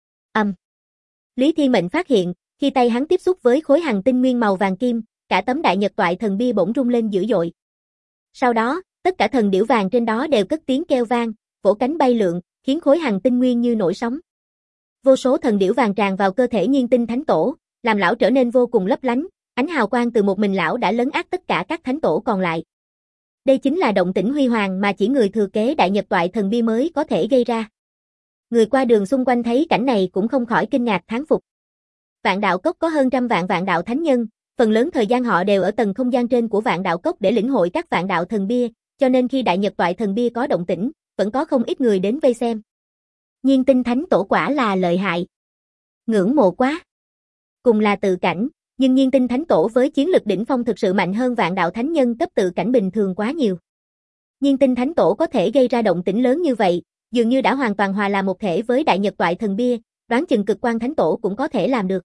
Lý Thiên Mệnh phát hiện, khi tay hắn tiếp xúc với khối hằng tinh nguyên màu vàng kim, cả tấm Đại Nhật Toại Thần Bia bỗng rung lên dữ dội. Sau đó, tất cả thần điểu vàng trên đó đều cất tiếng kêu vang, vỗ cánh bay lượn, khiến khối hằng tinh nguyên như nổi sóng. Vô số thần điểu vàng tràn vào cơ thể Nhiên Tinh Thánh Tổ, làm lão trở nên vô cùng lấp lánh, ánh hào quang từ một mình lão đã lấn át tất cả các thánh tổ còn lại. Đây chính là động tĩnh huy hoàng mà chỉ người thừa kế Đại Nhật Toại Thần Bia mới có thể gây ra. Người qua đường xung quanh thấy cảnh này cũng không khỏi kinh ngạc thán phục. Vạn Đạo Cốc có hơn trăm vạn vạn đạo thánh nhân, phần lớn thời gian họ đều ở tầng không gian trên của Vạn Đạo Cốc để lĩnh hội các vạn đạo thần bia, cho nên khi Đại Nhật Toại Thần Bia có động tĩnh, vẫn có không ít người đến vây xem. Nhiên Tinh Thánh Tổ quả là lợi hại. Ngưỡng mộ quá. Cùng là tự cảnh, nhưng Nhiên Tinh Thánh Tổ với chiến lực đỉnh phong thực sự mạnh hơn vạn đạo thánh nhân cấp tự cảnh bình thường quá nhiều. Nhiên Tinh Thánh Tổ có thể gây ra động tĩnh lớn như vậy, dường như đã hoàn toàn hòa làm một thể với Đại Nhật Toại Thần Bia, đoán chừng Cực Quang Thánh Tổ cũng có thể làm được.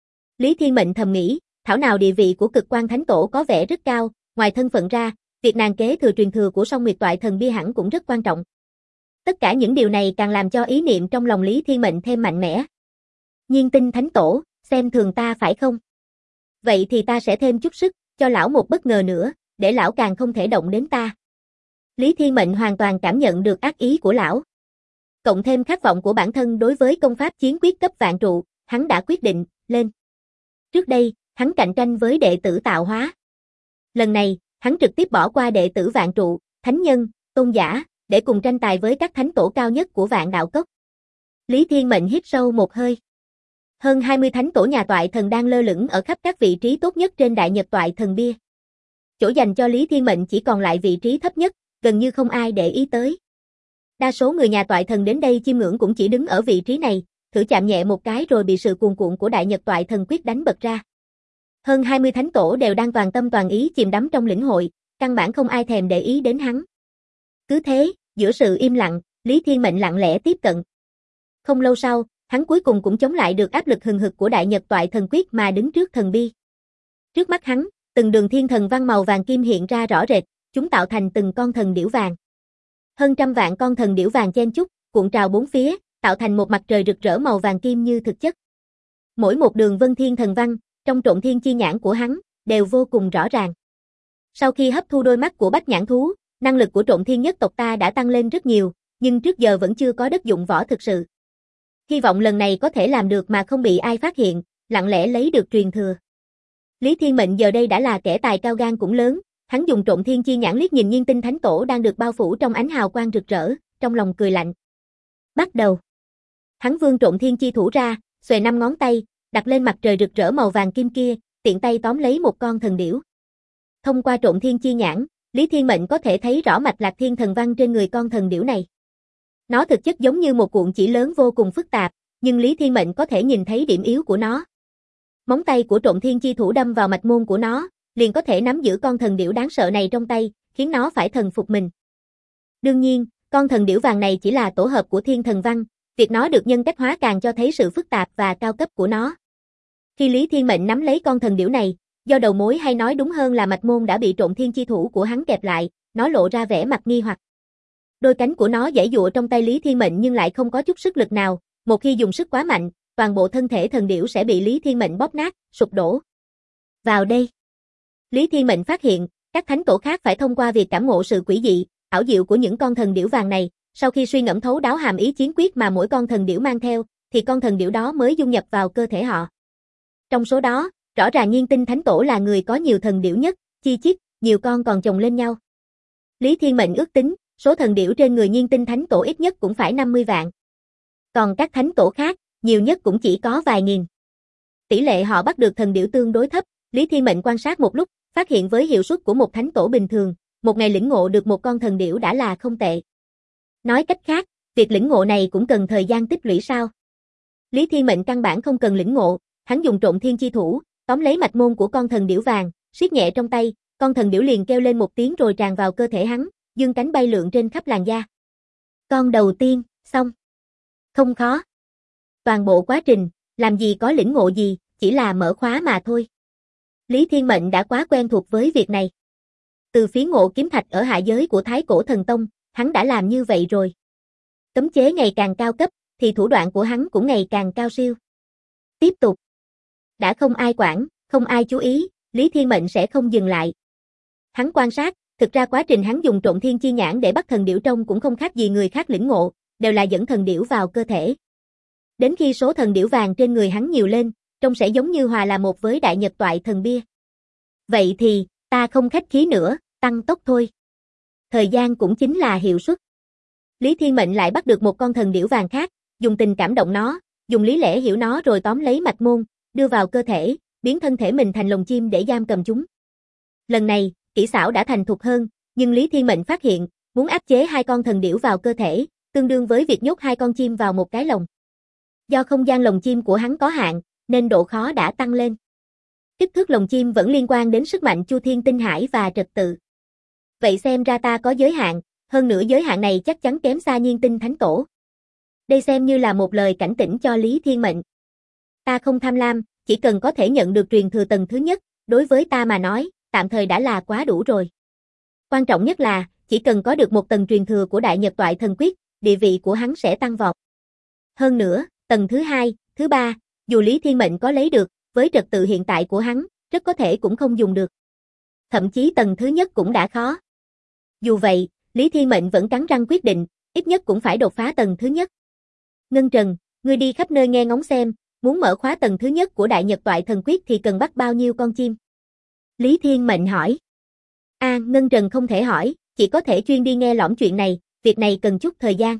Lý Thiên Mệnh thầm nghĩ, thảo nào địa vị của Cực Quang Thánh Tổ có vẻ rất cao, ngoài thân phận ra, việc nàng kế thừa truyền thừa của Song Nguyệt Toại Thần Bia hẳn cũng rất quan trọng. Tất cả những điều này càng làm cho ý niệm trong lòng Lý Thiên Mệnh thêm mạnh mẽ. Nhiên Tinh Thánh Tổ, xem thường ta phải không? Vậy thì ta sẽ thêm chút sức, cho lão một bất ngờ nữa, để lão càng không thể động đến ta. Lý Thiên Mệnh hoàn toàn cảm nhận được ác ý của lão. Cộng thêm khát vọng của bản thân đối với công pháp chiến quyết cấp vạn trụ, hắn đã quyết định, lên. Trước đây, hắn cạnh tranh với đệ tử tạo hóa. Lần này, hắn trực tiếp bỏ qua đệ tử vạn trụ, thánh nhân, tôn giả, để cùng tranh tài với các thánh tổ cao nhất của Vạn Đạo Cốc. Lý Thiên Mệnh hít sâu một hơi. Hơn 20 thánh tổ nhà Toại Thần đang lơ lửng ở khắp các vị trí tốt nhất trên Đại Nhật Toại Thần Bia. Chỗ dành cho Lý Thiên Mệnh chỉ còn lại vị trí thấp nhất, gần như không ai để ý tới. Đa số người nhà Toại Thần đến đây chiêm ngưỡng cũng chỉ đứng ở vị trí này, thử chạm nhẹ một cái rồi bị sự cuồn cuộn của Đại Nhật Toại Thần Quyết đánh bật ra. Hơn 20 thánh tổ đều đang toàn tâm toàn ý chìm đắm trong lĩnh hội, căn bản không ai thèm để ý đến hắn. Cứ thế, giữa sự im lặng, Lý Thiên Mệnh lặng lẽ tiếp cận. Không lâu sau, hắn cuối cùng cũng chống lại được áp lực hừng hực của Đại Nhật Toại Thần Quyết mà đứng trước thần bia. Trước mắt hắn, từng đường thiên thần văn màu vàng kim hiện ra rõ rệt, chúng tạo thành từng con thần điểu vàng. Hơn trăm vạn con thần điểu vàng chen chúc, cuộn trào bốn phía, tạo thành một mặt trời rực rỡ màu vàng kim như thực chất. Mỗi một đường vân thiên thần văn, trong Trộm Thiên Chi Nhãn của hắn, đều vô cùng rõ ràng. Sau khi hấp thu đôi mắt của Bách Nhãn Thú, năng lực của Trộm Thiên nhất tộc ta đã tăng lên rất nhiều, nhưng trước giờ vẫn chưa có đất dụng võ thực sự. Hy vọng lần này có thể làm được mà không bị ai phát hiện, lặng lẽ lấy được truyền thừa. Lý Thiên Mệnh giờ đây đã là kẻ tài cao gan cũng lớn, hắn dùng Trộm Thiên Chi nhãn liếc nhìn Nhiên Tinh Thánh Tổ đang được bao phủ trong ánh hào quang rực rỡ, trong lòng cười lạnh. Bắt đầu. Hắn vươn Trộm Thiên Chi thủ ra, xuề 5 ngón tay, đặt lên mặt trời rực rỡ màu vàng kim kia, tiện tay tóm lấy một con thần điểu. Thông qua Trộm Thiên Chi nhãn, Lý Thiên Mệnh có thể thấy rõ mạch lạc thiên thần văn trên người con thần điểu này. Nó thực chất giống như một cuộn chỉ lớn vô cùng phức tạp, nhưng Lý Thiên Mệnh có thể nhìn thấy điểm yếu của nó. Móng tay của Trộm Thiên Chi thủ đâm vào mạch môn của nó, liền có thể nắm giữ con thần điểu đáng sợ này trong tay, khiến nó phải thần phục mình. Đương nhiên, con thần điểu vàng này chỉ là tổ hợp của thiên thần văn, việc nó được nhân cách hóa càng cho thấy sự phức tạp và cao cấp của nó. Khi Lý Thiên Mệnh nắm lấy con thần điểu này, do đầu mối hay nói đúng hơn là mạch môn đã bị Trộm Thiên Chi thủ của hắn kẹp lại, nó lộ ra vẻ mặt nghi hoặc. Đôi cánh của nó giãy giụa trong tay Lý Thiên Mệnh nhưng lại không có chút sức lực nào, một khi dùng sức quá mạnh, toàn bộ thân thể thần điểu sẽ bị Lý Thiên Mệnh bóp nát, sụp đổ. Vào đây. Lý Thiên Mệnh phát hiện, các thánh tổ khác phải thông qua việc cảm ngộ sự quỷ dị, ảo diệu của những con thần điểu vàng này, sau khi suy ngẫm thấu đáo hàm ý chiến quyết mà mỗi con thần điểu mang theo, thì con thần điểu đó mới dung nhập vào cơ thể họ. Trong số đó, rõ ràng Nhiên Tinh Thánh Tổ là người có nhiều thần điểu nhất, chi chít, nhiều con còn chồng lên nhau. Lý Thiên Mệnh ước tính, số thần điểu trên người Nhiên Tinh Thánh Tổ ít nhất cũng phải 50 vạn. Còn các thánh tổ khác, nhiều nhất cũng chỉ có vài nghìn. Tỷ lệ họ bắt được thần điểu tương đối thấp, Lý Thiên Mệnh quan sát một lúc, phát hiện với hiệu suất của một thánh tổ bình thường, một ngày lĩnh ngộ được một con thần điểu đã là không tệ. Nói cách khác, việc lĩnh ngộ này cũng cần thời gian tích lũy sao? Lý Thiên Mệnh căn bản không cần lĩnh ngộ, hắn dùng Trộm Thiên Chi thủ, tóm lấy mạch môn của con thần điểu vàng, siết nhẹ trong tay, con thần điểu liền kêu lên một tiếng rồi tràn vào cơ thể hắn, dương cánh bay lượn trên khắp làn da. Con đầu tiên, xong. Không khó. Toàn bộ quá trình, làm gì có lĩnh ngộ gì, chỉ là mở khóa mà thôi. Lý Thiên Mệnh đã quá quen thuộc với việc này. Từ phía Ngộ Kiếm Thạch ở hạ giới của Thái Cổ Thần Tông, hắn đã làm như vậy rồi. Cấm chế ngày càng cao cấp, thì thủ đoạn của hắn cũng ngày càng cao siêu. Tiếp tục. Đã không ai quản, không ai chú ý, Lý Thiên Mệnh sẽ không dừng lại. Hắn quan sát, thực ra quá trình hắn dùng Trộm Thiên Chi nhãn để bắt thần điểu trông cũng không khác gì người khác lĩnh ngộ, đều là dẫn thần điểu vào cơ thể. Đến khi số thần điểu vàng trên người hắn nhiều lên, trông sẽ giống như hòa là một với Đại Nhật Toại Thần Bia. Vậy thì, ta không khách khí nữa, tăng tốc thôi. Thời gian cũng chính là hiệu suất. Lý Thiên Mệnh lại bắt được một con thần điểu vàng khác, dùng tình cảm động nó, dùng lý lẽ hiểu nó rồi tóm lấy mạch môn, đưa vào cơ thể, biến thân thể mình thành lồng chim để giam cầm chúng. Lần này, kỹ xảo đã thành thục hơn, nhưng Lý Thiên Mệnh phát hiện, muốn áp chế hai con thần điểu vào cơ thể, tương đương với việc nhốt hai con chim vào một cái lồng. Do không gian lồng chim của hắn có hạn, nên độ khó đã tăng lên. Kích thước lồng chim vẫn liên quan đến sức mạnh Chu Thiên Tinh Hải và trật tự. Vậy xem ra ta có giới hạn, hơn nữa giới hạn này chắc chắn kém xa Nhiên Tinh Thánh Tổ. Đây xem như là một lời cảnh tỉnh cho Lý Thiên Mệnh. Ta không tham lam, chỉ cần có thể nhận được truyền thừa tầng thứ nhất, đối với ta mà nói, tạm thời đã là quá đủ rồi. Quan trọng nhất là, chỉ cần có được một tầng truyền thừa của Đại Nhật Toại Thần Quyết, địa vị của hắn sẽ tăng vọt. Hơn nữa, tầng thứ hai, thứ ba, dù Lý Thiên Mệnh có lấy được, với trật tự hiện tại của hắn, rất có thể cũng không dùng được. Thậm chí tầng thứ nhất cũng đã khó. Dù vậy, Lý Thiên Mệnh vẫn cắn răng quyết định, ít nhất cũng phải đột phá tầng thứ nhất. Ngân Trần, ngươi đi khắp nơi nghe ngóng xem, muốn mở khóa tầng thứ nhất của Đại Nhật Toại Thần Quyết thì cần bắt bao nhiêu con chim? Lý Thiên Mệnh hỏi. Ngân Trần không thể hỏi, chỉ có thể chuyên đi nghe lỏm chuyện này, việc này cần chút thời gian.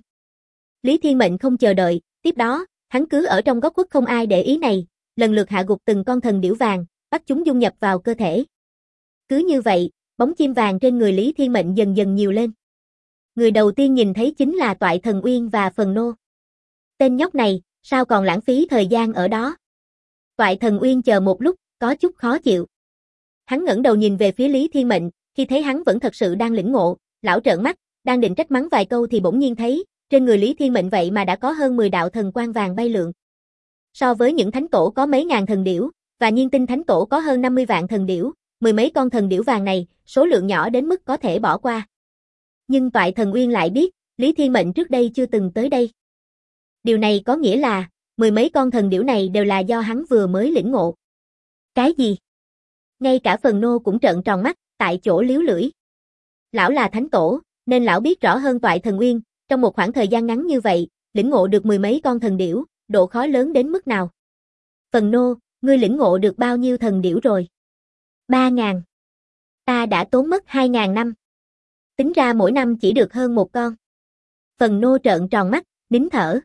Lý Thiên Mệnh không chờ đợi, tiếp đó, hắn cứ ở trong góc khuất không ai để ý này, lần lượt hạ gục từng con thần điểu vàng, bắt chúng dung nhập vào cơ thể. Cứ như vậy, bóng chim vàng trên người Lý Thiên Mệnh dần dần nhiều lên. Người đầu tiên nhìn thấy chính là Toại Thần Uyên và Phần Nô. Tên nhóc này, sao còn lãng phí thời gian ở đó? Toại Thần Uyên chờ một lúc, có chút khó chịu. Hắn ngẩng đầu nhìn về phía Lý Thiên Mệnh, khi thấy hắn vẫn thật sự đang lĩnh ngộ, lão trợn mắt, đang định trách mắng vài câu thì bỗng nhiên thấy, trên người Lý Thiên Mệnh vậy mà đã có hơn 10 đạo thần quang vàng bay lượn. So với những thánh tổ có mấy ngàn thần điểu, và Nhiên Tinh Thánh Tổ có hơn 50 vạn thần điểu, mười mấy con thần điểu vàng này, số lượng nhỏ đến mức có thể bỏ qua. Nhưng Toại Thần Uyên lại biết, Lý Thiên Mệnh trước đây chưa từng tới đây. Điều này có nghĩa là, mười mấy con thần điểu này đều là do hắn vừa mới lĩnh ngộ. Cái gì? Ngay cả Phần Nô cũng trợn tròn mắt, tại chỗ líu lưỡi. Lão là thánh tổ, nên lão biết rõ hơn Toại Thần Uyên, trong một khoảng thời gian ngắn như vậy, lĩnh ngộ được mười mấy con thần điểu, độ khó lớn đến mức nào. Phần Nô, ngươi lĩnh ngộ được bao nhiêu thần điểu rồi? 3.000. Ta đã tốn mất 2.000 năm. Tính ra mỗi năm chỉ được hơn một con. Phần Nô trợn tròn mắt, nín thở.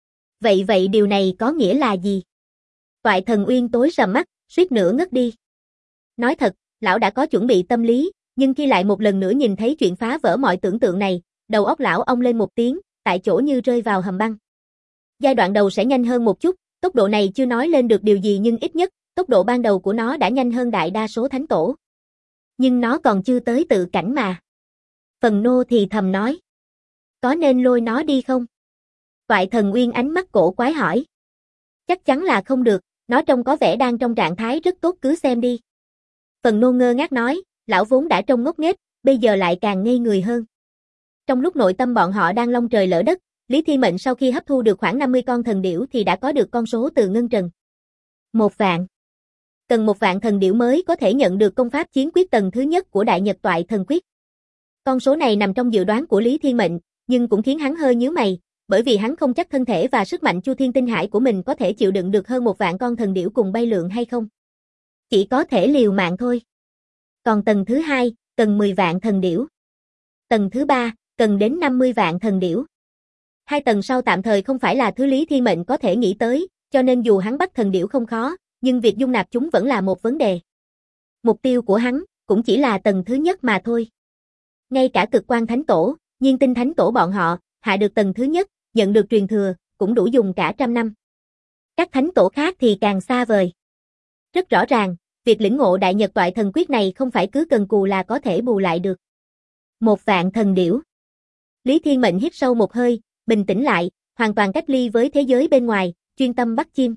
Vậy điều này có nghĩa là gì? Toại Thần Uyên tối sầm mắt, suýt nữa ngất đi. Nói thật, lão đã có chuẩn bị tâm lý, nhưng khi lại một lần nữa nhìn thấy chuyện phá vỡ mọi tưởng tượng này, đầu óc lão ong lên một tiếng, tại chỗ như rơi vào hầm băng. Giai đoạn đầu sẽ nhanh hơn một chút, tốc độ này chưa nói lên được điều gì nhưng ít nhất, tốc độ ban đầu của nó đã nhanh hơn đại đa số thánh tổ. Nhưng nó còn chưa tới tự cảnh mà. Phần Nô thì thầm nói. Có nên lôi nó đi không? Toại Thần Uyên ánh mắt cổ quái hỏi. Chắc chắn là không được, nó trông có vẻ đang trong trạng thái rất tốt, cứ xem đi. Phần Nô ngơ ngác nói, lão vốn đã trông ngốc nghếch, bây giờ lại càng ngây người hơn. Trong lúc nội tâm bọn họ đang long trời lỡ đất, Lý Thiên Mệnh sau khi hấp thu được khoảng 50 con thần điểu thì đã có được con số từ Ngân Trần. 1.000. Cần 1.000 thần điểu mới có thể nhận được công pháp chiến quyết tầng thứ nhất của Đại Nhật Toại Thần Quyết. Con số này nằm trong dự đoán của Lý Thiên Mệnh, nhưng cũng khiến hắn hơi nhíu mày, bởi vì hắn không chắc thân thể và sức mạnh Chu Thiên Tinh Hải của mình có thể chịu đựng được hơn 1.000 con thần điểu cùng bay lượn hay không. Chỉ có thể liều mạng thôi. Còn tầng thứ 2, cần 10 vạn thần điểu. Tầng thứ 3, cần đến 50 vạn thần điểu. Hai tầng sau tạm thời không phải là thứ Lý Thiên Mệnh có thể nghĩ tới, cho nên dù hắn bắt thần điểu không khó, nhưng việc dung nạp chúng vẫn là một vấn đề. Mục tiêu của hắn cũng chỉ là tầng thứ nhất mà thôi. Ngay cả Cực Quan Thánh Tổ, Nhiên Tinh Thánh Tổ bọn họ, hạ được tầng thứ nhất, nhận được truyền thừa, cũng đủ dùng cả trăm năm. Các thánh tổ khác thì càng xa vời. Rất rõ ràng, việc lĩnh ngộ Đại Nhật Toại Thần Quyết này không phải cứ cần cù là có thể bù lại được. 1.000 thần điểu. Lý Thiên Mệnh hít sâu một hơi, bình tĩnh lại, hoàn toàn cách ly với thế giới bên ngoài, chuyên tâm bắt chim.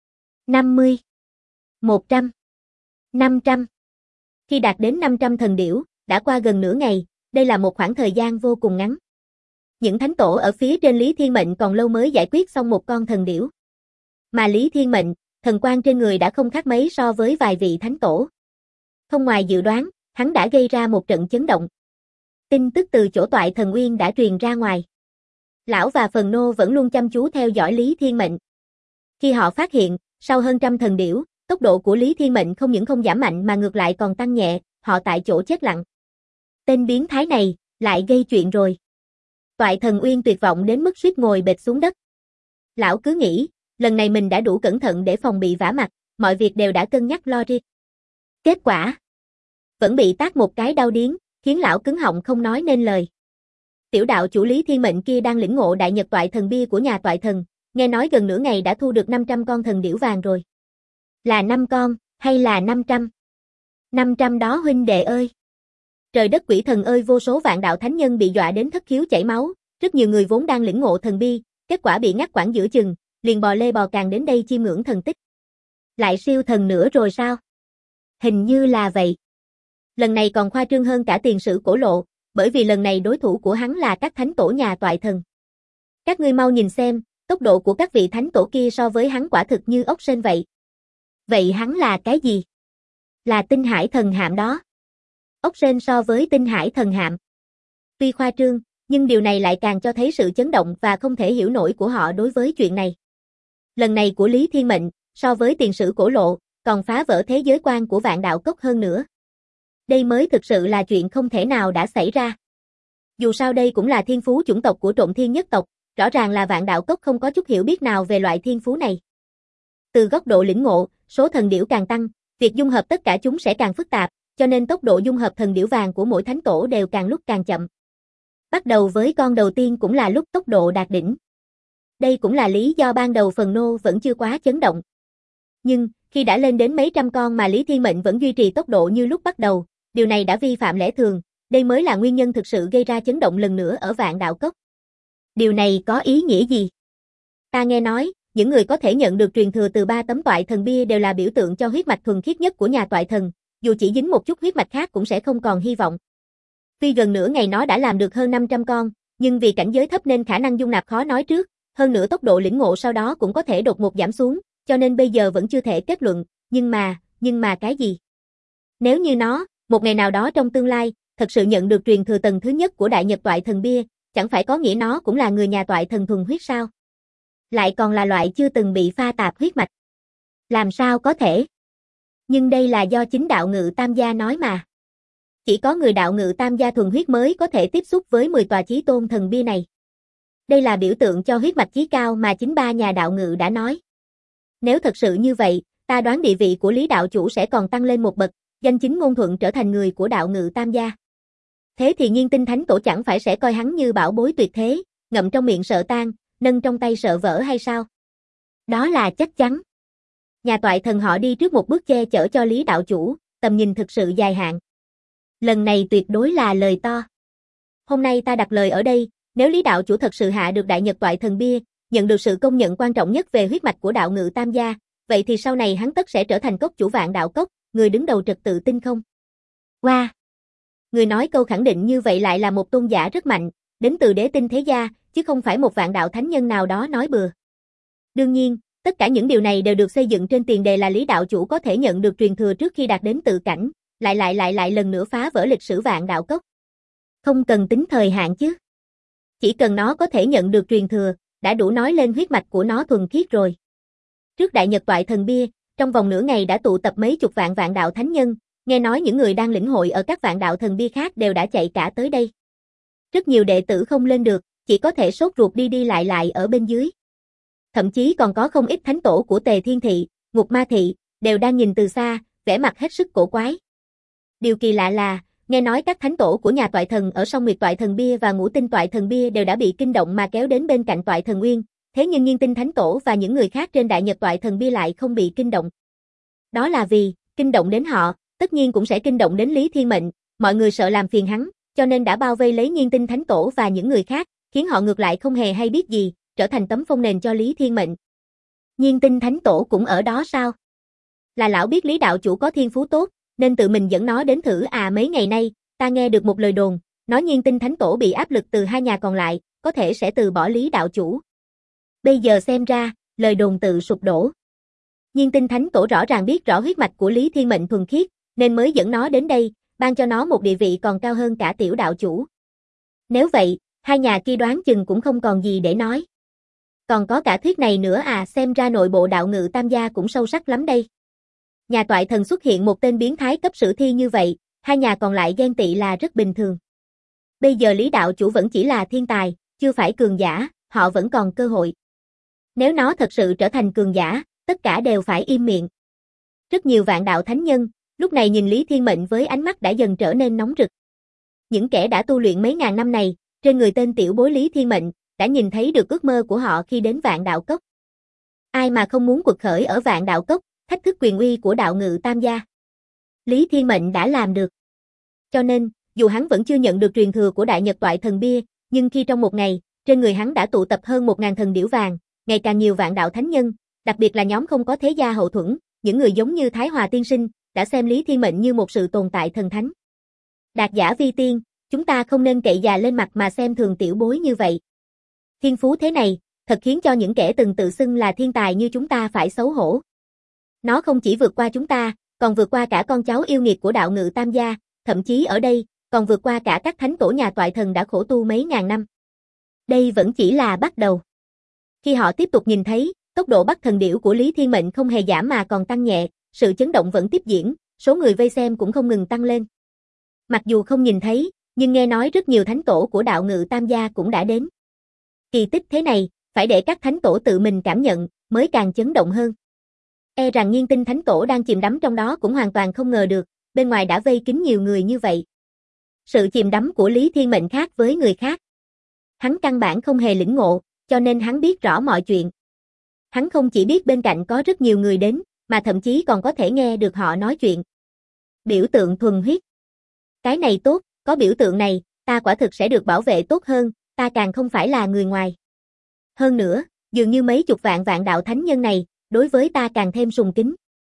50. 100. 500. Khi đạt đến 500 thần điểu, đã qua gần nửa ngày, đây là một khoảng thời gian vô cùng ngắn. Những thánh tổ ở phía trên Lý Thiên Mệnh còn lâu mới giải quyết xong một con thần điểu. Mà Lý Thiên Mệnh, thần quang trên người đã không khác mấy so với vài vị thánh tổ. Không ngoài dự đoán, hắn đã gây ra một trận chấn động. Tin tức từ chỗ Toại Thần Uyên đã truyền ra ngoài. Lão và Phần Nô vẫn luôn chăm chú theo dõi Lý Thiên Mệnh. Khi họ phát hiện, sau hơn trăm thần điểu, tốc độ của Lý Thiên Mệnh không những không giảm mạnh mà ngược lại còn tăng nhẹ, họ tại chỗ chết lặng. Tên biến thái này, lại gây chuyện rồi. Toại Thần Uyên tuyệt vọng đến mức suýt ngồi bệt xuống đất. Lão cứ nghĩ, lần này mình đã đủ cẩn thận để phòng bị vả mặt, mọi việc đều đã cân nhắc lo riêng. Kết quả, vẫn bị tát một cái đau điếng, khiến lão cứng họng không nói nên lời. Tiểu đạo chủ Lý Thiên Mệnh kia đang lĩnh ngộ Đại Nhật Toại Thần Bia của nhà Toại Thần, nghe nói gần nửa ngày đã thu được 500 con thần điểu vàng rồi. Là 5 con, hay là 500? 500 đó huynh đệ ơi! Trời đất quỷ thần ơi, vô số vạn đạo thánh nhân bị dọa đến thất khiếu chảy máu, rất nhiều người vốn đang lĩnh ngộ thần bi, kết quả bị ngắt quãng giữa chừng, liền bò lê bò càng đến đây chiêm ngưỡng thần tích. Lại siêu thần nữa rồi sao? Hình như là vậy. Lần này còn khoa trương hơn cả tiền sử Cổ Lộ, bởi vì lần này đối thủ của hắn là các thánh tổ nhà Toại Thần. Các ngươi mau nhìn xem, tốc độ của các vị thánh tổ kia so với hắn quả thực như ốc sên vậy. Vậy hắn là cái gì? Là Tinh Hải Thần Hạm đó. Ốc sên so với Tinh Hải Thần Hạm. Tuy khoa trương, nhưng điều này lại càng cho thấy sự chấn động và không thể hiểu nổi của họ đối với chuyện này. Lần này của Lý Thiên Mệnh, so với tiền sử Cổ Lộ, còn phá vỡ thế giới quan của Vạn Đạo Cốc hơn nữa. Đây mới thực sự là chuyện không thể nào đã xảy ra. Dù sao đây cũng là thiên phú chủng tộc của Trộm Thiên nhất tộc, rõ ràng là Vạn Đạo Cốc không có chút hiểu biết nào về loại thiên phú này. Từ góc độ lĩnh ngộ, số thần điểu càng tăng, việc dung hợp tất cả chúng sẽ càng phức tạp, cho nên tốc độ dung hợp thần điểu vàng của mỗi thánh tổ đều càng lúc càng chậm. Bắt đầu với con đầu tiên cũng là lúc tốc độ đạt đỉnh. Đây cũng là lý do ban đầu Phần Nô vẫn chưa quá chấn động. Nhưng, khi đã lên đến mấy trăm con mà Lý Thiên Mệnh vẫn duy trì tốc độ như lúc bắt đầu, điều này đã vi phạm lẽ thường, đây mới là nguyên nhân thực sự gây ra chấn động lần nữa ở Vạn Đạo Cốc. Điều này có ý nghĩa gì? Ta nghe nói, những người có thể nhận được truyền thừa từ 3 tấm Toại Thần Bia đều là biểu tượng cho huyết mạch thuần khiết nhất của nhà Toại Thần, dù chỉ dính một chút huyết mạch khác cũng sẽ không còn hy vọng. Tuy gần nửa ngày nó đã làm được hơn 500 con, nhưng vì cảnh giới thấp nên khả năng dung nạp khó nói trước, hơn nữa tốc độ lĩnh ngộ sau đó cũng có thể đột ngột giảm xuống, cho nên bây giờ vẫn chưa thể kết luận, nhưng mà cái gì? Nếu như nó, một ngày nào đó trong tương lai, thật sự nhận được truyền thừa tầng thứ nhất của Đại Nhật Toại Thần Bia, chẳng phải có nghĩa nó cũng là người nhà Toại Thần thuần huyết sao? Lại còn là loại chưa từng bị pha tạp huyết mạch. Làm sao có thể? Nhưng đây là do chính đạo ngự tam gia nói mà. Chỉ có người đạo ngự tam gia thuần huyết mới có thể tiếp xúc với 10 tòa chí tôn thần bia này. Đây là biểu tượng cho huyết mạch chí cao mà chính ba nhà đạo ngự đã nói. Nếu thật sự như vậy, ta đoán địa vị của Lý đạo chủ sẽ còn tăng lên một bậc, danh chính ngôn thuận trở thành người của đạo ngự tam gia. Thế thì Nhiên Tinh Thánh Tổ chẳng phải sẽ coi hắn như bảo bối tuyệt thế, ngậm trong miệng sợ tan, nâng trong tay sợ vỡ hay sao? Đó là chắc chắn. Nhà toại thần họ đi trước một bước che chở cho Lý đạo chủ, tầm nhìn thực sự dài hạn. Lần này tuyệt đối là lời to. Hôm nay ta đặt lời ở đây, nếu Lý đạo chủ thật sự hạ được Đại Nhật toại thần bia, nhận được sự công nhận quan trọng nhất về huyết mạch của đạo ngự tam gia, vậy thì sau này hắn tất sẽ trở thành cốc chủ Vạn Đạo Cốc, người đứng đầu trật tự tinh không. Wow! Người nói câu khẳng định như vậy lại là một tôn giả rất mạnh, đến từ đế tinh thế gia, chứ không phải một vạn đạo thánh nhân nào đó nói bừa. Đương nhiên, tất cả những điều này đều được xây dựng trên tiền đề là Lý đạo chủ có thể nhận được truyền thừa trước khi đạt đến tự cảnh, lại lần nữa phá vỡ lịch sử Vạn Đạo Cốc. Không cần tính thời hạn chứ. Chỉ cần nó có thể nhận được truyền thừa, đã đủ nói lên huyết mạch của nó thuần khiết rồi. Trước Đại Nhật toại thần bia, trong vòng nửa ngày đã tụ tập mấy chục vạn vạn đạo thánh nhân, nghe nói những người đang lĩnh hội ở các vạn đạo thần bia khác đều đã chạy cả tới đây. Rất nhiều đệ tử không lên được, chỉ có thể sốt ruột đi lại ở bên dưới. Thậm chí còn có không ít thánh tổ của Tề Thiên Thị, Ngục Ma Thị, đều đang nhìn từ xa, vẻ mặt hết sức cổ quái. Điều kỳ lạ là, nghe nói các thánh tổ của nhà toại thần ở Song Nguyệt toại thần bia và Ngũ Tinh toại thần bia đều đã bị kinh động mà kéo đến bên cạnh toại thần Uyên, thế nhưng Nhiên Tinh thánh tổ và những người khác trên Đại Nhật toại thần bia lại không bị kinh động. Đó là vì, kinh động đến họ, tất nhiên cũng sẽ kinh động đến Lý Thiên Mệnh, mọi người sợ làm phiền hắn, cho nên đã bao vây lấy Nhiên Tinh thánh tổ và những người khác, khiến họ ngược lại không hề hay biết gì, trở thành tấm phông nền cho Lý Thiên Mệnh. Nhiên Tinh thánh tổ cũng ở đó sao? Là lão biết Lý đạo chủ có thiên phú tốt, nên tự mình dẫn nó đến thử à. Mấy ngày nay, ta nghe được một lời đồn, nói Nhiên Tinh thánh tổ bị áp lực từ hai nhà còn lại, có thể sẽ từ bỏ Lý đạo chủ. Bây giờ xem ra, lời đồn tự sụp đổ. Nhiên Tinh thánh tổ rõ ràng biết rõ huyết mạch của Lý Thiên Mệnh thuần khiết, nên mới dẫn nó đến đây, ban cho nó một địa vị còn cao hơn cả tiểu đạo chủ. Nếu vậy, hai nhà kia đoán chừng cũng không còn gì để nói. Còn có cả thuyết này nữa à, xem ra nội bộ đạo ngự tam gia cũng sâu sắc lắm đây. Nhà toại thần xuất hiện một tên biến thái cấp sử thi như vậy, hai nhà còn lại ghen tị là rất bình thường. Bây giờ Lý đạo chủ vẫn chỉ là thiên tài, chưa phải cường giả, họ vẫn còn cơ hội. Nếu nó thật sự trở thành cường giả, tất cả đều phải im miệng. Rất nhiều vạn đạo thánh nhân, lúc này nhìn Lý Thiên Mệnh với ánh mắt đã dần trở nên nóng rực. Những kẻ đã tu luyện mấy ngàn năm này, trên người tên tiểu bối Lý Thiên Mệnh, đã nhìn thấy được ước mơ của họ khi đến Vạn Đạo Cốc. Ai mà không muốn quật khởi ở Vạn Đạo Cốc, thách thức quyền uy của đạo ngự tam gia. Lý Thiên Mệnh đã làm được. Cho nên, dù hắn vẫn chưa nhận được truyền thừa của Đại Nhật toại thần bia, nhưng khi trong một ngày, trên người hắn đã tụ tập hơn 1000 thần điểu vàng, ngày càng nhiều vạn đạo thánh nhân, đặc biệt là nhóm không có thế gia hậu thuẫn, những người giống như Thái Hòa tiên sinh, đã xem Lý Thiên Mệnh như một sự tồn tại thần thánh. Đạt giả vi tiên, chúng ta không nên cậy già lên mặt mà xem thường tiểu bối như vậy. Thiên phú thế này, thật khiến cho những kẻ từng tự xưng là thiên tài như chúng ta phải xấu hổ. Nó không chỉ vượt qua chúng ta, còn vượt qua cả con cháu yêu nghiệt của đạo ngự tam gia, thậm chí ở đây, còn vượt qua cả các thánh tổ nhà toại thần đã khổ tu mấy ngàn năm. Đây vẫn chỉ là bắt đầu. Khi họ tiếp tục nhìn thấy, tốc độ bắt thần điểu của Lý Thiên Mệnh không hề giảm mà còn tăng nhẹ, sự chấn động vẫn tiếp diễn, số người vây xem cũng không ngừng tăng lên. Mặc dù không nhìn thấy, nhưng nghe nói rất nhiều thánh tổ của đạo ngự tam gia cũng đã đến. Kỳ tích thế này, phải để các thánh tổ tự mình cảm nhận, mới càng chấn động hơn. E rằng Nhiên Tinh thánh tổ đang chìm đắm trong đó cũng hoàn toàn không ngờ được, bên ngoài đã vây kín nhiều người như vậy. Sự chìm đắm của Lý Thiên Mệnh khác với người khác. Hắn căn bản không hề lĩnh ngộ, cho nên hắn biết rõ mọi chuyện. Hắn không chỉ biết bên cạnh có rất nhiều người đến, mà thậm chí còn có thể nghe được họ nói chuyện. Biểu tượng thuần huyết. Cái này tốt, có biểu tượng này, ta quả thực sẽ được bảo vệ tốt hơn, ta càng không phải là người ngoài. Hơn nữa, dường như mấy chục vạn vạn đạo thánh nhân này, đối với ta càng thêm sùng kính.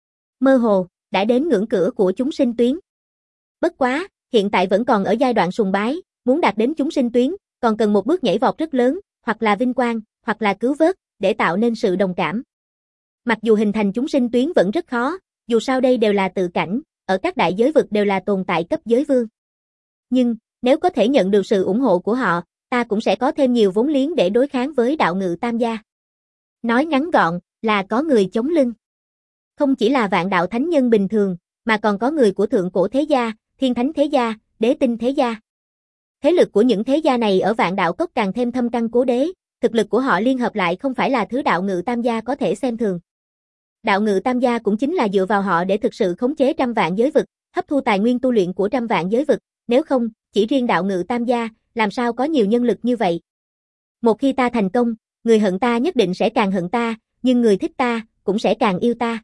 Mơ hồ, đã đến ngưỡng cửa của chúng sinh tuyến. Bất quá, hiện tại vẫn còn ở giai đoạn sùng bái, muốn đạt đến chúng sinh tuyến, còn cần một bước nhảy vọt rất lớn, hoặc là vinh quang, hoặc là cứu vớt, để tạo nên sự đồng cảm. Mặc dù hình thành chúng sinh tuyến vẫn rất khó, dù sao đây đều là tự cảnh, ở các đại giới vực đều là tồn tại cấp giới vương. Nhưng, nếu có thể nhận được sự ủng hộ của họ, ta cũng sẽ có thêm nhiều vốn liếng để đối kháng với đạo ngự tam gia. Nói ngắn gọn, là có người chống lưng. Không chỉ là vạn đạo thánh nhân bình thường, mà còn có người của thượng cổ thế gia, thiên thánh thế gia, đế tinh thế gia. Thế lực của những thế gia này ở vạn đạo cốc càng thêm thâm căn cố đế, thực lực của họ liên hợp lại không phải là thứ đạo ngự tam gia có thể xem thường. Đạo ngự tam gia cũng chính là dựa vào họ để thực sự khống chế trăm vạn giới vực, hấp thu tài nguyên tu luyện của trăm vạn giới vực, nếu không, chỉ riêng đạo ngự tam gia, làm sao có nhiều nhân lực như vậy. Một khi ta thành công, người hận ta nhất định sẽ càng hận ta, nhưng người thích ta, cũng sẽ càng yêu ta.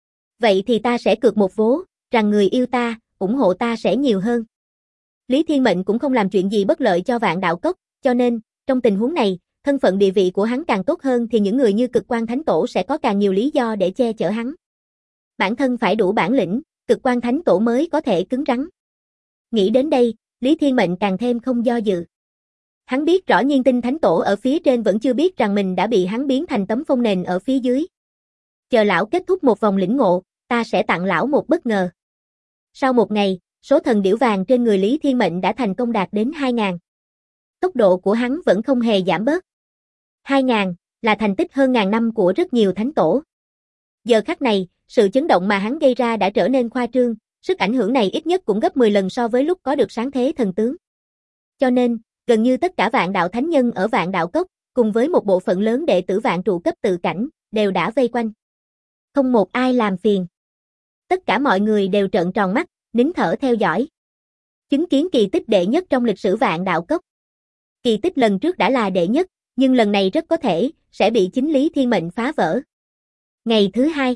Vậy thì ta sẽ cược một vố, rằng người yêu ta, ủng hộ ta sẽ nhiều hơn. Lý Thiên Mệnh cũng không làm chuyện gì bất lợi cho vạn đạo cốc, cho nên, trong tình huống này, thân phận địa vị của hắn càng tốt hơn thì những người như Cực Quan Thánh Tổ sẽ có càng nhiều lý do để che chở hắn. Bản thân phải đủ bản lĩnh, Cực Quan Thánh Tổ mới có thể cứng rắn. Nghĩ đến đây, Lý Thiên Mệnh càng thêm không do dự. Hắn biết rõ Nhiên Tinh Thánh Tổ ở phía trên vẫn chưa biết rằng mình đã bị hắn biến thành tấm phong nền ở phía dưới. Chờ lão kết thúc một vòng lĩnh ngộ, ta sẽ tặng lão một bất ngờ. Sau một ngày, số thần điểu vàng trên người Lý Thiên Mệnh đã thành công đạt đến 2.000. Tốc độ của hắn vẫn không hề giảm bớt. 2.000 là thành tích hơn ngàn năm của rất nhiều thánh tổ. Giờ khắc này, sự chấn động mà hắn gây ra đã trở nên khoa trương, sức ảnh hưởng này ít nhất cũng gấp 10 lần so với lúc có được sáng thế thần tướng. Cho nên, gần như tất cả vạn đạo thánh nhân ở vạn đạo cốc, cùng với một bộ phận lớn đệ tử vạn trụ cấp tự cảnh, đều đã vây quanh. Không một ai làm phiền. Tất cả mọi người đều trợn tròn mắt, nín thở theo dõi. Chứng kiến kỳ tích đệ nhất trong lịch sử vạn đạo cốc. Kỳ tích lần trước đã là đệ nhất, nhưng lần này rất có thể sẽ bị chính Lý Thiên Mệnh phá vỡ. Ngày thứ hai,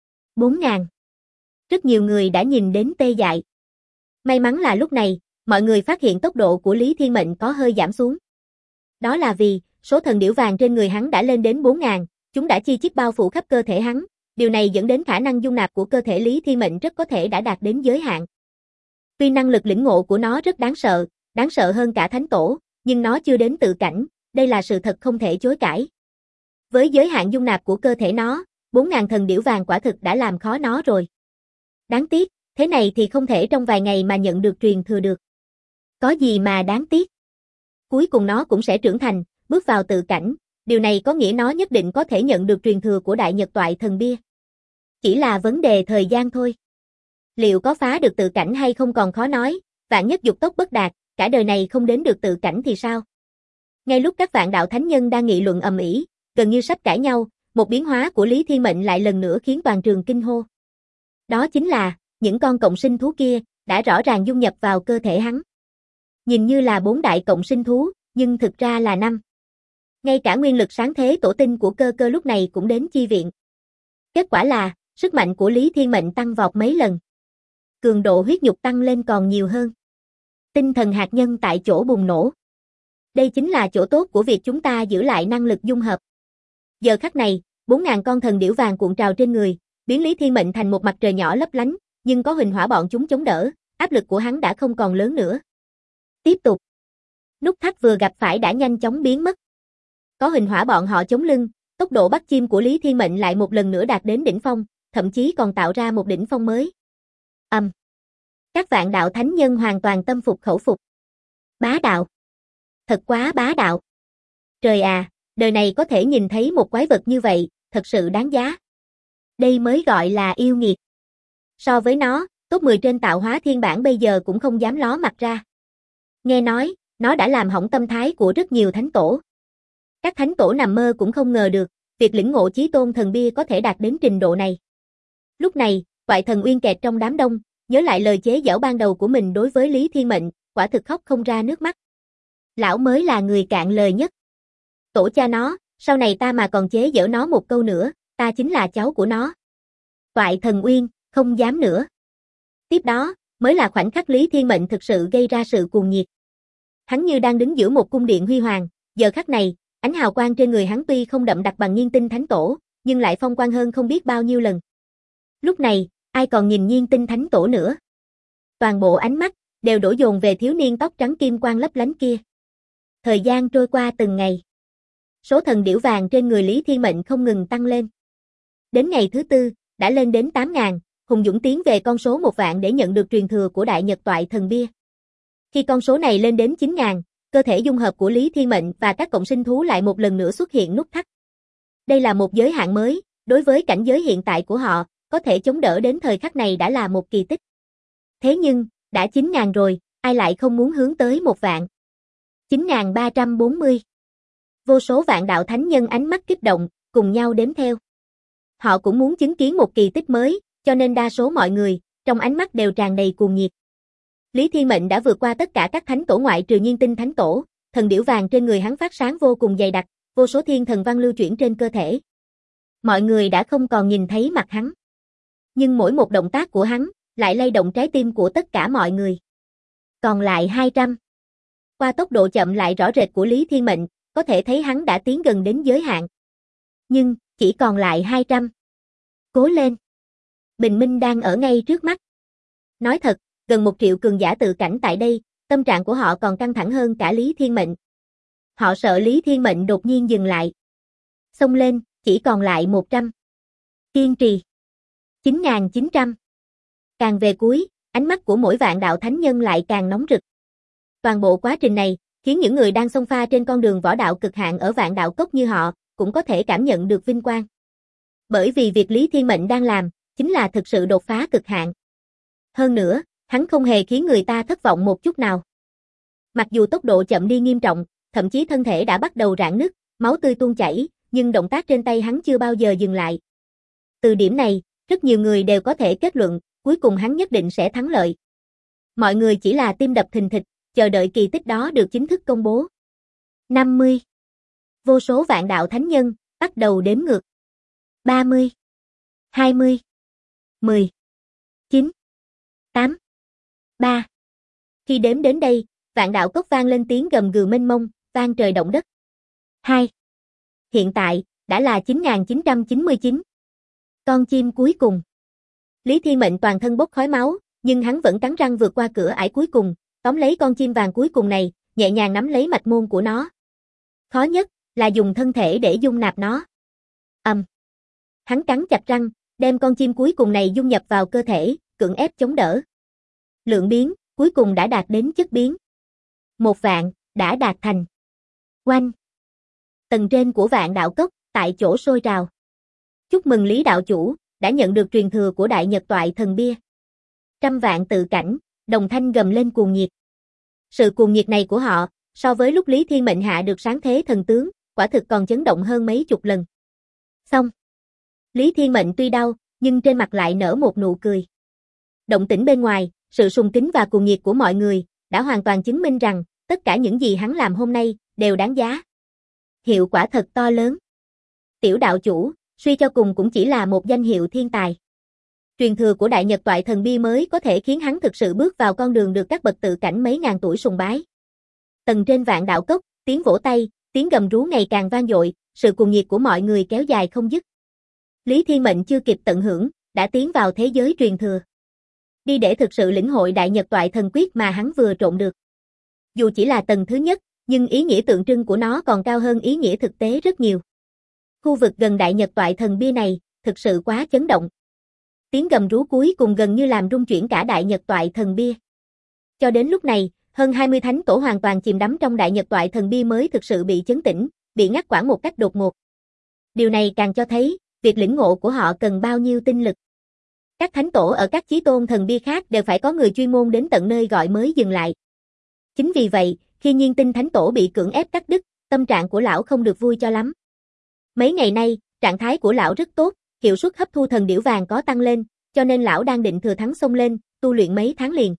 4.000. Rất nhiều người đã nhìn đến tê dại. May mắn là lúc này, mọi người phát hiện tốc độ của Lý Thiên Mệnh có hơi giảm xuống. Đó là vì, số thần điểu vàng trên người hắn đã lên đến 4.000, chúng đã chi chít bao phủ khắp cơ thể hắn, điều này dẫn đến khả năng dung nạp của cơ thể Lý Thiên Mệnh rất có thể đã đạt đến giới hạn. Tuy năng lực lĩnh ngộ của nó rất đáng sợ hơn cả thánh tổ, nhưng nó chưa đến tự cảnh, đây là sự thật không thể chối cãi. Với giới hạn dung nạp của cơ thể nó, 4.000 thần điểu vàng quả thực đã làm khó nó rồi. Đáng tiếc, thế này thì không thể trong vài ngày mà nhận được truyền thừa được. Có gì mà đáng tiếc? Cuối cùng nó cũng sẽ trưởng thành, bước vào tự cảnh, điều này có nghĩa nó nhất định có thể nhận được truyền thừa của Đại Nhật Toại Thần Bia. Chỉ là vấn đề thời gian thôi. Liệu có phá được tự cảnh hay không còn khó nói, vạn nhất dục tốc bất đạt, cả đời này không đến được tự cảnh thì sao? Ngay lúc các vạn đạo thánh nhân đang nghị luận ầm ĩ, gần như sắp cãi nhau, một biến hóa của Lý Thiên Mệnh lại lần nữa khiến toàn trường kinh hô. Đó chính là, những con cộng sinh thú kia, đã rõ ràng dung nhập vào cơ thể hắn. Nhìn như là 4 đại cộng sinh thú, nhưng thực ra là 5. Ngay cả nguyên lực sáng thế tổ tinh của cơ cơ lúc này cũng đến chi viện. Kết quả là, sức mạnh của Lý Thiên Mệnh tăng vọt mấy lần. Cường độ huyết nhục tăng lên còn nhiều hơn. Tinh thần hạt nhân tại chỗ bùng nổ. Đây chính là chỗ tốt của việc chúng ta giữ lại năng lực dung hợp. Giờ khắc này, 4.000 con thần điểu vàng cuộn trào trên người, biến Lý Thiên Mệnh thành một mặt trời nhỏ lấp lánh, nhưng có huỳnh hỏa bọn chúng chống đỡ, áp lực của hắn đã không còn lớn nữa. Tiếp tục. Nút thắt vừa gặp phải đã nhanh chóng biến mất. Có huỳnh hỏa bọn họ chống lưng, tốc độ bắt chim của Lý Thiên Mệnh lại một lần nữa đạt đến đỉnh phong, thậm chí còn tạo ra một đỉnh phong mới. Các vạn đạo thánh nhân hoàn toàn tâm phục khẩu phục. Bá đạo. Thật quá bá đạo. Trời à, đời này có thể nhìn thấy một quái vật như vậy, thật sự đáng giá. Đây mới gọi là yêu nghiệt. So với nó, top 10 trên tạo hóa thiên bảng bây giờ cũng không dám ló mặt ra. Nghe nói, nó đã làm hỏng tâm thái của rất nhiều thánh tổ. Các thánh tổ nằm mơ cũng không ngờ được, việc lĩnh ngộ chí tôn thần bia có thể đạt đến trình độ này. Lúc này, Toại Thần Uyên kẹt trong đám đông, nhớ lại lời chế giễu ban đầu của mình đối với Lý Thiên Mệnh, quả thực khóc không ra nước mắt. Lão mới là người cạn lời nhất. Tổ cha nó, sau này ta mà còn chế giễu nó một câu nữa, ta chính là cháu của nó. Toại Thần Uyên, không dám nữa. Tiếp đó, mới là khoảnh khắc Lý Thiên Mệnh thực sự gây ra sự cuồng nhiệt. Hắn như đang đứng giữa một cung điện huy hoàng, giờ khắc này, ánh hào quang trên người hắn tuy không đậm đặc bằng Nhiên Tinh Thánh Tổ, nhưng lại phong quang hơn không biết bao nhiêu lần. Lúc này, ai còn nhìn Nhiên Tinh Thánh Tổ nữa? Toàn bộ ánh mắt đều đổ dồn về thiếu niên tóc trắng kim quang lấp lánh kia. Thời gian trôi qua từng ngày. Số thần điểu vàng trên người Lý Thiên Mệnh không ngừng tăng lên. Đến ngày thứ 4, đã lên đến 8.000, hùng dũng tiến về con số 1 vạn để nhận được truyền thừa của Đại Nhật Toại Thần Bia. Khi con số này lên đến 9.000, cơ thể dung hợp của Lý Thiên Mệnh và các cộng sinh thú lại một lần nữa xuất hiện nút thắt. Đây là một giới hạn mới, đối với cảnh giới hiện tại của họ, có thể chống đỡ đến thời khắc này đã là một kỳ tích. Thế nhưng, đã 9.000 rồi, ai lại không muốn hướng tới 1 vạn? 9.340. Vô số vạn đạo thánh nhân ánh mắt kích động, cùng nhau đếm theo. Họ cũng muốn chứng kiến một kỳ tích mới, cho nên đa số mọi người, trong ánh mắt đều tràn đầy cuồng nhiệt. Lý Thiên Mệnh đã vượt qua tất cả các thánh tổ ngoại trừ Nhiên Tinh Thánh Tổ, thần điểu vàng trên người hắn phát sáng vô cùng dày đặc, vô số thiên thần văn lưu chuyển trên cơ thể. Mọi người đã không còn nhìn thấy mặt hắn. Nhưng mỗi một động tác của hắn, lại lay động trái tim của tất cả mọi người. Còn lại 200. Qua tốc độ chậm lại rõ rệt của Lý Thiên Mệnh, có thể thấy hắn đã tiến gần đến giới hạn. Nhưng, chỉ còn lại 200. Cố lên. Bình minh đang ở ngay trước mắt. Nói thật, gần 1 triệu cường giả tự cảnh tại đây, tâm trạng của họ còn căng thẳng hơn cả Lý Thiên Mệnh. Họ sợ Lý Thiên Mệnh đột nhiên dừng lại. Xông lên, chỉ còn lại 100. Kiên trì. 9.900. Càng về cuối, ánh mắt của mỗi vạn đạo thánh nhân lại càng nóng rực. Toàn bộ quá trình này, khiến những người đang xông pha trên con đường võ đạo cực hạn ở vạn đạo cốc như họ, cũng có thể cảm nhận được vinh quang. Bởi vì việc Lý Thiên Mệnh đang làm, chính là thực sự đột phá cực hạn. Hơn nữa, hắn không hề khiến người ta thất vọng một chút nào. Mặc dù tốc độ chậm đi nghiêm trọng, thậm chí thân thể đã bắt đầu rạn nứt, máu tươi tuôn chảy, nhưng động tác trên tay hắn chưa bao giờ dừng lại. Từ điểm này, rất nhiều người đều có thể kết luận, cuối cùng hắn nhất định sẽ thắng lợi. Mọi người chỉ là tim đập thình thịch, chờ đợi kỳ tích đó được chính thức công bố. 50. Vô số vạn đạo thánh nhân, bắt đầu đếm ngược. 30. 20. 10. 9. 8. 3. Khi đếm đến đây, vạn đạo cốc vang lên tiếng gầm gừ mênh mông, vang trời động đất. 2. Hiện tại, đã là 9.999. Con chim cuối cùng. Lý Thiên Mệnh toàn thân bốc khói máu, nhưng hắn vẫn cắn răng vượt qua cửa ải cuối cùng, tóm lấy con chim vàng cuối cùng này, nhẹ nhàng nắm lấy mạch môn của nó. Khó nhất là dùng thân thể để dung nạp nó. Hắn cắn chặt răng, đem con chim cuối cùng này dung nhập vào cơ thể, cưỡng ép chống đỡ. Lượng biến, cuối cùng đã đạt đến chất biến. 1 vạn, đã đạt thành. Oanh! Tầng trên của vạn đạo cốc, tại chỗ sôi trào. Chúc mừng Lý đạo chủ, đã nhận được truyền thừa của Đại Nhật Toại Thần Bia. Trăm vạn tự cảnh, đồng thanh gầm lên cuồng nhiệt. Sự cuồng nhiệt này của họ, so với lúc Lý Thiên Mệnh hạ được sáng thế thần tướng, quả thực còn chấn động hơn mấy chục lần. Xong. Lý Thiên Mệnh tuy đau, nhưng trên mặt lại nở một nụ cười. Động tĩnh bên ngoài, sự sùng kính và cuồng nhiệt của mọi người, đã hoàn toàn chứng minh rằng, tất cả những gì hắn làm hôm nay, đều đáng giá. Hiệu quả thật to lớn. Tiểu đạo chủ, suy cho cùng cũng chỉ là một danh hiệu thiên tài. Truyền thừa của Đại Nhật Toại Thần Bia mới có thể khiến hắn thực sự bước vào con đường được các bậc tự cảnh mấy ngàn tuổi sùng bái. Tầng trên vạn đạo cốc, tiếng vỗ tay, tiếng gầm rú ngày càng vang dội, sự cuồng nhiệt của mọi người kéo dài không dứt. Lý Thiên Mệnh chưa kịp tận hưởng, đã tiến vào thế giới truyền thừa. Đi để thực sự lĩnh hội Đại Nhật Toại Thần Quyết mà hắn vừa trộn được. Dù chỉ là tầng thứ nhất, nhưng ý nghĩa tượng trưng của nó còn cao hơn ý nghĩa thực tế rất nhiều. Khu vực gần Đại Nhật Toại Thần Bia này, thực sự quá chấn động. Tiếng gầm rú cuối cùng gần như làm rung chuyển cả Đại Nhật Toại Thần Bia. Cho đến lúc này, hơn 20 thánh tổ hoàn toàn chìm đắm trong Đại Nhật Toại Thần Bia mới thực sự bị chấn tĩnh, bị ngắt quãng một cách đột ngột. Điều này càng cho thấy, việc lĩnh ngộ của họ cần bao nhiêu tinh lực. Các thánh tổ ở các chí tôn thần bia khác đều phải có người chuyên môn đến tận nơi gọi mới dừng lại. Chính vì vậy, khi Nhiên Tinh Thánh Tổ bị cưỡng ép cắt đứt, tâm trạng của lão không được vui cho lắm. Mấy ngày nay, trạng thái của lão rất tốt, hiệu suất hấp thu thần điểu vàng có tăng lên, cho nên lão đang định thừa thắng xông lên, tu luyện mấy tháng liền.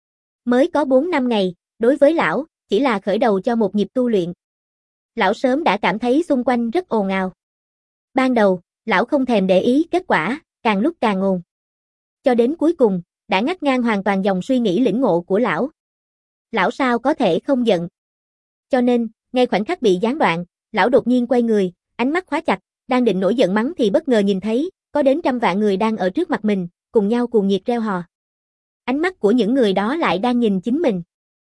Mới có 4-5 ngày, đối với lão, chỉ là khởi đầu cho một nhịp tu luyện. Lão sớm đã cảm thấy xung quanh rất ồn ào. Ban đầu, lão không thèm để ý kết quả, càng lúc càng ồn. Cho đến cuối cùng, đã ngắt ngang hoàn toàn dòng suy nghĩ lĩnh ngộ của lão. Lão sao có thể không giận. Cho nên, ngay khoảnh khắc bị gián đoạn, lão đột nhiên quay người, ánh mắt khóa chặt, đang định nổi giận mắng thì bất ngờ nhìn thấy, có đến trăm vạn người đang ở trước mặt mình, cùng nhau cuồng nhiệt reo hò. Ánh mắt của những người đó lại đang nhìn chính mình.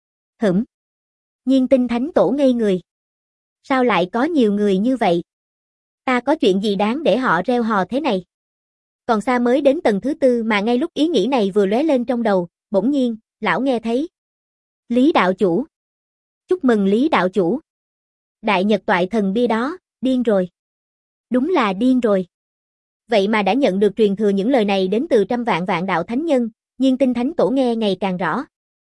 Nhiên Tinh Thánh Tổ ngây người. Sao lại có nhiều người như vậy? Ta có chuyện gì đáng để họ reo hò thế này? Còn xa mới đến tầng thứ 4 mà ngay lúc ý nghĩ này vừa lóe lên trong đầu, bỗng nhiên, lão nghe thấy. Lý đạo chủ. Chúc mừng Lý đạo chủ. Đại Nhật Toại Thần Bia đó, điên rồi. Đúng là điên rồi. Vậy mà đã nhận được truyền thừa những lời này đến từ trăm vạn vạn đạo thánh nhân, Nhiên Tinh Thánh Tổ nghe ngày càng rõ.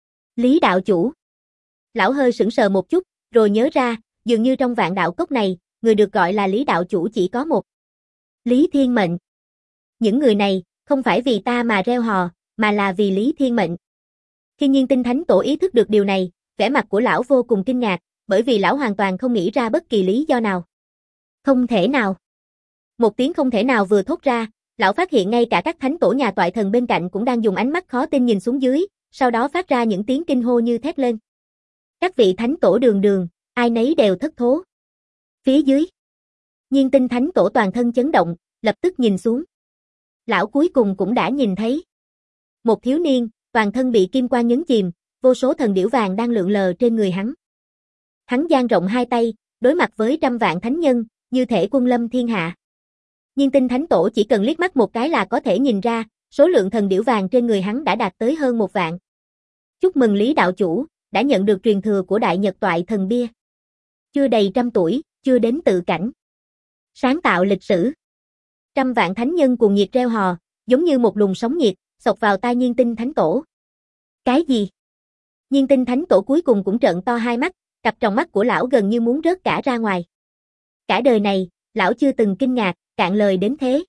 Lý đạo chủ. Lão hơi sững sờ một chút, rồi nhớ ra, dường như trong vạn đạo cốc này, người được gọi là Lý đạo chủ chỉ có một. Lý Thiên Mệnh. Những người này, không phải vì ta mà reo hò, mà là vì Lý Thiên Mệnh. Khi Nhiên Tinh Thánh Tổ ý thức được điều này, vẻ mặt của lão vô cùng kinh ngạc, bởi vì lão hoàn toàn không nghĩ ra bất kỳ lý do nào. Không thể nào. Một tiếng không thể nào vừa thốt ra, lão phát hiện ngay cả các thánh tổ nhà toại thần bên cạnh cũng đang dùng ánh mắt khó tin nhìn xuống dưới, sau đó phát ra những tiếng kinh hô như thét lên. Các vị thánh tổ đường đường, ai nấy đều thất thố. Phía dưới, Nhiên Tinh Thánh Tổ toàn thân chấn động, lập tức nhìn xuống. Lão cuối cùng cũng đã nhìn thấy. Một thiếu niên, toàn thân bị kim quang nhấn chìm, vô số thần điểu vàng đang lượn lờ trên người hắn. Hắn dang rộng hai tay, đối mặt với trăm vạn thánh nhân, như thể quân lâm thiên hạ. Nhiên Tinh Thánh Tổ chỉ cần liếc mắt một cái là có thể nhìn ra, số lượng thần điểu vàng trên người hắn đã đạt tới hơn 1 vạn. Chúc mừng Lý đạo chủ, đã nhận được truyền thừa của Đại Nhật Toại Thần Bia. Chưa đầy 100 tuổi, chưa đến tự cảnh. Sáng tạo lịch sử. Trăm vạn thánh nhân cuồng nhiệt reo hò, giống như một luồng sóng nhiệt, xộc vào tai Nhiên Tinh Thánh Tổ. Cái gì? Nhiên Tinh Thánh Tổ cuối cùng cũng trợn to hai mắt, cặp tròng mắt của lão gần như muốn rớt cả ra ngoài. Cả đời này, lão chưa từng kinh ngạc, cạn lời đến thế.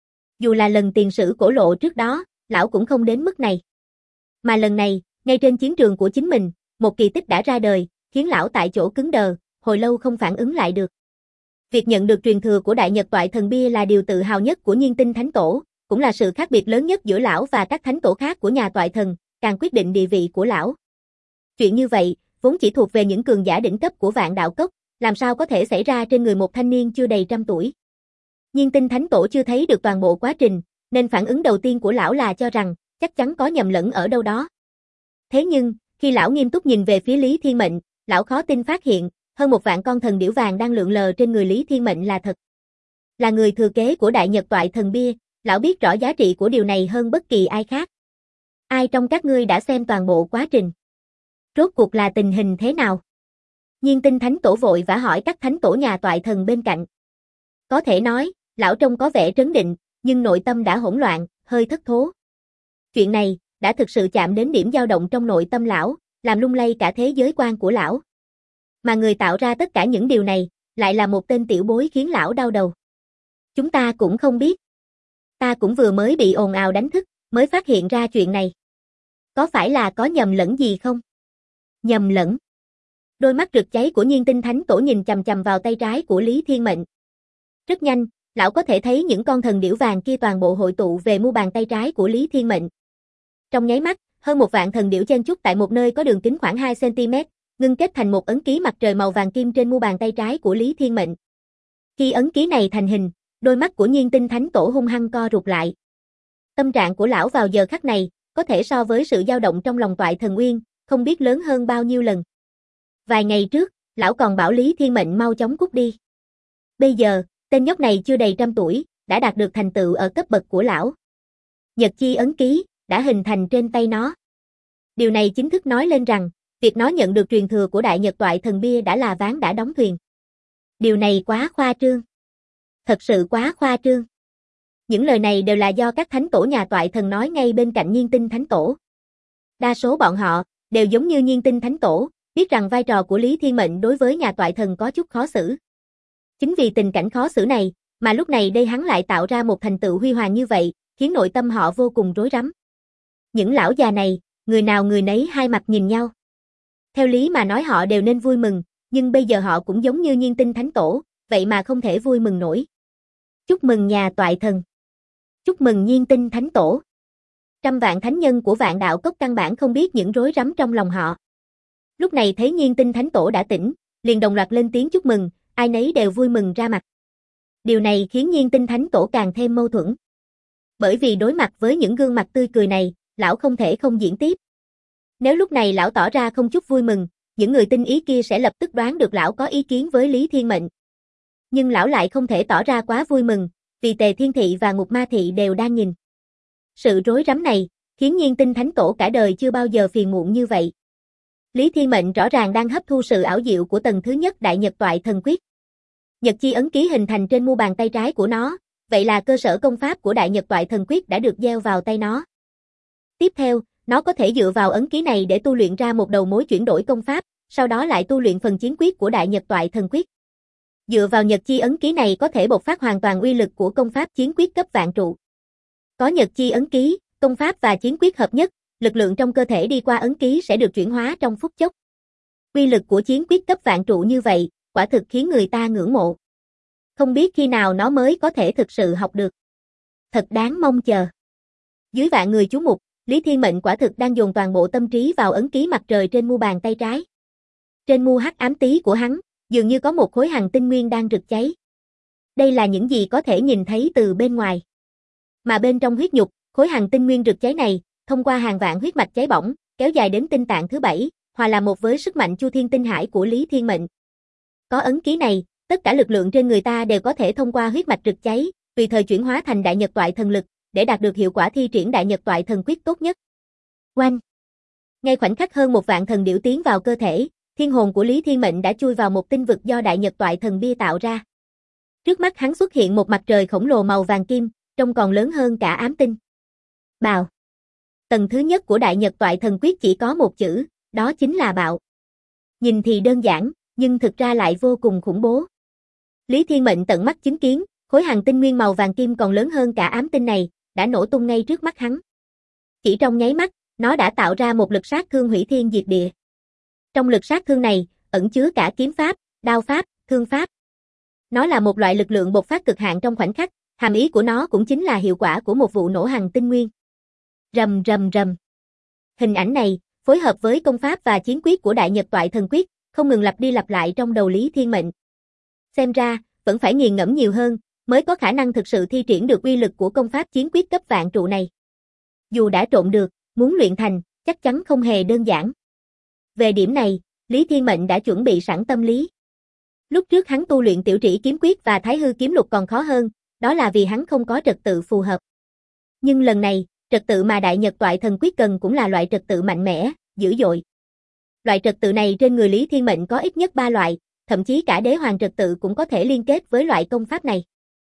Dù là lần tiền sử cổ lộ trước đó, lão cũng không đến mức này. Mà lần này, ngay trên chiến trường của chính mình, một kỳ tích đã ra đời, khiến lão tại chỗ cứng đờ, hồi lâu không phản ứng lại được. Việc nhận được truyền thừa của Đại Nhật Toại Thần Bia là điều tự hào nhất của Nhiên Tinh Thánh Tổ, cũng là sự khác biệt lớn nhất giữa lão và các thánh tổ khác của nhà toại thần, càng quyết định địa vị của lão. Chuyện như vậy, vốn chỉ thuộc về những cường giả đỉnh cấp của vạn đạo cốc, làm sao có thể xảy ra trên người một thanh niên chưa đầy 100 tuổi. Nhiên Tinh Thánh Tổ chưa thấy được toàn bộ quá trình, nên phản ứng đầu tiên của lão là cho rằng, chắc chắn có nhầm lẫn ở đâu đó. Thế nhưng, khi lão nghiêm túc nhìn về phía Lý Thiên Mệnh, lão khó tin phát hiện, hơn 1 vạn con thần điểu vàng đang lượn lờ trên người Lý Thiên Mệnh là thật. Là người thừa kế của Đại Nhật Toại Thần Bia, lão biết rõ giá trị của điều này hơn bất kỳ ai khác. Ai trong các ngươi đã xem toàn bộ quá trình? Rốt cuộc là tình hình thế nào? Nhiên Tinh Thánh Tổ vội vã hỏi các thánh tổ nhà toại thần bên cạnh. Có thể nói, lão trông có vẻ trấn định, nhưng nội tâm đã hỗn loạn, hơi thất thố. Chuyện này, đã thực sự chạm đến điểm dao động trong nội tâm lão, làm lung lay cả thế giới quan của lão. Mà người tạo ra tất cả những điều này, lại là một tên tiểu bối khiến lão đau đầu. Chúng ta cũng không biết. Ta cũng vừa mới bị ồn ào đánh thức, mới phát hiện ra chuyện này. Có phải là có nhầm lẫn gì không? Nhầm lẫn. Đôi mắt rực cháy của Nhiên Tinh Thánh Tổ nhìn chằm chằm vào tay trái của Lý Thiên Mệnh. Rất nhanh, lão có thể thấy những con thần điểu vàng kia toàn bộ hội tụ về mu bàn tay trái của Lý Thiên Mệnh. Trong nháy mắt, hơn 1 vạn thần điểu chen chúc tại một nơi có đường kính khoảng 2 cm, ngưng kết thành một ấn ký mặt trời màu vàng kim trên mu bàn tay trái của Lý Thiên Mệnh. Khi ấn ký này thành hình, đôi mắt của Nhiên Tinh Thánh Tổ hung hăng co rụt lại. Tâm trạng của lão vào giờ khắc này, có thể so với sự dao động trong lòng toại thần uyên, không biết lớn hơn bao nhiêu lần. Vài ngày trước, lão còn bảo Lý Thiên Mệnh mau chóng cút đi. Bây giờ, tên nhóc này chưa đầy 100 tuổi, đã đạt được thành tựu ở cấp bậc của lão. Nhật chi ấn ký, đã hình thành trên tay nó. Điều này chính thức nói lên rằng, việc nó nhận được truyền thừa của Đại Nhật Toại Thần Bia đã là ván đã đóng thuyền. Điều này quá khoa trương. Thật sự quá khoa trương. Những lời này đều là do các thánh tổ nhà toại thần nói ngay bên cạnh Nhiên Tinh Thánh Tổ. Đa số bọn họ, đều giống như Nhiên Tinh Thánh Tổ, biết rằng vai trò của Lý Thiên Mệnh đối với nhà toại thần có chút khó xử. Chính vì tình cảnh khó xử này, mà lúc này đây hắn lại tạo ra một thành tựu huy hoàng như vậy, khiến nội tâm họ vô cùng rối rắm. Những lão già này, người nào người nấy hai mặt nhìn nhau. Theo lý mà nói họ đều nên vui mừng, nhưng bây giờ họ cũng giống như Nhiên Tinh Thánh Tổ, vậy mà không thể vui mừng nổi. Chúc mừng nhà toại thần. Chúc mừng Nhiên Tinh Thánh Tổ. Trăm vạn thánh nhân của vạn đạo cốc căn bản không biết những rối rắm trong lòng họ. Lúc này thấy Nhiên Tinh Thánh Tổ đã tỉnh, liền đồng loạt lên tiếng chúc mừng, ai nấy đều vui mừng ra mặt. Điều này khiến Nhiên Tinh Thánh Tổ càng thêm mâu thuẫn. Bởi vì đối mặt với những gương mặt tươi cười này, lão không thể không diễn tiếp. Nếu lúc này lão tỏ ra không chút vui mừng, những người tinh ý kia sẽ lập tức đoán được lão có ý kiến với Lý Thiên Mệnh. Nhưng lão lại không thể tỏ ra quá vui mừng, vì Tề Thiên Thị và Ngục Ma Thị đều đang nhìn. Sự rối rắm này, khiến Nhiên Tinh Thánh Tổ cả đời chưa bao giờ phiền muộn như vậy. Lý Thiên Mệnh rõ ràng đang hấp thu sự ảo diệu của tầng thứ nhất Đại Nhật Toại Thần Quyết. Nhật chi ấn ký hình thành trên mu bàn tay trái của nó, vậy là cơ sở công pháp của Đại Nhật Toại Thần Quyết đã được gieo vào tay nó. Tiếp theo, nó có thể dựa vào ấn ký này để tu luyện ra một đầu mối chuyển đổi công pháp, sau đó lại tu luyện phần chiến quyết của Đại Nhật Toại Thần Quyết. Dựa vào Nhật chi ấn ký này có thể bộc phát hoàn toàn uy lực của công pháp chiến quyết cấp vạn trụ. Có Nhật chi ấn ký, công pháp và chiến quyết hợp nhất, lực lượng trong cơ thể đi qua ấn ký sẽ được chuyển hóa trong phút chốc. Uy lực của chiến quyết cấp vạn trụ như vậy, quả thực khiến người ta ngưỡng mộ. Không biết khi nào nó mới có thể thực sự học được. Thật đáng mong chờ. Dưới vạn người chú mục, Lý Thiên Mệnh quả thực đang dồn toàn bộ tâm trí vào ấn ký mặt trời trên mu bàn tay trái. Trên mu hắc ám tí của hắn, dường như có một khối hằng tinh nguyên đang rực cháy. Đây là những gì có thể nhìn thấy từ bên ngoài. Mà bên trong huyết nhục, khối hằng tinh nguyên rực cháy này, thông qua hàng vạn huyết mạch cháy bỏng, kéo dài đến tinh tạng thứ 7, hòa là một với sức mạnh Chu Thiên Tinh Hải của Lý Thiên Mệnh. Có ấn ký này, tất cả lực lượng trên người ta đều có thể thông qua huyết mạch rực cháy, tùy thời chuyển hóa thành Đại Nhật Toại Thần Lực, để đạt được hiệu quả thi triển Đại Nhật Toại Thần Quyết tốt nhất. Oanh! Ngay khoảnh khắc hơn 1.000 thần điểu tiến vào cơ thể, thiên hồn của Lý Thiên Mệnh đã chui vào một tinh vực do Đại Nhật Toại Thần Bia tạo ra. Trước mắt hắn xuất hiện một mặt trời khổng lồ màu vàng kim, trông còn lớn hơn cả ám tinh. Bào. Tầng thứ nhất của Đại Nhật Toại Thần Quyết chỉ có một chữ, đó chính là bạo. Nhìn thì đơn giản, nhưng thực ra lại vô cùng khủng bố. Lý Thiên Mệnh tận mắt chứng kiến, khối hằng tinh nguyên màu vàng kim còn lớn hơn cả ám tinh này, đã nổ tung ngay trước mắt hắn. Chỉ trong nháy mắt, nó đã tạo ra một lực sát thương hủy thiên diệt địa. Trong lực sát thương này, ẩn chứa cả kiếm pháp, đao pháp, thương pháp. Nó là một loại lực lượng bộc phát cực hạn trong khoảnh khắc, hàm ý của nó cũng chính là hiệu quả của một vụ nổ hằng tinh nguyên. Rầm rầm rầm. Hình ảnh này, phối hợp với công pháp và chiến quyết của Đại Nhật Toại Thần Quyết, không ngừng lặp đi lặp lại trong đầu Lý Thiên Mệnh. Xem ra, vẫn phải nghiền ngẫm nhiều hơn, mới có khả năng thực sự thi triển được uy lực của công pháp chiến quyết cấp vạn trụ này. Dù đã trộn được, muốn luyện thành, chắc chắn không hề đơn giản. Về điểm này, Lý Thiên Mệnh đã chuẩn bị sẵn tâm lý. Lúc trước hắn tu luyện tiểu trĩ kiếm quyết và thái hư kiếm lục còn khó hơn, đó là vì hắn không có trật tự phù hợp. Nhưng lần này, trật tự mà Đại Nhật Toại Thần Quyết cần cũng là loại trật tự mạnh mẽ, dữ dội. Loại trật tự này trên người Lý Thiên Mệnh có ít nhất 3 loại, thậm chí cả đế hoàng trật tự cũng có thể liên kết với loại công pháp này.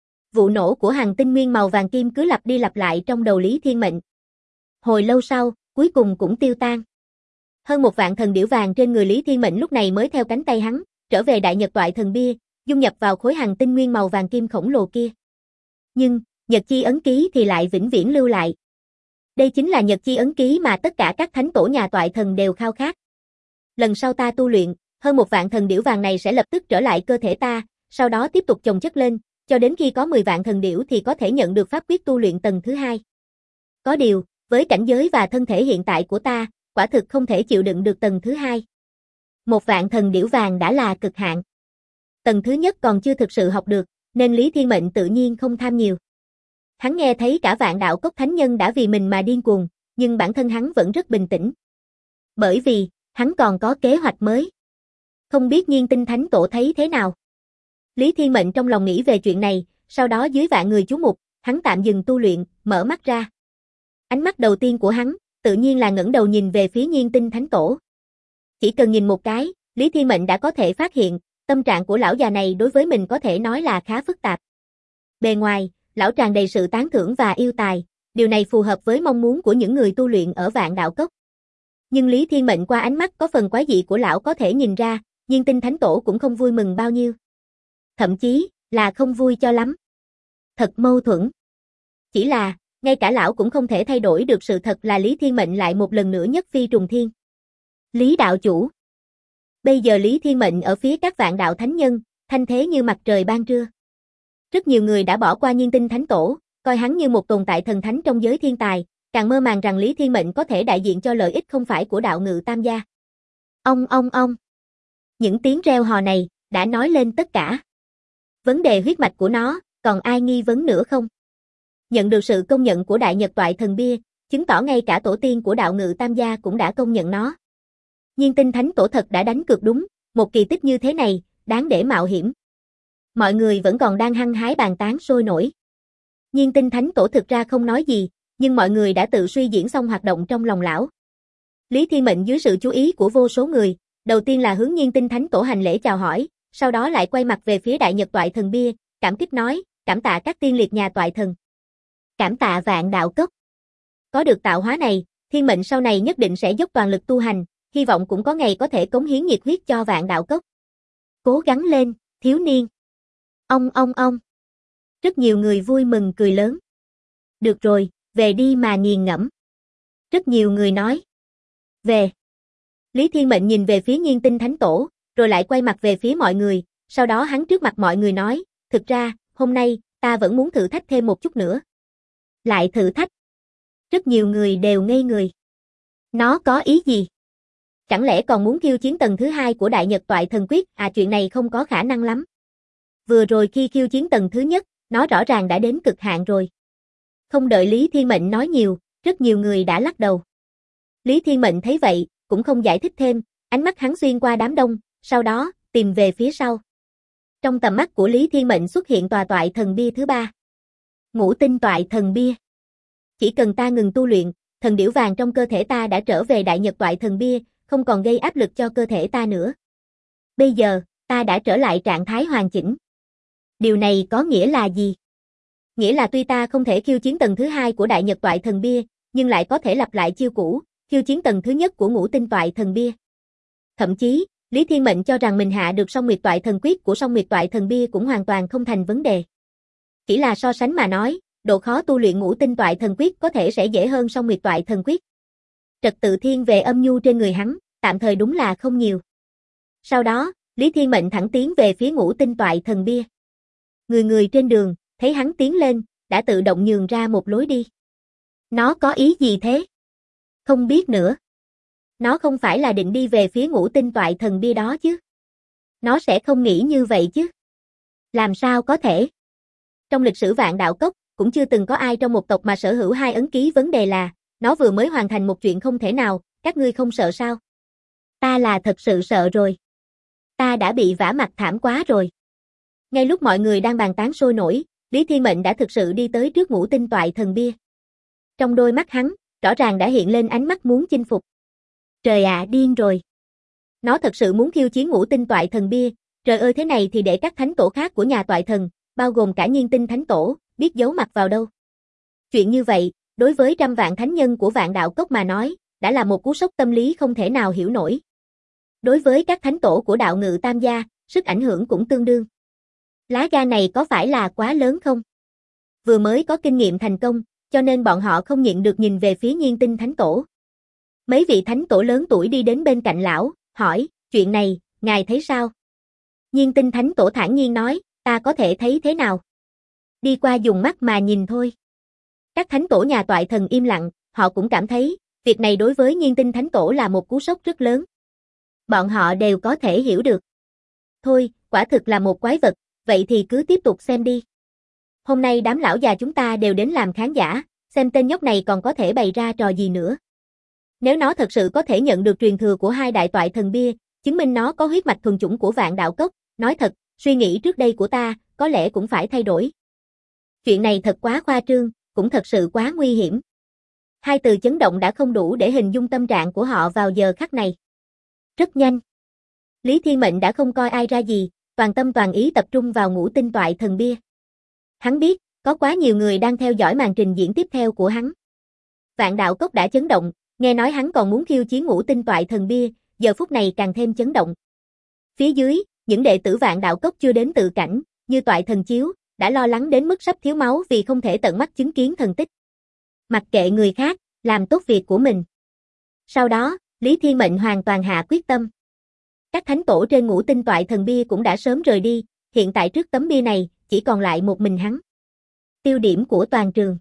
Vụ nổ của hằng tinh nguyên màu vàng kim cứ lặp đi lặp lại trong đầu Lý Thiên Mệnh. Hồi lâu sau, cuối cùng cũng tiêu tan. Hơn 1.000 thần điểu vàng trên người Lý Thiên Mệnh lúc này mới theo cánh tay hắn, trở về Đại Nhật Toại Thần Bia, dung nhập vào khối hằng tinh nguyên màu vàng kim khổng lồ kia. Nhưng, Nhật chi ấn ký thì lại vĩnh viễn lưu lại. Đây chính là Nhật chi ấn ký mà tất cả các thánh tổ nhà Toại Thần đều khao khát. Lần sau ta tu luyện, hơn 1.000 thần điểu vàng này sẽ lập tức trở lại cơ thể ta, sau đó tiếp tục chồng chất lên, cho đến khi có 10.000 thần điểu thì có thể nhận được pháp quyết tu luyện tầng thứ 2. Có điều, với cảnh giới và thân thể hiện tại của ta, quả thực không thể chịu đựng được tầng thứ 2. 1.000 thần điểu vàng đã là cực hạn. Tầng thứ nhất còn chưa thực sự học được, nên Lý Thiên Mệnh tự nhiên không tham nhiều. Hắn nghe thấy cả vạn đạo cốc thánh nhân đã vì mình mà điên cuồng, nhưng bản thân hắn vẫn rất bình tĩnh. Bởi vì, hắn còn có kế hoạch mới. Không biết Nhiên Tinh Thánh Tổ thấy thế nào? Lý Thiên Mệnh trong lòng nghĩ về chuyện này, sau đó dưới vạn người chú mục, hắn tạm dừng tu luyện, mở mắt ra. Ánh mắt đầu tiên của hắn, tự nhiên là ngẩng đầu nhìn về phía Nhiên Tinh Thánh Tổ. Chỉ cần nhìn một cái, Lý Thiên Mệnh đã có thể phát hiện, tâm trạng của lão già này đối với mình có thể nói là khá phức tạp. Bề ngoài, lão tràn đầy sự tán thưởng và yêu tài, điều này phù hợp với mong muốn của những người tu luyện ở vạn đạo cốc. Nhưng Lý Thiên Mệnh qua ánh mắt có phần quái dị của lão có thể nhìn ra, Nhiên Tinh Thánh Tổ cũng không vui mừng bao nhiêu. Thậm chí, là không vui cho lắm. Thật mâu thuẫn. Chỉ là, ngay cả lão cũng không thể thay đổi được sự thật là Lý Thiên Mệnh lại một lần nữa nhất phi trùng thiên. Lý đạo chủ. Bây giờ Lý Thiên Mệnh ở phía các vạn đạo thánh nhân, thanh thế như mặt trời ban trưa. Rất nhiều người đã bỏ qua Nhiên Tinh Thánh Tổ, coi hắn như một tồn tại thần thánh trong giới thiên tài, càng mơ màng rằng Lý Thiên Mệnh có thể đại diện cho lợi ích không phải của đạo ngự tam gia. Ông. Những tiếng reo hò này, đã nói lên tất cả. Vấn đề huyết mạch của nó, còn ai nghi vấn nữa không? Nhận được sự công nhận của Đại Nhật Toại Thần Bia, chứng tỏ ngay cả tổ tiên của đạo ngự tam gia cũng đã công nhận nó. Nhiên Tinh Thánh Tổ thật đã đánh cược đúng, một kỳ tích như thế này, đáng để mạo hiểm. Mọi người vẫn còn đang hăng hái bàn tán sôi nổi. Nhiên Tinh Thánh Tổ thực ra không nói gì, nhưng mọi người đã tự suy diễn xong hoạt động trong lòng lão. Lý Thiên Mệnh dưới sự chú ý của vô số người, đầu tiên là hướng Nhiên Tinh Thánh Tổ hành lễ chào hỏi, sau đó lại quay mặt về phía Đại Nhật Toại Thần Bia, cảm kích nói, cảm tạ các tiên liệt nhà Toại Thần. Cảm tạ Vạn Đạo Cốc. Có được tạo hóa này, Thiên Mệnh sau này nhất định sẽ dốc toàn lực tu hành, hy vọng cũng có ngày có thể cống hiến nhiệt huyết cho Vạn Đạo Cốc. Cố gắng lên, thiếu niên. Ông. Rất nhiều người vui mừng cười lớn. Được rồi, về đi mà nghiền ngẫm. Rất nhiều người nói. Về. Lý Thiên Mệnh nhìn về phía Nhiên Tinh Thánh Tổ, rồi lại quay mặt về phía mọi người, sau đó hắn trước mặt mọi người nói, thực ra, hôm nay, ta vẫn muốn thử thách thêm một chút nữa. Lại thử thách. Rất nhiều người đều ngây người. Nó có ý gì? Chẳng lẽ còn muốn khiêu chiến tầng thứ 2 của Đại Nhật Toại Thần Quyết, chuyện này không có khả năng lắm. Vừa rồi khi khiêu chiến tầng thứ nhất, nó rõ ràng đã đến cực hạn rồi. Không đợi Lý Thiên Mệnh nói nhiều, rất nhiều người đã lắc đầu. Lý Thiên Mệnh thấy vậy, cũng không giải thích thêm, ánh mắt hắn xuyên qua đám đông, sau đó, tìm về phía sau. Trong tầm mắt của Lý Thiên Mệnh xuất hiện tòa Toại Thần Bia thứ 3. Ngũ Tinh Toại Thần Bia. Chỉ cần ta ngừng tu luyện, thần điểu vàng trong cơ thể ta đã trở về Đại Nhật Toại Thần Bia, không còn gây áp lực cho cơ thể ta nữa. Bây giờ, ta đã trở lại trạng thái hoàn chỉnh. Điều này có nghĩa là gì? Nghĩa là tuy ta không thể khiêu chiến tầng thứ 2 của Đại Nhật Toại Thần Bia, nhưng lại có thể lặp lại chiêu cũ, khiêu chiến tầng thứ nhất của Ngũ Tinh Toại Thần Bia. Thậm chí, Lý Thiên Mệnh cho rằng mình hạ được Song Nguyệt Toại Thần Quyết của Song Nguyệt Toại Thần Bia cũng hoàn toàn không thành vấn đề. Chỉ là so sánh mà nói, độ khó tu luyện Ngũ Tinh Toại Thần Quyết có thể sẽ dễ hơn Song Nguyệt Toại Thần Quyết. Trật tự thiên về âm nhu trên người hắn, tạm thời đúng là không nhiều. Sau đó, Lý Thiên Mệnh thẳng tiến về phía Ngũ Tinh Toại Thần Bia. Người trên đường, thấy hắn tiến lên, đã tự động nhường ra một lối đi. Nó có ý gì thế? Không biết nữa. Nó không phải là định đi về phía Ngũ Tinh Toại Thần Bia đó chứ? Nó sẽ không nghĩ như vậy chứ? Làm sao có thể? Trong lịch sử Vạn Đạo Cốc, cũng chưa từng có ai trong một tộc mà sở hữu 2 ấn ký, vấn đề là, nó vừa mới hoàn thành một chuyện không thể nào, các ngươi không sợ sao? Ta là thật sự sợ rồi. Ta đã bị vả mặt thảm quá rồi. Ngay lúc mọi người đang bàn tán sôi nổi, Lý Thiên Mệnh đã thực sự đi tới trước Ngũ Tinh Toại Thần Bia. Trong đôi mắt hắn, rõ ràng đã hiện lên ánh mắt muốn chinh phục. Trời ạ, điên rồi. Nó thật sự muốn khiêu chiến Ngũ Tinh Toại Thần Bia, trời ơi, thế này thì để các thánh tổ khác của nhà Toại Thần, bao gồm cả Nhiên Tinh Thánh Tổ, biết giấu mặt vào đâu. Chuyện như vậy, đối với trăm vạn thánh nhân của Vạn Đạo Cốc mà nói, đã là một cú sốc tâm lý không thể nào hiểu nổi. Đối với các thánh tổ của Đạo Ngự Tam Gia, sức ảnh hưởng cũng tương đương. Lá gan này có phải là quá lớn không? Vừa mới có kinh nghiệm thành công, cho nên bọn họ không nhịn được nhìn về phía Nhiên Tinh Thánh Tổ. Mấy vị thánh tổ lớn tuổi đi đến bên cạnh lão, hỏi, chuyện này, ngài thấy sao? Nhiên Tinh Thánh Tổ thản nhiên nói, ta có thể thấy thế nào? Đi qua dùng mắt mà nhìn thôi. Các thánh tổ nhà Toại Thần im lặng, họ cũng cảm thấy, việc này đối với Nhiên Tinh Thánh Tổ là một cú sốc rất lớn. Bọn họ đều có thể hiểu được. Thôi, quả thực là một quái vật, vậy thì cứ tiếp tục xem đi. Hôm nay đám lão già chúng ta đều đến làm khán giả, xem tên nhóc này còn có thể bày ra trò gì nữa. Nếu nó thật sự có thể nhận được truyền thừa của 2 đại Toại Thần Bia, chứng minh nó có huyết mạch thuần chủng của Vạn Đạo Cốc, nói thật, suy nghĩ trước đây của ta, có lẽ cũng phải thay đổi. Chuyện này thật quá khoa trương, cũng thật sự quá nguy hiểm. 2 từ chấn động đã không đủ để hình dung tâm trạng của họ vào giờ khắc này. Rất nhanh. Lý Thiên Mệnh đã không coi ai ra gì, toàn tâm toàn ý tập trung vào Ngũ Tinh Toại Thần Bia. Hắn biết, có quá nhiều người đang theo dõi màn trình diễn tiếp theo của hắn. Vạn Đạo Cốc đã chấn động, nghe nói hắn còn muốn khiêu chiến Ngũ Tinh Toại Thần Bia, giờ phút này càng thêm chấn động. Phía dưới, những đệ tử Vạn Đạo Cốc chưa đến tự cảnh, như Toại Thần Chiếu, đã lo lắng đến mức sắp thiếu máu vì không thể tận mắt chứng kiến thần tích. Mặc kệ người khác, làm tốt việc của mình. Sau đó, Lý Thiên Mệnh hoàn toàn hạ quyết tâm. Các thánh tổ trên Ngũ Tinh Toại Thần Bia cũng đã sớm rời đi, hiện tại trước tấm bia này, chỉ còn lại một mình hắn. Tiêu điểm của toàn trường.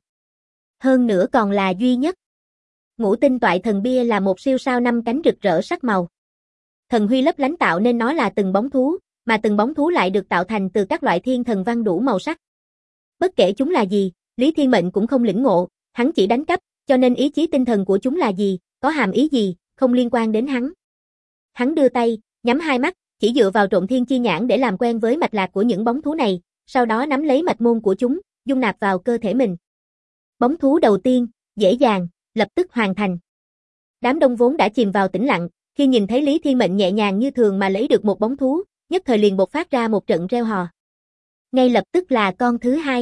Hơn nữa còn là duy nhất. Ngũ Tinh Toại Thần Bia là một siêu sao 5 cánh rực rỡ sắc màu. Thần huy lấp lánh tạo nên nó là từng bóng thú, mà từng bóng thú lại được tạo thành từ các loại thiên thần văn đủ màu sắc. Bất kể chúng là gì, Lý Thiên Mệnh cũng không lĩnh ngộ, hắn chỉ đánh cắp, cho nên ý chí tinh thần của chúng là gì, có hàm ý gì, không liên quan đến hắn. Hắn đưa tay, nhắm hai mắt, chỉ dựa vào Trộm Thiên Chi Nhãn để làm quen với mạch lạc của những bóng thú này, sau đó nắm lấy mạch môn của chúng, dung nạp vào cơ thể mình. Bóng thú đầu tiên, dễ dàng, lập tức hoàn thành. Đám đông vốn đã chìm vào tĩnh lặng, khi nhìn thấy Lý Thiên Mệnh nhẹ nhàng như thường mà lấy được một bóng thú, nhất thời liền bộc phát ra một trận reo hò. Ngay lập tức là con thứ hai,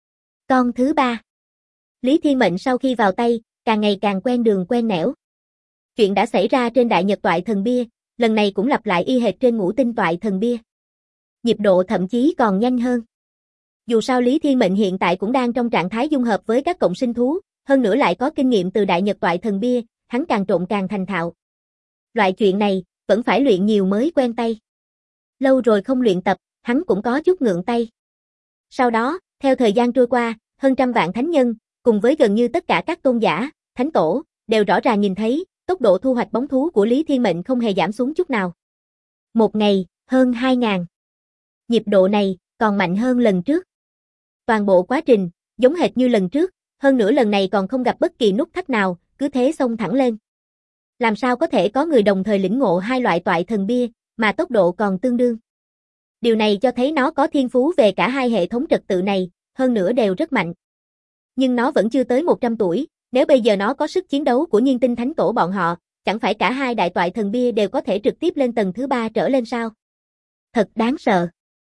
con thứ ba. Lý Thiên Mệnh sau khi vào tay, càng ngày càng quen đường quen nẻo. Chuyện đã xảy ra trên Đại Nhật Toại Thần Bia, lần này cũng lặp lại y hệt trên Ngũ Tinh Toại Thần Bia. Nhịp độ thậm chí còn nhanh hơn. Dù sao Lý Thiên Mệnh hiện tại cũng đang trong trạng thái dung hợp với các cộng sinh thú, hơn nữa lại có kinh nghiệm từ Đại Nhật Toại Thần Bia, hắn càng trộn càng thành thạo. Loại chuyện này, vẫn phải luyện nhiều mới quen tay. Lâu rồi không luyện tập, hắn cũng có chút ngượng tay. Sau đó, theo thời gian trôi qua, hơn trăm vạn thánh nhân, cùng với gần như tất cả các tôn giả, thánh tổ, đều rõ ràng nhìn thấy, tốc độ thu hoạch bóng thú của Lý Thiên Mệnh không hề giảm xuống chút nào. Một ngày, hơn 2.000. Nhịp độ này, còn mạnh hơn lần trước. Toàn bộ quá trình, giống hệt như lần trước, hơn nữa lần này còn không gặp bất kỳ nút thắt nào, cứ thế xông thẳng lên. Làm sao có thể có người đồng thời lĩnh ngộ hai loại toại thần bia, mà tốc độ còn tương đương. Điều này cho thấy nó có thiên phú về cả hai hệ thống trật tự này, hơn nữa đều rất mạnh. Nhưng nó vẫn chưa tới 100 tuổi, nếu bây giờ nó có sức chiến đấu của Nhiên Tinh Thánh Tổ bọn họ, chẳng phải cả hai đại toại thần bia đều có thể trực tiếp lên tầng thứ 3 trở lên sao? Thật đáng sợ.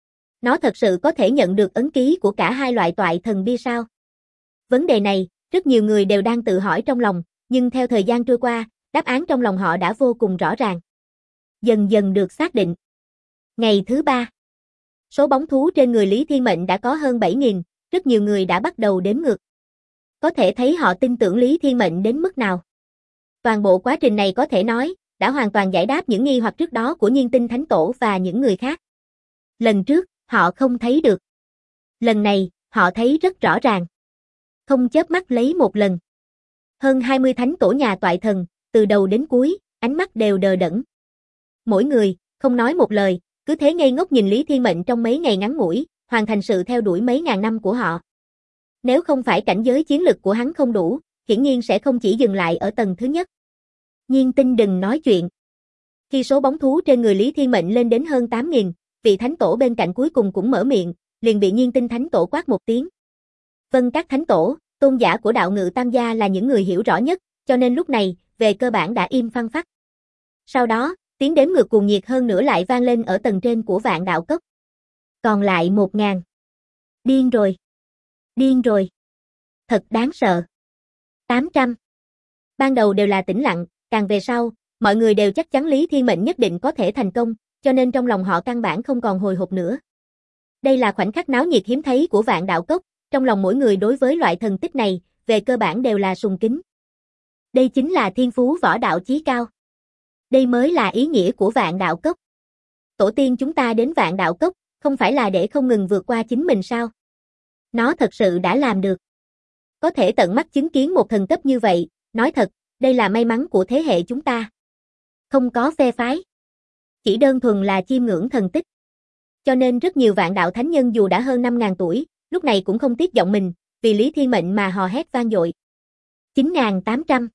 Nó thật sự có thể nhận được ấn ký của cả hai loại toại thần bia sao? Vấn đề này, rất nhiều người đều đang tự hỏi trong lòng, nhưng theo thời gian trôi qua, đáp án trong lòng họ đã vô cùng rõ ràng. Dần dần được xác định. Ngày thứ 3. Số bóng thú trên người Lý Thiên Mệnh đã có hơn 7.000, rất nhiều người đã bắt đầu đếm ngược. Có thể thấy họ tin tưởng Lý Thiên Mệnh đến mức nào. Toàn bộ quá trình này có thể nói, đã hoàn toàn giải đáp những nghi hoặc trước đó của Nhiên Tinh Thánh Tổ và những người khác. Lần trước, họ không thấy được. Lần này, họ thấy rất rõ ràng. Không chớp mắt lấy một lần. Hơn 20 thánh tổ nhà toại thần, từ đầu đến cuối, ánh mắt đều đờ đẫn. Mỗi người, không nói một lời, cứ thế ngây ngốc nhìn Lý Thiên Mệnh trong mấy ngày ngắn ngủi, hoàn thành sự theo đuổi mấy ngàn năm của họ. Nếu không phải cảnh giới chiến lực của hắn không đủ, hiển nhiên sẽ không chỉ dừng lại ở tầng thứ nhất. Nhiên Tinh đừng nói chuyện. Khi số bóng thú trên người Lý Thiên Mệnh lên đến hơn 8.000, vị thánh tổ bên cạnh cuối cùng cũng mở miệng, liền bị Nhiên Tinh Thánh Tổ quát một tiếng. Vâng, các thánh tổ, tôn giả của đạo ngự tam gia là những người hiểu rõ nhất, cho nên lúc này, về cơ bản đã im phăng phắc. Sau đó, tiếng đếm ngược cuồng nhiệt hơn nữa lại vang lên ở tầng trên của Vạn Đạo Cốc. Còn lại 1.000. Điên rồi. Điên rồi. Thật đáng sợ. 800. Ban đầu đều là tĩnh lặng, càng về sau, mọi người đều chắc chắn Lý Thiên Mệnh nhất định có thể thành công, cho nên trong lòng họ căn bản không còn hồi hộp nữa. Đây là khoảnh khắc náo nhiệt hiếm thấy của Vạn Đạo Cốc, trong lòng mỗi người đối với loại thần tích này, về cơ bản đều là sùng kính. Đây chính là thiên phú võ đạo chí cao. Đây mới là ý nghĩa của Vạn Đạo Cốc. Tổ tiên chúng ta đến Vạn Đạo Cốc, không phải là để không ngừng vượt qua chính mình sao? Nó thật sự đã làm được. Có thể tận mắt chứng kiến một thần cấp như vậy, nói thật, đây là may mắn của thế hệ chúng ta. Không có phe phái. Chỉ đơn thuần là chiêm ngưỡng thần tích. Cho nên rất nhiều vạn đạo thánh nhân dù đã hơn 5.000 tuổi, lúc này cũng không tiếc giọng mình, vì Lý Thiên Mệnh mà hò hét vang dội. 9.800.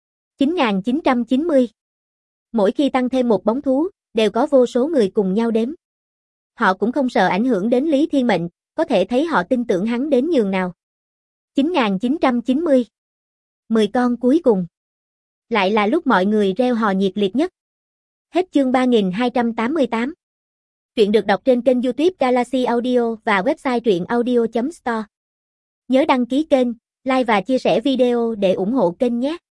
9.990. Mỗi khi tăng thêm một bóng thú, đều có vô số người cùng nhau đếm. Họ cũng không sợ ảnh hưởng đến Lý Thiên Mệnh, có thể thấy họ tin tưởng hắn đến nhường nào. 9.990. 10 con cuối cùng. Lại là lúc mọi người reo hò nhiệt liệt nhất. Hết chương 3288. Truyện được đọc trên kênh YouTube Galaxy Audio và website truyệnaudio.store. Nhớ đăng ký kênh, like và chia sẻ video để ủng hộ kênh nhé.